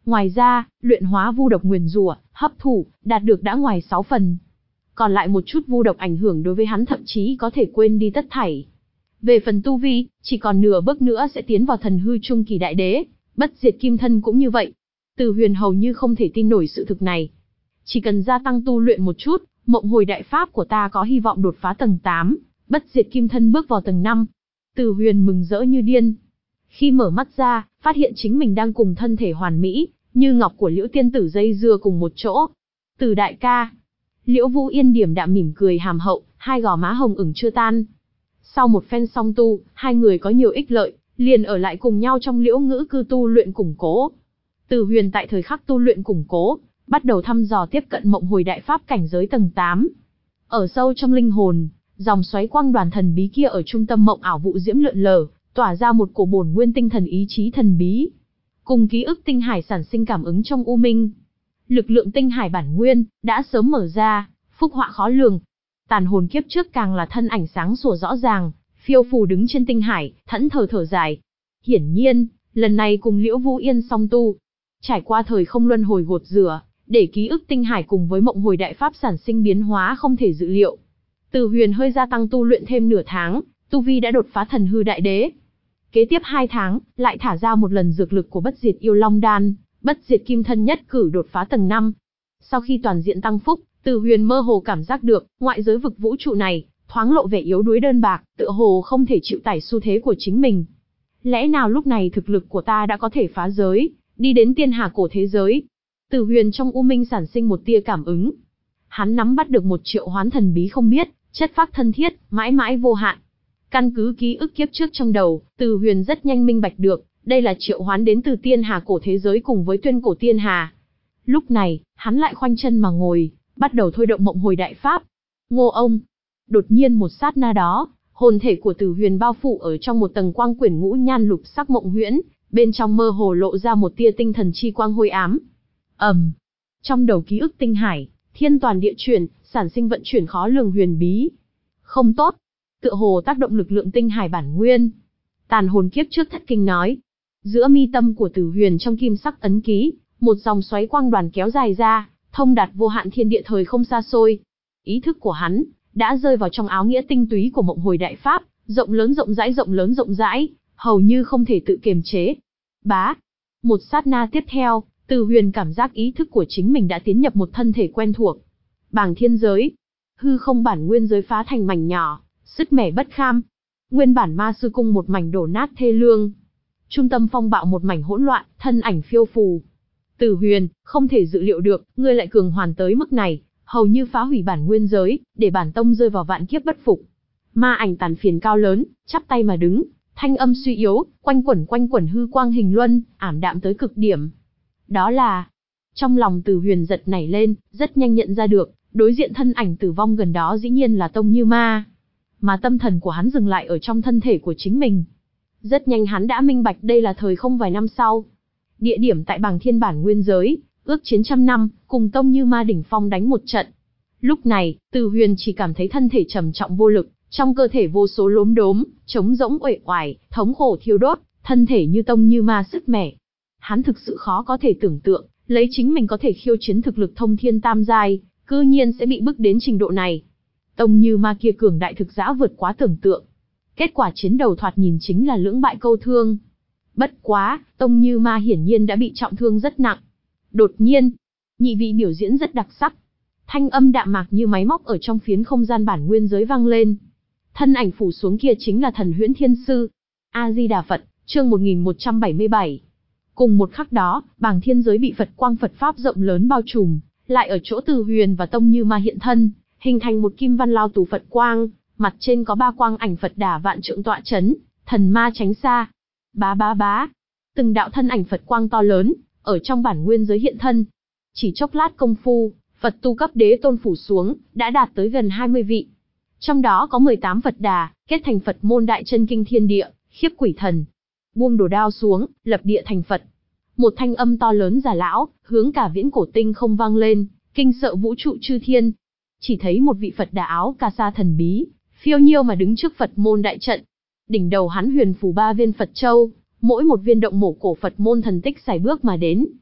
Ngoài ra, luyện hóa vu độc nguyền rủa, hấp thụ, đạt được đã ngoài sáu phần. Còn lại một chút vu độc ảnh hưởng đối với hắn thậm chí có thể quên đi tất thảy. Về phần tu vi, chỉ còn nửa bước nữa sẽ tiến vào thần hư trung kỳ đại đế, bất diệt kim thân cũng như vậy. Từ Huyền hầu như không thể tin nổi sự thực này. Chỉ cần gia tăng tu luyện một chút, mộng hồi đại pháp của ta có hy vọng đột phá tầng tám, bất diệt kim thân bước vào tầng năm. Từ Huyền mừng rỡ như điên. Khi mở mắt ra, phát hiện chính mình đang cùng thân thể hoàn mỹ, như ngọc của Liễu tiên tử dây dưa cùng một chỗ. Từ đại ca. Liễu Vũ Yên điềm đạm mỉm cười hàm hậu, hai gò má hồng ửng chưa tan. Sau một phen song tu, hai người có nhiều ích lợi, liền ở lại cùng nhau trong Liễu Ngữ cư tu luyện củng cố. Từ Huyền tại thời khắc tu luyện củng cố, bắt đầu thăm dò tiếp cận mộng hồi đại pháp cảnh giới tầng tám. Ở sâu trong linh hồn, dòng xoáy quang đoàn thần bí kia ở trung tâm mộng ảo vụ diễm lượn lờ, tỏa ra một cổ bổn nguyên tinh thần ý chí thần bí. Cùng ký ức tinh hải sản sinh cảm ứng trong u minh. Lực lượng tinh hải bản nguyên đã sớm mở ra, phúc họa khó lường. Tàn hồn kiếp trước càng là thân ảnh sáng sủa rõ ràng, phiêu phù đứng trên tinh hải, thẫn thờ thở dài. Hiển nhiên, lần này cùng Liễu Vũ Yên song tu, trải qua thời không luân hồi gột rửa, để ký ức tinh hải cùng với mộng hồi đại pháp sản sinh biến hóa không thể dự liệu. Từ Huyền hơi gia tăng tu luyện thêm nửa tháng, tu vi đã đột phá thần hư đại đế. Kế tiếp hai tháng, lại thả ra một lần dược lực của bất diệt yêu long đan, bất diệt kim thân nhất cử đột phá tầng năm. Sau khi toàn diện tăng phúc, Từ Huyền mơ hồ cảm giác được, ngoại giới vực vũ trụ này, thoáng lộ vẻ yếu đuối đơn bạc, tựa hồ không thể chịu tải xu thế của chính mình. Lẽ nào lúc này thực lực của ta đã có thể phá giới, đi đến tiên hà cổ thế giới? Từ Huyền trong u minh sản sinh một tia cảm ứng. Hắn nắm bắt được một triệu hoán thần bí không biết, chất phác thân thiết, mãi mãi vô hạn. Căn cứ ký ức kiếp trước trong đầu, Từ Huyền rất nhanh minh bạch được, đây là triệu hoán đến từ tiên hà cổ thế giới cùng với tuyên cổ tiên hà. Lúc này, hắn lại khoanh chân mà ngồi, bắt đầu thôi động mộng hồi đại pháp. Ngô ông! Đột nhiên một sát na đó, hồn thể của Từ Huyền bao phủ ở trong một tầng quang quyển ngũ nhan lục sắc mộng huyễn, bên trong mơ hồ lộ ra một tia tinh thần chi quang hôi ám. ầm, um, trong đầu ký ức tinh hải, thiên toàn địa chuyển, sản sinh vận chuyển khó lường huyền bí. Không tốt, tựa hồ tác động lực lượng tinh hải bản nguyên. Tàn hồn kiếp trước thất kinh nói. Giữa mi tâm của Từ Huyền trong kim sắc ấn ký, một dòng xoáy quang đoàn kéo dài ra, thông đạt vô hạn thiên địa thời không xa xôi. Ý thức của hắn đã rơi vào trong áo nghĩa tinh túy của mộng hồi đại pháp, rộng lớn rộng rãi rộng lớn rộng rãi, hầu như không thể tự kiềm chế. Bá, một sát na tiếp theo, Từ Huyền cảm giác ý thức của chính mình đã tiến nhập một thân thể quen thuộc. Bàng thiên giới, hư không bản nguyên giới phá thành mảnh nhỏ, sứt mẻ bất kham. Nguyên bản ma sư cung một mảnh đổ nát thê lương. Trung tâm phong bạo một mảnh hỗn loạn, thân ảnh phiêu phù. Từ Huyền, không thể dự liệu được, ngươi lại cường hoàn tới mức này, hầu như phá hủy bản nguyên giới, để bản tông rơi vào vạn kiếp bất phục. Ma ảnh tàn phiền cao lớn, chắp tay mà đứng, thanh âm suy yếu, quanh quẩn quanh quẩn hư quang hình luân, ảm đạm tới cực điểm. Đó là... Trong lòng Từ Huyền giật nảy lên, rất nhanh nhận ra được, đối diện thân ảnh tử vong gần đó dĩ nhiên là Tông Như Ma. Mà tâm thần của hắn dừng lại ở trong thân thể của chính mình. Rất nhanh hắn đã minh bạch đây là thời không vài năm sau. Địa điểm tại Bàng Thiên bản nguyên giới, ước chiến trăm năm, cùng Tông Như Ma đỉnh phong đánh một trận. Lúc này, Từ Huyền chỉ cảm thấy thân thể trầm trọng vô lực, trong cơ thể vô số lốm đốm, trống rỗng uể oải, thống khổ thiêu đốt, thân thể như Tông Như Ma sứt mẻ. Hắn thực sự khó có thể tưởng tượng, lấy chính mình có thể khiêu chiến thực lực thông thiên tam giai, cư nhiên sẽ bị bức đến trình độ này. Tông Như Ma kia cường đại thực dã vượt quá tưởng tượng. Kết quả chiến đầu thoạt nhìn chính là lưỡng bại câu thương. Bất quá, Tông Như Ma hiển nhiên đã bị trọng thương rất nặng. Đột nhiên, nhị vị biểu diễn rất đặc sắc. Thanh âm đạm mạc như máy móc ở trong phiến không gian bản nguyên giới vang lên. Thân ảnh phủ xuống kia chính là thần Huyễn Thiên Sư. A-di-đà Phật, chương một nghìn một trăm bảy mươi bảy. Cùng một khắc đó, Bàng Thiên giới bị Phật quang Phật pháp rộng lớn bao trùm, lại ở chỗ Từ Huyền và Tông Như Ma hiện thân, hình thành một kim văn lao tù Phật quang, mặt trên có ba quang ảnh Phật đà vạn trượng tọa chấn, thần ma tránh xa. Bá bá bá, từng đạo thân ảnh Phật quang to lớn, ở trong bản nguyên giới hiện thân. Chỉ chốc lát công phu, Phật tu cấp đế tôn phủ xuống, đã đạt tới gần hai mươi vị. Trong đó có mười tám Phật đà, kết thành Phật môn đại chân kinh thiên địa, khiếp quỷ thần. Buông đồ đao xuống, lập địa thành Phật. Một thanh âm to lớn già lão, hướng cả viễn cổ tinh không vang lên, kinh sợ vũ trụ chư thiên. Chỉ thấy một vị Phật đà áo cà sa thần bí, phiêu nhiêu mà đứng trước Phật môn đại trận. Đỉnh đầu hắn huyền phù ba viên Phật châu, mỗi một viên động mổ cổ Phật môn thần tích xài bước mà đến.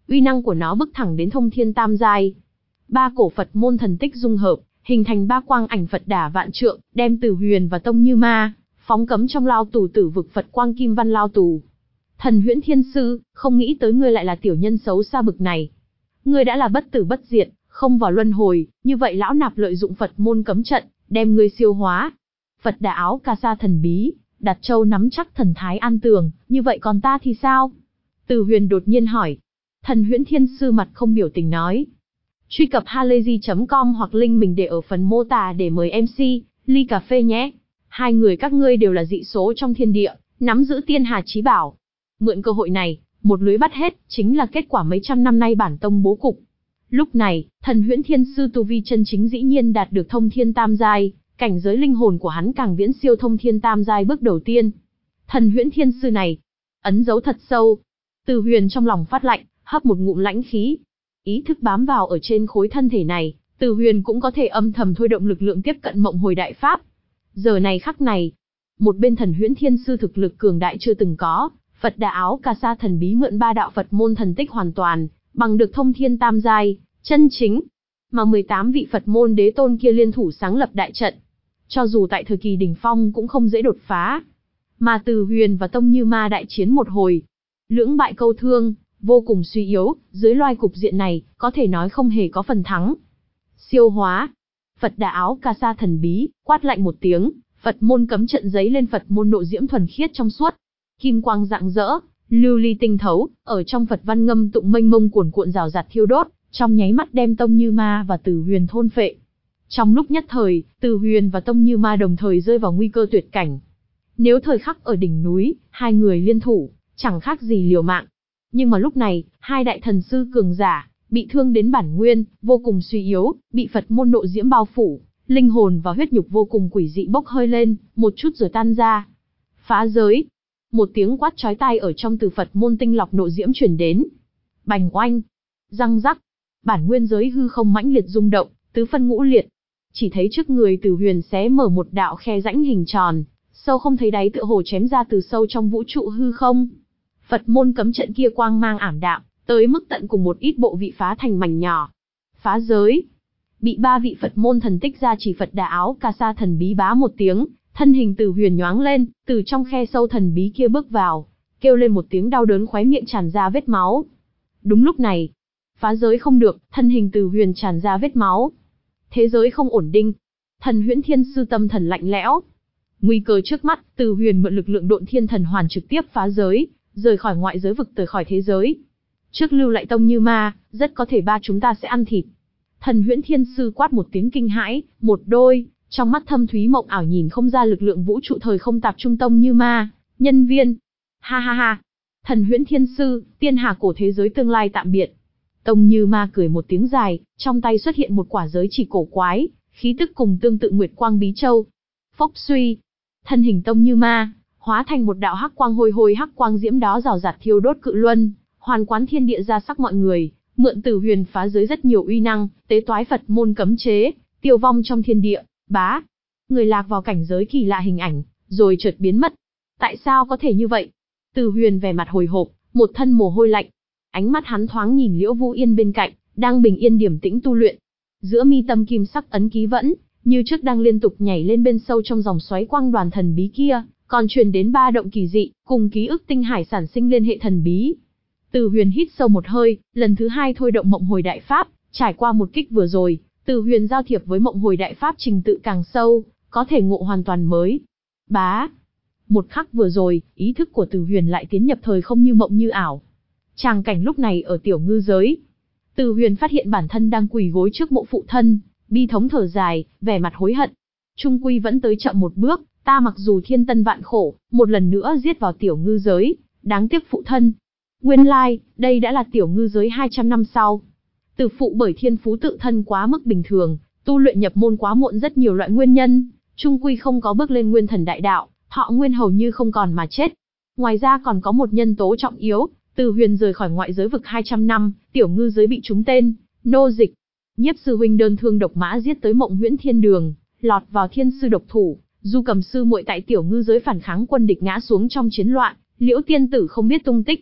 uy năng của nó bức thẳng đến thông thiên tam giai. Ba cổ Phật môn thần tích dung hợp, hình thành ba quang ảnh Phật đả vạn trượng, đem Từ Huyền và Tông Như Ma phóng cấm trong lao tù Tử vực Phật quang kim văn lao tù. Thần Huyễn Thiên Sư, không nghĩ tới ngươi lại là tiểu nhân xấu xa bực này. Ngươi đã là bất tử bất diệt, không vào luân hồi, như vậy lão nạp lợi dụng Phật môn cấm trận, đem ngươi siêu hóa. Phật đà áo ca sa thần bí, đặt châu nắm chắc thần thái an tường, như vậy còn ta thì sao? Từ Huyền đột nhiên hỏi. Thần Huyễn Thiên Sư mặt không biểu tình nói. Truy cập halayzi chấm com hoặc link mình để ở phần mô tả để mời em xê, ly cà phê nhé. Hai người các ngươi đều là dị số trong thiên địa, nắm giữ tiên hà chí bảo. Mượn cơ hội này, một lưới bắt hết, chính là kết quả mấy trăm năm nay bản tông bố cục. Lúc này, thần Huyễn Thiên Sư tu vi chân chính dĩ nhiên đạt được thông thiên tam giai, cảnh giới linh hồn của hắn càng viễn siêu thông thiên tam giai bước đầu tiên. Thần Huyễn Thiên Sư này, ấn dấu thật sâu. Từ Huyền trong lòng phát lạnh, hấp một ngụm lãnh khí. Ý thức bám vào ở trên khối thân thể này, Từ Huyền cũng có thể âm thầm thôi động lực lượng tiếp cận mộng hồi đại pháp. Giờ này khắc này, một bên thần Huyễn Thiên Sư thực lực cường đại chưa từng có, Phật đà áo ca sa thần bí mượn ba đạo Phật môn thần tích hoàn toàn, bằng được thông thiên tam giai, chân chính. Mà mười tám vị Phật môn đế tôn kia liên thủ sáng lập đại trận. Cho dù tại thời kỳ đỉnh phong cũng không dễ đột phá. Mà Từ Huyền và Tông Như Ma đại chiến một hồi, lưỡng bại câu thương, vô cùng suy yếu, dưới loài cục diện này, có thể nói không hề có phần thắng. Siêu hóa. Phật đà áo ca sa thần bí, quát lạnh một tiếng, Phật môn cấm trận giấy lên Phật môn nộ diễm thuần khiết trong suốt. Kim quang rạng rỡ, lưu ly tinh thấu, ở trong Phật văn ngâm tụng mênh mông cuồn cuộn rào rạt thiêu đốt, trong nháy mắt đem Tông Như Ma và Từ Huyền thôn phệ. Trong lúc nhất thời, Từ Huyền và Tông Như Ma đồng thời rơi vào nguy cơ tuyệt cảnh. Nếu thời khắc ở đỉnh núi, hai người liên thủ, chẳng khác gì liều mạng. Nhưng mà lúc này, hai đại thần sư cường giả, bị thương đến bản nguyên, vô cùng suy yếu, bị Phật môn nộ diễm bao phủ, linh hồn và huyết nhục vô cùng quỷ dị bốc hơi lên, một chút rồi tan ra. Phá giới. Một tiếng quát chói tai ở trong từ Phật môn tinh lọc nộ diễm truyền đến. Bành oanh. Răng rắc. Bản nguyên giới hư không mãnh liệt rung động, tứ phân ngũ liệt. Chỉ thấy trước người Từ Huyền xé mở một đạo khe rãnh hình tròn, sâu không thấy đáy tựa hồ chém ra từ sâu trong vũ trụ hư không. Phật môn cấm trận kia quang mang ảm đạm, tới mức tận cùng một ít bộ vị phá thành mảnh nhỏ. Phá giới. Bị ba vị Phật môn thần tích ra chỉ Phật đà áo ca sa thần bí bá một tiếng, thân hình Từ Huyền nhoáng lên, từ trong khe sâu thần bí kia bước vào, kêu lên một tiếng đau đớn khóe miệng tràn ra vết máu. Đúng lúc này, phá giới không được, thân hình Từ Huyền tràn ra vết máu. Thế giới không ổn định. Thần Huyễn Thiên Sư tâm thần lạnh lẽo. Nguy cơ trước mắt, Từ Huyền mượn lực lượng độn thiên thần hoàn trực tiếp phá giới, rời khỏi ngoại giới vực tới khỏi thế giới. Trước lưu lại Tông Như Ma, rất có thể ba chúng ta sẽ ăn thịt. Thần Huyễn Thiên Sư quát một tiếng kinh hãi, một đôi, trong mắt thâm thúy mộng ảo nhìn không ra lực lượng vũ trụ thời không tạp trung Tông Như Ma, nhân viên. Ha ha ha. Thần Huyễn Thiên Sư, tiên hà cổ thế giới tương lai tạm biệt. Tông Như Ma cười một tiếng dài, trong tay xuất hiện một quả giới chỉ cổ quái, khí tức cùng tương tự Nguyệt Quang Bí Châu. Phốc suy. Thân hình Tông Như Ma hóa thành một đạo hắc quang hôi hôi hắc quang diễm đó rào rạt thiêu đốt cự luân, hoàn quán thiên địa ra sắc mọi người, mượn Từ Huyền phá giới rất nhiều uy năng, tế toái Phật môn cấm chế, tiêu vong trong thiên địa, bá. Người lạc vào cảnh giới kỳ lạ hình ảnh, rồi chợt biến mất. Tại sao có thể như vậy? Từ Huyền vẻ mặt hồi hộp, một thân mồ hôi lạnh. Ánh mắt hắn thoáng nhìn Liễu Vũ Yên bên cạnh, đang bình yên điềm tĩnh tu luyện. Giữa mi tâm kim sắc ấn ký vẫn, như trước đang liên tục nhảy lên bên sâu trong dòng xoáy quang đoàn thần bí kia, còn truyền đến ba động kỳ dị, cùng ký ức tinh hải sản sinh liên hệ thần bí. Từ Huyền hít sâu một hơi, lần thứ hai thôi động mộng hồi đại pháp, trải qua một kích vừa rồi, Từ Huyền giao thiệp với mộng hồi đại pháp trình tự càng sâu, có thể ngộ hoàn toàn mới. Bá. Một khắc vừa rồi, ý thức của Từ Huyền lại tiến nhập thời không như mộng như ảo. Tràng cảnh lúc này ở tiểu ngư giới. Từ Huyền phát hiện bản thân đang quỳ gối trước mộ phụ thân, bi thống thở dài, vẻ mặt hối hận. Trung quy vẫn tới chậm một bước, ta mặc dù thiên tân vạn khổ, một lần nữa giết vào tiểu ngư giới, đáng tiếc phụ thân. Nguyên lai, like, đây đã là tiểu ngư giới hai trăm năm sau. Từ phụ bởi thiên phú tự thân quá mức bình thường, tu luyện nhập môn quá muộn rất nhiều loại nguyên nhân, trung quy không có bước lên nguyên thần đại đạo, thọ nguyên hầu như không còn mà chết. Ngoài ra còn có một nhân tố trọng yếu, Từ Huyền rời khỏi ngoại giới vực hai trăm năm, tiểu ngư giới bị trúng tên, nô dịch. Nhiếp sư huynh đơn thương độc mã giết tới Mộng Huyễn Thiên Đường, lọt vào thiên sư độc thủ, Du Cầm sư muội tại tiểu ngư giới phản kháng quân địch ngã xuống trong chiến loạn, Liễu tiên tử không biết tung tích.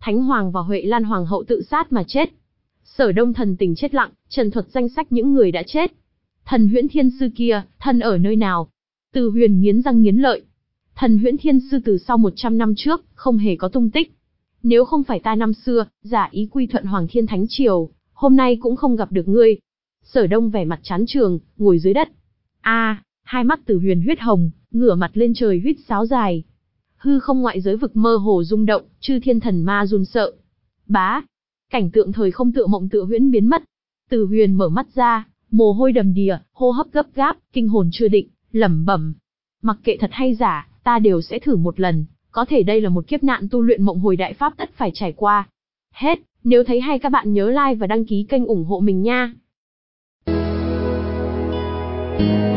Thánh Hoàng và Huệ Lan Hoàng hậu tự sát mà chết. Sở Đông thần tình chết lặng, trần thuật danh sách những người đã chết. Thần Huyễn Thiên Sư kia, thân ở nơi nào? Từ Huyền nghiến răng nghiến lợi. Thần Huyễn Thiên Sư từ sau một trăm năm trước, không hề có tung tích. Nếu không phải ta năm xưa, giả ý quy thuận Hoàng Thiên Thánh Triều, hôm nay cũng không gặp được ngươi. Sở Đông vẻ mặt chán trường, ngồi dưới đất. A, hai mắt Từ Huyền huyết hồng, ngửa mặt lên trời huýt sáo dài. Hư không ngoại giới vực mơ hồ rung động, chư thiên thần ma run sợ. Bá, cảnh tượng thời không tựa mộng tựa huyễn biến mất. Từ Huyền mở mắt ra, mồ hôi đầm đìa, hô hấp gấp gáp, kinh hồn chưa định, lẩm bẩm: mặc kệ thật hay giả, ta đều sẽ thử một lần, có thể đây là một kiếp nạn tu luyện mộng hồi đại pháp tất phải trải qua. Hết, nếu thấy hay các bạn nhớ like và đăng ký kênh ủng hộ mình nha.